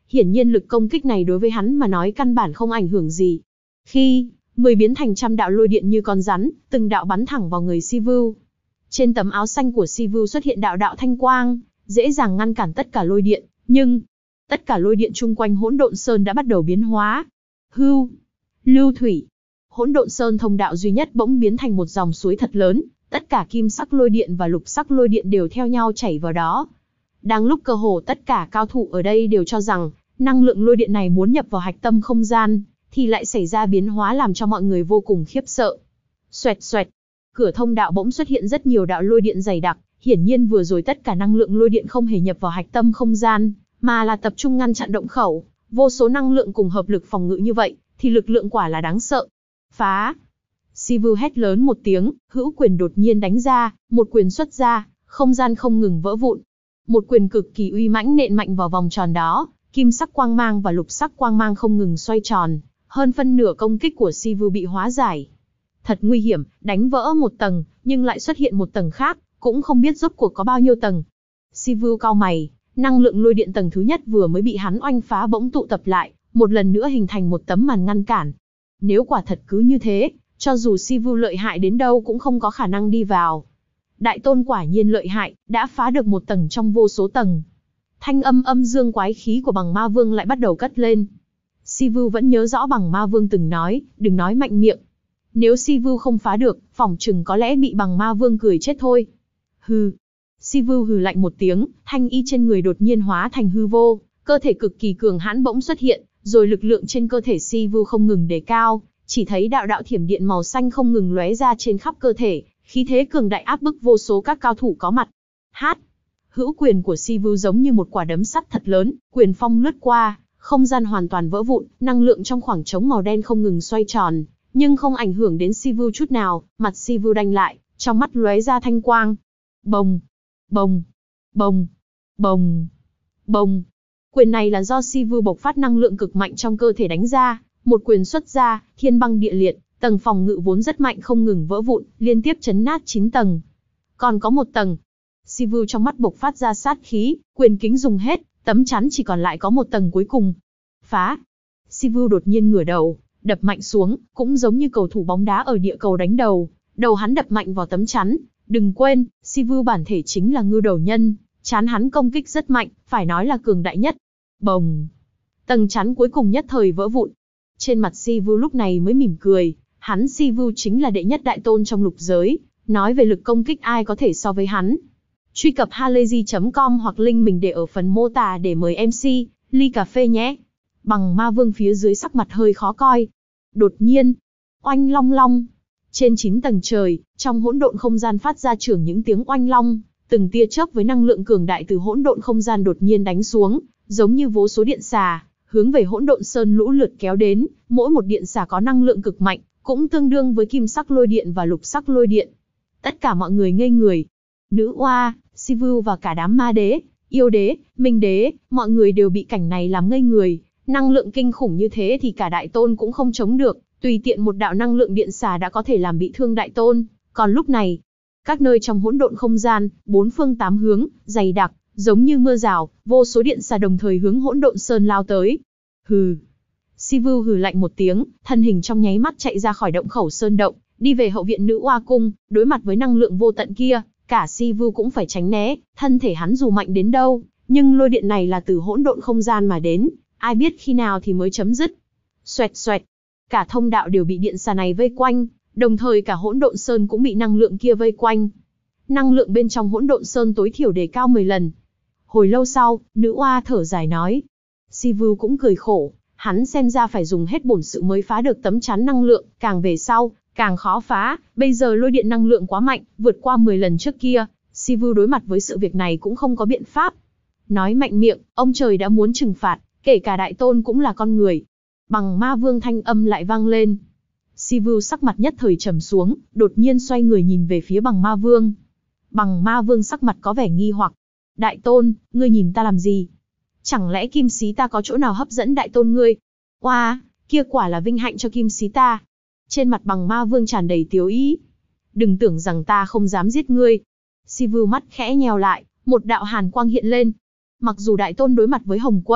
hiển nhiên lực công kích này đối với hắn mà nói căn bản không ảnh hưởng gì. Khi mười biến thành trăm đạo lôi điện như con rắn, từng đạo bắn thẳng vào người Sivu. Trên tấm áo xanh của Sivu xuất hiện đạo đạo thanh quang, dễ dàng ngăn cản tất cả lôi điện, nhưng tất cả lôi điện chung quanh Hỗn Độn Sơn đã bắt đầu biến hóa. Hưu, lưu thủy, Hỗn Độn Sơn thông đạo duy nhất bỗng biến thành một dòng suối thật lớn, tất cả kim sắc lôi điện và lục sắc lôi điện đều theo nhau chảy vào đó. Đang lúc cơ hồ tất cả cao thủ ở đây đều cho rằng năng lượng lôi điện này muốn nhập vào hạch tâm không gian, thì lại xảy ra biến hóa làm cho mọi người vô cùng khiếp sợ. Xoẹt xoẹt, cửa thông đạo bỗng xuất hiện rất nhiều đạo lôi điện dày đặc, hiển nhiên vừa rồi tất cả năng lượng lôi điện không hề nhập vào hạch tâm không gian, mà là tập trung ngăn chặn động khẩu. Vô số năng lượng cùng hợp lực phòng ngự như vậy, thì lực lượng quả là đáng sợ. Phá! Sivu hét lớn một tiếng, hữu quyền đột nhiên đánh ra, một quyền xuất ra, không gian không ngừng vỡ vụn. Một quyền cực kỳ uy mãnh nện mạnh vào vòng tròn đó, kim sắc quang mang và lục sắc quang mang không ngừng xoay tròn, hơn phân nửa công kích của Sivu bị hóa giải. Thật nguy hiểm, đánh vỡ một tầng, nhưng lại xuất hiện một tầng khác, cũng không biết rốt cuộc có bao nhiêu tầng. Sivu cau mày, năng lượng lôi điện tầng thứ nhất vừa mới bị hắn oanh phá bỗng tụ tập lại, một lần nữa hình thành một tấm màn ngăn cản. Nếu quả thật cứ như thế, cho dù Sivu lợi hại đến đâu cũng không có khả năng đi vào. Đại tôn quả nhiên lợi hại, đã phá được một tầng trong vô số tầng. Thanh âm âm dương quái khí của Bằng Ma Vương lại bắt đầu cất lên. Sivu vẫn nhớ rõ Bằng Ma Vương từng nói, đừng nói mạnh miệng. Nếu Sivu không phá được, phỏng chừng có lẽ bị Bằng Ma Vương cười chết thôi. Hừ. Sivu hừ lạnh một tiếng, thanh y trên người đột nhiên hóa thành hư vô, cơ thể cực kỳ cường hãn bỗng xuất hiện, rồi lực lượng trên cơ thể Sivu không ngừng đề cao, chỉ thấy đạo đạo thiểm điện màu xanh không ngừng lóe ra trên khắp cơ thể, khí thế cường đại áp bức vô số các cao thủ có mặt. Hát! Hữu quyền của Sivu giống như một quả đấm sắt thật lớn, quyền phong lướt qua, không gian hoàn toàn vỡ vụn, năng lượng trong khoảng trống màu đen không ngừng xoay tròn, nhưng không ảnh hưởng đến Sivu chút nào, mặt Sivu đanh lại, trong mắt lóe ra thanh quang. Bồng! Bồng! Bồng! Bồng! Bồng! Quyền này là do Sivu bộc phát năng lượng cực mạnh trong cơ thể đánh ra, một quyền xuất ra, thiên băng địa liệt, tầng phòng ngự vốn rất mạnh không ngừng vỡ vụn, liên tiếp chấn nát chín tầng. Còn có một tầng. Sivu trong mắt bộc phát ra sát khí, quyền kính dùng hết, tấm chắn chỉ còn lại có một tầng cuối cùng. Phá! Sivu đột nhiên ngửa đầu, đập mạnh xuống, cũng giống như cầu thủ bóng đá ở địa cầu đánh đầu, đầu hắn đập mạnh vào tấm chắn. Đừng quên, Sivu bản thể chính là ngưu đầu nhân, chán hắn công kích rất mạnh, phải nói là cường đại nhất. Bồng! Tầng chắn cuối cùng nhất thời vỡ vụn. Trên mặt Sivu lúc này mới mỉm cười, hắn Sivu chính là đệ nhất đại tôn trong lục giới, nói về lực công kích ai có thể so với hắn. Truy cập halayzi chấm com hoặc link mình để ở phần mô tả để mời em xê, ly cà phê nhé. Bằng Ma Vương phía dưới sắc mặt hơi khó coi. Đột nhiên, oanh long long. Trên chín tầng trời, trong hỗn độn không gian phát ra trưởng những tiếng oanh long, từng tia chớp với năng lượng cường đại từ hỗn độn không gian đột nhiên đánh xuống, giống như vô số điện xà, hướng về Hỗn Độn Sơn lũ lượt kéo đến, mỗi một điện xà có năng lượng cực mạnh, cũng tương đương với kim sắc lôi điện và lục sắc lôi điện. Tất cả mọi người ngây người. Nữ oa, Sivu và cả đám ma đế, yêu đế, minh đế, mọi người đều bị cảnh này làm ngây người. Năng lượng kinh khủng như thế thì cả đại tôn cũng không chống được, tùy tiện một đạo năng lượng điện xà đã có thể làm bị thương đại tôn. Còn lúc này, các nơi trong hỗn độn không gian, bốn phương tám hướng, dày đặc, giống như mưa rào, vô số điện xà đồng thời hướng Hỗn Độn Sơn lao tới. Hừ. Sivu hừ lạnh một tiếng, thân hình trong nháy mắt chạy ra khỏi động khẩu sơn động, đi về hậu viện nữ oa cung, đối mặt với năng lượng vô tận kia, cả Sivu cũng phải tránh né, thân thể hắn dù mạnh đến đâu, nhưng lôi điện này là từ hỗn độn không gian mà đến, ai biết khi nào thì mới chấm dứt. Xoẹt xoẹt, cả thông đạo đều bị điện xà này vây quanh, đồng thời cả Hỗn Độn Sơn cũng bị năng lượng kia vây quanh. Năng lượng bên trong Hỗn Độn Sơn tối thiểu đề cao mười lần. Hồi lâu sau, nữ oa thở dài nói. Sivu cũng cười khổ, hắn xem ra phải dùng hết bổn sự mới phá được tấm chắn năng lượng, càng về sau, càng khó phá, bây giờ lôi điện năng lượng quá mạnh, vượt qua mười lần trước kia, Sivu đối mặt với sự việc này cũng không có biện pháp. Nói mạnh miệng, ông trời đã muốn trừng phạt, kể cả đại tôn cũng là con người. Bằng Ma Vương thanh âm lại vang lên. Sivu sắc mặt nhất thời trầm xuống, đột nhiên xoay người nhìn về phía Bằng Ma Vương. Bằng Ma Vương sắc mặt có vẻ nghi hoặc. Đại tôn, ngươi nhìn ta làm gì? Chẳng lẽ kim sĩ ta có chỗ nào hấp dẫn đại tôn ngươi? Oa, wow, kia quả là vinh hạnh cho kim sĩ ta. Trên mặt Bằng Ma Vương tràn đầy tiếu ý. Đừng tưởng rằng ta không dám giết ngươi. Sivu mắt khẽ nheo lại, một đạo hàn quang hiện lên. Mặc dù đại tôn đối mặt với Hồng Quân,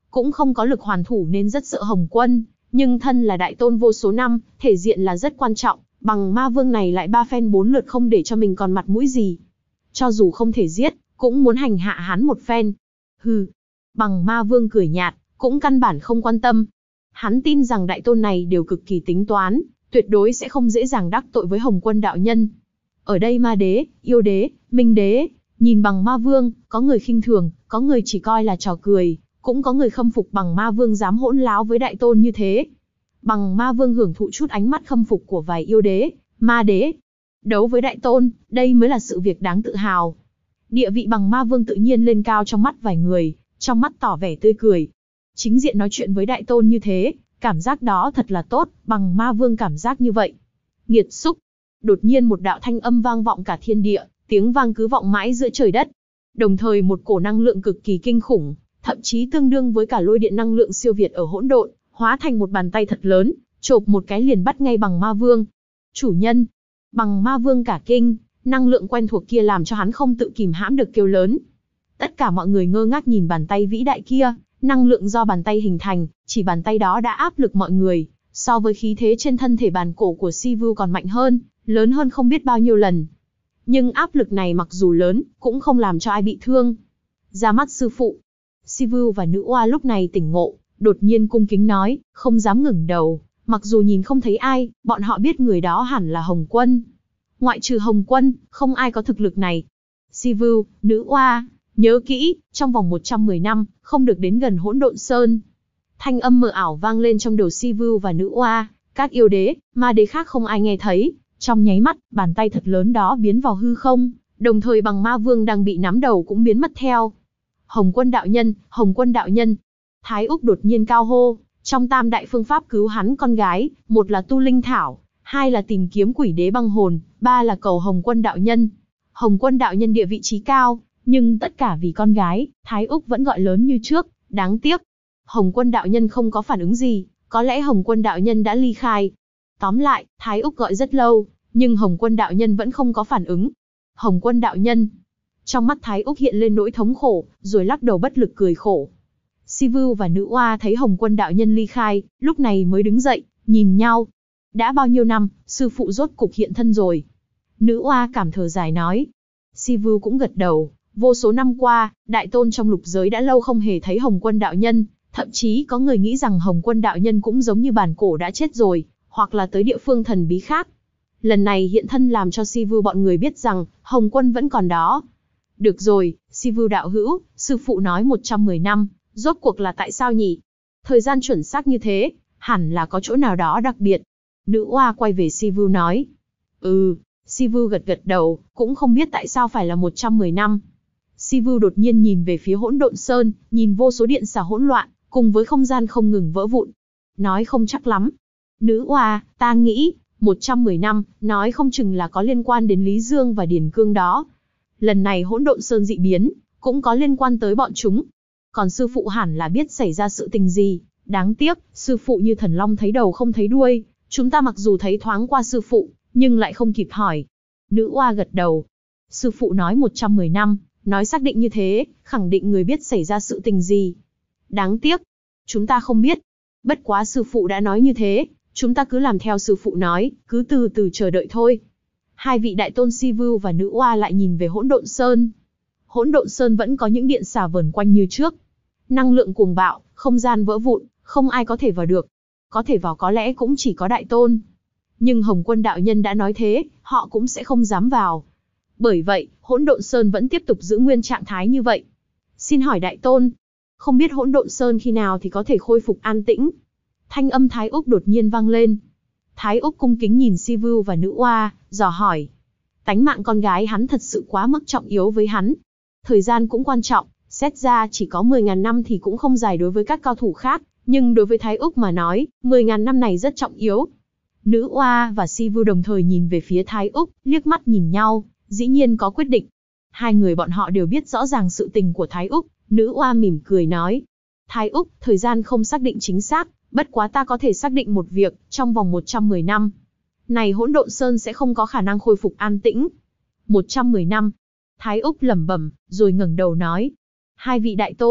cũng không có lực hoàn thủ nên rất sợ Hồng Quân, nhưng thân là đại tôn vô số năm, thể diện là rất quan trọng, bằng ma vương này lại ba phen bốn lượt không để cho mình còn mặt mũi gì. Cho dù không thể giết, cũng muốn hành hạ hắn một phen. Hừ, bằng ma vương cười nhạt, cũng căn bản không quan tâm. Hắn tin rằng đại tôn này đều cực kỳ tính toán, tuyệt đối sẽ không dễ dàng đắc tội với Hồng Quân đạo nhân. Ở đây ma đế, yêu đế, minh đế, nhìn bằng ma vương, có người khinh thường, có người chỉ coi là trò cười, cũng có người khâm phục bằng ma vương dám hỗn láo với đại tôn như thế. Bằng ma vương hưởng thụ chút ánh mắt khâm phục của vài yêu đế, ma đế. Đấu với đại tôn, đây mới là sự việc đáng tự hào. Địa vị bằng ma vương tự nhiên lên cao trong mắt vài người, trong mắt tỏ vẻ tươi cười. Chính diện nói chuyện với đại tôn như thế, cảm giác đó thật là tốt, bằng ma vương cảm giác như vậy. Nghiệt xúc. Đột nhiên một đạo thanh âm vang vọng cả thiên địa, tiếng vang cứ vọng mãi giữa trời đất. Đồng thời một cổ năng lượng cực kỳ kinh khủng, thậm chí tương đương với cả lôi điện năng lượng siêu việt ở hỗn độn, hóa thành một bàn tay thật lớn, chộp một cái liền bắt ngay bằng ma vương. Chủ nhân. Bằng ma vương cả kinh, năng lượng quen thuộc kia làm cho hắn không tự kìm hãm được kêu lớn. Tất cả mọi người ngơ ngác nhìn bàn tay vĩ đại kia, năng lượng do bàn tay hình thành, chỉ bàn tay đó đã áp lực mọi người, so với khí thế trên thân thể bàn cổ của Sivu còn mạnh hơn, lớn hơn không biết bao nhiêu lần. Nhưng áp lực này mặc dù lớn, cũng không làm cho ai bị thương. Ra mắt sư phụ. Sivu và nữ oa lúc này tỉnh ngộ, đột nhiên cung kính nói, không dám ngẩng đầu, mặc dù nhìn không thấy ai, bọn họ biết người đó hẳn là Hồng Quân. Ngoại trừ Hồng Quân, không ai có thực lực này. Sivu, nữ oa, nhớ kỹ, trong vòng một trăm mười năm, không được đến gần Hỗn Độn Sơn. Thanh âm mờ ảo vang lên trong đầu Sivu và nữ oa, các yêu đế, ma đế khác không ai nghe thấy. Trong nháy mắt, bàn tay thật lớn đó biến vào hư không, đồng thời bằng ma vương đang bị nắm đầu cũng biến mất theo. Hồng Quân đạo nhân, Hồng Quân đạo nhân. Thái Úc đột nhiên cao hô, trong tam đại phương pháp cứu hắn con gái, một là tu linh thảo, hai là tìm kiếm quỷ đế băng hồn, ba là cầu Hồng Quân đạo nhân. Hồng Quân đạo nhân địa vị trí cao, nhưng tất cả vì con gái, Thái Úc vẫn gọi lớn như trước, đáng tiếc. Hồng Quân đạo nhân không có phản ứng gì, có lẽ Hồng Quân đạo nhân đã ly khai. Tóm lại, Thái Úc gọi rất lâu, nhưng Hồng Quân đạo nhân vẫn không có phản ứng. Hồng Quân đạo nhân. Trong mắt Thái Úc hiện lên nỗi thống khổ, rồi lắc đầu bất lực cười khổ. Sivu và nữ oa thấy Hồng Quân đạo nhân ly khai, lúc này mới đứng dậy, nhìn nhau. Đã bao nhiêu năm, sư phụ rốt cục hiện thân rồi. Nữ oa cảm thở dài nói. Sivu cũng gật đầu, vô số năm qua, đại tôn trong lục giới đã lâu không hề thấy Hồng Quân đạo nhân, thậm chí có người nghĩ rằng Hồng Quân đạo nhân cũng giống như bản cổ đã chết rồi, hoặc là tới địa phương thần bí khác. Lần này hiện thân làm cho Sivu bọn người biết rằng, Hồng Quân vẫn còn đó. Được rồi, Sivu đạo hữu, sư phụ nói một trăm mười năm, rốt cuộc là tại sao nhỉ? Thời gian chuẩn xác như thế, hẳn là có chỗ nào đó đặc biệt. Nữ oa quay về Sivu nói. Ừ, Sivu gật gật đầu, cũng không biết tại sao phải là một trăm mười năm. Sivu đột nhiên nhìn về phía Hỗn Độn Sơn, nhìn vô số điện xà hỗn loạn, cùng với không gian không ngừng vỡ vụn. Nói không chắc lắm. Nữ oa, ta nghĩ, một trăm mười năm, nói không chừng là có liên quan đến Lý Dương và Điền Cương đó. Lần này Hỗn Độn Sơn dị biến, cũng có liên quan tới bọn chúng. Còn sư phụ hẳn là biết xảy ra sự tình gì. Đáng tiếc, sư phụ như thần long thấy đầu không thấy đuôi. Chúng ta mặc dù thấy thoáng qua sư phụ, nhưng lại không kịp hỏi. Nữ oa gật đầu. Sư phụ nói một trăm mười năm, nói xác định như thế, khẳng định người biết xảy ra sự tình gì. Đáng tiếc, chúng ta không biết. Bất quá sư phụ đã nói như thế, chúng ta cứ làm theo sư phụ nói, cứ từ từ chờ đợi thôi. Hai vị đại tôn Sivu và nữ oa lại nhìn về Hỗn Độn Sơn. Hỗn Độn Sơn vẫn có những điện xà vờn quanh như trước. Năng lượng cuồng bạo, không gian vỡ vụn, không ai có thể vào được. Có thể vào có lẽ cũng chỉ có đại tôn. Nhưng Hồng Quân đạo nhân đã nói thế, họ cũng sẽ không dám vào. Bởi vậy, Hỗn Độn Sơn vẫn tiếp tục giữ nguyên trạng thái như vậy. Xin hỏi đại tôn, không biết Hỗn Độn Sơn khi nào thì có thể khôi phục an tĩnh? Thanh âm Thái Úc đột nhiên vang lên. Thái Úc cung kính nhìn Sivu và nữ oa, dò hỏi. Tánh mạng con gái hắn thật sự quá mức trọng yếu với hắn. Thời gian cũng quan trọng, xét ra chỉ có mười nghìn năm thì cũng không dài đối với các cao thủ khác, nhưng đối với Thái Úc mà nói, mười nghìn năm này rất trọng yếu. Nữ oa và Sivu đồng thời nhìn về phía Thái Úc, liếc mắt nhìn nhau, dĩ nhiên có quyết định. Hai người bọn họ đều biết rõ ràng sự tình của Thái Úc, nữ oa mỉm cười nói. Thái Úc, thời gian không xác định chính xác, bất quá ta có thể xác định một việc, trong vòng một trăm mười năm. Này Hỗn Độn Sơn sẽ không có khả năng khôi phục an tĩnh. một trăm mười năm. Thái Úc lẩm bẩm, rồi ngẩng đầu nói. Hai vị đại tôn,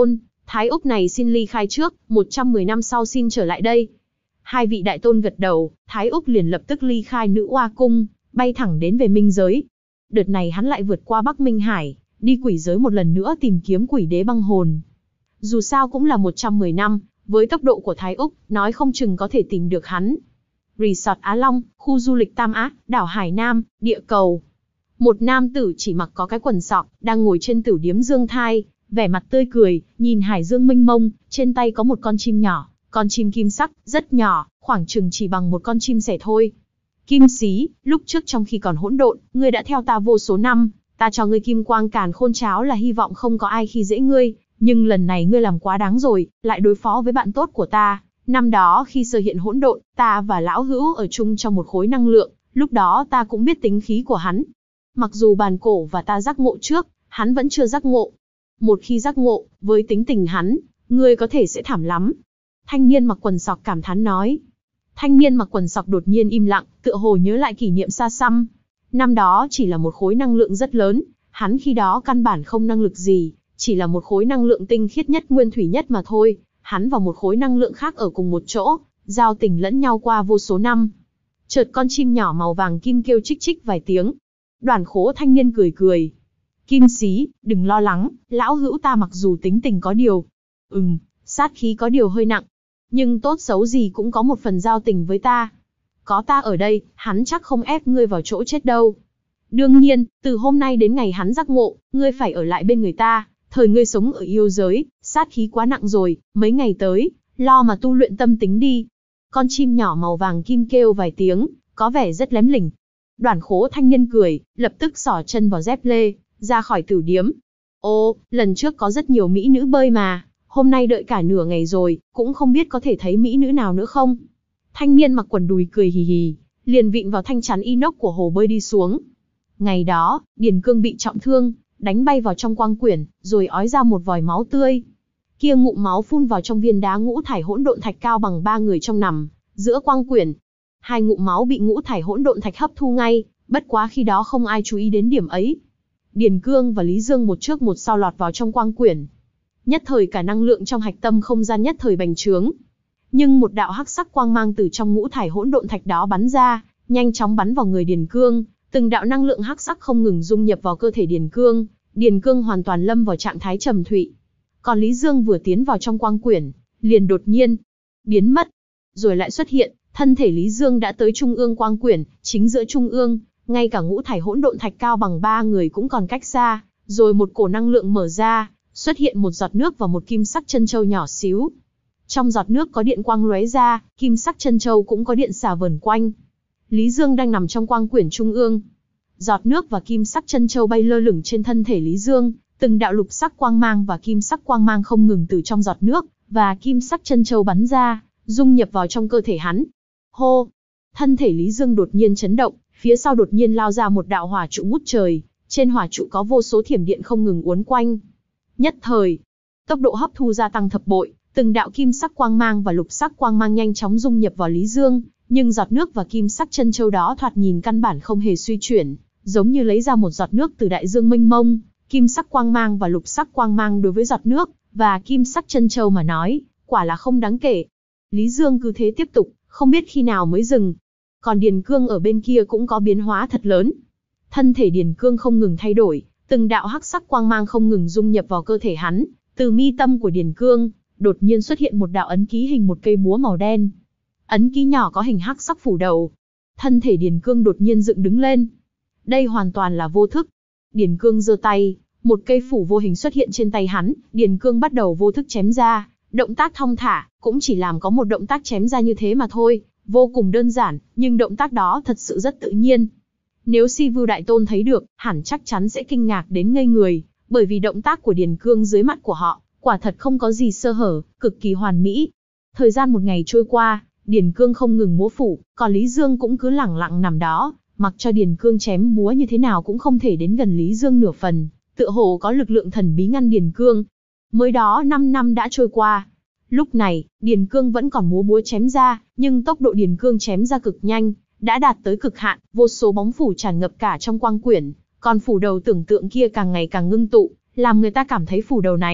Thái Úc này xin ly khai trước, một trăm mười năm sau xin trở lại đây. Hai vị đại tôn gật đầu, Thái Úc liền lập tức ly khai Nữ Oa cung, bay thẳng đến về Minh giới. Đợt này hắn lại vượt qua Bắc Minh Hải, đi quỷ giới một lần nữa tìm kiếm quỷ đế băng hồn. Dù sao cũng là một trăm mười năm, với tốc độ của Thái Úc, nói không chừng có thể tìm được hắn. Resort Á Long, khu du lịch Tam Á, đảo Hải Nam, địa cầu. Một nam tử chỉ mặc có cái quần sọc, đang ngồi trên tử điếm dương thai, vẻ mặt tươi cười, nhìn hải dương mênh mông, trên tay có một con chim nhỏ, con chim kim sắc, rất nhỏ, khoảng chừng chỉ bằng một con chim sẻ thôi. Kim Xí, lúc trước trong khi còn hỗn độn, ngươi đã theo ta vô số năm, ta cho ngươi kim quang càn khôn cháo là hy vọng không có ai khi dễ ngươi, nhưng lần này ngươi làm quá đáng rồi, lại đối phó với bạn tốt của ta. Năm đó khi sơ hiện hỗn độn, ta và lão hữu ở chung trong một khối năng lượng, lúc đó ta cũng biết tính khí của hắn. Mặc dù bàn cổ và ta giác ngộ trước, hắn vẫn chưa giác ngộ. Một khi giác ngộ, với tính tình hắn, ngươi có thể sẽ thảm lắm. Thanh niên mặc quần sọc cảm thán nói. Thanh niên mặc quần sọc đột nhiên im lặng, tựa hồ nhớ lại kỷ niệm xa xăm. Năm đó chỉ là một khối năng lượng rất lớn, hắn khi đó căn bản không năng lực gì, chỉ là một khối năng lượng tinh khiết nhất nguyên thủy nhất mà thôi. Hắn và một khối năng lượng khác ở cùng một chỗ, giao tình lẫn nhau qua vô số năm. Chợt con chim nhỏ màu vàng kim kêu chích chích vài tiếng. Đoàn Khố thanh niên cười cười. Kim Xí, đừng lo lắng, lão hữu ta mặc dù tính tình có điều. Ừm, sát khí có điều hơi nặng. Nhưng tốt xấu gì cũng có một phần giao tình với ta. Có ta ở đây, hắn chắc không ép ngươi vào chỗ chết đâu. Đương nhiên, từ hôm nay đến ngày hắn giác ngộ, ngươi phải ở lại bên người ta. Thời ngươi sống ở yêu giới, sát khí quá nặng rồi, mấy ngày tới, lo mà tu luyện tâm tính đi. Con chim nhỏ màu vàng kim kêu vài tiếng, có vẻ rất lém lỉnh. Đoàn Khố thanh niên cười, lập tức xỏ chân vào dép lê, ra khỏi tử điếm. Ô, lần trước có rất nhiều mỹ nữ bơi mà, hôm nay đợi cả nửa ngày rồi, cũng không biết có thể thấy mỹ nữ nào nữa không. Thanh niên mặc quần đùi cười hì hì, liền vịn vào thanh chắn inox của hồ bơi đi xuống. Ngày đó, Điền Cương bị trọng thương, đánh bay vào trong quang quyển, rồi ói ra một vòi máu tươi. Kia ngụm máu phun vào trong viên đá ngũ thải hỗn độn thạch cao bằng ba người trong nằm, giữa quang quyển. Hai ngụm máu bị ngũ thải hỗn độn thạch hấp thu ngay, bất quá khi đó không ai chú ý đến điểm ấy. Điền Cương và Lý Dương một trước một sau lọt vào trong quang quyển. Nhất thời cả năng lượng trong hạch tâm không gian nhất thời bành trướng. Nhưng một đạo hắc sắc quang mang từ trong ngũ thải hỗn độn thạch đó bắn ra, nhanh chóng bắn vào người Điền Cương, từng đạo năng lượng hắc sắc không ngừng dung nhập vào cơ thể Điền Cương, Điền Cương hoàn toàn lâm vào trạng thái trầm thụy. Còn Lý Dương vừa tiến vào trong quang quyển, liền đột nhiên biến mất, rồi lại xuất hiện, thân thể Lý Dương đã tới trung ương quang quyển, chính giữa trung ương, ngay cả ngũ thải hỗn độn thạch cao bằng ba người cũng còn cách xa, rồi một cổ năng lượng mở ra, xuất hiện một giọt nước và một kim sắc chân châu nhỏ xíu. Trong giọt nước có điện quang lóe ra, kim sắc chân châu cũng có điện xả vờn quanh. Lý Dương đang nằm trong quang quyển trung ương. Giọt nước và kim sắc chân châu bay lơ lửng trên thân thể Lý Dương, từng đạo lục sắc quang mang và kim sắc quang mang không ngừng từ trong giọt nước và kim sắc chân châu bắn ra, dung nhập vào trong cơ thể hắn. Hô! Thân thể Lý Dương đột nhiên chấn động, phía sau đột nhiên lao ra một đạo hỏa trụ ngút trời, trên hỏa trụ có vô số thiểm điện không ngừng uốn quanh. Nhất thời, tốc độ hấp thu gia tăng thập bội, từng đạo kim sắc quang mang và lục sắc quang mang nhanh chóng dung nhập vào Lý Dương, nhưng giọt nước và kim sắc chân châu đó thoạt nhìn căn bản không hề suy chuyển, giống như lấy ra một giọt nước từ đại dương mênh mông. Kim sắc quang mang và lục sắc quang mang đối với giọt nước và kim sắc chân châu mà nói, quả là không đáng kể. Lý Dương cứ thế tiếp tục, không biết khi nào mới dừng. Còn Điền Cương ở bên kia cũng có biến hóa thật lớn. Thân thể Điền Cương không ngừng thay đổi, từng đạo hắc sắc quang mang không ngừng dung nhập vào cơ thể hắn. Từ mi tâm của Điền Cương, đột nhiên xuất hiện một đạo ấn ký hình một cây búa màu đen. Ấn ký nhỏ có hình hắc sắc phủ đầu. Thân thể Điền Cương đột nhiên dựng đứng lên. Đây hoàn toàn là vô thức. Điền Cương giơ tay, một cây phủ vô hình xuất hiện trên tay hắn, Điền Cương bắt đầu vô thức chém ra, động tác thong thả, cũng chỉ làm có một động tác chém ra như thế mà thôi, vô cùng đơn giản, nhưng động tác đó thật sự rất tự nhiên. Nếu Si Vưu Đại Tôn thấy được, hẳn chắc chắn sẽ kinh ngạc đến ngây người, bởi vì động tác của Điền Cương dưới mắt của họ, quả thật không có gì sơ hở, cực kỳ hoàn mỹ. Thời gian một ngày trôi qua, Điền Cương không ngừng múa phủ, còn Lý Dương cũng cứ lẳng lặng nằm đó, mặc cho Điền Cương chém búa như thế nào cũng không thể đến gần Lý Dương nửa phần, tựa hồ có lực lượng thần bí ngăn Điền Cương. Mới đó năm năm đã trôi qua. Lúc này, Điền Cương vẫn còn múa búa chém ra, nhưng tốc độ Điền Cương chém ra cực nhanh, đã đạt tới cực hạn, vô số bóng phủ tràn ngập cả trong quang quyển, còn phủ đầu tưởng tượng kia càng ngày càng ngưng tụ, làm người ta cảm thấy phủ đầu này,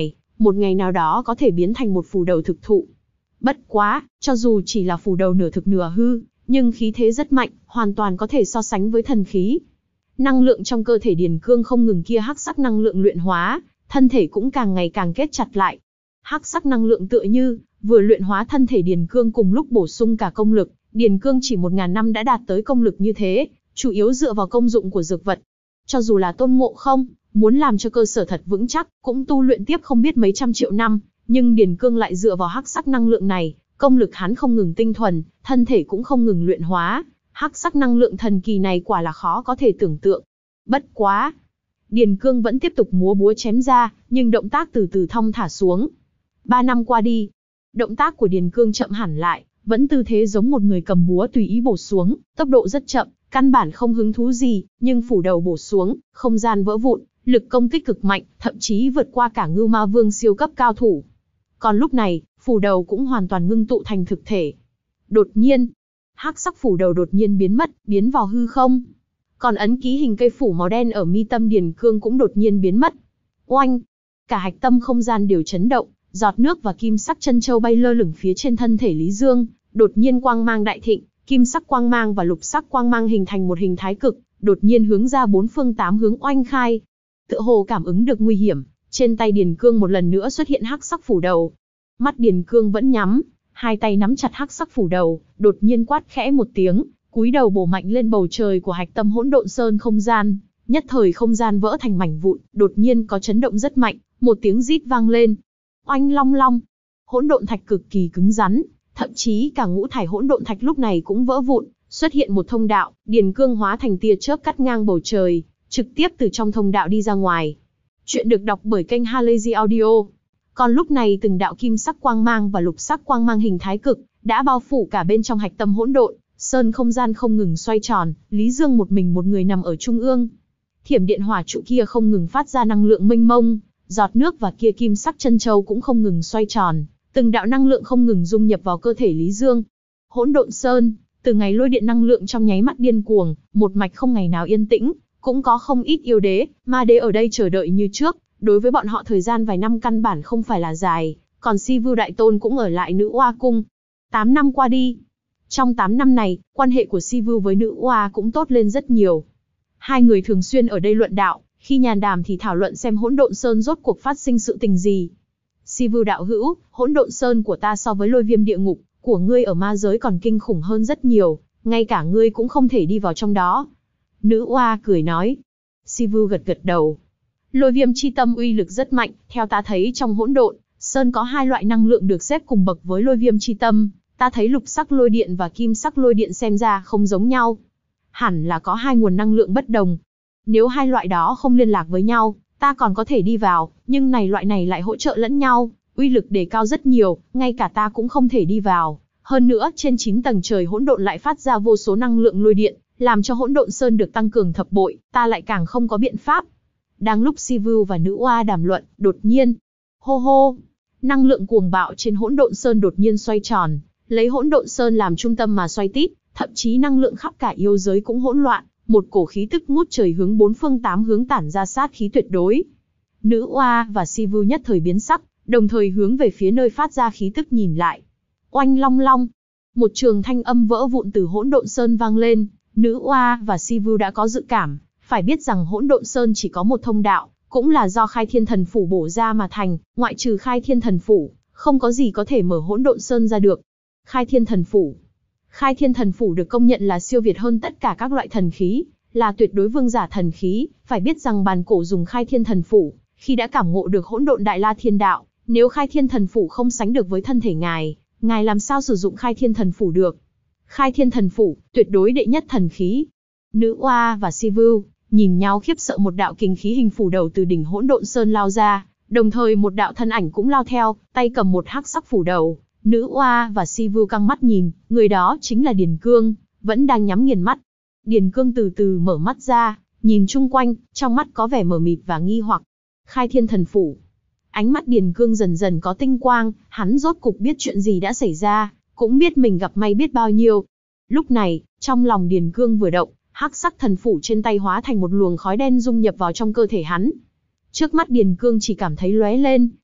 một ngày nào đó có thể biến thành một phù đầu thực thụ. Bất quá, cho dù chỉ là phù đầu nửa thực nửa hư, nhưng khí thế rất mạnh, hoàn toàn có thể so sánh với thần khí. Năng lượng trong cơ thể Điền Cương không ngừng kia hắc sắc năng lượng luyện hóa, thân thể cũng càng ngày càng kết chặt lại. Hắc sắc năng lượng tựa như vừa luyện hóa thân thể Điền Cương cùng lúc bổ sung cả công lực. Điền Cương chỉ một ngàn năm đã đạt tới công lực như thế, chủ yếu dựa vào công dụng của dược vật. Cho dù là Tôn Ngộ Không, muốn làm cho cơ sở thật vững chắc, cũng tu luyện tiếp không biết mấy trăm triệu năm, nhưng Điền Cương lại dựa vào hắc sắc năng lượng này, công lực hắn không ngừng tinh thuần, thân thể cũng không ngừng luyện hóa. Hắc sắc năng lượng thần kỳ này quả là khó có thể tưởng tượng. Bất quá, Điền Cương vẫn tiếp tục múa búa chém ra, nhưng động tác từ từ thong thả xuống. Ba năm qua đi, động tác của Điền Cương chậm hẳn lại, vẫn tư thế giống một người cầm búa tùy ý bổ xuống, tốc độ rất chậm, căn bản không hứng thú gì, nhưng phủ đầu bổ xuống, không gian vỡ vụn, lực công kích cực mạnh, thậm chí vượt qua cả Ngưu Ma Vương siêu cấp cao thủ. Còn lúc này, phủ đầu cũng hoàn toàn ngưng tụ thành thực thể. Đột nhiên, hắc sắc phủ đầu đột nhiên biến mất, biến vào hư không. Còn ấn ký hình cây phủ màu đen ở mi tâm Điền Cương cũng đột nhiên biến mất. Oanh! Cả hạch tâm không gian đều chấn động, giọt nước và kim sắc chân châu bay lơ lửng phía trên thân thể Lý Dương, đột nhiên quang mang đại thịnh, kim sắc quang mang và lục sắc quang mang hình thành một hình thái cực, đột nhiên hướng ra bốn phương tám hướng oanh khai. Tựa hồ cảm ứng được nguy hiểm, trên tay Điền Cương một lần nữa xuất hiện hắc sắc phủ đầu. Mắt Điền Cương vẫn nhắm, hai tay nắm chặt hắc sắc phủ đầu, đột nhiên quát khẽ một tiếng, cúi đầu bổ mạnh lên bầu trời của hạch tâm hỗn độn sơn không gian, nhất thời không gian vỡ thành mảnh vụn, đột nhiên có chấn động rất mạnh, một tiếng rít vang lên. Oanh long long, hỗn độn thạch cực kỳ cứng rắn, thậm chí cả ngũ thải hỗn độn thạch lúc này cũng vỡ vụn, xuất hiện một thông đạo, Điền Cương hóa thành tia chớp cắt ngang bầu trời, trực tiếp từ trong thông đạo đi ra ngoài. Chuyện được đọc bởi kênh Halazy Audio. Còn lúc này từng đạo kim sắc quang mang và lục sắc quang mang hình thái cực đã bao phủ cả bên trong hạch tâm hỗn độn, sơn không gian không ngừng xoay tròn, Lý Dương một mình một người nằm ở trung ương. Thiểm điện hỏa trụ kia không ngừng phát ra năng lượng mênh mông, giọt nước và kia kim sắc chân châu cũng không ngừng xoay tròn, từng đạo năng lượng không ngừng dung nhập vào cơ thể Lý Dương. Hỗn độn sơn, từ ngày lôi điện năng lượng trong nháy mắt điên cuồng, một mạch không ngày nào yên tĩnh, cũng có không ít yêu đế, ma đế ở đây chờ đợi như trước, đối với bọn họ thời gian vài năm căn bản không phải là dài, còn Si Vưu Đại Tôn cũng ở lại Nữ Oa cung. Tám năm qua đi. Trong tám năm này, quan hệ của Si Vưu với Nữ Oa cũng tốt lên rất nhiều. Hai người thường xuyên ở đây luận đạo, khi nhàn đàm thì thảo luận xem hỗn độn sơn rốt cuộc phát sinh sự tình gì. Si Vưu đạo hữu, hỗn độn sơn của ta so với lôi viêm địa ngục của ngươi ở ma giới còn kinh khủng hơn rất nhiều, ngay cả ngươi cũng không thể đi vào trong đó. Nữ Oa cười nói. Si Vưu gật gật đầu. Lôi viêm chi tâm uy lực rất mạnh, theo ta thấy trong hỗn độn sơn có hai loại năng lượng được xếp cùng bậc với lôi viêm chi tâm, ta thấy lục sắc lôi điện và kim sắc lôi điện xem ra không giống nhau. Hẳn là có hai nguồn năng lượng bất đồng. Nếu hai loại đó không liên lạc với nhau, ta còn có thể đi vào, nhưng này loại này lại hỗ trợ lẫn nhau, uy lực đề cao rất nhiều, ngay cả ta cũng không thể đi vào. Hơn nữa, trên chín tầng trời hỗn độn lại phát ra vô số năng lượng lôi điện, làm cho hỗn độn sơn được tăng cường thập bội, ta lại càng không có biện pháp. Đang lúc Si Vưu và Nữ Oa đàm luận, đột nhiên, hô hô, năng lượng cuồng bạo trên hỗn độn sơn đột nhiên xoay tròn, lấy hỗn độn sơn làm trung tâm mà xoay tít, thậm chí năng lượng khắp cả yêu giới cũng hỗn loạn, một cổ khí tức ngút trời hướng bốn phương tám hướng tản ra sát khí tuyệt đối. Nữ Oa và Si Vưu nhất thời biến sắc, đồng thời hướng về phía nơi phát ra khí tức nhìn lại. Oanh long long, một trường thanh âm vỡ vụn từ hỗn độn sơn vang lên. Nữ Oa và Si Vưu đã có dự cảm, phải biết rằng hỗn độn sơn chỉ có một thông đạo, cũng là do Khai Thiên Thần Phủ bổ ra mà thành, ngoại trừ Khai Thiên Thần Phủ, không có gì có thể mở hỗn độn sơn ra được. Khai Thiên Thần Phủ. Khai Thiên Thần Phủ được công nhận là siêu việt hơn tất cả các loại thần khí, là tuyệt đối vương giả thần khí, phải biết rằng bàn cổ dùng Khai Thiên Thần Phủ, khi đã cảm ngộ được hỗn độn đại la thiên đạo, nếu Khai Thiên Thần Phủ không sánh được với thân thể ngài, ngài làm sao sử dụng Khai Thiên Thần Phủ được? Khai Thiên Thần Phủ, tuyệt đối đệ nhất thần khí. Nữ Oa và Si Vưu nhìn nhau khiếp sợ, một đạo kình khí hình phủ đầu từ đỉnh hỗn độn sơn lao ra, đồng thời một đạo thân ảnh cũng lao theo, tay cầm một hắc sắc phủ đầu. Nữ Oa và Si Vưu căng mắt nhìn, người đó chính là Điền Cương, vẫn đang nhắm nghiền mắt. Điền Cương từ từ mở mắt ra, nhìn chung quanh, trong mắt có vẻ mờ mịt và nghi hoặc. Khai Thiên Thần Phủ. Ánh mắt Điền Cương dần dần có tinh quang, hắn rốt cục biết chuyện gì đã xảy ra, cũng biết mình gặp may biết bao nhiêu. Lúc này, trong lòng Điền Cương vừa động, hắc sắc thần phủ trên tay hóa thành một luồng khói đen dung nhập vào trong cơ thể hắn. Trước mắt Điền Cương chỉ cảm thấy lóe lên,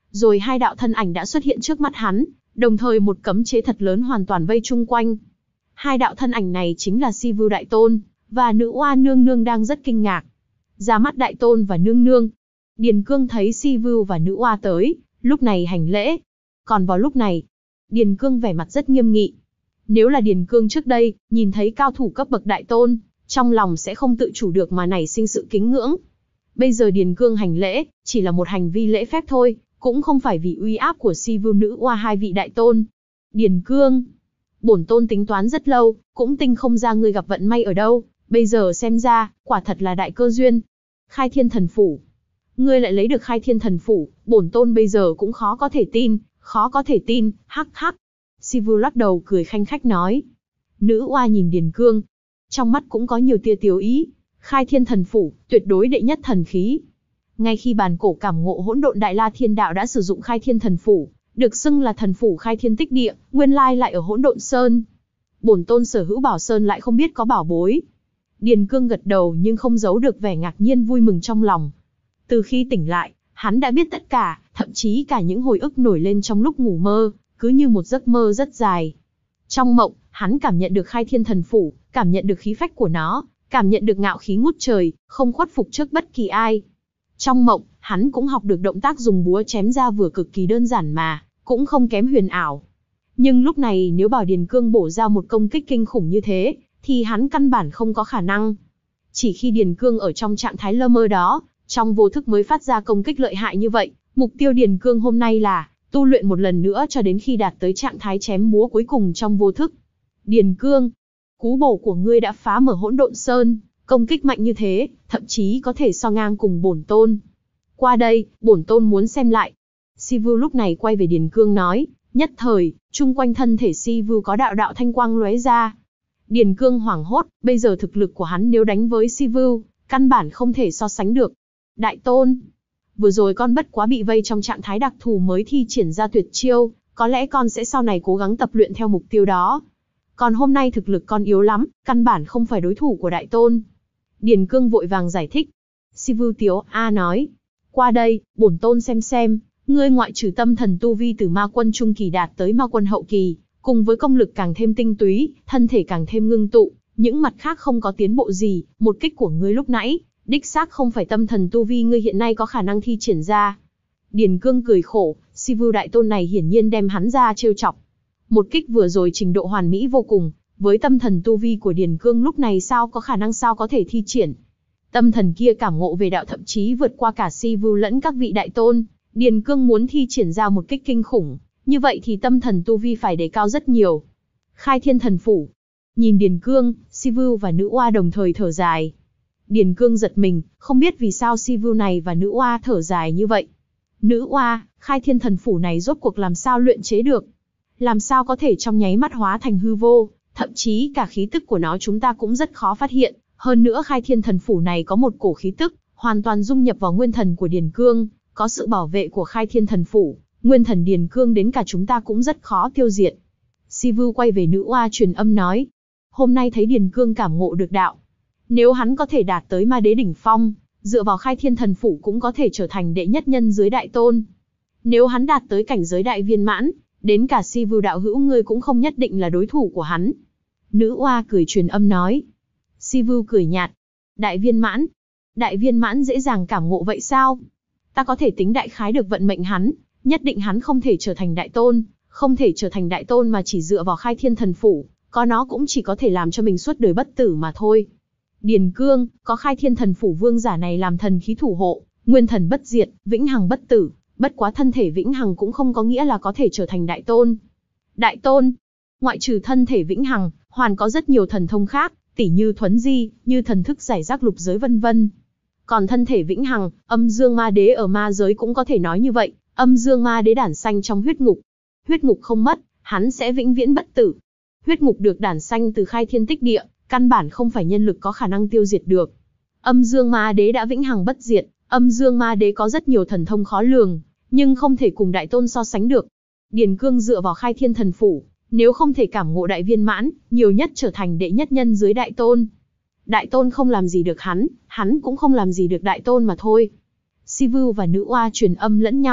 Rồi hai đạo thân ảnh đã xuất hiện trước mắt hắn, đồng thời một cấm chế thật lớn hoàn toàn vây chung quanh. Hai đạo thân ảnh này chính là Si Vu Đại Tôn, và Nữ Oa Nương Nương đang rất kinh ngạc. Ra mắt Đại Tôn và Nương Nương. Điền Cương thấy Si Vu và Nữ Oa tới, lúc này hành lễ. Còn vào lúc này, Điền Cương vẻ mặt rất nghiêm nghị. Nếu là Điền Cương trước đây, nhìn thấy cao thủ cấp bậc Đại Tôn, trong lòng sẽ không tự chủ được mà nảy sinh sự kính ngưỡng. Bây giờ Điền Cương hành lễ, chỉ là một hành vi lễ phép thôi, cũng không phải vì uy áp của Si Vu Nữ Oa hai vị Đại Tôn. Điền Cương, bổn tôn tính toán rất lâu, cũng tinh không ra ngươi gặp vận may ở đâu, bây giờ xem ra, quả thật là đại cơ duyên. Khai Thiên Thần Phủ. Ngươi lại lấy được Khai Thiên Thần Phủ, bổn tôn bây giờ cũng khó có thể tin, khó có thể tin, hắc hắc. Si Vu lắc đầu cười khanh khách nói. Nữ Oa nhìn Điền Cương, trong mắt cũng có nhiều tia tiếu ý. Khai Thiên Thần Phủ, tuyệt đối đệ nhất thần khí. Ngay khi bàn cổ cảm ngộ hỗn độn đại la thiên đạo đã sử dụng Khai Thiên Thần Phủ, được xưng là thần phủ khai thiên tích địa, nguyên lai lại ở hỗn độn sơn. Bổn tôn sở hữu bảo sơn lại không biết có bảo bối. Điền Cương gật đầu nhưng không giấu được vẻ ngạc nhiên vui mừng trong lòng. Từ khi tỉnh lại, hắn đã biết tất cả, thậm chí cả những hồi ức nổi lên trong lúc ngủ mơ, cứ như một giấc mơ rất dài. Trong mộng, hắn cảm nhận được Khai Thiên Thần Phủ, cảm nhận được khí phách của nó, cảm nhận được ngạo khí ngút trời, không khuất phục trước bất kỳ ai. Trong mộng, hắn cũng học được động tác dùng búa chém ra vừa cực kỳ đơn giản mà, cũng không kém huyền ảo. Nhưng lúc này nếu bảo Điền Cương bổ ra một công kích kinh khủng như thế, thì hắn căn bản không có khả năng. Chỉ khi Điền Cương ở trong trạng thái lơ mơ đó, trong vô thức mới phát ra công kích lợi hại như vậy. Mục tiêu Điền Cương hôm nay là tu luyện một lần nữa cho đến khi đạt tới trạng thái chém búa cuối cùng trong vô thức. Điền Cương, cú bổ của ngươi đã phá mở hỗn độn sơn, công kích mạnh như thế, thậm chí có thể so ngang cùng bổn tôn. Qua đây, bổn tôn muốn xem lại. Si Vu lúc này quay về Điền Cương nói, nhất thời, chung quanh thân thể Si Vu có đạo đạo thanh quang lóe ra. Điền Cương hoảng hốt, bây giờ thực lực của hắn nếu đánh với Si Vu, căn bản không thể so sánh được. Đại Tôn, vừa rồi con bất quá bị vây trong trạng thái đặc thù mới thi triển ra tuyệt chiêu, có lẽ con sẽ sau này cố gắng tập luyện theo mục tiêu đó. Còn hôm nay thực lực con yếu lắm, căn bản không phải đối thủ của Đại Tôn. Điền Cương vội vàng giải thích. Si Vu Tiếu A nói, qua đây, bổn tôn xem xem, ngươi ngoại trừ tâm thần tu vi từ ma quân trung kỳ đạt tới ma quân hậu kỳ, cùng với công lực càng thêm tinh túy, thân thể càng thêm ngưng tụ, những mặt khác không có tiến bộ gì, một kích của ngươi lúc nãy, đích xác không phải tâm thần tu vi ngươi hiện nay có khả năng thi triển ra. Điền Cương cười khổ, Si Vu Đại Tôn này hiển nhiên đem hắn ra trêu chọc. Một kích vừa rồi trình độ hoàn mỹ vô cùng, với tâm thần tu vi của Điền Cương lúc này sao có khả năng sao có thể thi triển. Tâm thần kia cảm ngộ về đạo thậm chí vượt qua cả Si Vu lẫn các vị Đại Tôn, Điền Cương muốn thi triển ra một kích kinh khủng, như vậy thì tâm thần tu vi phải đề cao rất nhiều. Khai Thiên Thần Phủ. Nhìn Điền Cương, Si Vu và Nữ Oa đồng thời thở dài. Điền Cương giật mình, không biết vì sao Si Vu này và Nữ Oa thở dài như vậy. Nữ Oa, Khai Thiên Thần Phủ này rốt cuộc làm sao luyện chế được? Làm sao có thể trong nháy mắt hóa thành hư vô, thậm chí cả khí tức của nó chúng ta cũng rất khó phát hiện. Hơn nữa Khai Thiên Thần Phủ này có một cổ khí tức, hoàn toàn dung nhập vào nguyên thần của Điền Cương, có sự bảo vệ của Khai Thiên Thần Phủ, nguyên thần Điền Cương đến cả chúng ta cũng rất khó tiêu diệt. Si Vu quay về Nữ Oa truyền âm nói, hôm nay thấy Điền Cương cảm ngộ được đạo. Nếu hắn có thể đạt tới ma đế đỉnh phong, dựa vào Khai Thiên Thần Phủ cũng có thể trở thành đệ nhất nhân dưới Đại Tôn. Nếu hắn đạt tới cảnh giới đại viên mãn, đến cả Si Vu đạo hữu ngươi cũng không nhất định là đối thủ của hắn. Nữ Oa cười truyền âm nói. Si Vu cười nhạt. Đại viên mãn? Đại viên mãn dễ dàng cảm ngộ vậy sao? Ta có thể tính đại khái được vận mệnh hắn, nhất định hắn không thể trở thành Đại Tôn, không thể trở thành Đại Tôn mà chỉ dựa vào Khai Thiên Thần Phủ, có nó cũng chỉ có thể làm cho mình suốt đời bất tử mà thôi. Điền Cương, có Khai Thiên Thần Phủ vương giả này làm thần khí thủ hộ, nguyên thần bất diệt, vĩnh hằng bất tử, bất quá thân thể vĩnh hằng cũng không có nghĩa là có thể trở thành Đại Tôn. Đại Tôn, ngoại trừ thân thể vĩnh hằng, hoàn có rất nhiều thần thông khác, tỉ như thuấn di, như thần thức giải rác lục giới vân vân. Còn thân thể vĩnh hằng, âm dương ma đế ở ma giới cũng có thể nói như vậy, âm dương ma đế đản sanh trong huyết ngục. Huyết ngục không mất, hắn sẽ vĩnh viễn bất tử. Huyết ngục được đản sanh từ khai thiên tích địa, căn bản không phải nhân lực có khả năng tiêu diệt được. Âm dương ma đế đã vĩnh hằng bất diệt, âm dương ma đế có rất nhiều thần thông khó lường, nhưng không thể cùng Đại Tôn so sánh được. Điền Cương dựa vào Khai Thiên Thần Phủ, nếu không thể cảm ngộ đại viên mãn, nhiều nhất trở thành đệ nhất nhân dưới Đại Tôn. Đại Tôn không làm gì được hắn, hắn cũng không làm gì được Đại Tôn mà thôi. Si Vu và Nữ Oa truyền âm lẫn nhau,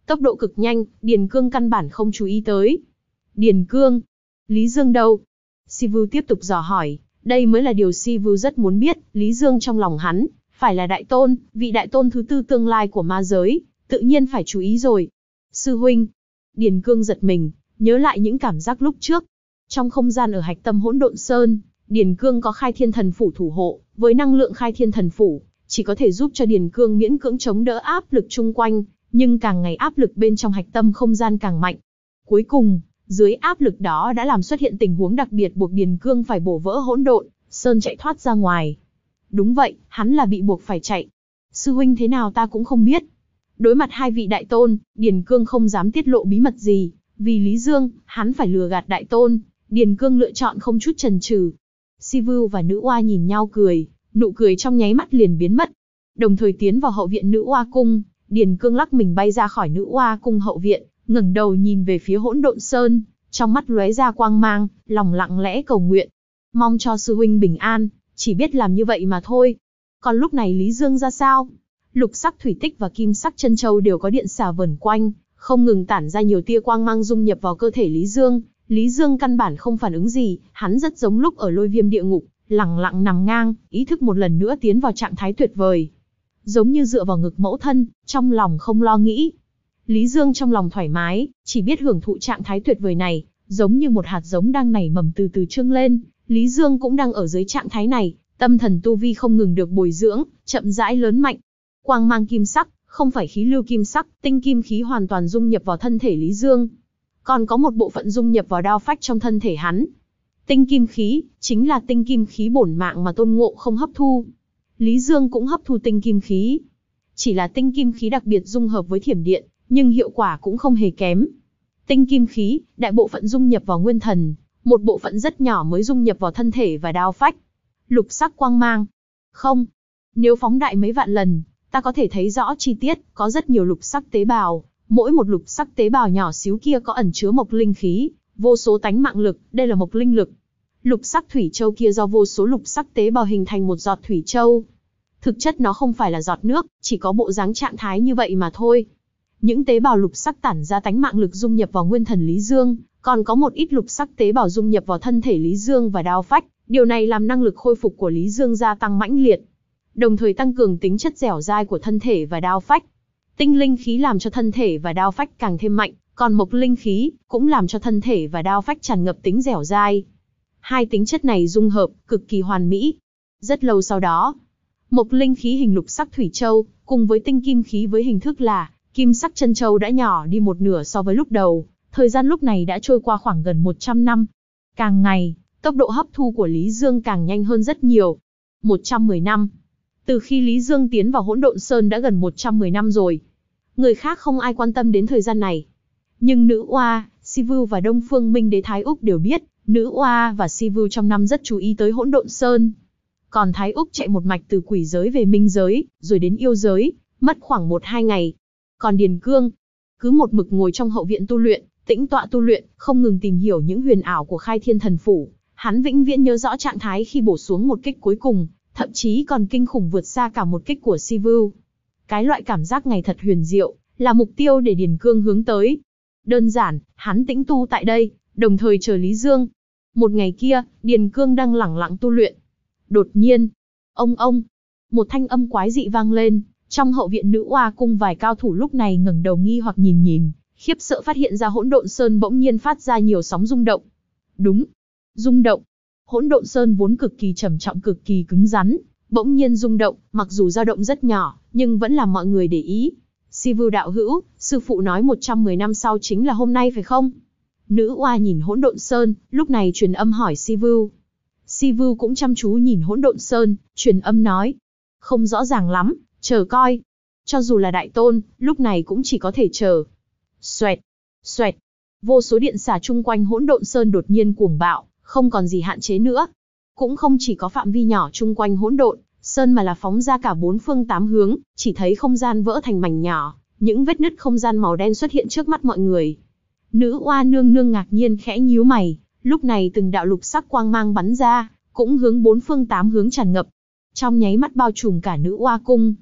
Tốc độ cực nhanh, Điền Cương căn bản không chú ý tới. Điền Cương, Lý Dương đâu? Sivu tiếp tục dò hỏi, đây mới là điều Sivu rất muốn biết, Lý Dương trong lòng hắn, phải là đại tôn, vị đại tôn thứ tư tương lai của ma giới, tự nhiên phải chú ý rồi. Sư huynh, Điền Cương giật mình, nhớ lại những cảm giác lúc trước. Trong không gian ở hạch tâm hỗn độn sơn, Điền Cương có khai thiên thần phủ thủ hộ, với năng lượng khai thiên thần phủ, chỉ có thể giúp cho Điền Cương miễn cưỡng chống đỡ áp lực chung quanh, nhưng càng ngày áp lực bên trong hạch tâm không gian càng mạnh. Cuối cùng, dưới áp lực đó đã làm xuất hiện tình huống đặc biệt buộc Điền Cương phải bổ vỡ hỗn độn sơn chạy thoát ra ngoài. Đúng vậy, hắn là bị buộc phải chạy. Sư huynh thế nào ta cũng không biết. Đối mặt hai vị đại tôn, Điền Cương không dám tiết lộ bí mật gì, vì Lý Dương, hắn phải lừa gạt đại tôn, Điền Cương lựa chọn không chút chần chừ. Sivu và nữ oa nhìn nhau cười, nụ cười trong nháy mắt liền biến mất. Đồng thời tiến vào hậu viện nữ oa cung, Điền Cương lắc mình bay ra khỏi nữ oa cung hậu viện, ngẩng đầu nhìn về phía hỗn độn sơn, trong mắt lóe ra quang mang, lòng lặng lẽ cầu nguyện, mong cho sư huynh bình an, chỉ biết làm như vậy mà thôi. Còn lúc này Lý Dương ra sao? Lục sắc thủy tích và kim sắc chân châu đều có điện xà vờn quanh, không ngừng tản ra nhiều tia quang mang dung nhập vào cơ thể Lý Dương. Lý Dương căn bản không phản ứng gì, hắn rất giống lúc ở lôi viêm địa ngục, lặng lặng nằm ngang, ý thức một lần nữa tiến vào trạng thái tuyệt vời. Giống như dựa vào ngực mẫu thân, trong lòng không lo nghĩ. Lý Dương trong lòng thoải mái, chỉ biết hưởng thụ trạng thái tuyệt vời này, giống như một hạt giống đang nảy mầm từ từ trương lên. Lý Dương cũng đang ở dưới trạng thái này, tâm thần tu vi không ngừng được bồi dưỡng, chậm rãi lớn mạnh. Quang mang kim sắc, không phải khí lưu kim sắc, tinh kim khí hoàn toàn dung nhập vào thân thể Lý Dương. Còn có một bộ phận dung nhập vào đao phách trong thân thể hắn. Tinh kim khí, chính là tinh kim khí bổn mạng mà Tôn Ngộ không hấp thu. Lý Dương cũng hấp thu tinh kim khí. Chỉ là tinh kim khí đặc biệt dung hợp với thiểm điện, nhưng hiệu quả cũng không hề kém. Tinh kim khí, đại bộ phận dung nhập vào nguyên thần, một bộ phận rất nhỏ mới dung nhập vào thân thể và đao phách. Lục sắc quang mang. Không, nếu phóng đại mấy vạn lần, ta có thể thấy rõ chi tiết, có rất nhiều lục sắc tế bào, mỗi một lục sắc tế bào nhỏ xíu kia có ẩn chứa mộc linh khí, vô số tánh mạng lực, đây là mộc linh lực. Lục sắc thủy châu kia do vô số lục sắc tế bào hình thành một giọt thủy châu. Thực chất nó không phải là giọt nước, chỉ có bộ dáng trạng thái như vậy mà thôi. Những tế bào lục sắc tản ra tánh mạng lực dung nhập vào nguyên thần Lý Dương, còn có một ít lục sắc tế bào dung nhập vào thân thể Lý Dương và đao phách, điều này làm năng lực khôi phục của Lý Dương gia tăng mãnh liệt, đồng thời tăng cường tính chất dẻo dai của thân thể và đao phách. Tinh linh khí làm cho thân thể và đao phách càng thêm mạnh, còn mộc linh khí cũng làm cho thân thể và đao phách tràn ngập tính dẻo dai. Hai tính chất này dung hợp, cực kỳ hoàn mỹ. Rất lâu sau đó, mộc linh khí hình lục sắc thủy châu, cùng với tinh kim khí với hình thức là kim sắc chân châu đã nhỏ đi một nửa so với lúc đầu. Thời gian lúc này đã trôi qua khoảng gần một trăm năm. Càng ngày, tốc độ hấp thu của Lý Dương càng nhanh hơn rất nhiều. một trăm mười năm. Từ khi Lý Dương tiến vào hỗn độn sơn đã gần một trăm mười năm rồi. Người khác không ai quan tâm đến thời gian này. Nhưng nữ oa, Sivu và Đông Phương Minh Đế Thái Úc đều biết, nữ oa và Sivu trong năm rất chú ý tới hỗn độn sơn. Còn Thái Úc chạy một mạch từ quỷ giới về minh giới, rồi đến yêu giới, mất khoảng một hai ngày. Còn Điền Cương, cứ một mực ngồi trong hậu viện tu luyện, tĩnh tọa tu luyện, không ngừng tìm hiểu những huyền ảo của khai thiên thần phủ. Hắn vĩnh viễn nhớ rõ trạng thái khi bổ xuống một kích cuối cùng, thậm chí còn kinh khủng vượt xa cả một kích của Sivu. Cái loại cảm giác này thật huyền diệu, là mục tiêu để Điền Cương hướng tới. Đơn giản, hắn tĩnh tu tại đây, đồng thời chờ Lý Dương. Một ngày kia, Điền Cương đang lẳng lặng tu luyện. Đột nhiên, ông ông, một thanh âm quái dị vang lên. Trong hậu viện nữ oa cung vài cao thủ lúc này ngẩng đầu nghi hoặc nhìn nhìn, khiếp sợ phát hiện ra hỗn độn sơn bỗng nhiên phát ra nhiều sóng rung động. Đúng, rung động. Hỗn độn sơn vốn cực kỳ trầm trọng cực kỳ cứng rắn, bỗng nhiên rung động, mặc dù dao động rất nhỏ, nhưng vẫn làm mọi người để ý. Sivu đạo hữu, sư phụ nói một trăm mười năm sau chính là hôm nay phải không? Nữ oa nhìn hỗn độn sơn, lúc này truyền âm hỏi Sivu. Sivu cũng chăm chú nhìn hỗn độn sơn, truyền âm nói. Không rõ ràng lắm, chờ coi. Cho dù là đại tôn, lúc này cũng chỉ có thể chờ. Xoẹt, xoẹt. Vô số điện xả chung quanh hỗn độn sơn đột nhiên cuồng bạo, không còn gì hạn chế nữa. Cũng không chỉ có phạm vi nhỏ chung quanh hỗn độn sơn mà là phóng ra cả bốn phương tám hướng, chỉ thấy không gian vỡ thành mảnh nhỏ, những vết nứt không gian màu đen xuất hiện trước mắt mọi người. Nữ oa nương nương ngạc nhiên khẽ nhíu mày, lúc này từng đạo lục sắc quang mang bắn ra, cũng hướng bốn phương tám hướng tràn ngập. Trong nháy mắt bao trùm cả nữ oa cung.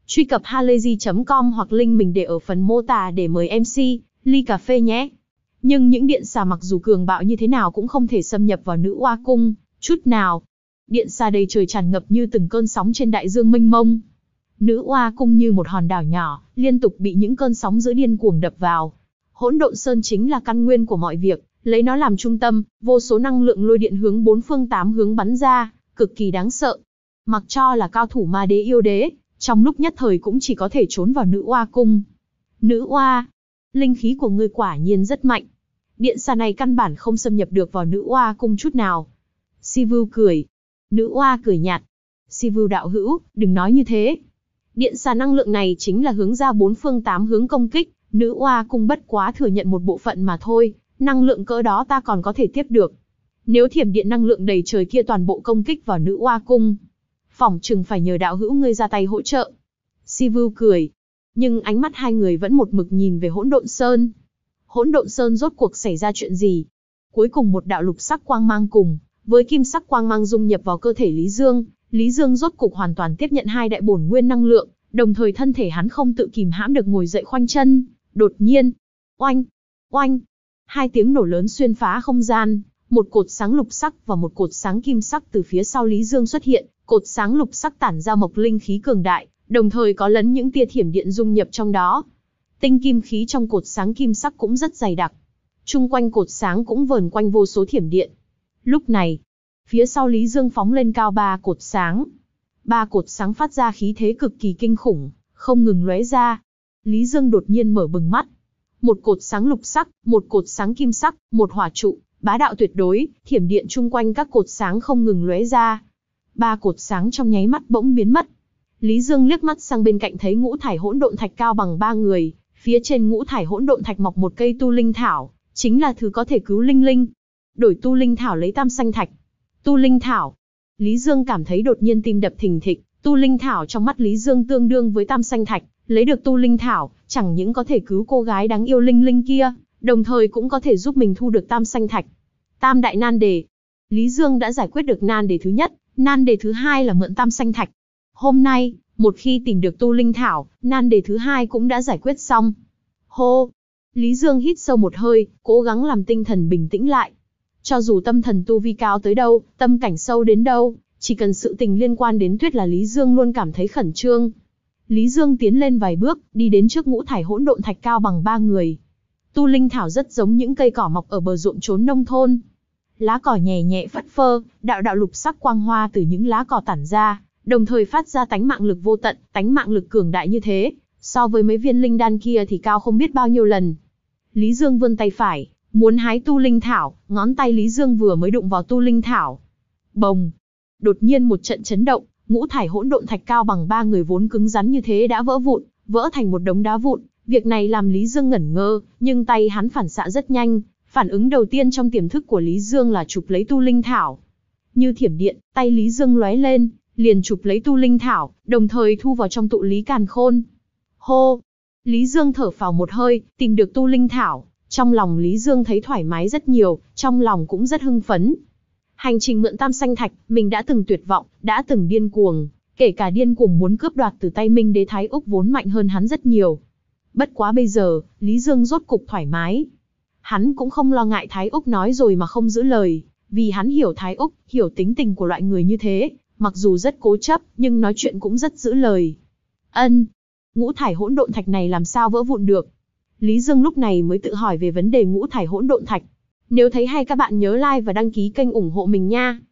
Truy cập halayzi chấm com hoặc link mình để ở phần mô tả để mời em xê, ly cà phê nhé. Nhưng những điện xà mặc dù cường bạo như thế nào cũng không thể xâm nhập vào nữ oa cung, chút nào. Điện xà đầy trời tràn ngập như từng cơn sóng trên đại dương mênh mông. Nữ oa cung như một hòn đảo nhỏ, liên tục bị những cơn sóng dữ điên cuồng đập vào. Hỗn độn sơn chính là căn nguyên của mọi việc, lấy nó làm trung tâm, vô số năng lượng lôi điện hướng bốn phương tám hướng bắn ra, cực kỳ đáng sợ. Mặc cho là cao thủ ma đế yêu đế, trong lúc nhất thời cũng chỉ có thể trốn vào nữ oa cung. Nữ oa, linh khí của ngươi quả nhiên rất mạnh. Điện xà này căn bản không xâm nhập được vào nữ oa cung chút nào. Sivu cười. Nữ oa cười nhạt. Sivu đạo hữu, đừng nói như thế. Điện xà năng lượng này chính là hướng ra bốn phương tám hướng công kích, nữ oa cung bất quá thừa nhận một bộ phận mà thôi, năng lượng cỡ đó ta còn có thể tiếp được. Nếu thiểm điện năng lượng đầy trời kia toàn bộ công kích vào nữ oa cung, phỏng chừng phải nhờ đạo hữu ngươi ra tay hỗ trợ. Sivu cười. Nhưng ánh mắt hai người vẫn một mực nhìn về hỗn độn sơn. Hỗn độn sơn rốt cuộc xảy ra chuyện gì? Cuối cùng một đạo lục sắc quang mang cùng với kim sắc quang mang dung nhập vào cơ thể Lý Dương, Lý Dương rốt cục hoàn toàn tiếp nhận hai đại bổn nguyên năng lượng, đồng thời thân thể hắn không tự kìm hãm được ngồi dậy khoanh chân. Đột nhiên, oanh, oanh, hai tiếng nổ lớn xuyên phá không gian, một cột sáng lục sắc và một cột sáng kim sắc từ phía sau Lý Dương xuất hiện, cột sáng lục sắc tản ra mộc linh khí cường đại, đồng thời có lẫn những tia thiểm điện dung nhập trong đó. Tinh kim khí trong cột sáng kim sắc cũng rất dày đặc. Chung quanh cột sáng cũng vờn quanh vô số thiểm điện. Lúc này, phía sau Lý Dương phóng lên cao ba cột sáng. Ba cột sáng phát ra khí thế cực kỳ kinh khủng, không ngừng lóe ra. Lý Dương đột nhiên mở bừng mắt. Một cột sáng lục sắc, một cột sáng kim sắc, một hỏa trụ, bá đạo tuyệt đối, thiểm điện chung quanh các cột sáng không ngừng lóe ra. Ba cột sáng trong nháy mắt bỗng biến mất. Lý Dương liếc mắt sang bên cạnh thấy ngũ thải hỗn độn thạch cao bằng ba người, phía trên ngũ thải hỗn độn thạch mọc một cây tu linh thảo, chính là thứ có thể cứu linh linh. Đổi tu linh thảo lấy tam xanh thạch. Tu linh thảo. Lý Dương cảm thấy đột nhiên tim đập thình thịch, tu linh thảo trong mắt Lý Dương tương đương với tam xanh thạch, lấy được tu linh thảo, chẳng những có thể cứu cô gái đáng yêu linh linh kia, đồng thời cũng có thể giúp mình thu được tam xanh thạch. Tam đại nan đề. Lý Dương đã giải quyết được nan đề thứ nhất, nan đề thứ hai là mượn tam xanh thạch. Hôm nay, một khi tìm được tu linh thảo, nan đề thứ hai cũng đã giải quyết xong. Hô! Lý Dương hít sâu một hơi, cố gắng làm tinh thần bình tĩnh lại. Cho dù tâm thần tu vi cao tới đâu, tâm cảnh sâu đến đâu, chỉ cần sự tình liên quan đến tuyết là Lý Dương luôn cảm thấy khẩn trương. Lý Dương tiến lên vài bước, đi đến trước ngũ thải hỗn độn thạch cao bằng ba người. Tu linh thảo rất giống những cây cỏ mọc ở bờ ruộng trốn nông thôn. Lá cỏ nhẹ nhẹ phất phơ, đạo đạo lục sắc quang hoa từ những lá cỏ tản ra, đồng thời phát ra tánh mạng lực vô tận, tánh mạng lực cường đại như thế, so với mấy viên linh đan kia thì cao không biết bao nhiêu lần. Lý Dương vươn tay phải, muốn hái tu linh thảo, ngón tay Lý Dương vừa mới đụng vào tu linh thảo. Bồng! Đột nhiên một trận chấn động, ngũ thải hỗn độn thạch cao bằng ba người vốn cứng rắn như thế đã vỡ vụn, vỡ thành một đống đá vụn. Việc này làm Lý Dương ngẩn ngơ, nhưng tay hắn phản xạ rất nhanh, phản ứng đầu tiên trong tiềm thức của Lý Dương là chụp lấy tu linh thảo. Như thiểm điện, tay Lý Dương lóe lên, liền chụp lấy tu linh thảo, đồng thời thu vào trong tụ lý càn khôn. Hô! Lý Dương thở phào một hơi, tìm được tu linh thảo, trong lòng Lý Dương thấy thoải mái rất nhiều, trong lòng cũng rất hưng phấn. Hành trình mượn tam xanh thạch, mình đã từng tuyệt vọng, đã từng điên cuồng, kể cả điên cuồng muốn cướp đoạt từ tay Minh Đế Thái Úc vốn mạnh hơn hắn rất nhiều. Bất quá bây giờ, Lý Dương rốt cục thoải mái. Hắn cũng không lo ngại Thái Úc nói rồi mà không giữ lời, vì hắn hiểu Thái Úc, hiểu tính tình của loại người như thế, mặc dù rất cố chấp, nhưng nói chuyện cũng rất giữ lời. Ân, ngũ thải hỗn độn thạch này làm sao vỡ vụn được? Lý Dương lúc này mới tự hỏi về vấn đề ngũ thải hỗn độn thạch. Nếu thấy hay các bạn nhớ like và đăng ký kênh ủng hộ mình nha.